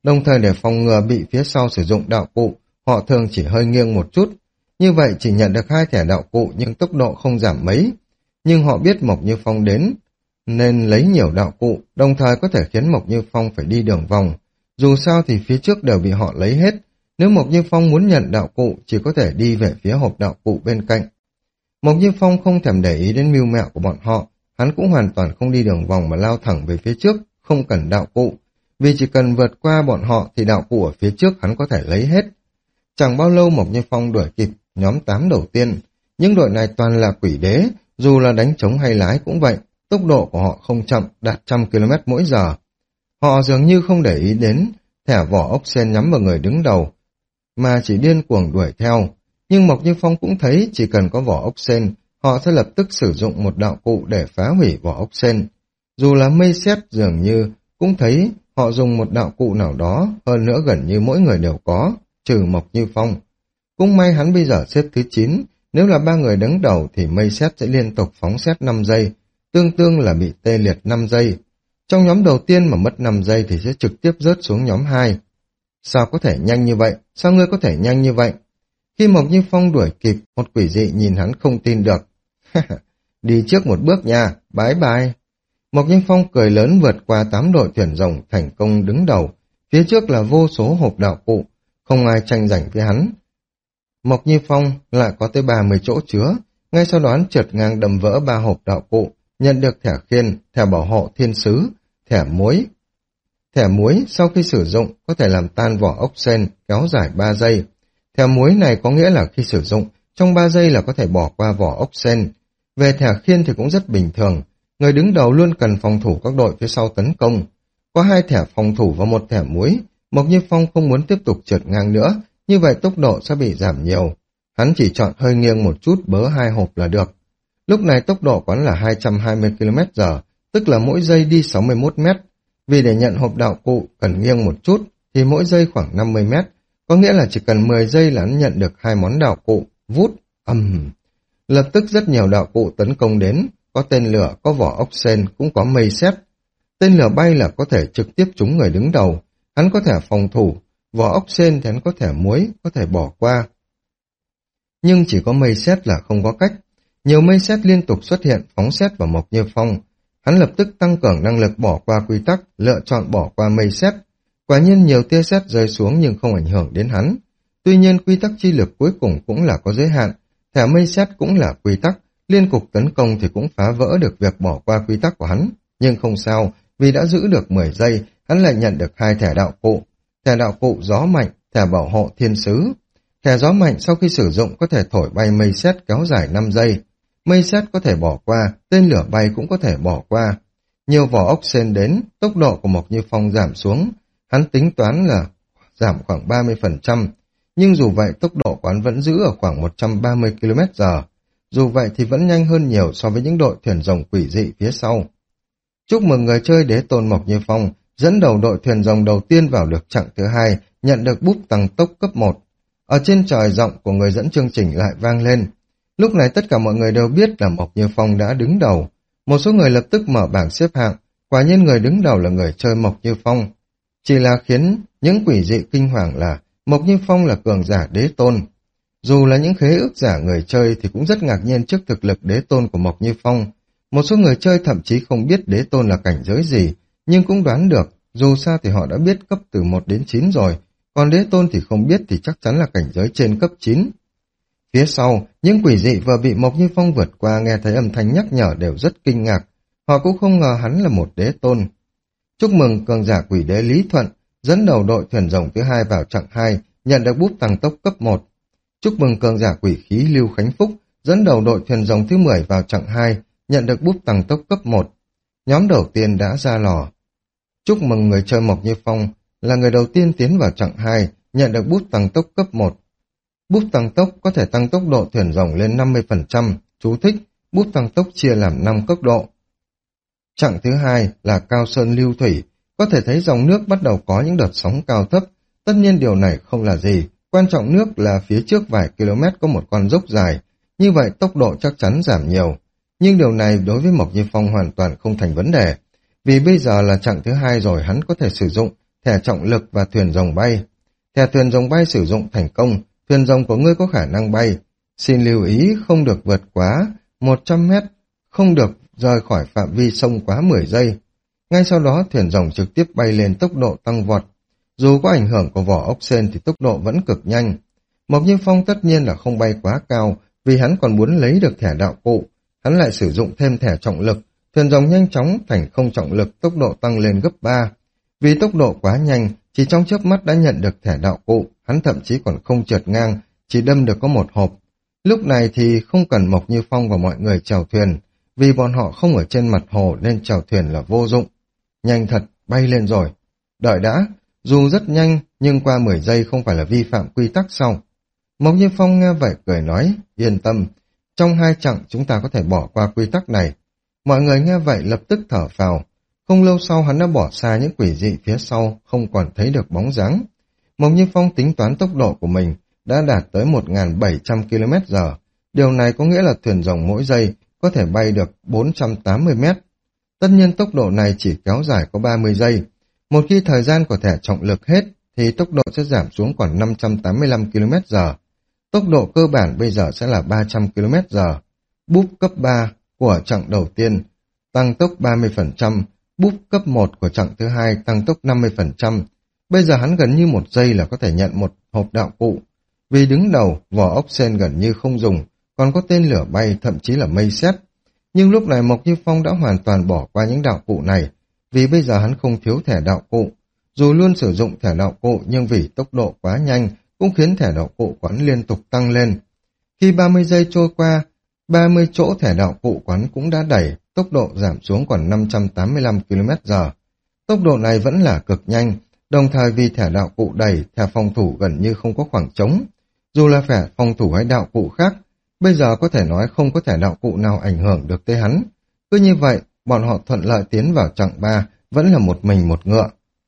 đồng thời để phòng ngừa bị phía sau sử dụng đạo cụ, họ thường chỉ hơi nghiêng một chút. Như vậy chỉ nhận được hai thẻ đạo cụ nhưng tốc độ không giảm mấy. Nhưng họ biết Mộc Như Phong đến, nên lấy nhiều đạo cụ, đồng thời có thể khiến Mộc Như Phong phải đi đường vòng. Dù sao thì phía trước đều bị họ lấy hết. Nếu Mộc Như Phong muốn nhận đạo cụ, chỉ có thể đi về phía hộp đạo cụ bên cạnh. Mộc Như Phong không thèm để ý đến mưu mẹo của bọn họ, hắn cũng hoàn toàn không đi đường vòng mà lao thẳng về phía trước, không cần đạo cụ. Vì chỉ cần vượt qua bọn họ thì đạo cụ ở phía trước hắn có thể lấy hết. Chẳng bao lâu Mộc Như Phong đuổi kịp nhóm tám đầu tiên. Những đội này toàn là quỷ đế, dù là đánh trống hay lái cũng vậy, tốc độ của họ không chậm, đạt trăm ki lô mét mỗi giờ. Họ dường như không để ý đến thẻ vỏ ốc sên nhắm vào người đứng đầu, mà chỉ điên cuồng đuổi theo. Nhưng Mộc Như Phong cũng thấy chỉ cần có vỏ ốc sên, họ sẽ lập tức sử dụng một đạo cụ để phá hủy vỏ ốc sên. Dù là mây sét dường như cũng thấy họ dùng một đạo cụ nào đó, hơn nữa gần như mỗi người đều có, trừ Mộc Như Phong. Cũng may hắn bây giờ xếp thứ chín, nếu là ba người đứng đầu thì mây sét sẽ liên tục phóng sét năm giây, tương tương là bị tê liệt năm giây. Trong nhóm đầu tiên mà mất năm giây thì sẽ trực tiếp rớt xuống nhóm hai. Sao có thể nhanh như vậy? Sao ngươi có thể nhanh như vậy? Khi Mộc Như Phong đuổi kịp, một quỷ dị nhìn hắn không tin được. Đi trước một bước nha, bái bai. Mộc Như Phong cười lớn vượt qua tám đội thuyền rồng thành công đứng đầu. Phía trước là vô số hộp đạo cụ, không ai tranh giành với hắn. Mộc Như Phong lại có tới ba mươi chỗ chứa, ngay sau đó hắn trượt ngang đầm vỡ ba hộp đạo cụ, nhận được thẻ khiên, thẻ bảo hộ thiên sứ, thẻ muối. Thẻ muối sau khi sử dụng có thể làm tan vỏ ốc sên, kéo dài ba giây. Thẻ muối này có nghĩa là khi sử dụng, trong ba giây là có thể bỏ qua vỏ ốc sên. Về thẻ khiên thì cũng rất bình thường, người đứng đầu luôn cần phòng thủ các đội phía sau tấn công. Có hai thẻ phòng thủ và một thẻ muối, Mộc Như Phong không muốn tiếp tục trượt ngang nữa, như vậy tốc độ sẽ bị giảm nhiều. Hắn chỉ chọn hơi nghiêng một chút bớ hai hộp là được. Lúc này tốc độ của hắn là hai trăm hai mươi ki lô mét giờ, tức là mỗi giây đi sáu mươi mốt mét. Vì để nhận hộp đạo cụ cần nghiêng một chút thì mỗi giây khoảng năm mươi mét, có nghĩa là chỉ cần mười giây là hắn nhận được hai món đạo cụ, vút, ầm. Lập tức rất nhiều đạo cụ tấn công đến, có tên lửa, có vỏ ốc sên, cũng có mây sét. Tên lửa bay là có thể trực tiếp trúng người đứng đầu, hắn có thể phòng thủ, vỏ ốc sên thì hắn có thể muối, có thể bỏ qua. Nhưng chỉ có mây sét là không có cách. Nhiều mây sét liên tục xuất hiện phóng sét vào Mộc Như Phong. Hắn lập tức tăng cường năng lực bỏ qua quy tắc, lựa chọn bỏ qua mây sét. Quả nhiên nhiều tia sét rơi xuống nhưng không ảnh hưởng đến hắn. Tuy nhiên quy tắc chi lực cuối cùng cũng là có giới hạn. Thẻ mây sét cũng là quy tắc, liên cục tấn công thì cũng phá vỡ được việc bỏ qua quy tắc của hắn. Nhưng không sao, vì đã giữ được mười giây, hắn lại nhận được hai thẻ đạo cụ. Thẻ đạo cụ gió mạnh, thẻ bảo hộ thiên sứ. Thẻ gió mạnh sau khi sử dụng có thể thổi bay mây sét kéo dài năm giây. Mây sét có thể bỏ qua, tên lửa bay cũng có thể bỏ qua. Nhiều vỏ ốc sên đến, tốc độ của Mộc Như Phong giảm xuống. Hắn tính toán là giảm khoảng ba mươi phần trăm. Nhưng dù vậy tốc độ của hắn vẫn giữ ở khoảng một trăm ba mươi ki lô mét giờ. Dù vậy thì vẫn nhanh hơn nhiều so với những đội thuyền rồng quỷ dị phía sau. Chúc mừng người chơi đế tôn Mộc Như Phong, dẫn đầu đội thuyền rồng đầu tiên vào được chặng thứ hai, nhận được búp tăng tốc cấp một. Ở trên trời giọng của người dẫn chương trình lại vang lên. Lúc này tất cả mọi người đều biết là Mộc Như Phong đã đứng đầu. Một số người lập tức mở bảng xếp hạng, quả nhiên người đứng đầu là người chơi Mộc Như Phong. Chỉ là khiến những quỷ dị kinh hoàng là Mộc Như Phong là cường giả đế tôn. Dù là những khế ước giả người chơi thì cũng rất ngạc nhiên trước thực lực đế tôn của Mộc Như Phong. Một số người chơi thậm chí không biết đế tôn là cảnh giới gì, nhưng cũng đoán được, dù sao thì họ đã biết cấp từ một đến chín rồi, còn đế tôn thì không biết thì chắc chắn là cảnh giới trên cấp chín. Phía sau, những quỷ dị vừa bị Mộc Như Phong vượt qua nghe thấy âm thanh nhắc nhở đều rất kinh ngạc, họ cũng không ngờ hắn là một đế tôn. Chúc mừng cường giả quỷ đế Lý Thuận, dẫn đầu đội thuyền rồng thứ hai vào chặng hai, nhận được búp tăng tốc cấp một. Chúc mừng cường giả quỷ khí Lưu Khánh Phúc, dẫn đầu đội thuyền rồng thứ mười vào chặng hai, nhận được búp tăng tốc cấp một. Nhóm đầu tiên đã ra lò. Chúc mừng người chơi Mộc Như Phong là người đầu tiên tiến vào chặng hai, nhận được búp tăng tốc cấp một. Búp tăng tốc có thể tăng tốc độ thuyền rồng lên năm mươi phần trăm, chú thích, búp tăng tốc chia làm năm cấp độ. Chặng thứ hai là Cao Sơn Lưu Thủy, có thể thấy dòng nước bắt đầu có những đợt sóng cao thấp, tất nhiên điều này không là gì, quan trọng nước là phía trước vài km có một con dốc dài, như vậy tốc độ chắc chắn giảm nhiều. Nhưng điều này đối với Mộc Như Phong hoàn toàn không thành vấn đề, vì bây giờ là chặng thứ hai rồi hắn có thể sử dụng thẻ trọng lực và thuyền rồng bay. Thẻ thuyền rồng bay sử dụng thành công, thuyền rồng của ngươi có khả năng bay. Xin lưu ý không được vượt quá một trăm mét, không được rời khỏi phạm vi sông quá mười giây. Ngay sau đó thuyền rồng trực tiếp bay lên tốc độ tăng vọt. Dù có ảnh hưởng của vỏ ốc sên thì tốc độ vẫn cực nhanh. Mộc Như Phong tất nhiên là không bay quá cao vì hắn còn muốn lấy được thẻ đạo cụ. Hắn lại sử dụng thêm thẻ trọng lực, thuyền rồng nhanh chóng thành không trọng lực, tốc độ tăng lên gấp ba. Vì tốc độ quá nhanh, chỉ trong chớp mắt đã nhận được thẻ đạo cụ, hắn thậm chí còn không trượt ngang, chỉ đâm được có một hộp. Lúc này thì không cần Mộc Như Phong và mọi người chèo thuyền, vì bọn họ không ở trên mặt hồ nên chèo thuyền là vô dụng. Nhanh thật, bay lên rồi. Đợi đã, dù rất nhanh nhưng qua mười giây không phải là vi phạm quy tắc sao? Mộc Như Phong nghe vậy cười nói, yên tâm, trong hai chặng chúng ta có thể bỏ qua quy tắc này. Mọi người nghe vậy lập tức thở phào. Không lâu sau hắn đã bỏ xa những quỷ dị phía sau, không còn thấy được bóng dáng. Mộc Như Phong tính toán tốc độ của mình đã đạt tới một nghìn bảy trăm ki lô mét giờ. Điều này có nghĩa là thuyền rồng mỗi giây có thể bay được bốn trăm tám mươi mét. Tất nhiên tốc độ này chỉ kéo dài có ba mươi giây. Một khi thời gian của thẻ trọng lực hết thì tốc độ sẽ giảm xuống còn năm trăm tám mươi lăm ki lô mét giờ. Tốc độ cơ bản bây giờ sẽ là ba trăm ki lô mét giờ. Búp cấp ba của chặng đầu tiên tăng tốc ba mươi phần trăm, búp cấp một của chặng thứ hai tăng tốc năm mươi phần trăm. Bây giờ hắn gần như một giây là có thể nhận một hộp đạo cụ. Vì đứng đầu, vỏ ốc sên gần như không dùng, còn có tên lửa bay, thậm chí là mây sét. Nhưng lúc này Mộc Như Phong đã hoàn toàn bỏ qua những đạo cụ này, vì bây giờ hắn không thiếu thẻ đạo cụ. Dù luôn sử dụng thẻ đạo cụ nhưng vì tốc độ quá nhanh cũng khiến thẻ đạo cụ của hắn liên tục tăng lên. Khi ba mươi giây trôi qua, ba mươi chỗ thẻ đạo cụ của hắn cũng đã đẩy, tốc độ giảm xuống còn năm trăm tám mươi lăm ki lô mét giờ. Tốc độ này vẫn là cực nhanh, đồng thời vì thẻ đạo cụ đẩy, thẻ phòng thủ gần như không có khoảng trống. Dù là thẻ phòng thủ hay đạo cụ khác, bây giờ có thể nói không có thẻ đạo cụ nào ảnh hưởng được tới hắn. Cứ như vậy, bọn họ thuận lợi tiến vào chặng ba, vẫn là một mình một ngựa.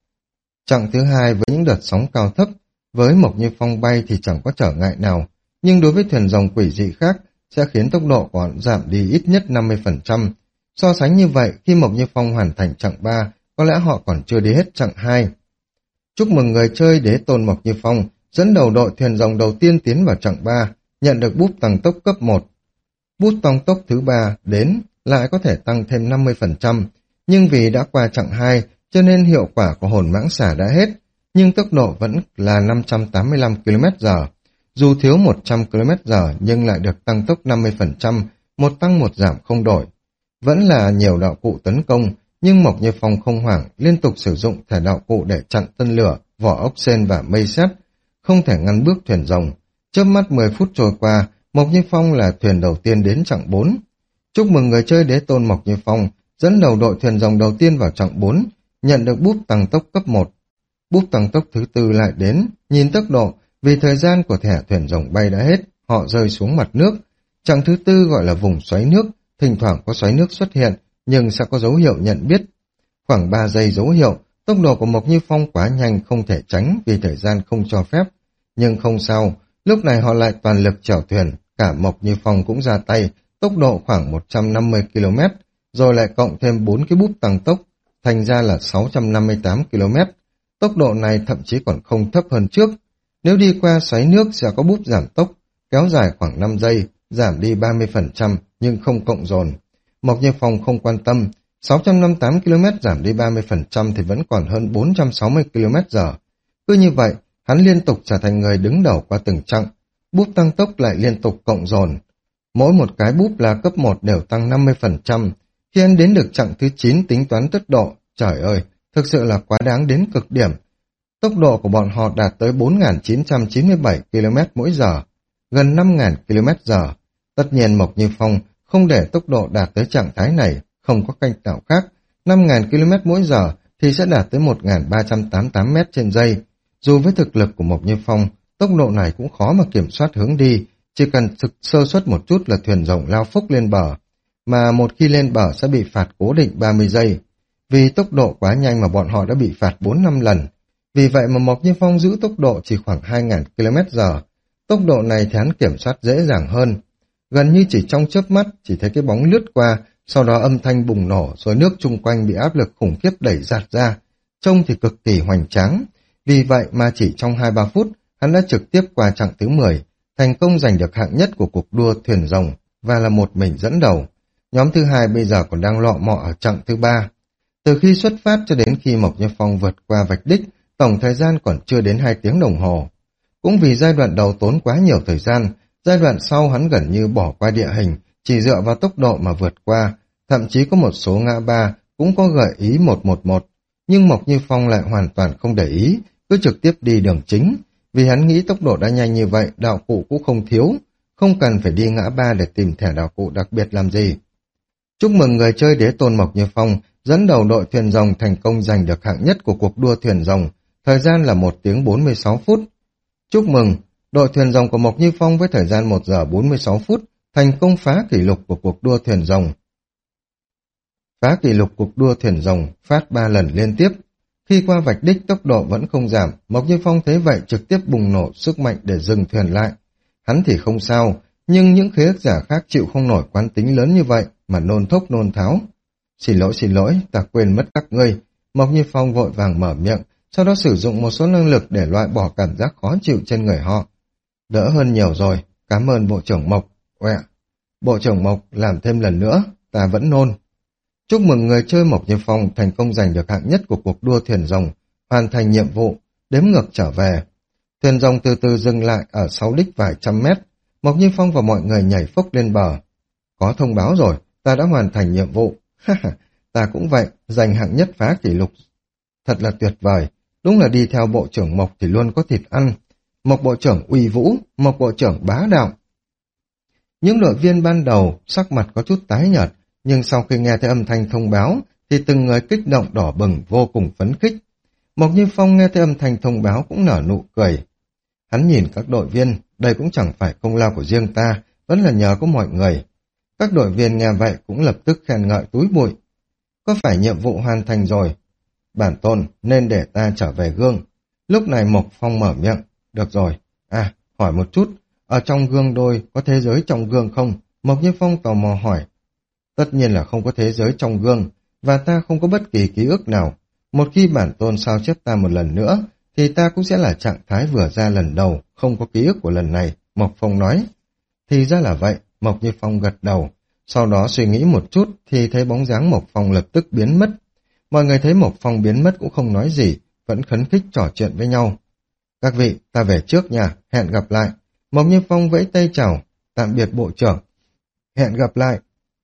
Chặng thứ hai với những đợt sóng cao thấp, với Mộc Như Phong bay thì chẳng có trở ngại nào, nhưng đối với thuyền rồng quỷ dị khác sẽ khiến tốc độ của họ giảm đi ít nhất năm mươi phần trăm. So sánh như vậy, khi Mộc Như Phong hoàn thành chặng ba, có lẽ họ còn chưa đi hết chặng hai. Chúc mừng người chơi Đế Tôn Mộc Như Phong, dẫn đầu đội thuyền rồng đầu tiên tiến vào chặng ba, nhận được búp tăng tốc cấp một. Bút tăng tốc thứ ba đến lại có thể tăng thêm năm mươi phần trăm, nhưng vì đã qua chặng hai cho nên hiệu quả của hồn mãng xà đã hết, nhưng tốc độ vẫn là năm trăm tám mươi lăm ki lô mét giờ. Dù thiếu một trăm ki lô mét giờ nhưng lại được tăng tốc năm mươi phần trăm, một tăng một giảm không đổi. Vẫn là nhiều đạo cụ tấn công, nhưng Mộc Như Phong không hoảng, liên tục sử dụng thẻ đạo cụ để chặn tên lửa, vỏ ốc sên và mây sét, không thể ngăn bước thuyền rồng. Chớp mắt mười phút trôi qua, Mộc Như Phong là thuyền đầu tiên đến chặng bốn. Chúc mừng người chơi Đế Tôn Mộc Như Phong, dẫn đầu đội thuyền rồng đầu tiên vào chặng bốn, nhận được búp tăng tốc cấp một. Búp tăng tốc thứ tư lại đến, nhìn tốc độ, vì thời gian của thẻ thuyền rồng bay đã hết, họ rơi xuống mặt nước. Chặng thứ tư gọi là vùng xoáy nước, thỉnh thoảng có xoáy nước xuất hiện, nhưng sẽ có dấu hiệu nhận biết. Khoảng ba giây dấu hiệu, tốc độ của Mộc Như Phong quá nhanh không thể tránh vì thời gian không cho phép. Nhưng không sao, lúc này họ lại toàn lực chèo thuyền, cả Mộc Như Phong cũng ra tay, tốc độ khoảng một trăm năm mươi ki lô mét, rồi lại cộng thêm bốn cái búp tăng tốc, thành ra là sáu trăm năm mươi tám ki lô mét. Tốc độ này thậm chí còn không thấp hơn trước. Nếu đi qua xoáy nước sẽ có búp giảm tốc, kéo dài khoảng năm giây, giảm đi ba mươi phần trăm nhưng không cộng dồn. Mộc Như Phong không quan tâm, sáu trăm năm mươi tám ki lô mét giảm đi ba mươi phần trăm thì vẫn còn hơn bốn trăm sáu mươi ki lô mét giờ. Cứ như vậy, hắn liên tục trở thành người đứng đầu qua từng chặng, búp tăng tốc lại liên tục cộng dồn. Mỗi một cái búp là cấp một đều tăng năm mươi phần trăm. Khi hắn đến được chặng thứ chín tính toán tốc độ, trời ơi, thực sự là quá đáng đến cực điểm. Tốc độ của bọn họ đạt tới bốn nghìn chín trăm chín mươi bảy ki lô mét mỗi giờ, gần năm nghìn ki lô mét giờ. Tất nhiên Mộc Như Phong không để tốc độ đạt tới trạng thái này, không có cách nào khác. năm nghìn ki lô mét mỗi giờ thì sẽ đạt tới một nghìn ba trăm tám mươi tám mét trên giây. Dù với thực lực của Mộc Như Phong, tốc độ này cũng khó mà kiểm soát hướng đi, chỉ cần thực sơ suất một chút là thuyền rồng lao phúc lên bờ, mà một khi lên bờ sẽ bị phạt cố định ba mươi giây. Vì tốc độ quá nhanh mà bọn họ đã bị phạt bốn năm lần. Vì vậy mà Mộc Như Phong giữ tốc độ chỉ khoảng hai nghìn ki lô mét giờ. Tốc độ này thì hắn kiểm soát dễ dàng hơn. Gần như chỉ trong chớp mắt, chỉ thấy cái bóng lướt qua, sau đó âm thanh bùng nổ, rồi nước chung quanh bị áp lực khủng khiếp đẩy giạt ra. trông thì cực kỳ hoành tráng. Vì vậy mà chỉ trong hai ba phút, hắn đã trực tiếp qua chặng thứ mười, thành công giành được hạng nhất của cuộc đua thuyền rồng và là một mình dẫn đầu. Nhóm thứ hai bây giờ còn đang lọ mọ ở chặng thứ ba. Từ khi xuất phát cho đến khi Mộc Như Phong vượt qua vạch đích, tổng thời gian còn chưa đến hai tiếng đồng hồ. Cũng vì giai đoạn đầu tốn quá nhiều thời gian, giai đoạn sau hắn gần như bỏ qua địa hình, chỉ dựa vào tốc độ mà vượt qua, thậm chí có một số ngã ba cũng có gợi ý một một một, nhưng Mộc Như Phong lại hoàn toàn không để ý, cứ trực tiếp đi đường chính, vì hắn nghĩ tốc độ đã nhanh như vậy, đạo cụ cũng không thiếu, không cần phải đi ngã ba để tìm thẻ đạo cụ đặc biệt làm gì. Chúc mừng người chơi đế tôn Mộc Như Phong, dẫn đầu đội thuyền rồng thành công giành được hạng nhất của cuộc đua thuyền rồng, thời gian là một tiếng bốn mươi sáu phút. Chúc mừng, đội thuyền rồng của Mộc Như Phong với thời gian một giờ bốn mươi sáu phút, thành công phá kỷ lục của cuộc đua thuyền rồng. Phá kỷ lục cuộc đua thuyền rồng, phát ba lần liên tiếp. Khi qua vạch đích tốc độ vẫn không giảm, Mộc Như Phong thấy vậy trực tiếp bùng nổ sức mạnh để dừng thuyền lại. Hắn thì không sao, nhưng những khế ước giả khác chịu không nổi quán tính lớn như vậy mà nôn thốc nôn tháo. Xin lỗi xin lỗi, ta quên mất các ngươi. Mộc Như Phong vội vàng mở miệng, sau đó sử dụng một số năng lực để loại bỏ cảm giác khó chịu trên người họ. Đỡ hơn nhiều rồi, cảm ơn Bộ trưởng Mộc. Uẹ, Bộ trưởng Mộc làm thêm lần nữa, ta vẫn nôn. Chúc mừng người chơi Mộc Như Phong thành công giành được hạng nhất của cuộc đua thuyền rồng, hoàn thành nhiệm vụ, đếm ngược trở về. Thuyền rồng từ từ dừng lại ở sau đích vài trăm mét, Mộc Như Phong và mọi người nhảy phốc lên bờ. Có thông báo rồi, ta đã hoàn thành nhiệm vụ. Ta cũng vậy, giành hạng nhất phá kỷ lục. Thật là tuyệt vời, đúng là đi theo Bộ trưởng Mộc thì luôn có thịt ăn. Mộc Bộ trưởng uy vũ, Mộc Bộ trưởng bá đạo. Những đội viên ban đầu sắc mặt có chút tái nhợt, nhưng sau khi nghe thấy âm thanh thông báo thì từng người kích động đỏ bừng vô cùng phấn khích. Mộc Như Phong nghe thấy âm thanh thông báo cũng nở nụ cười. Hắn nhìn các đội viên, đây cũng chẳng phải công lao của riêng ta, vẫn là nhờ có mọi người. Các đội viên nghe vậy cũng lập tức khen ngợi túi bụi. Có phải nhiệm vụ hoàn thành rồi? Bản tôn nên để ta trở về gương. Lúc này Mộc Phong mở miệng. Được rồi. À, hỏi một chút. Ở trong gương đôi có thế giới trong gương không? Mộc Như Phong tò mò hỏi. Tất nhiên là không có thế giới trong gương, và ta không có bất kỳ ký ức nào. Một khi bản tôn sao chép ta một lần nữa, thì ta cũng sẽ là trạng thái vừa ra lần đầu, không có ký ức của lần này, Mộc Phong nói. Thì ra là vậy, Mộc Như Phong gật đầu. Sau đó suy nghĩ một chút thì thấy bóng dáng Mộc Phong lập tức biến mất. Mọi người thấy Mộc Phong biến mất cũng không nói gì, vẫn khấn khích trò chuyện với nhau. Các vị, ta về trước nha, hẹn gặp lại. Mộc Như Phong vẫy tay chào, tạm biệt Bộ trưởng. Hẹn gặp lại.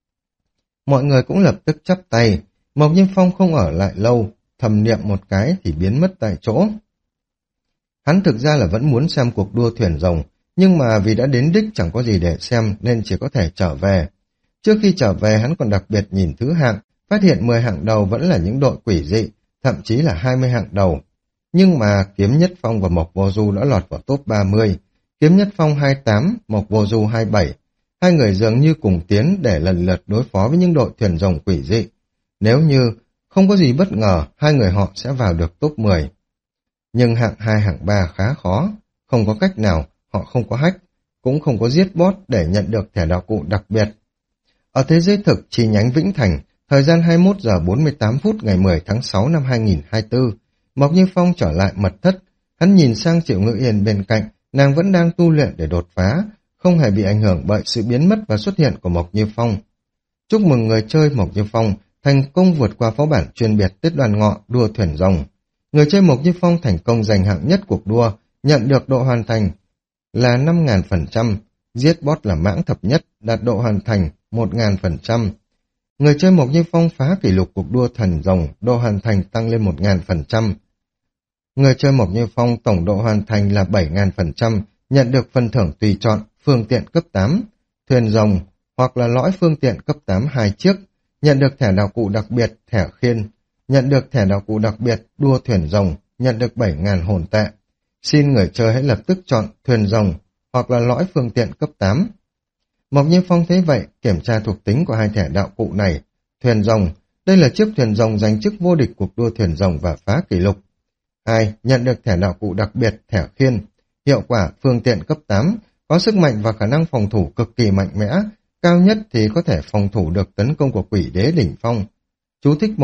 Mọi người cũng lập tức chắp tay. Mộc Như Phong không ở lại lâu, thầm niệm một cái thì biến mất tại chỗ. Hắn thực ra là vẫn muốn xem cuộc đua thuyền rồng, nhưng mà vì đã đến đích chẳng có gì để xem nên chỉ có thể trở về. Trước khi trở về hắn còn đặc biệt nhìn thứ hạng, phát hiện mười hạng đầu vẫn là những đội quỷ dị, thậm chí là hai mươi hạng đầu. Nhưng mà Kiếm Nhất Phong và Mộc Vô Du đã lọt vào top ba mươi. Kiếm Nhất Phong hai mươi tám, Mộc Vô Du hai mươi bảy. Hai người dường như cùng tiến để lần lượt đối phó với những đội thuyền rồng quỷ dị. Nếu như không có gì bất ngờ, hai người họ sẽ vào được top mười. Nhưng hạng hai, hạng ba khá khó. Không có cách nào, họ không có hack, cũng không có giết boss để nhận được thẻ đạo cụ đặc biệt. Ở thế giới thực chi nhánh Vĩnh Thành, thời gian hai mươi mốt giờ bốn mươi tám phút ngày mười tháng sáu năm hai nghìn không trăm hai mươi tư, Mộc Như Phong trở lại mật thất. Hắn nhìn sang Triệu Ngữ Yên bên cạnh, nàng vẫn đang tu luyện để đột phá, không hề bị ảnh hưởng bởi sự biến mất và xuất hiện của Mộc Như Phong. Chúc mừng người chơi Mộc Như Phong thành công vượt qua phó bản chuyên biệt Tết Đoàn Ngọ đua thuyền rồng. Người chơi Mộc Như Phong thành công giành hạng nhất cuộc đua, nhận được độ hoàn thành là năm nghìn phần trăm, giết boss là mãng thập nhất, đạt độ hoàn thành một nghìn phần trăm. Người chơi Mộc Như Phong phá kỷ lục cuộc đua thần rồng, độ hoàn thành tăng lên một nghìn phần trăm. Người chơi Mộc Như Phong tổng độ hoàn thành là bảy nghìn phần trăm, nhận được phần thưởng tùy chọn, phương tiện cấp tám, thuyền rồng, hoặc là lõi phương tiện cấp tám hai chiếc, nhận được thẻ đạo cụ đặc biệt, thẻ khiên, nhận được thẻ đạo cụ đặc biệt, đua thuyền rồng, nhận được bảy nghìn hồn tệ. Xin người chơi hãy lập tức chọn thuyền rồng, hoặc là lõi phương tiện cấp tám. Mộc Như Phong thấy vậy, kiểm tra thuộc tính của hai thẻ đạo cụ này. Thuyền rồng, đây là chiếc thuyền rồng giành chức vô địch cuộc đua thuyền rồng và phá kỷ lục. Hai, nhận được thẻ đạo cụ đặc biệt, thẻ khiên. Hiệu quả phương tiện cấp tám, có sức mạnh và khả năng phòng thủ cực kỳ mạnh mẽ, cao nhất thì có thể phòng thủ được tấn công của quỷ đế đỉnh phong. Chú thích một,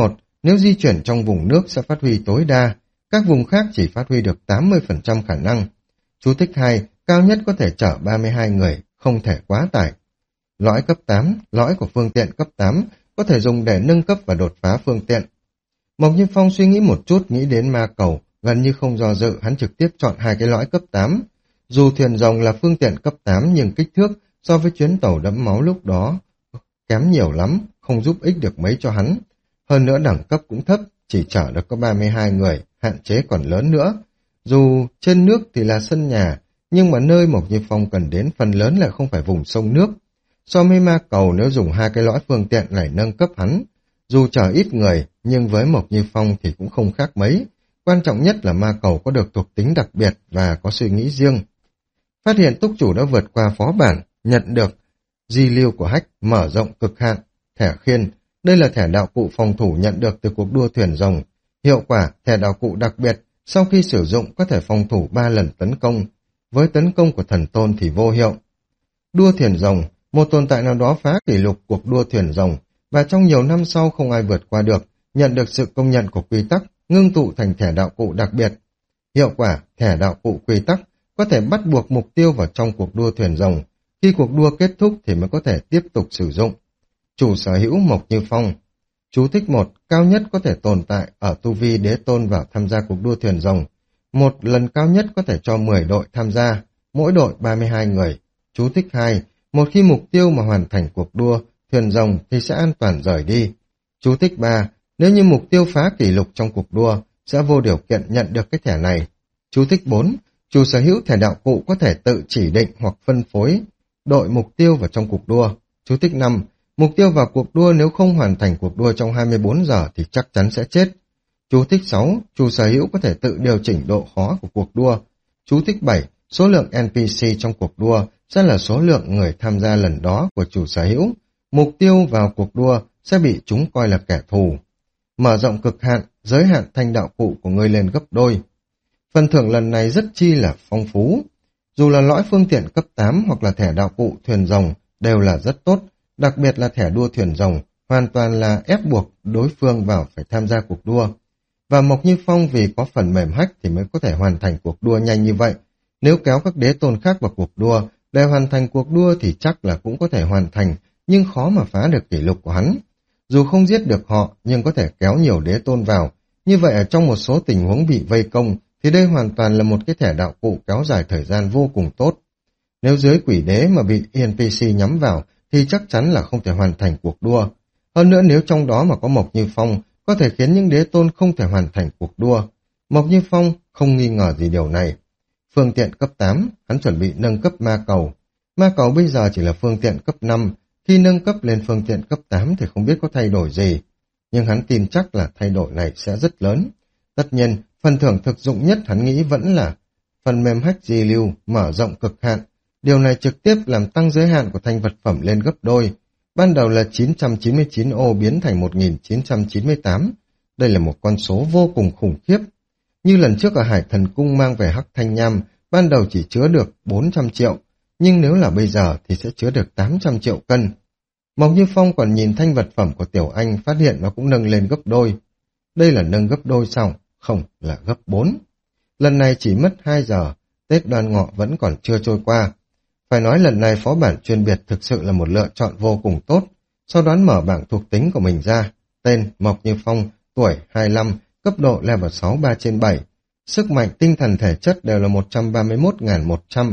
Nếu di chuyển trong vùng nước sẽ phát huy tối đa, các vùng khác chỉ phát huy được tám mươi phần trăm khả năng. Chú thích hai, cao nhất có thể chở ba mươi hai người, không thể quá tải. Lõi cấp tám, lõi của phương tiện cấp tám, có thể dùng để nâng cấp và đột phá phương tiện. Mộc Như Phong suy nghĩ một chút, nghĩ đến ma cầu, gần như không do dự, hắn trực tiếp chọn hai cái lõi cấp tám. Dù thuyền rồng là phương tiện cấp tám nhưng kích thước so với chuyến tàu đẫm máu lúc đó kém nhiều lắm, không giúp ích được mấy cho hắn. Hơn nữa đẳng cấp cũng thấp, chỉ chở được có ba mươi hai người, hạn chế còn lớn nữa. Dù trên nước thì là sân nhà, nhưng mà nơi Mộc Như Phong cần đến phần lớn là không phải vùng sông nước. So với ma cầu, nếu dùng hai cái lõi phương tiện này nâng cấp hắn, dù chở ít người, nhưng với Mộc Như Phong thì cũng không khác mấy. Quan trọng nhất là ma cầu có được thuộc tính đặc biệt và có suy nghĩ riêng. Phát hiện túc chủ đã vượt qua phó bản, nhận được di lưu của Hách, mở rộng cực hạn, thẻ khiên. Đây là thẻ đạo cụ phòng thủ nhận được từ cuộc đua thuyền rồng. Hiệu quả, thẻ đạo cụ đặc biệt, sau khi sử dụng có thể phòng thủ ba lần tấn công. Với tấn công của thần tôn thì vô hiệu. Đua thuyền rồng, một tồn tại nào đó phá kỷ lục cuộc đua thuyền rồng, và trong nhiều năm sau không ai vượt qua được, nhận được sự công nhận của quy tắc, ngưng tụ thành thẻ đạo cụ đặc biệt. Hiệu quả, thẻ đạo cụ quy tắc, có thể bắt buộc mục tiêu vào trong cuộc đua thuyền rồng. Khi cuộc đua kết thúc thì mới có thể tiếp tục sử dụng. Chủ sở hữu Mộc Như Phong. Chú thích một, cao nhất có thể tồn tại ở tu vi đế tôn vào tham gia cuộc đua thuyền rồng. Một lần cao nhất có thể cho mười đội tham gia, mỗi đội ba mươi hai người. Chú thích hai, một khi mục tiêu mà hoàn thành cuộc đua thuyền rồng thì sẽ an toàn rời đi. Chú thích ba, nếu như mục tiêu phá kỷ lục trong cuộc đua sẽ vô điều kiện nhận được cái thẻ này. Chú thích bốn, chủ sở hữu thẻ đạo cụ có thể tự chỉ định hoặc phân phối đội mục tiêu vào trong cuộc đua. Chú thích năm, mục tiêu vào cuộc đua nếu không hoàn thành cuộc đua trong hai mươi bốn giờ thì chắc chắn sẽ chết. Chú thích sáu, chủ sở hữu có thể tự điều chỉnh độ khó của cuộc đua. Chú thích bảy, số lượng en pê xê trong cuộc đua sẽ là số lượng người tham gia lần đó của chủ sở hữu. Mục tiêu vào cuộc đua sẽ bị chúng coi là kẻ thù. Mở rộng cực hạn, giới hạn thanh đạo cụ của ngươi lên gấp đôi. Phần thưởng lần này rất chi là phong phú. Dù là lõi phương tiện cấp tám hoặc là thẻ đạo cụ thuyền rồng đều là rất tốt, đặc biệt là thẻ đua thuyền rồng, hoàn toàn là ép buộc đối phương vào phải tham gia cuộc đua. Và Mộc Như Phong vì có phần mềm hack thì mới có thể hoàn thành cuộc đua nhanh như vậy. Nếu kéo các đế tôn khác vào cuộc đua, để hoàn thành cuộc đua thì chắc là cũng có thể hoàn thành, nhưng khó mà phá được kỷ lục của hắn. Dù không giết được họ, nhưng có thể kéo nhiều đế tôn vào. Như vậy ở trong một số tình huống bị vây công, thì đây hoàn toàn là một cái thẻ đạo cụ kéo dài thời gian vô cùng tốt. Nếu dưới quỷ đế mà bị en pê xê nhắm vào, thì chắc chắn là không thể hoàn thành cuộc đua. Hơn nữa nếu trong đó mà có Mộc Như Phong, có thể khiến những đế tôn không thể hoàn thành cuộc đua. Mộc Như Phong không nghi ngờ gì điều này. Phương tiện cấp tám, hắn chuẩn bị nâng cấp ma cầu. Ma cầu bây giờ chỉ là phương tiện cấp năm, khi nâng cấp lên phương tiện cấp tám thì không biết có thay đổi gì. Nhưng hắn tin chắc là thay đổi này sẽ rất lớn. Tất nhiên, phần thưởng thực dụng nhất hắn nghĩ vẫn là phần mềm hack di lưu mở rộng cực hạn. Điều này trực tiếp làm tăng giới hạn của thanh vật phẩm lên gấp đôi. Ban đầu là chín trăm chín mươi chín ô biến thành một nghìn chín trăm chín mươi tám. Đây là một con số vô cùng khủng khiếp. Như lần trước ở Hải Thần Cung mang về hắc thanh nham, ban đầu chỉ chứa được bốn trăm triệu, nhưng nếu là bây giờ thì sẽ chứa được tám trăm triệu cân. Mộc Như Phong còn nhìn thanh vật phẩm của Tiểu Anh, phát hiện nó cũng nâng lên gấp đôi. Đây là nâng gấp đôi sao? Không, là gấp bốn. Lần này chỉ mất hai giờ, Tết Đoan Ngọ vẫn còn chưa trôi qua. Phải nói lần này phó bản chuyên biệt thực sự là một lựa chọn vô cùng tốt. Sau đó mở bảng thuộc tính của mình ra. Tên Mộc Như Phong, tuổi hai mươi lăm, cấp độ level sáu ba trên bảy. Sức mạnh tinh thần thể chất đều là một trăm ba mươi mốt nghìn một trăm.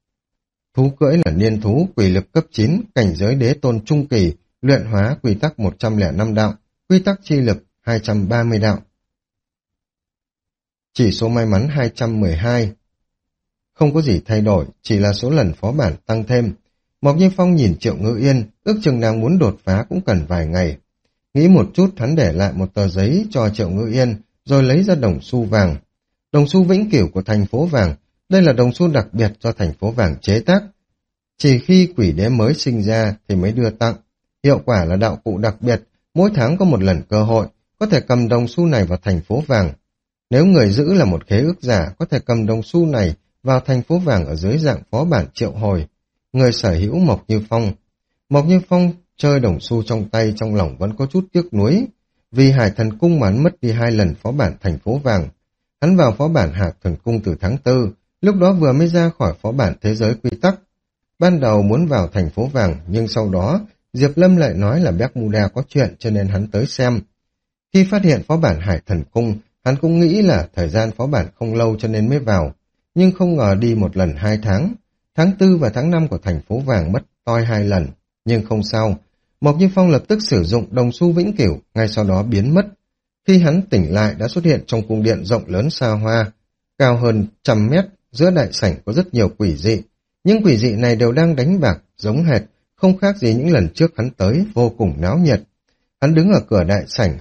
Thú cưỡi là niên thú, quỷ lực cấp chín, cảnh giới đế tôn trung kỳ, luyện hóa quy tắc một trăm lẻ năm đạo, quy tắc chi lực hai trăm ba mươi đạo. Chỉ số may mắn hai trăm mười hai. Không có gì thay đổi, chỉ là số lần phó bản tăng thêm. Mộc Như Phong nhìn Triệu Ngữ Yên, ước chừng nàng muốn đột phá cũng cần vài ngày. Nghĩ một chút hắn để lại một tờ giấy cho Triệu Ngữ Yên, rồi lấy ra đồng xu vàng. Đồng xu vĩnh cửu của thành phố vàng, đây là đồng xu đặc biệt do thành phố vàng chế tác. Chỉ khi quỷ đế mới sinh ra thì mới đưa tặng. Hiệu quả là đạo cụ đặc biệt, mỗi tháng có một lần cơ hội, có thể cầm đồng xu này vào thành phố vàng. Nếu người giữ là một khế ước giả, có thể cầm đồng xu này vào thành phố vàng ở dưới dạng phó bản triệu hồi. Người sở hữu Mộc Như Phong. Mộc Như Phong chơi đồng xu trong tay, trong lòng vẫn có chút tiếc nuối. vì Hải Thần Cung mà hắn mất đi hai lần phó bản thành phố vàng. Hắn vào phó bản Hải Thần Cung từ tháng tư, lúc đó vừa mới ra khỏi phó bản thế giới quy tắc. Ban đầu muốn vào thành phố vàng, nhưng sau đó Diệp Lâm lại nói là Bermuda có chuyện cho nên hắn tới xem. Khi phát hiện phó bản Hải Thần Cung, hắn cũng nghĩ là thời gian phó bản không lâu cho nên mới vào, nhưng không ngờ đi một lần hai tháng. Tháng tư và tháng năm của thành phố vàng mất toi hai lần, nhưng không sao. Mộc Như Phong lập tức sử dụng đồng xu vĩnh cửu, ngay sau đó biến mất. Khi hắn tỉnh lại đã xuất hiện trong cung điện rộng lớn xa hoa, cao hơn trăm mét, giữa đại sảnh có rất nhiều quỷ dị. Những quỷ dị này đều đang đánh bạc, giống hệt, không khác gì những lần trước hắn tới, vô cùng náo nhiệt. Hắn đứng ở cửa đại sảnh,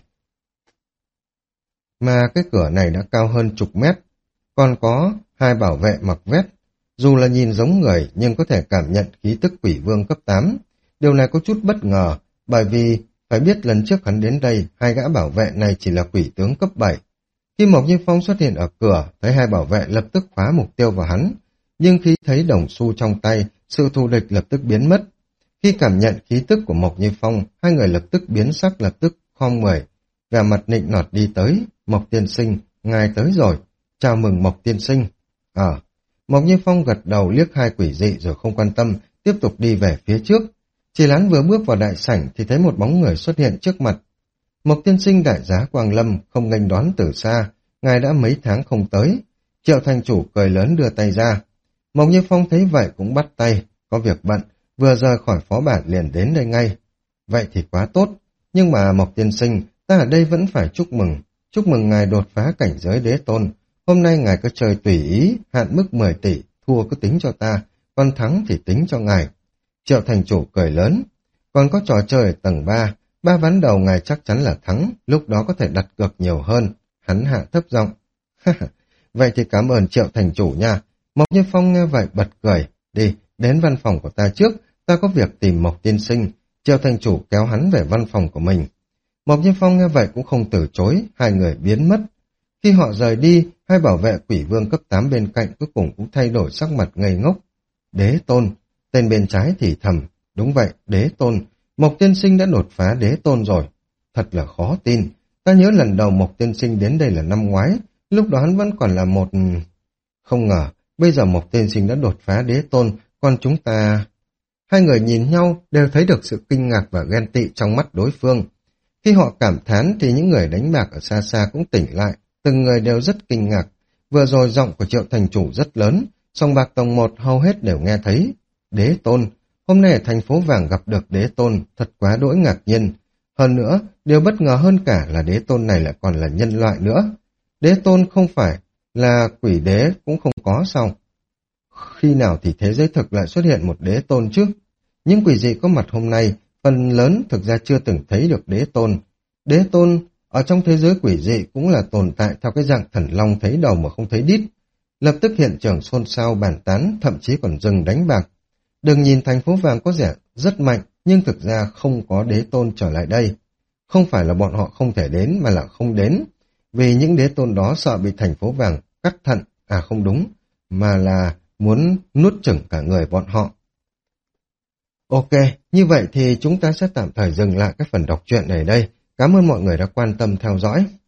mà cái cửa này đã cao hơn chục mét. Còn có hai bảo vệ mặc vest, dù là nhìn giống người nhưng có thể cảm nhận khí tức quỷ vương cấp tám. Điều này có chút bất ngờ, bởi vì phải biết lần trước hắn đến đây, hai gã bảo vệ này chỉ là quỷ tướng cấp bảy. Khi Mộc Như Phong xuất hiện ở cửa, thấy hai bảo vệ lập tức khóa mục tiêu vào hắn. Nhưng khi thấy đồng xu trong tay, sự thù địch lập tức biến mất. Khi cảm nhận khí tức của Mộc Như Phong, hai người lập tức biến sắc, lập tức khom người, vẻ mặt nịnh nọt đi tới. Mộc tiên sinh, ngài tới rồi. Chào mừng Mộc tiên sinh. Ờ, Mộc Như Phong gật đầu liếc hai quỷ dị rồi không quan tâm, tiếp tục đi về phía trước. Chỉ lán vừa bước vào đại sảnh thì thấy một bóng người xuất hiện trước mặt. Mộc tiên sinh đại giá Quang Lâm không nghênh đón từ xa, ngài đã mấy tháng không tới. Triệu thành chủ cười lớn đưa tay ra. Mộc Như Phong thấy vậy cũng bắt tay, có việc bận, vừa rời khỏi phó bản liền đến đây ngay. Vậy thì quá tốt, nhưng mà Mộc tiên sinh, ta ở đây vẫn phải chúc mừng. Chúc mừng ngài đột phá cảnh giới đế tôn. Hôm nay ngài cứ chơi tùy ý, hạn mức mười tỷ, thua cứ tính cho ta, còn thắng thì tính cho ngài. Triệu thành chủ cười lớn. Còn có trò chơi ở tầng ba, ba ván đầu ngài chắc chắn là thắng, lúc đó có thể đặt cược nhiều hơn. Hắn hạ thấp giọng. Vậy thì cảm ơn Triệu thành chủ nha. Mộc Như Phong nghe vậy bật cười. Đi, đến văn phòng của ta trước, ta có việc tìm Mộc tiên sinh. Triệu thành chủ kéo hắn về văn phòng của mình. Mộc Như Phong nghe vậy cũng không từ chối, hai người biến mất. Khi họ rời đi, hai bảo vệ quỷ vương cấp tám bên cạnh cuối cùng cũng thay đổi sắc mặt ngây ngốc. Đế tôn, tên bên trái thì thầm, đúng vậy, đế tôn, Mộc tiên sinh đã đột phá đế tôn rồi. Thật là khó tin, ta nhớ lần đầu Mộc tiên sinh đến đây là năm ngoái, lúc đó hắn vẫn còn là một... Không ngờ, bây giờ Mộc tiên sinh đã đột phá đế tôn, còn chúng ta... Hai người nhìn nhau đều thấy được sự kinh ngạc và ghen tị trong mắt đối phương. Khi họ cảm thán thì những người đánh bạc ở xa xa cũng tỉnh lại, từng người đều rất kinh ngạc. Vừa rồi giọng của Triệu thành chủ rất lớn, sòng bạc tầng một hầu hết đều nghe thấy. Đế tôn, hôm nay ở thành phố vàng gặp được đế tôn, thật quá đỗi ngạc nhiên. Hơn nữa, điều bất ngờ hơn cả là đế tôn này lại còn là nhân loại nữa. Đế tôn không phải là quỷ đế cũng không có sao? Khi nào thì thế giới thực lại xuất hiện một đế tôn chứ? Những quỷ dị có mặt hôm nay, phần lớn thực ra chưa từng thấy được đế tôn. Đế tôn ở trong thế giới quỷ dị cũng là tồn tại theo cái dạng thần long thấy đầu mà không thấy đít. Lập tức hiện trường xôn xao bàn tán, thậm chí còn dừng đánh bạc. Đừng nhìn thành phố vàng có vẻ rất mạnh, nhưng thực ra không có đế tôn trở lại đây. Không phải là bọn họ không thể đến mà là không đến. Vì những đế tôn đó sợ bị thành phố vàng cắt thận, à không đúng, mà là muốn nuốt chửng cả người bọn họ. Ok, như vậy thì chúng ta sẽ tạm thời dừng lại cái phần đọc truyện này đây. Cảm ơn mọi người đã quan tâm theo dõi.